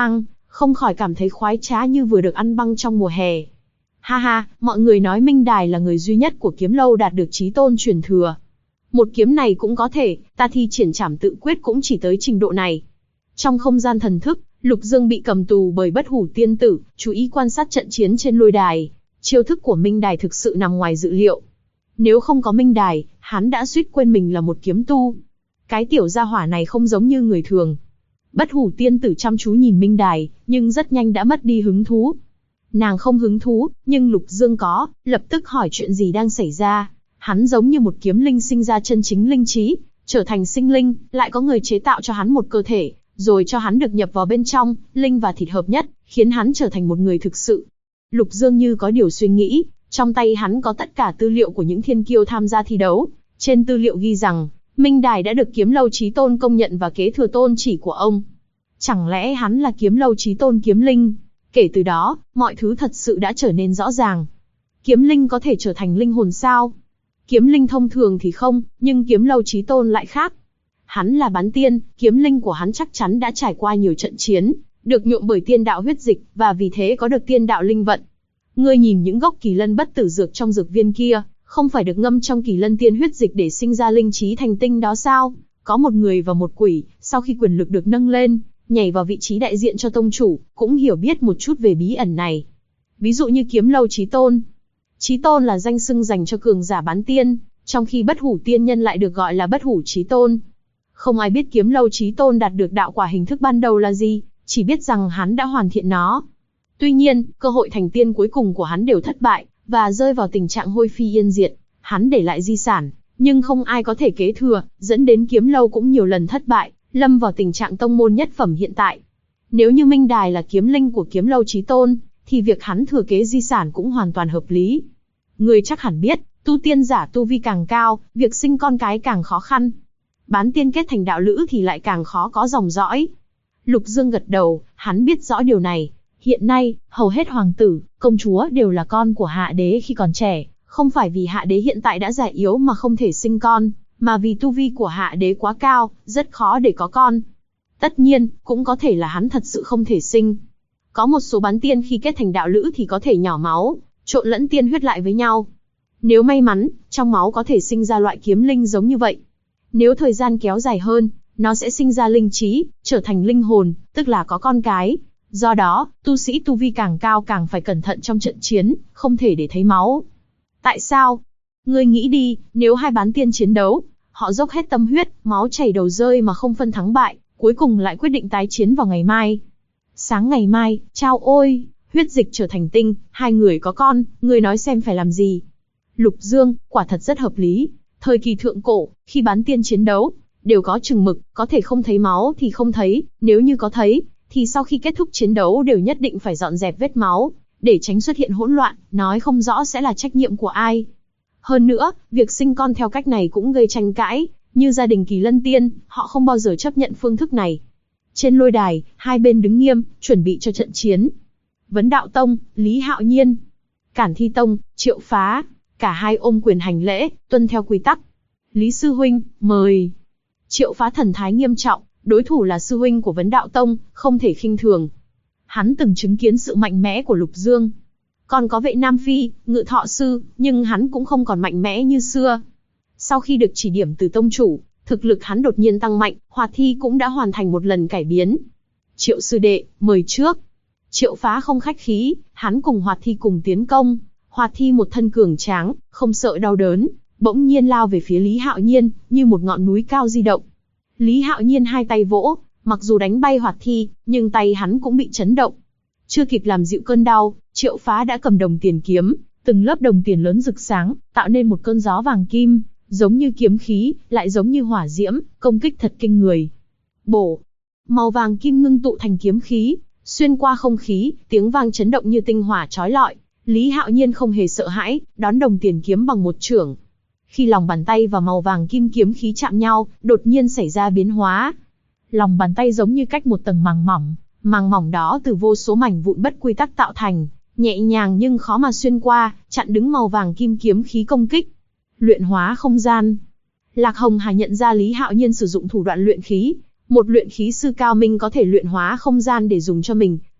không khỏi cảm thấy khoái trá như vừa được ăn băng trong mùa hè. Ha ha, mọi người nói Minh Đài là người duy nhất của kiếm lâu đạt được chí tôn truyền thừa. Một kiếm này cũng có thể, ta thi triển trảm tự quyết cũng chỉ tới trình độ này. Trong không gian thần thức, Lục Dương bị cầm tù bởi Bất Hủ Tiên Tử, chú ý quan sát trận chiến trên lôi đài. Chiêu thức của Minh Đài thực sự nằm ngoài dự liệu. Nếu không có Minh Đài, hắn đã suýt quên mình là một kiếm tu. Cái tiểu gia hỏa này không giống như người thường. Bất Hủ Tiên Tử chăm chú nhìn Minh Đài, nhưng rất nhanh đã mất đi hứng thú. Nàng không hứng thú, nhưng Lục Dương có, lập tức hỏi chuyện gì đang xảy ra. Hắn giống như một kiếm linh sinh ra chân chính linh trí, trở thành sinh linh, lại có người chế tạo cho hắn một cơ thể, rồi cho hắn được nhập vào bên trong, linh và thịt hợp nhất, khiến hắn trở thành một người thực sự. Lục Dương như có điều suy nghĩ, trong tay hắn có tất cả tư liệu của những thiên kiêu tham gia thi đấu. Trên tư liệu ghi rằng, Minh Đài đã được kiếm lâu chí tôn công nhận và kế thừa tôn chỉ của ông. Chẳng lẽ hắn là kiếm lâu chí tôn kiếm linh? Kể từ đó, mọi thứ thật sự đã trở nên rõ ràng. Kiếm linh có thể trở thành linh hồn sao? Kiếm linh thông thường thì không, nhưng kiếm lâu chí tôn lại khác. Hắn là bán tiên, kiếm linh của hắn chắc chắn đã trải qua nhiều trận chiến, được nhuộm bởi tiên đạo huyết dịch, và vì thế có được tiên đạo linh vận. Ngươi nhìn những gốc kỳ lân bất tử dược trong dược viên kia, không phải được ngâm trong kỳ lân tiên huyết dịch để sinh ra linh trí thành tinh đó sao? Có một người và một quỷ, sau khi quyền lực được nâng lên, nhảy vào vị trí đại diện cho tông chủ, cũng hiểu biết một chút về bí ẩn này. Ví dụ như kiếm lâu chí tôn. Chí tôn là danh xưng dành cho cường giả bán tiên, trong khi bất hủ tiên nhân lại được gọi là bất hủ chí tôn. Không ai biết kiếm lâu chí tôn đạt được đạo quả hình thức ban đầu là gì, chỉ biết rằng hắn đã hoàn thiện nó. Tuy nhiên, cơ hội thành tiên cuối cùng của hắn đều thất bại, và rơi vào tình trạng hôi phi yên diệt. Hắn để lại di sản, nhưng không ai có thể kế thừa, dẫn đến kiếm lâu cũng nhiều lần thất bại, lâm vào tình trạng tông môn nhất phẩm hiện tại. Nếu như Minh Đài là kiếm linh của kiếm lâu chí tôn, thì việc hắn thừa kế di sản cũng hoàn toàn hợp lý. Người chắc hẳn biết, tu tiên giả tu vi càng cao, việc sinh con cái càng khó khăn. Bán tiên kết thành đạo lữ thì lại càng khó có dòng dõi. Lục Dương gật đầu, hắn biết rõ điều này. Hiện nay, hầu hết hoàng tử, công chúa đều là con của Hạ Đế khi còn trẻ, không phải vì Hạ Đế hiện tại đã già yếu mà không thể sinh con, mà vì tu vi của Hạ Đế quá cao, rất khó để có con. Tất nhiên, cũng có thể là hắn thật sự không thể sinh. Có một số bán tiên khi kết thành đạo lữ thì có thể nhỏ máu, trộn lẫn tiên huyết lại với nhau. Nếu may mắn, trong máu có thể sinh ra loại kiếm linh giống như vậy. Nếu thời gian kéo dài hơn, nó sẽ sinh ra linh trí, trở thành linh hồn, tức là có con cái. Do đó, tu sĩ tu vi càng cao càng phải cẩn thận trong trận chiến, không thể để thấy máu. Tại sao? Ngươi nghĩ đi, nếu hai bán tiên chiến đấu, họ dốc hết tâm huyết, máu chảy đầu rơi mà không phân thắng bại, cuối cùng lại quyết định tái chiến vào ngày mai. Sáng ngày mai, chao ôi, huyết dịch trở thành tinh, hai người có con, ngươi nói xem phải làm gì? Lục Dương, quả thật rất hợp lý. Thời kỳ thượng cổ, khi bán tiên chiến đấu, đều có chừng mực, có thể không thấy máu thì không thấy, nếu như có thấy, thì sau khi kết thúc chiến đấu đều nhất định phải dọn dẹp vết máu, để tránh xuất hiện hỗn loạn, nói không rõ sẽ là trách nhiệm của ai. Hơn nữa, việc sinh con theo cách này cũng gây tranh cãi, như gia đình Kỳ Lân Tiên, họ không bao giờ chấp nhận phương thức này. Trên lôi đài, hai bên đứng nghiêm, chuẩn bị cho trận chiến. Vấn Đạo Tông, Lý Hạo Nhiên. Cản Thi Tông, Triệu Phá. Cả hai ôm quyền hành lễ, tuân theo quy tắc. Lý sư huynh, mời. Triệu Phá thần thái nghiêm trọng, đối thủ là sư huynh của Vấn Đạo Tông, không thể khinh thường. Hắn từng chứng kiến sự mạnh mẽ của Lục Dương. Còn có Vệ Nam Phi, Ngự Thọ Sư, nhưng hắn cũng không còn mạnh mẽ như xưa. Sau khi được chỉ điểm từ tông chủ, thực lực hắn đột nhiên tăng mạnh, Hoạt Thi cũng đã hoàn thành một lần cải biến. Triệu sư đệ, mời trước. Triệu Phá không khách khí, hắn cùng Hoạt Thi cùng tiến công. Hoạt Thi một thân cường tráng, không sợ đau đớn, bỗng nhiên lao về phía Lý Hạo Nhiên, như một ngọn núi cao di động. Lý Hạo Nhiên hai tay vỗ, mặc dù đánh bay Hoạt Thi, nhưng tay hắn cũng bị chấn động. Chưa kịp làm dịu cơn đau, Triệu Phá đã cầm đồng tiền kiếm, từng lớp đồng tiền lớn rực sáng, tạo nên một cơn gió vàng kim, giống như kiếm khí, lại giống như hỏa diễm, công kích thật kinh người. Bổ, màu vàng kim ngưng tụ thành kiếm khí, xuyên qua không khí, tiếng vang chấn động như tinh hỏa chói lọi. Lý Hạo Nhiên không hề sợ hãi, đón đồng tiền kiếm bằng một chưởng. Khi lòng bàn tay và màu vàng kim kiếm khí chạm nhau, đột nhiên xảy ra biến hóa. Lòng bàn tay giống như cách một tầng màng mỏng đó từ vô số mảnh vụn bất quy tắc tạo thành, nhẹ nhàng nhưng khó mà xuyên qua, chặn đứng màu vàng kim kiếm khí công kích. Luyện hóa không gian. Lạc Hồng Hà nhận ra Lý Hạo Nhiên sử dụng thủ đoạn luyện khí, một luyện khí sư cao minh có thể luyện hóa không gian để dùng cho mình,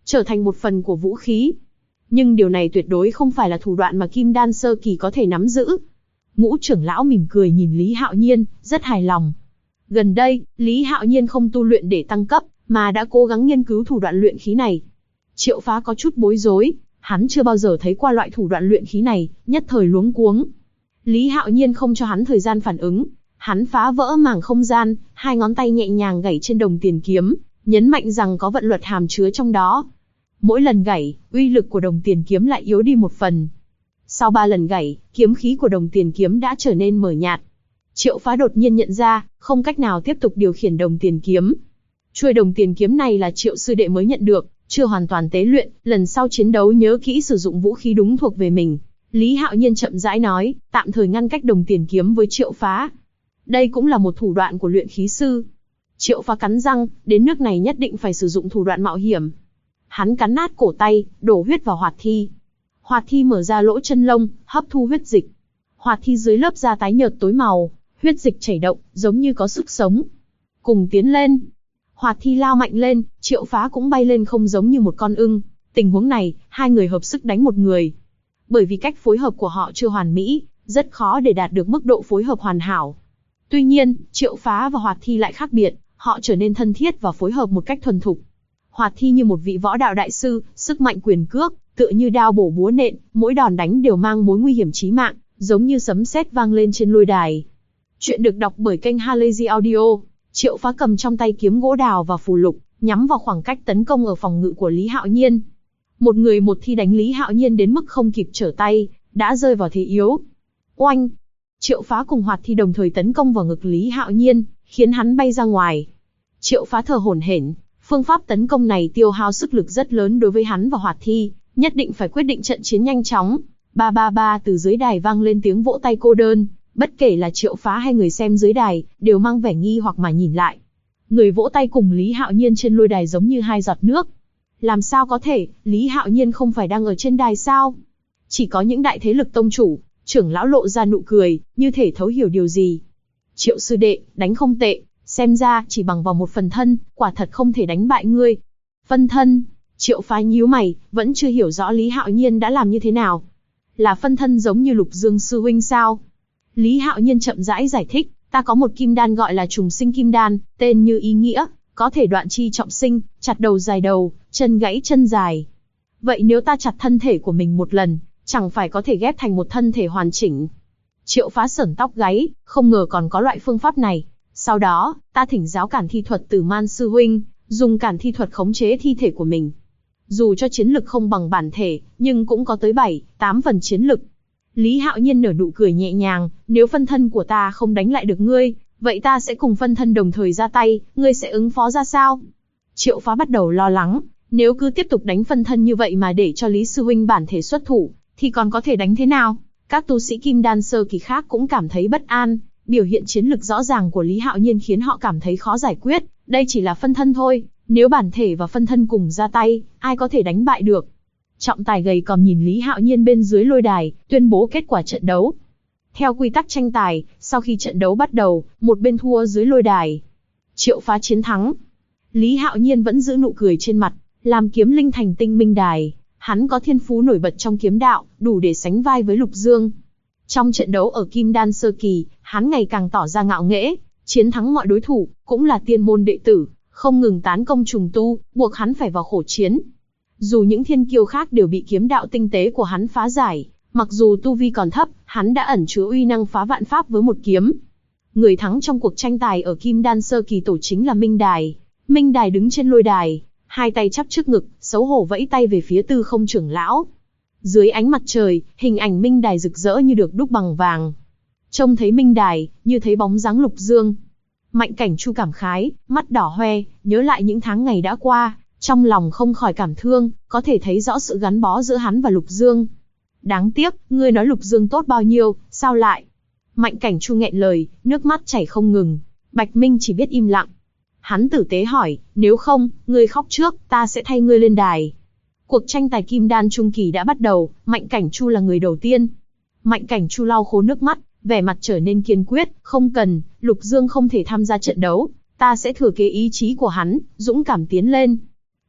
trở thành một phần của vũ khí. Nhưng điều này tuyệt đối không phải là thủ đoạn mà Kim Đan sơ kỳ có thể nắm giữ. Ngũ trưởng lão mỉm cười nhìn Lý Hạo Nhiên, rất hài lòng. Gần đây, Lý Hạo Nhiên không tu luyện để tăng cấp, mà đã cố gắng nghiên cứu thủ đoạn luyện khí này. Triệu Phá có chút bối rối, hắn chưa bao giờ thấy qua loại thủ đoạn luyện khí này, nhất thời luống cuống. Lý Hạo Nhiên không cho hắn thời gian phản ứng, hắn phá vỡ màng không gian, hai ngón tay nhẹ nhàng gảy trên đồng tiền kiếm, nhấn mạnh rằng có vận luật hàm chứa trong đó. Mỗi lần gảy, uy lực của đồng tiền kiếm lại yếu đi một phần. Sau 3 lần gảy, kiếm khí của đồng tiền kiếm đã trở nên mờ nhạt. Triệu Phá đột nhiên nhận ra, không cách nào tiếp tục điều khiển đồng tiền kiếm. Chuôi đồng tiền kiếm này là Triệu sư đệ mới nhận được, chưa hoàn toàn tế luyện, lần sau chiến đấu nhớ kỹ sử dụng vũ khí đúng thuộc về mình. Lý Hạo Nhiên chậm rãi nói, tạm thời ngăn cách đồng tiền kiếm với Triệu Phá. Đây cũng là một thủ đoạn của luyện khí sư. Triệu Phá cắn răng, đến nước này nhất định phải sử dụng thủ đoạn mạo hiểm. Hắn cắn nát cổ tay, đổ huyết vào hoạt thi. Hoạt thi mở ra lỗ chân lông, hấp thu huyết dịch. Hoạt thi dưới lớp da tái nhợt tối màu, huyết dịch chảy động, giống như có sức sống. Cùng tiến lên. Hoạt thi lao mạnh lên, Triệu Phá cũng bay lên không giống như một con ưng. Tình huống này, hai người hợp sức đánh một người. Bởi vì cách phối hợp của họ chưa hoàn mỹ, rất khó để đạt được mức độ phối hợp hoàn hảo. Tuy nhiên, Triệu Phá và Hoạt thi lại khác biệt, họ trở nên thân thiết và phối hợp một cách thuần thục. Hoạt thi như một vị võ đạo đại sư, sức mạnh quyền cước, tựa như đao bổ búa nện, mỗi đòn đánh đều mang mối nguy hiểm chí mạng, giống như sấm sét vang lên trên lôi đài. Chuyện được đọc bởi kênh Halazy Audio. Triệu Phá cầm trong tay kiếm gỗ đào và phù lục, nhắm vào khoảng cách tấn công ở phòng ngự của Lý Hạo Nhiên. Một người một thi đánh Lý Hạo Nhiên đến mức không kịp trở tay, đã rơi vào thế yếu. Oanh! Triệu Phá cùng Hoạt thi đồng thời tấn công vào ngực Lý Hạo Nhiên, khiến hắn bay ra ngoài. Triệu Phá thở hổn hển, phương pháp tấn công này tiêu hao sức lực rất lớn đối với hắn và Hoạt thi, nhất định phải quyết định trận chiến nhanh chóng. Ba ba ba, từ dưới đài vang lên tiếng vỗ tay cô đơn, bất kể là Triệu Phá hay người xem dưới đài, đều mang vẻ nghi hoặc mà nhìn lại. Người vỗ tay cùng Lý Hạo Nhiên trên lôi đài giống như hai giọt nước. Làm sao có thể, Lý Hạo Nhiên không phải đang ở trên đài sao? Chỉ có những đại thế lực tông chủ, trưởng lão lộ ra nụ cười, như thể thấu hiểu điều gì. Triệu sư đệ, đánh không tệ, xem ra chỉ bằng vào một phần thân, quả thật không thể đánh bại ngươi. Phân thân? Triệu Phá nhíu mày, vẫn chưa hiểu rõ Lý Hạo Nhiên đã làm như thế nào. Là phân thân giống như Lục Dương sư huynh sao? Lý Hạo Nhiên chậm rãi giải thích, ta có một kim đan gọi là trùng sinh kim đan, tên như ý nghĩa, có thể đoạn chi trọng sinh, chặt đầu dài đầu, chân gãy chân dài. Vậy nếu ta chặt thân thể của mình một lần, chẳng phải có thể ghép thành một thân thể hoàn chỉnh? Triệu Phá sởn tóc gáy, không ngờ còn có loại phương pháp này. Sau đó, ta thỉnh giáo Cản thi thuật từ Man sư huynh, dùng Cản thi thuật khống chế thi thể của mình. Dù cho chiến lực không bằng bản thể, nhưng cũng có tới 7-8 phần chiến lực. Lý Hạo Nhiên nở nụ cười nhẹ nhàng, nếu phân thân của ta không đánh lại được ngươi, vậy ta sẽ cùng phân thân đồng thời ra tay, ngươi sẽ ứng phó ra sao? Triệu Phá bắt đầu lo lắng, nếu cứ tiếp tục đánh phân thân như vậy mà để cho Lý sư huynh bản thể xuất thủ, thì còn có thể đánh thế nào? Các tu sĩ kim đan sơ kỳ khác cũng cảm thấy bất an, biểu hiện chiến lực rõ ràng của Lý Hạo Nhiên khiến họ cảm thấy khó giải quyết, đây chỉ là phân thân thôi, nếu bản thể và phân thân cùng ra tay, ai có thể đánh bại được? Trọng tài gầy còm nhìn Lý Hạo Nhiên bên dưới lôi đài, tuyên bố kết quả trận đấu. Theo quy tắc tranh tài, sau khi trận đấu bắt đầu, một bên thua dưới lôi đài. Triệu Phá chiến thắng. Lý Hạo Nhiên vẫn giữ nụ cười trên mặt, làm kiếm linh thành tinh minh đài. Hắn có thiên phú nổi bật trong kiếm đạo, đủ để sánh vai với Lục Dương. Trong trận đấu ở Kim Đan sơ kỳ, hắn ngày càng tỏ ra ngạo nghễ, chiến thắng mọi đối thủ, cũng là tiên môn đệ tử, không ngừng tán công trùng tu, buộc hắn phải vào khổ chiến. Dù những thiên kiêu khác đều bị kiếm đạo tinh tế của hắn phá giải, mặc dù tu vi còn thấp, hắn đã ẩn chứa uy năng phá vạn pháp với một kiếm. Người thắng trong cuộc tranh tài ở Kim Đan sơ kỳ tổ chính là Minh Đài. Minh Đài đứng trên lôi đài, hai tay chắp trước ngực, xấu hổ vẫy tay về phía Tư Không trưởng lão. Dưới ánh mặt trời, hình ảnh Minh Đài rực rỡ như được đúc bằng vàng. Trông thấy Minh Đài, như thấy bóng dáng Lục Dương. Mạnh Cảnh Chu cảm khái, mắt đỏ hoe, nhớ lại những tháng ngày đã qua, trong lòng không khỏi cảm thương, có thể thấy rõ sự gắn bó giữa hắn và Lục Dương. Đáng tiếc, ngươi nói Lục Dương tốt bao nhiêu, sao lại? Mạnh Cảnh Chu nghẹn lời, nước mắt chảy không ngừng. Bạch Minh chỉ biết im lặng. Hắn tử tế hỏi, nếu không, ngươi khóc trước, ta sẽ thay ngươi lên đài. Cuộc tranh tài Kim Đan trung kỳ đã bắt đầu, Mạnh Cảnh Chu là người đầu tiên. Mạnh Cảnh Chu lau khô nước mắt, vẻ mặt trở nên kiên quyết, không cần, Lục Dương không thể tham gia trận đấu, ta sẽ thừa kế ý chí của hắn, dũng cảm tiến lên.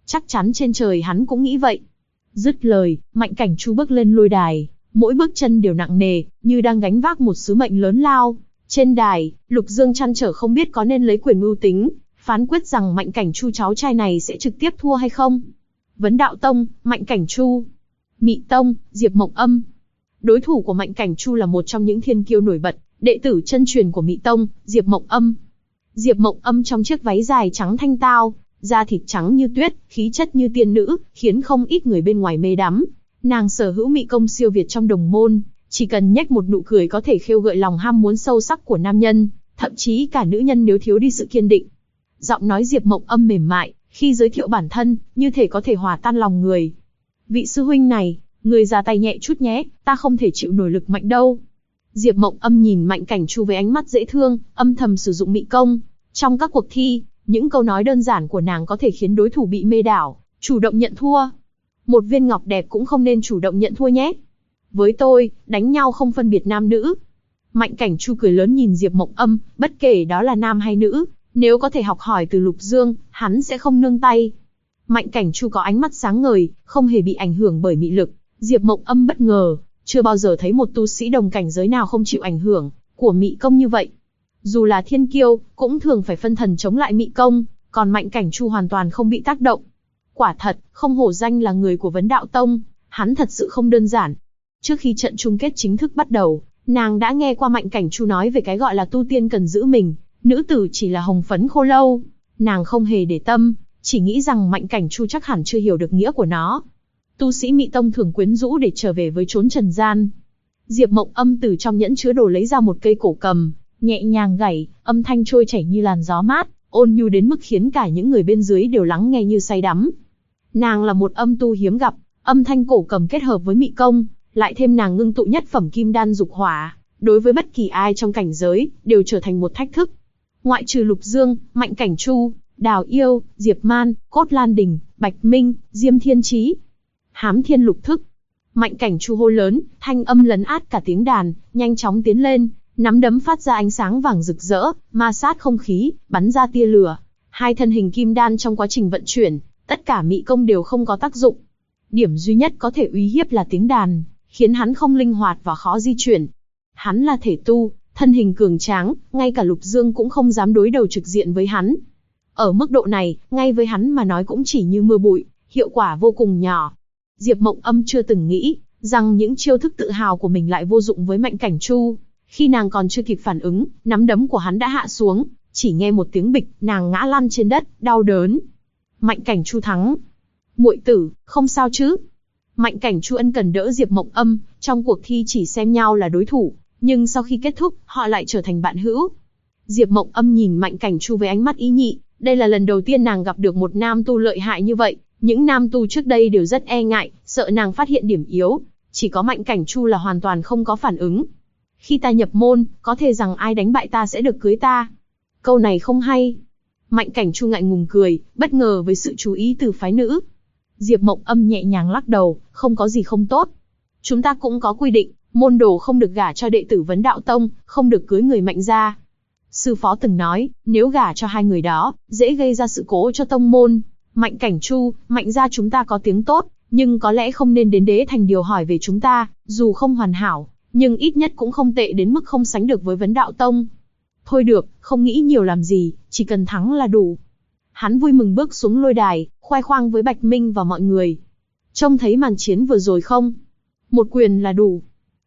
chắc chắn trên trời hắn cũng nghĩ vậy. Dứt lời, Mạnh Cảnh Chu bước lên lôi đài, mỗi bước chân đều nặng nề, như đang gánh vác một sứ mệnh lớn lao. Trên đài, Lục Dương trăn trở không biết có nên lấy quyền mưu tính, phán quyết rằng Mạnh Cảnh Chu cháu trai này sẽ trực tiếp thua hay không. Vấn Đạo Tông, Mạnh Cảnh Chu. Mị Tông, Diệp Mộng Âm. Đối thủ của Mạnh Cảnh Chu là một trong những thiên kiêu nổi bật, đệ tử chân truyền của Mị Tông, Diệp Mộng Âm. Diệp Mộng Âm trong chiếc váy dài trắng thanh tao, da thịt trắng như tuyết, khí chất như tiên nữ, khiến không ít người bên ngoài mê đắm. Nàng sở hữu mị công siêu việt trong đồng môn, chỉ cần nhếch một nụ cười có thể khêu gợi lòng ham muốn sâu sắc của nam nhân, thậm chí cả nữ nhân nếu thiếu đi sự kiên định. Giọng nói Diệp Mộng Âm mềm mại, khi giới thiệu bản thân, như thể có thể hòa tan lòng người. Vị sư huynh này, người ra tay nhẹ chút nhé, ta không thể chịu nổi lực mạnh đâu. Diệp Mộng Âm nhìn Mạnh Cảnh Chu với ánh mắt dễ thương, âm thầm sử dụng mị công. Trong các cuộc thi, những câu nói đơn giản của nàng có thể khiến đối thủ bị mê đảo, chủ động nhận thua. Một viên ngọc đẹp cũng không nên chủ động nhận thua nhé. Với tôi, đánh nhau không phân biệt nam nữ. Mạnh Cảnh Chu cười lớn nhìn Diệp Mộng Âm, bất kể đó là nam hay nữ, nếu có thể học hỏi từ Lục Dương, hắn sẽ không nương tay. Mạnh Cảnh Chu có ánh mắt sáng ngời, không hề bị ảnh hưởng bởi mị lực. Diệp Mộng Âm bất ngờ, chưa bao giờ thấy một tu sĩ đồng cảnh giới nào không chịu ảnh hưởng của mị công như vậy. Dù là thiên kiêu, cũng thường phải phân thần chống lại mị công, còn Mạnh Cảnh Chu hoàn toàn không bị tác động. Quả thật, không hổ danh là người của Vấn Đạo Tông, hắn thật sự không đơn giản. Trước khi trận chung kết chính thức bắt đầu, nàng đã nghe qua Mạnh Cảnh Chu nói về cái gọi là tu tiên cần giữ mình, nữ tử chỉ là hồng phấn khô lâu. Nàng không hề để tâm, chỉ nghĩ rằng Mạnh Cảnh Chu chắc hẳn chưa hiểu được nghĩa của nó. Tu sĩ Mị Tông thường quyến rũ để trở về với chốn trần gian. Diệp Mộng Âm từ trong nhẫn chứa đồ lấy ra một cây cổ cầm, nhẹ nhàng gảy, âm thanh trôi chảy như làn gió mát, ôn nhu đến mức khiến cả những người bên dưới đều lắng nghe như say đắm. Nàng là một âm tu hiếm gặp, âm thanh cổ cầm kết hợp với mị công, lại thêm nàng ngưng tụ nhất phẩm kim đan dục hỏa, đối với bất kỳ ai trong cảnh giới đều trở thành một thách thức. Ngoại trừ Lục Dương, Mạnh Cảnh Chu, Đào Yêu, Diệp Man, Cốt Lan Đình, Bạch Minh, Diêm Thiên Chí, Hám Thiên Lục Thức. Mạnh Cảnh Chu hô lớn, thanh âm lấn át cả tiếng đàn, nhanh chóng tiến lên, nắm đấm phát ra ánh sáng vàng rực rỡ, ma sát không khí, bắn ra tia lửa. Hai thân hình kim đan trong quá trình vận chuyển, tất cả mị công đều không có tác dụng. Điểm duy nhất có thể uy hiếp là tiếng đàn, khiến hắn không linh hoạt và khó di chuyển. Hắn là thể tu, thân hình cường tráng, ngay cả Lục Dương cũng không dám đối đầu trực diện với hắn. Ở mức độ này, ngay với hắn mà nói cũng chỉ như mưa bụi, hiệu quả vô cùng nhỏ. Diệp Mộng Âm chưa từng nghĩ rằng những chiêu thức tự hào của mình lại vô dụng với Mạnh Cảnh Chu. Khi nàng còn chưa kịp phản ứng, nắm đấm của hắn đã hạ xuống, chỉ nghe một tiếng bịch, nàng ngã lăn trên đất, đau đớn. Mạnh Cảnh Chu thắng. Muội tử, không sao chứ? Mạnh Cảnh Chu ân cần đỡ Diệp Mộng Âm, trong cuộc thi chỉ xem nhau là đối thủ, nhưng sau khi kết thúc, họ lại trở thành bạn hữu. Diệp Mộng Âm nhìn Mạnh Cảnh Chu với ánh mắt ý nhị, đây là lần đầu tiên nàng gặp được một nam tu lợi hại như vậy, những nam tu trước đây đều rất e ngại, sợ nàng phát hiện điểm yếu, chỉ có Mạnh Cảnh Chu là hoàn toàn không có phản ứng. Khi ta nhập môn, có thể rằng ai đánh bại ta sẽ được cưới ta. Câu này không hay. Mạnh Cảnh Chu ngại ngùng cười, bất ngờ với sự chú ý từ phái nữ. Diệp Mộng Âm nhẹ nhàng lắc đầu, không có gì không tốt. Chúng ta cũng có quy định, môn đồ không được gả cho đệ tử Vấn Đạo Tông, không được cưới người Mạnh gia. Sư phó từng nói, nếu gả cho hai người đó, dễ gây ra sự cố cho tông môn. Mạnh Cảnh Chu, Mạnh gia chúng ta có tiếng tốt, nhưng có lẽ không nên đến Đế Thành điều hỏi về chúng ta, dù không hoàn hảo, nhưng ít nhất cũng không tệ đến mức không sánh được với Vấn Đạo Tông. Thôi được, không nghĩ nhiều làm gì, chỉ cần thắng là đủ. Hắn vui mừng bước xuống lôi đài, khoe khoang với Bạch Minh và mọi người. Trông thấy màn chiến vừa rồi không? Một quyền là đủ.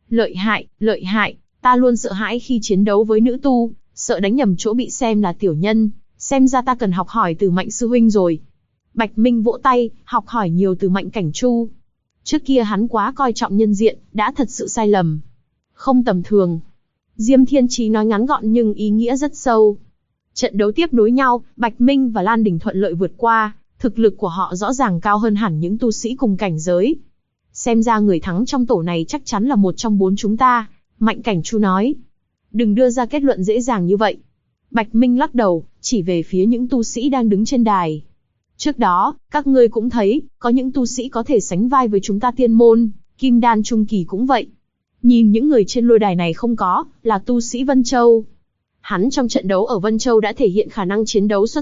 Lợi hại, ta luôn sợ hãi khi chiến đấu với nữ tu, sợ đánh nhầm chỗ bị xem là tiểu nhân, xem ra ta cần học hỏi từ Mạnh sư huynh rồi. Bạch Minh vỗ tay, học hỏi nhiều từ Mạnh Cảnh Chu. Trước kia hắn quá coi trọng nhân diện, đã thật sự sai lầm. Không tầm thường. Diêm Thiên Chí nói ngắn gọn nhưng ý nghĩa rất sâu. Trận đấu tiếp nối nhau, Bạch Minh và Lan Đình thuận lợi vượt qua, thực lực của họ rõ ràng cao hơn hẳn những tu sĩ cùng cảnh giới. Xem ra người thắng trong tổ này chắc chắn là một trong bốn chúng ta, Mạnh Cảnh Chu nói. Đừng đưa ra kết luận dễ dàng như vậy. Bạch Minh lắc đầu, chỉ về phía những tu sĩ đang đứng trên đài. Trước đó, các ngươi cũng thấy, có những tu sĩ có thể sánh vai với chúng ta tiên môn, Kim Đan Trung Kỳ cũng vậy. Nhìn những người trên lôi đài này không có, là tu sĩ Vân Châu. Hắn trong trận đấu ở Vân Châu đã thể hiện khả năng chiến đấu xuất sắc,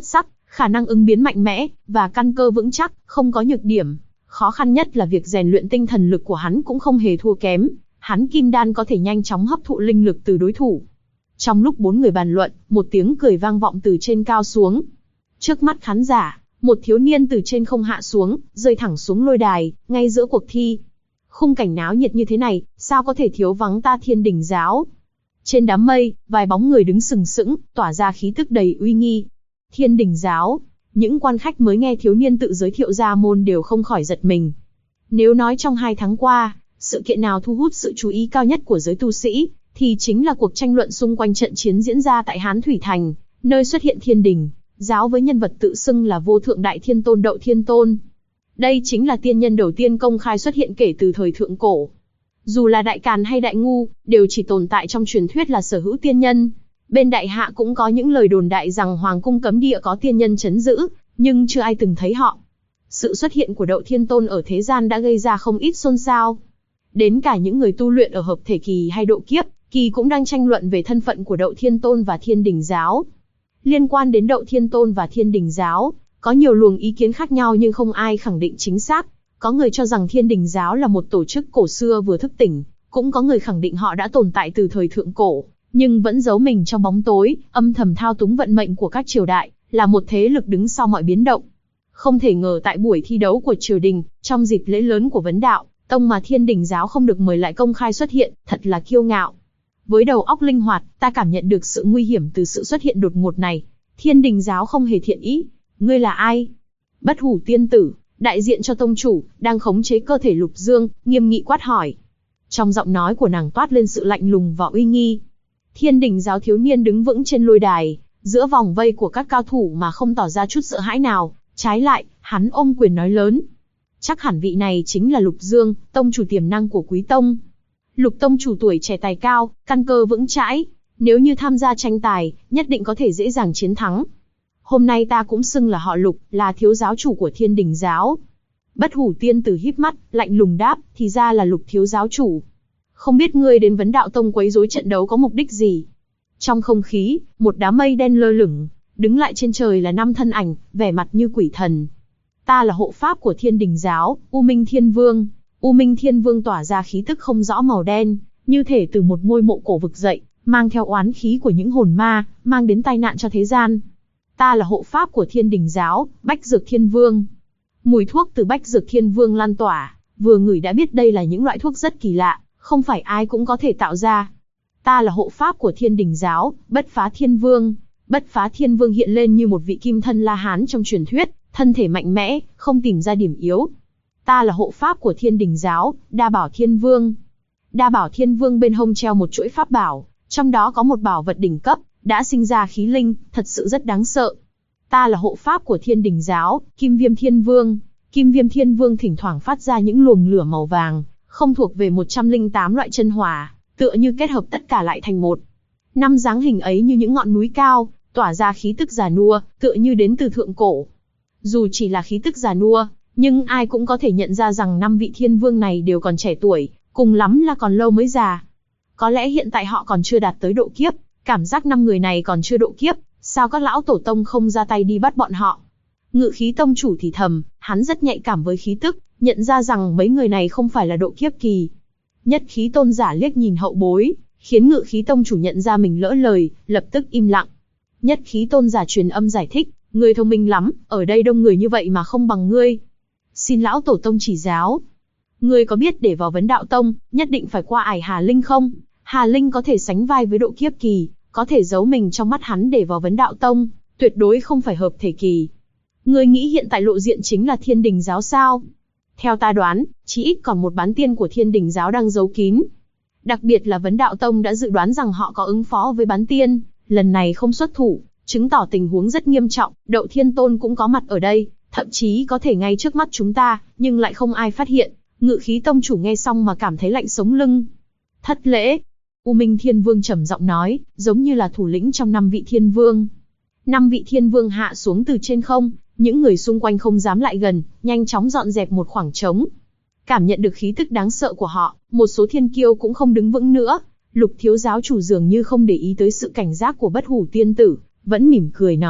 Khả năng ứng biến mạnh mẽ, và căn cơ vững chắc, không có nhược điểm. Khó khăn nhất là việc rèn luyện tinh thần lực của hắn cũng không hề thua kém. Hắn kim đan có thể nhanh chóng hấp thụ linh lực từ đối thủ. Trong lúc bốn người bàn luận, một tiếng cười vang vọng từ trên cao xuống. Trước mắt khán giả, một thiếu niên từ trên không hạ xuống, rơi thẳng xuống lôi đài, ngay giữa cuộc thi. Khung cảnh náo nhiệt như thế này, sao có thể thiếu vắng ta Thiên Đình giáo? Trên đám mây, vài bóng người đứng sừng sững, tỏa ra khí tức đầy uy nghi. Thiên Đình giáo, những quan khách mới nghe thiếu niên tự giới thiệu ra môn đều không khỏi giật mình. Nếu nói trong 2 tháng qua, sự kiện nào thu hút sự chú ý cao nhất của giới tu sĩ, thì chính là cuộc tranh luận xung quanh trận chiến diễn ra tại Hán Thủy Thành, nơi xuất hiện Thiên Đình giáo với nhân vật tự xưng là Vô Thượng Đại Thiên Tôn Đậu Thiên Tôn. Đây chính là tiên nhân đầu tiên công khai xuất hiện kể từ thời thượng cổ. Dù là Đại Càn hay Đại Ngu, đều chỉ tồn tại trong truyền thuyết là sở hữu tiên nhân. Bên Đại Hạ cũng có những lời đồn đại rằng Hoàng cung cấm địa có tiên nhân trấn giữ, nhưng chưa ai từng thấy họ. Sự xuất hiện của Đậu Thiên Tôn ở thế gian đã gây ra không ít xôn xao. Đến cả những người tu luyện ở hợp thể kỳ hay độ kiếp kỳ cũng đang tranh luận về thân phận của Đậu Thiên Tôn và Thiên Đình giáo. Liên quan đến Đậu Thiên Tôn và Thiên Đình giáo, có nhiều luồng ý kiến khác nhau nhưng không ai khẳng định chính xác. Có người cho rằng Thiên Đình giáo là một tổ chức cổ xưa vừa thức tỉnh, cũng có người khẳng định họ đã tồn tại từ thời thượng cổ, nhưng vẫn giấu mình trong bóng tối, âm thầm thao túng vận mệnh của các triều đại, là một thế lực đứng sau mọi biến động. Không thể ngờ tại buổi thi đấu của triều đình, trong dịp lễ lớn của vấn đạo tông mà Thiên Đình giáo không được mời lại công khai xuất hiện, thật là kiêu ngạo. Với đầu óc linh hoạt, ta cảm nhận được sự nguy hiểm từ sự xuất hiện đột ngột này. Thiên Đình giáo không hề thiện ý. Ngươi là ai? Bất Hủ tiên tử, đại diện cho tông chủ, đang khống chế cơ thể Lục Dương, nghiêm nghị quát hỏi. Trong giọng nói của nàng toát lên sự lạnh lùng và uy nghi. Thiên Đình giáo thiếu niên đứng vững trên lôi đài, giữa vòng vây của các cao thủ mà không tỏ ra chút sợ hãi nào. Trái lại, hắn ôm quyền nói lớn. Chắc hẳn vị này chính là Lục Dương, tông chủ tiềm năng của Quý Tông. Lục tông chủ tuổi trẻ tài cao, căn cơ vững chãi. Nếu như tham gia tranh tài, nhất định có thể dễ dàng chiến thắng. Hôm nay ta cũng xưng là họ Lục, là thiếu giáo chủ của Thiên Đình giáo. Bất Hủ tiên tử híp mắt, lạnh lùng đáp, thì ra là Lục thiếu giáo chủ. Không biết ngươi đến Vấn Đạo Tông quấy rối trận đấu có mục đích gì? Trong không khí, một đám mây đen lơ lửng, đứng lại trên trời là 5 thân ảnh, vẻ mặt như quỷ thần. Ta là hộ pháp của Thiên Đình giáo, U Minh Thiên Vương. U Minh Thiên Vương tỏa ra khí tức không rõ màu đen, như thể từ một ngôi mộ cổ vực dậy, mang theo oán khí của những hồn ma, mang đến tai nạn cho thế gian. Ta là hộ pháp của Thiên Đình giáo, Bách Dược Thiên Vương. Mùi thuốc từ Bách Dược Thiên Vương lan tỏa, vừa ngửi đã biết đây là những loại thuốc rất kỳ lạ, không phải ai cũng có thể tạo ra. Ta là hộ pháp của Thiên Đình giáo, Bất Phá Thiên Vương. Bất Phá Thiên Vương hiện lên như một vị kim thân La Hán trong truyền thuyết, thân thể mạnh mẽ, không tìm ra điểm yếu. Ta là hộ pháp của Thiên Đình giáo, Đa Bảo Thiên Vương. Đa Bảo Thiên Vương bên hông treo một chuỗi pháp bảo, trong đó có một bảo vật đỉnh cấp, đã sinh ra khí linh, thật sự rất đáng sợ. Ta là hộ pháp của Thiên Đình giáo, Kim Viêm Thiên Vương. Kim Viêm Thiên Vương thỉnh thoảng phát ra những luồng lửa màu vàng, không thuộc về 108 loại chân hỏa, tựa như kết hợp tất cả lại thành một. 5 dáng hình ấy như những ngọn núi cao, tỏa ra khí tức già nua, tựa như đến từ thượng cổ. Dù chỉ là khí tức già nua, nhưng ai cũng có thể nhận ra rằng 5 vị thiên vương này đều còn trẻ tuổi, cùng lắm là còn lâu mới già. Có lẽ hiện tại họ còn chưa đạt tới độ kiếp, cảm giác 5 người này còn chưa độ kiếp, sao các lão tổ tông không ra tay đi bắt bọn họ? Ngự khí tông chủ thì thầm, hắn rất nhạy cảm với khí tức, nhận ra rằng mấy người này không phải là độ kiếp kỳ. Nhất khí tôn giả liếc nhìn hậu bối, khiến ngự khí tông chủ nhận ra mình lỡ lời, lập tức im lặng. Nhất khí tôn giả truyền âm giải thích, ngươi thông minh lắm, ở đây đông người như vậy mà không bằng ngươi. Xin lão tổ tông chỉ giáo. Ngươi có biết để vào Vấn Đạo Tông, nhất định phải qua ải Hà Linh không? Hà Linh có thể sánh vai với độ kiếp kỳ, có thể giấu mình trong mắt hắn để vào Vấn Đạo Tông, tuyệt đối không phải hợp thể kỳ. Ngươi nghĩ hiện tại lộ diện chính là Thiên Đình giáo sao? Theo ta đoán, chí ít còn một bán tiên của Thiên Đình giáo đang giấu kín. Đặc biệt là Vấn Đạo Tông đã dự đoán rằng họ có ứng phó với bán tiên, lần này không xuất thủ, chứng tỏ tình huống rất nghiêm trọng. Đậu Thiên Tôn cũng có mặt ở đây, thậm chí có thể ngay trước mắt chúng ta, nhưng lại không ai phát hiện. Ngự khí tông chủ nghe xong mà cảm thấy lạnh sống lưng. Thất lễ. U Minh Thiên Vương trầm giọng nói, giống như là thủ lĩnh trong 5 vị thiên vương. 5 vị thiên vương hạ xuống từ trên không, những người xung quanh không dám lại gần, nhanh chóng dọn dẹp một khoảng trống. Cảm nhận được khí tức đáng sợ của họ, một số thiên kiêu cũng không đứng vững nữa. Lục thiếu giáo chủ dường như không để ý tới sự cảnh giác của Bất Hủ tiên tử, vẫn mỉm cười nói,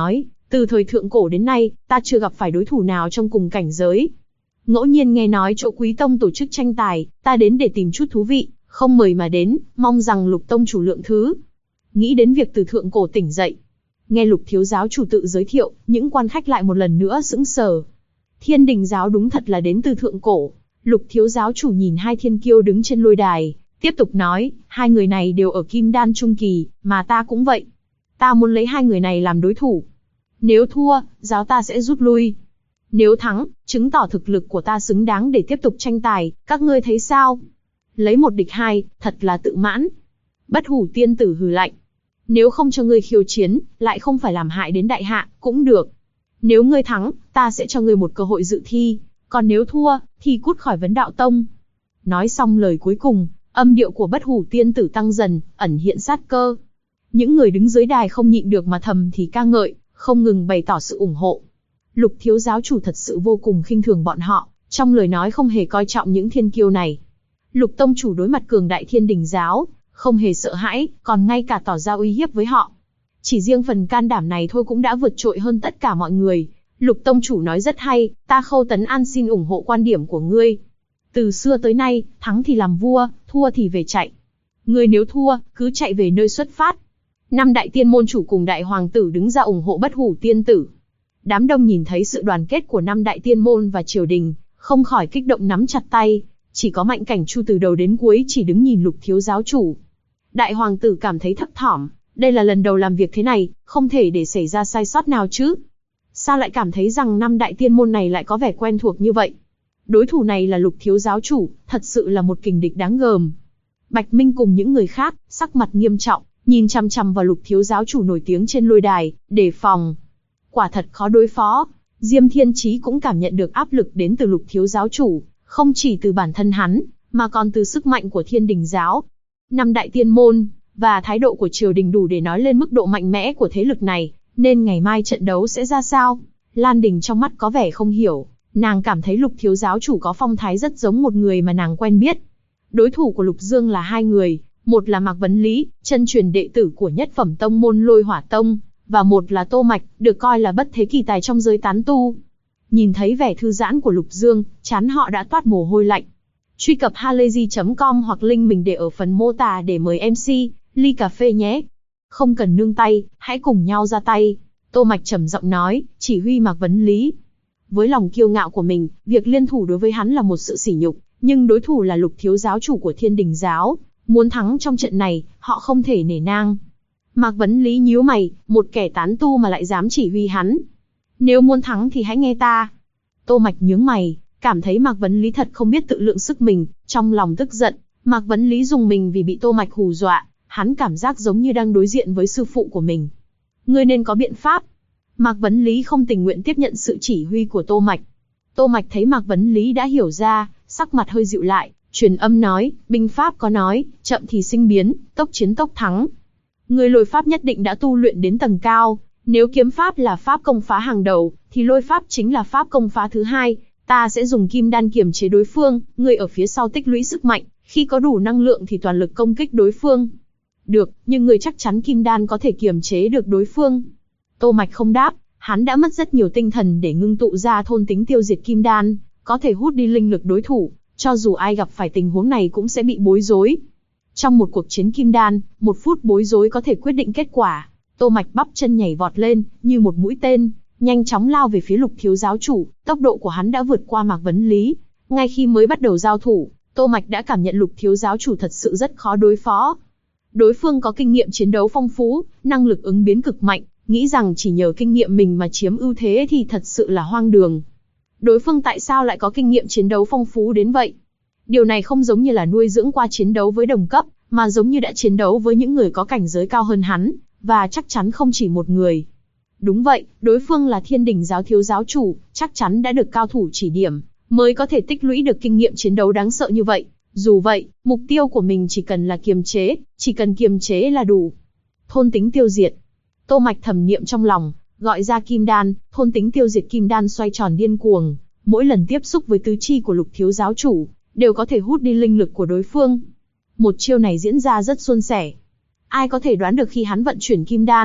Từ thời thượng cổ đến nay, ta chưa gặp phải đối thủ nào trong cùng cảnh giới. Ngẫu nhiên nghe nói chỗ Quý Tông tổ chức tranh tài, ta đến để tìm chút thú vị, không mời mà đến, mong rằng Lục Tông chủ lượng thứ. Nghĩ đến việc từ thượng cổ tỉnh dậy. Nghe Lục thiếu giáo chủ tự giới thiệu, những quan khách lại một lần nữa sững sờ. Thiên Đình giáo đúng thật là đến từ thượng cổ. Lục thiếu giáo chủ nhìn hai thiên kiêu đứng trên lôi đài, tiếp tục nói, hai người này đều ở Kim Đan trung kỳ, mà ta cũng vậy. Ta muốn lấy hai người này làm đối thủ. Nếu thua, giáo ta sẽ rút lui. Nếu thắng, chứng tỏ thực lực của ta xứng đáng để tiếp tục tranh tài, các ngươi thấy sao? Lấy một địch hai, thật là tự mãn. Bất Hủ tiên tử hừ lạnh. Nếu không cho ngươi khiêu chiến, lại không phải làm hại đến đại hạ, cũng được. Nếu ngươi thắng, ta sẽ cho ngươi một cơ hội dự thi, còn nếu thua, thì cút khỏi Vấn Đạo Tông. Nói xong lời cuối cùng, âm điệu của Bất Hủ tiên tử tăng dần, ẩn hiện sát cơ. Những người đứng dưới đài không nhịn được mà thầm thì ca ngợi, không ngừng bày tỏ sự ủng hộ. Lục thiếu giáo chủ thật sự vô cùng khinh thường bọn họ, trong lời nói không hề coi trọng những thiên kiêu này. Lục tông chủ đối mặt cường đại Thiên Đình giáo, không hề sợ hãi, còn ngay cả tỏ ra uy hiếp với họ. Chỉ riêng phần can đảm này thôi cũng đã vượt trội hơn tất cả mọi người. Lục tông chủ nói rất hay, ta Khâu Tấn An xin ủng hộ quan điểm của ngươi. Từ xưa tới nay, thắng thì làm vua, thua thì về chạy. Ngươi nếu thua, cứ chạy về nơi xuất phát. Năm đại tiên môn chủ cùng đại hoàng tử đứng ra ủng hộ Bất Hủ tiên tử. Đám đông nhìn thấy sự đoàn kết của năm đại tiên môn và triều đình, không khỏi kích động nắm chặt tay. Chỉ có Mạnh Cảnh Chu từ đầu đến cuối chỉ đứng nhìn Lục thiếu giáo chủ. Đại hoàng tử cảm thấy thấp thỏm, đây là lần đầu làm việc thế này, không thể để xảy ra sai sót nào chứ. Sao lại cảm thấy rằng năm đại tiên môn này lại có vẻ quen thuộc như vậy? Đối thủ này là Lục thiếu giáo chủ, thật sự là một kình địch đáng gờm. Bạch Minh cùng những người khác, sắc mặt nghiêm trọng, nhìn chằm chằm vào Lục thiếu giáo chủ nổi tiếng trên lôi đài, đề phòng. Quả thật khó đối phó. Diêm Thiên Chí cũng cảm nhận được áp lực đến từ Lục thiếu giáo chủ, không chỉ từ bản thân hắn, mà còn từ sức mạnh của Thiên Đình giáo. Năm đại tiên môn, và thái độ của triều đình đủ để nói lên mức độ mạnh mẽ của thế lực này, nên ngày mai trận đấu sẽ ra sao? Lan Đình trong mắt có vẻ không hiểu, nàng cảm thấy Lục thiếu giáo chủ có phong thái rất giống một người mà nàng quen biết. Đối thủ của Lục Dương là hai người, một là Mạc Vấn Lý, chân truyền đệ tử của nhất phẩm tông môn Lôi Hỏa Tông, và một là Tô Mạch, được coi là bất thế kỳ tài trong giới tán tu. Nhìn thấy vẻ thư giãn của Lục Dương, trán họ đã toát mồ hôi lạnh. Truy cập halayzi.com hoặc link mình để ở phần mô tả để mời MC, ly cà phê nhé. Không cần nương tay, hãy cùng nhau ra tay. Tô Mạch trầm giọng nói, chỉ huy Mạc Vấn Lý. Với lòng kiêu ngạo của mình, việc liên thủ đối với hắn là một sự sỉ nhục, nhưng đối thủ là Lục thiếu giáo chủ của Thiên Đình giáo. Muốn thắng trong trận này, họ không thể nể nang. Mạc Vấn Lý nhíu mày, một kẻ tán tu mà lại dám chỉ huy hắn. Nếu muốn thắng thì hãy nghe ta. Tô Mạch nhướng mày, cảm thấy Mạc Vấn Lý thật không biết tự lượng sức mình, trong lòng tức giận. Mạc Vấn Lý dùng mình vì bị Tô Mạch hù dọa, hắn cảm giác giống như đang đối diện với sư phụ của mình. Ngươi nên có biện pháp. Mạc Vấn Lý không tình nguyện tiếp nhận sự chỉ huy của Tô Mạch. Tô Mạch thấy Mạc Vấn Lý đã hiểu ra, sắc mặt hơi dịu lại, truyền âm nói, binh pháp có nói, chậm thì sinh biến, tốc chiến tốc thắng. Người lôi pháp nhất định đã tu luyện đến tầng cao, nếu kiếm pháp là pháp công phá hàng đầu, thì lôi pháp chính là pháp công phá thứ hai. Ta sẽ dùng kim đan kiềm chế đối phương, người ở phía sau tích lũy sức mạnh, khi có đủ năng lượng thì toàn lực công kích đối phương. Được, nhưng người chắc chắn kim đan có thể kiềm chế được đối phương. Tô Mạch không đáp, hắn đã mất rất nhiều tinh thần để ngưng tụ ra thôn tính tiêu diệt kim đan, có thể hút đi linh lực đối thủ, cho dù ai gặp phải tình huống này cũng sẽ bị bối rối. Trong một cuộc chiến kim đan, 1 phút bối rối có thể quyết định kết quả. Tô Mạch bắp chân nhảy vọt lên, như một mũi tên, nhanh chóng lao về phía Lục thiếu giáo chủ, tốc độ của hắn đã vượt qua Mạc Vấn Lý. Ngay khi mới bắt đầu giao thủ, Tô Mạch đã cảm nhận Lục thiếu giáo chủ thật sự rất khó đối phó. Đối phương có kinh nghiệm chiến đấu phong phú, năng lực ứng biến cực mạnh, nghĩ rằng chỉ nhờ kinh nghiệm mình mà chiếm ưu thế thì thật sự là hoang đường. Đối phương tại sao lại có kinh nghiệm chiến đấu phong phú đến vậy? Điều này không giống như là nuôi dưỡng qua chiến đấu với đồng cấp, mà giống như đã chiến đấu với những người có cảnh giới cao hơn hắn, và chắc chắn không chỉ một người. Đúng vậy, đối phương là Thiên Đình giáo thiếu giáo chủ, chắc chắn đã được cao thủ chỉ điểm, mới có thể tích lũy được kinh nghiệm chiến đấu đáng sợ như vậy. Dù vậy, mục tiêu của mình chỉ cần là kiềm chế, chỉ cần kiềm chế là đủ. Thôn tính tiêu diệt. Tô Mạch thầm niệm trong lòng, gọi ra kim đan, thôn tính tiêu diệt kim đan xoay tròn điên cuồng, mỗi lần tiếp xúc với tứ chi của Lục thiếu giáo chủ, đều có thể hút đi linh lực của đối phương. Một chiêu này diễn ra rất suôn sẻ. Ai có thể đoán được khi hắn vận chuyển kim đan,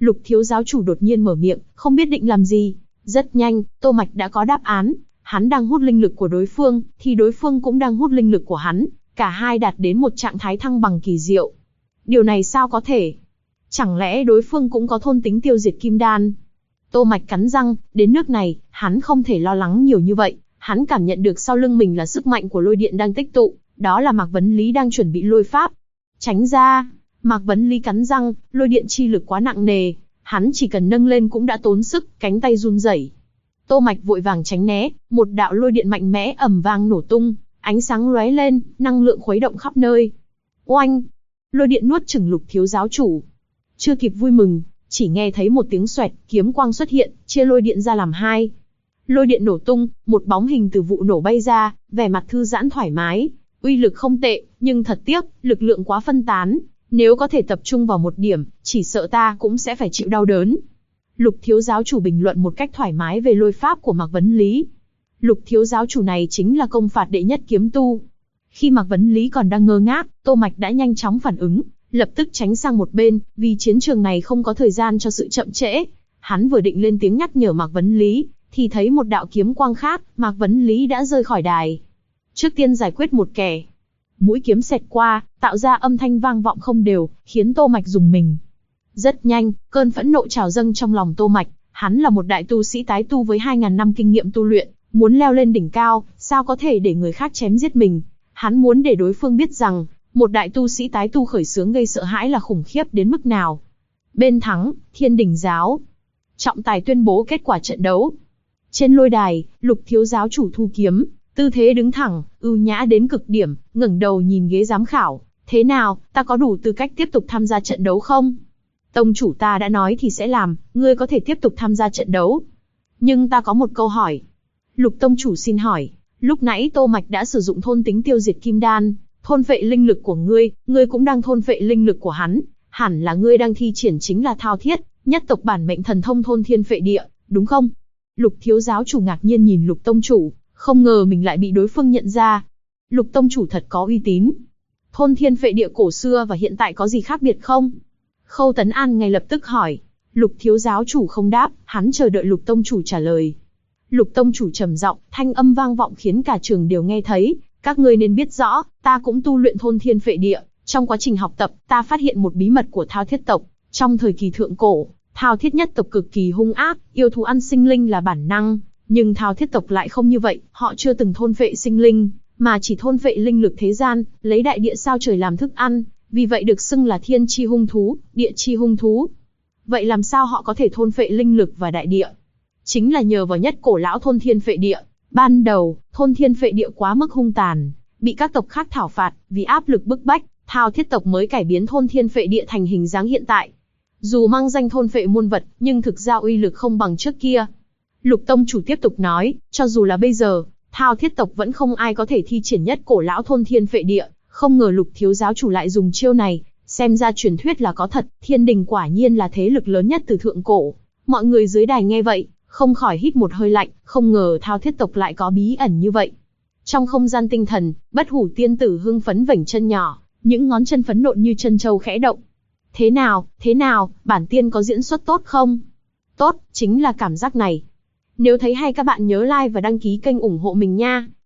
Lục thiếu giáo chủ đột nhiên mở miệng, không biết định làm gì. Rất nhanh, Tô Mạch đã có đáp án. Hắn đang hút linh lực của đối phương, thì đối phương cũng đang hút linh lực của hắn. Cả hai đạt đến một trạng thái thăng bằng kỳ diệu. Điều này sao có thể? Chẳng lẽ đối phương cũng có thôn tính tiêu diệt kim đan? Tô Mạch cắn răng, đến nước này, hắn không thể lo lắng nhiều như vậy. Hắn cảm nhận được sau lưng mình là sức mạnh của lôi điện đang tích tụ, đó là Mạc Vấn Lý đang chuẩn bị lôi pháp. Tránh ra! Mạc Vấn Lý cắn răng, lôi điện chi lực quá nặng nề, hắn chỉ cần nâng lên cũng đã tốn sức, cánh tay run rẩy. Tô Mạch vội vàng tránh né, một đạo lôi điện mạnh mẽ ầm vang nổ tung, ánh sáng lóe lên, năng lượng khuấy động khắp nơi. Oanh! Lôi điện nuốt chửng Lục thiếu giáo chủ. Chưa kịp vui mừng, chỉ nghe thấy một tiếng xoẹt, kiếm quang xuất hiện, chia lôi điện ra làm hai. Lôi điện nổ tung, một bóng hình từ vụ nổ bay ra, vẻ mặt thư giãn thoải mái, uy lực không tệ, nhưng thật tiếc, lực lượng quá phân tán. Nếu có thể tập trung vào một điểm, chỉ sợ ta cũng sẽ phải chịu đau đớn. Lục thiếu giáo chủ bình luận một cách thoải mái về lôi pháp của Mạc Vấn Lý. Lục thiếu giáo chủ này chính là công phạt đệ nhất kiếm tu. Khi Mạc Vấn Lý còn đang ngơ ngác, Tô Mạch đã nhanh chóng phản ứng, lập tức tránh sang một bên, vì chiến trường này không có thời gian cho sự chậm trễ. Hắn vừa định lên tiếng nhắc nhở Mạc Vấn Lý, thì thấy một đạo kiếm quang khác, Mạc Vấn Lý đã rơi khỏi đài. Trước tiên giải quyết một kẻ. Mũi kiếm xẹt qua, tạo ra âm thanh vang vọng không đều, khiến Tô Mạch rùng mình. Rất nhanh, cơn phẫn nộ trào dâng trong lòng Tô Mạch. Hắn là một đại tu sĩ tái tu với 2000 năm kinh nghiệm tu luyện, muốn leo lên đỉnh cao, sao có thể để người khác chém giết mình? Hắn muốn để đối phương biết rằng, một đại tu sĩ tái tu khởi xướng gây sợ hãi là khủng khiếp đến mức nào. Bên thắng, Thiên Đình giáo. Trọng tài tuyên bố kết quả trận đấu. Trên lôi đài, Lục thiếu giáo chủ thu kiếm, tư thế đứng thẳng, ưu nhã đến cực điểm, ngẩng đầu nhìn ghế giám khảo. Thế nào, ta có đủ tư cách tiếp tục tham gia trận đấu không? Tông chủ ta đã nói thì sẽ làm, ngươi có thể tiếp tục tham gia trận đấu. Nhưng ta có một câu hỏi. Lục tông chủ xin hỏi, lúc nãy Tô Mạch đã sử dụng thôn tính tiêu diệt kim đan, thôn phệ linh lực của ngươi cũng đang thôn phệ linh lực của hắn, hẳn là ngươi đang thi triển chính là thao thiết, nhất tộc bản mệnh thần thông thôn thiên phệ địa, đúng không? Lục thiếu giáo chủ ngạc nhiên nhìn Lục tông chủ, không ngờ mình lại bị đối phương nhận ra. Lục tông chủ thật có uy tín. Thôn thiên phệ địa cổ xưa và hiện tại có gì khác biệt không? Khâu Tấn An ngay lập tức hỏi. Lục thiếu giáo chủ không đáp, hắn chờ đợi Lục tông chủ trả lời. Lục tông chủ trầm giọng, thanh âm vang vọng khiến cả trường đều nghe thấy. Các ngươi nên biết rõ, ta cũng tu luyện thôn thiên phệ địa. Trong quá trình học tập, ta phát hiện một bí mật của Thao Thiết tộc. Trong thời kỳ thượng cổ, Thao Thiết nhất tộc cực kỳ hung ác, yêu thú ăn sinh linh là bản năng. Nhưng Thao Thiết tộc lại không như vậy, họ chưa từng thôn phệ sinh linh, mà chỉ thôn phệ linh lực thế gian, lấy đại địa sao trời làm thức ăn. Vì vậy được xưng là thiên chi hung thú, địa chi hung thú. Vậy làm sao họ có thể thôn phệ linh lực và đại địa? Chính là nhờ vào nhất cổ lão thôn thiên phệ địa. Ban đầu, thôn thiên phệ địa quá mức hung tàn, bị các tộc khác thảo phạt, vì áp lực bức bách, Thao Thiết tộc mới cải biến thôn thiên phệ địa thành hình dáng hiện tại. Dù mang danh thôn phệ muôn vật, nhưng thực ra uy lực không bằng trước kia. Lục tông chủ tiếp tục nói, cho dù là bây giờ, Thao Thiết tộc vẫn không ai có thể thi triển nhất cổ lão thôn thiên phệ địa. Không ngờ Lục thiếu giáo chủ lại dùng chiêu này, xem ra truyền thuyết là có thật, Thiên Đình quả nhiên là thế lực lớn nhất từ thượng cổ. Mọi người dưới đài nghe vậy, không khỏi hít một hơi lạnh, không ngờ Thao Thiết tộc lại có bí ẩn như vậy. Trong không gian tinh thần, Bất Hủ tiên tử hưng phấn vểnh chân nhỏ, những ngón chân phấn nộn như chân châu khẽ động. Thế nào, bản tiên có diễn xuất tốt không? Tốt, chính là cảm giác này. Nếu thấy hay các bạn nhớ like và đăng ký kênh ủng hộ mình nha.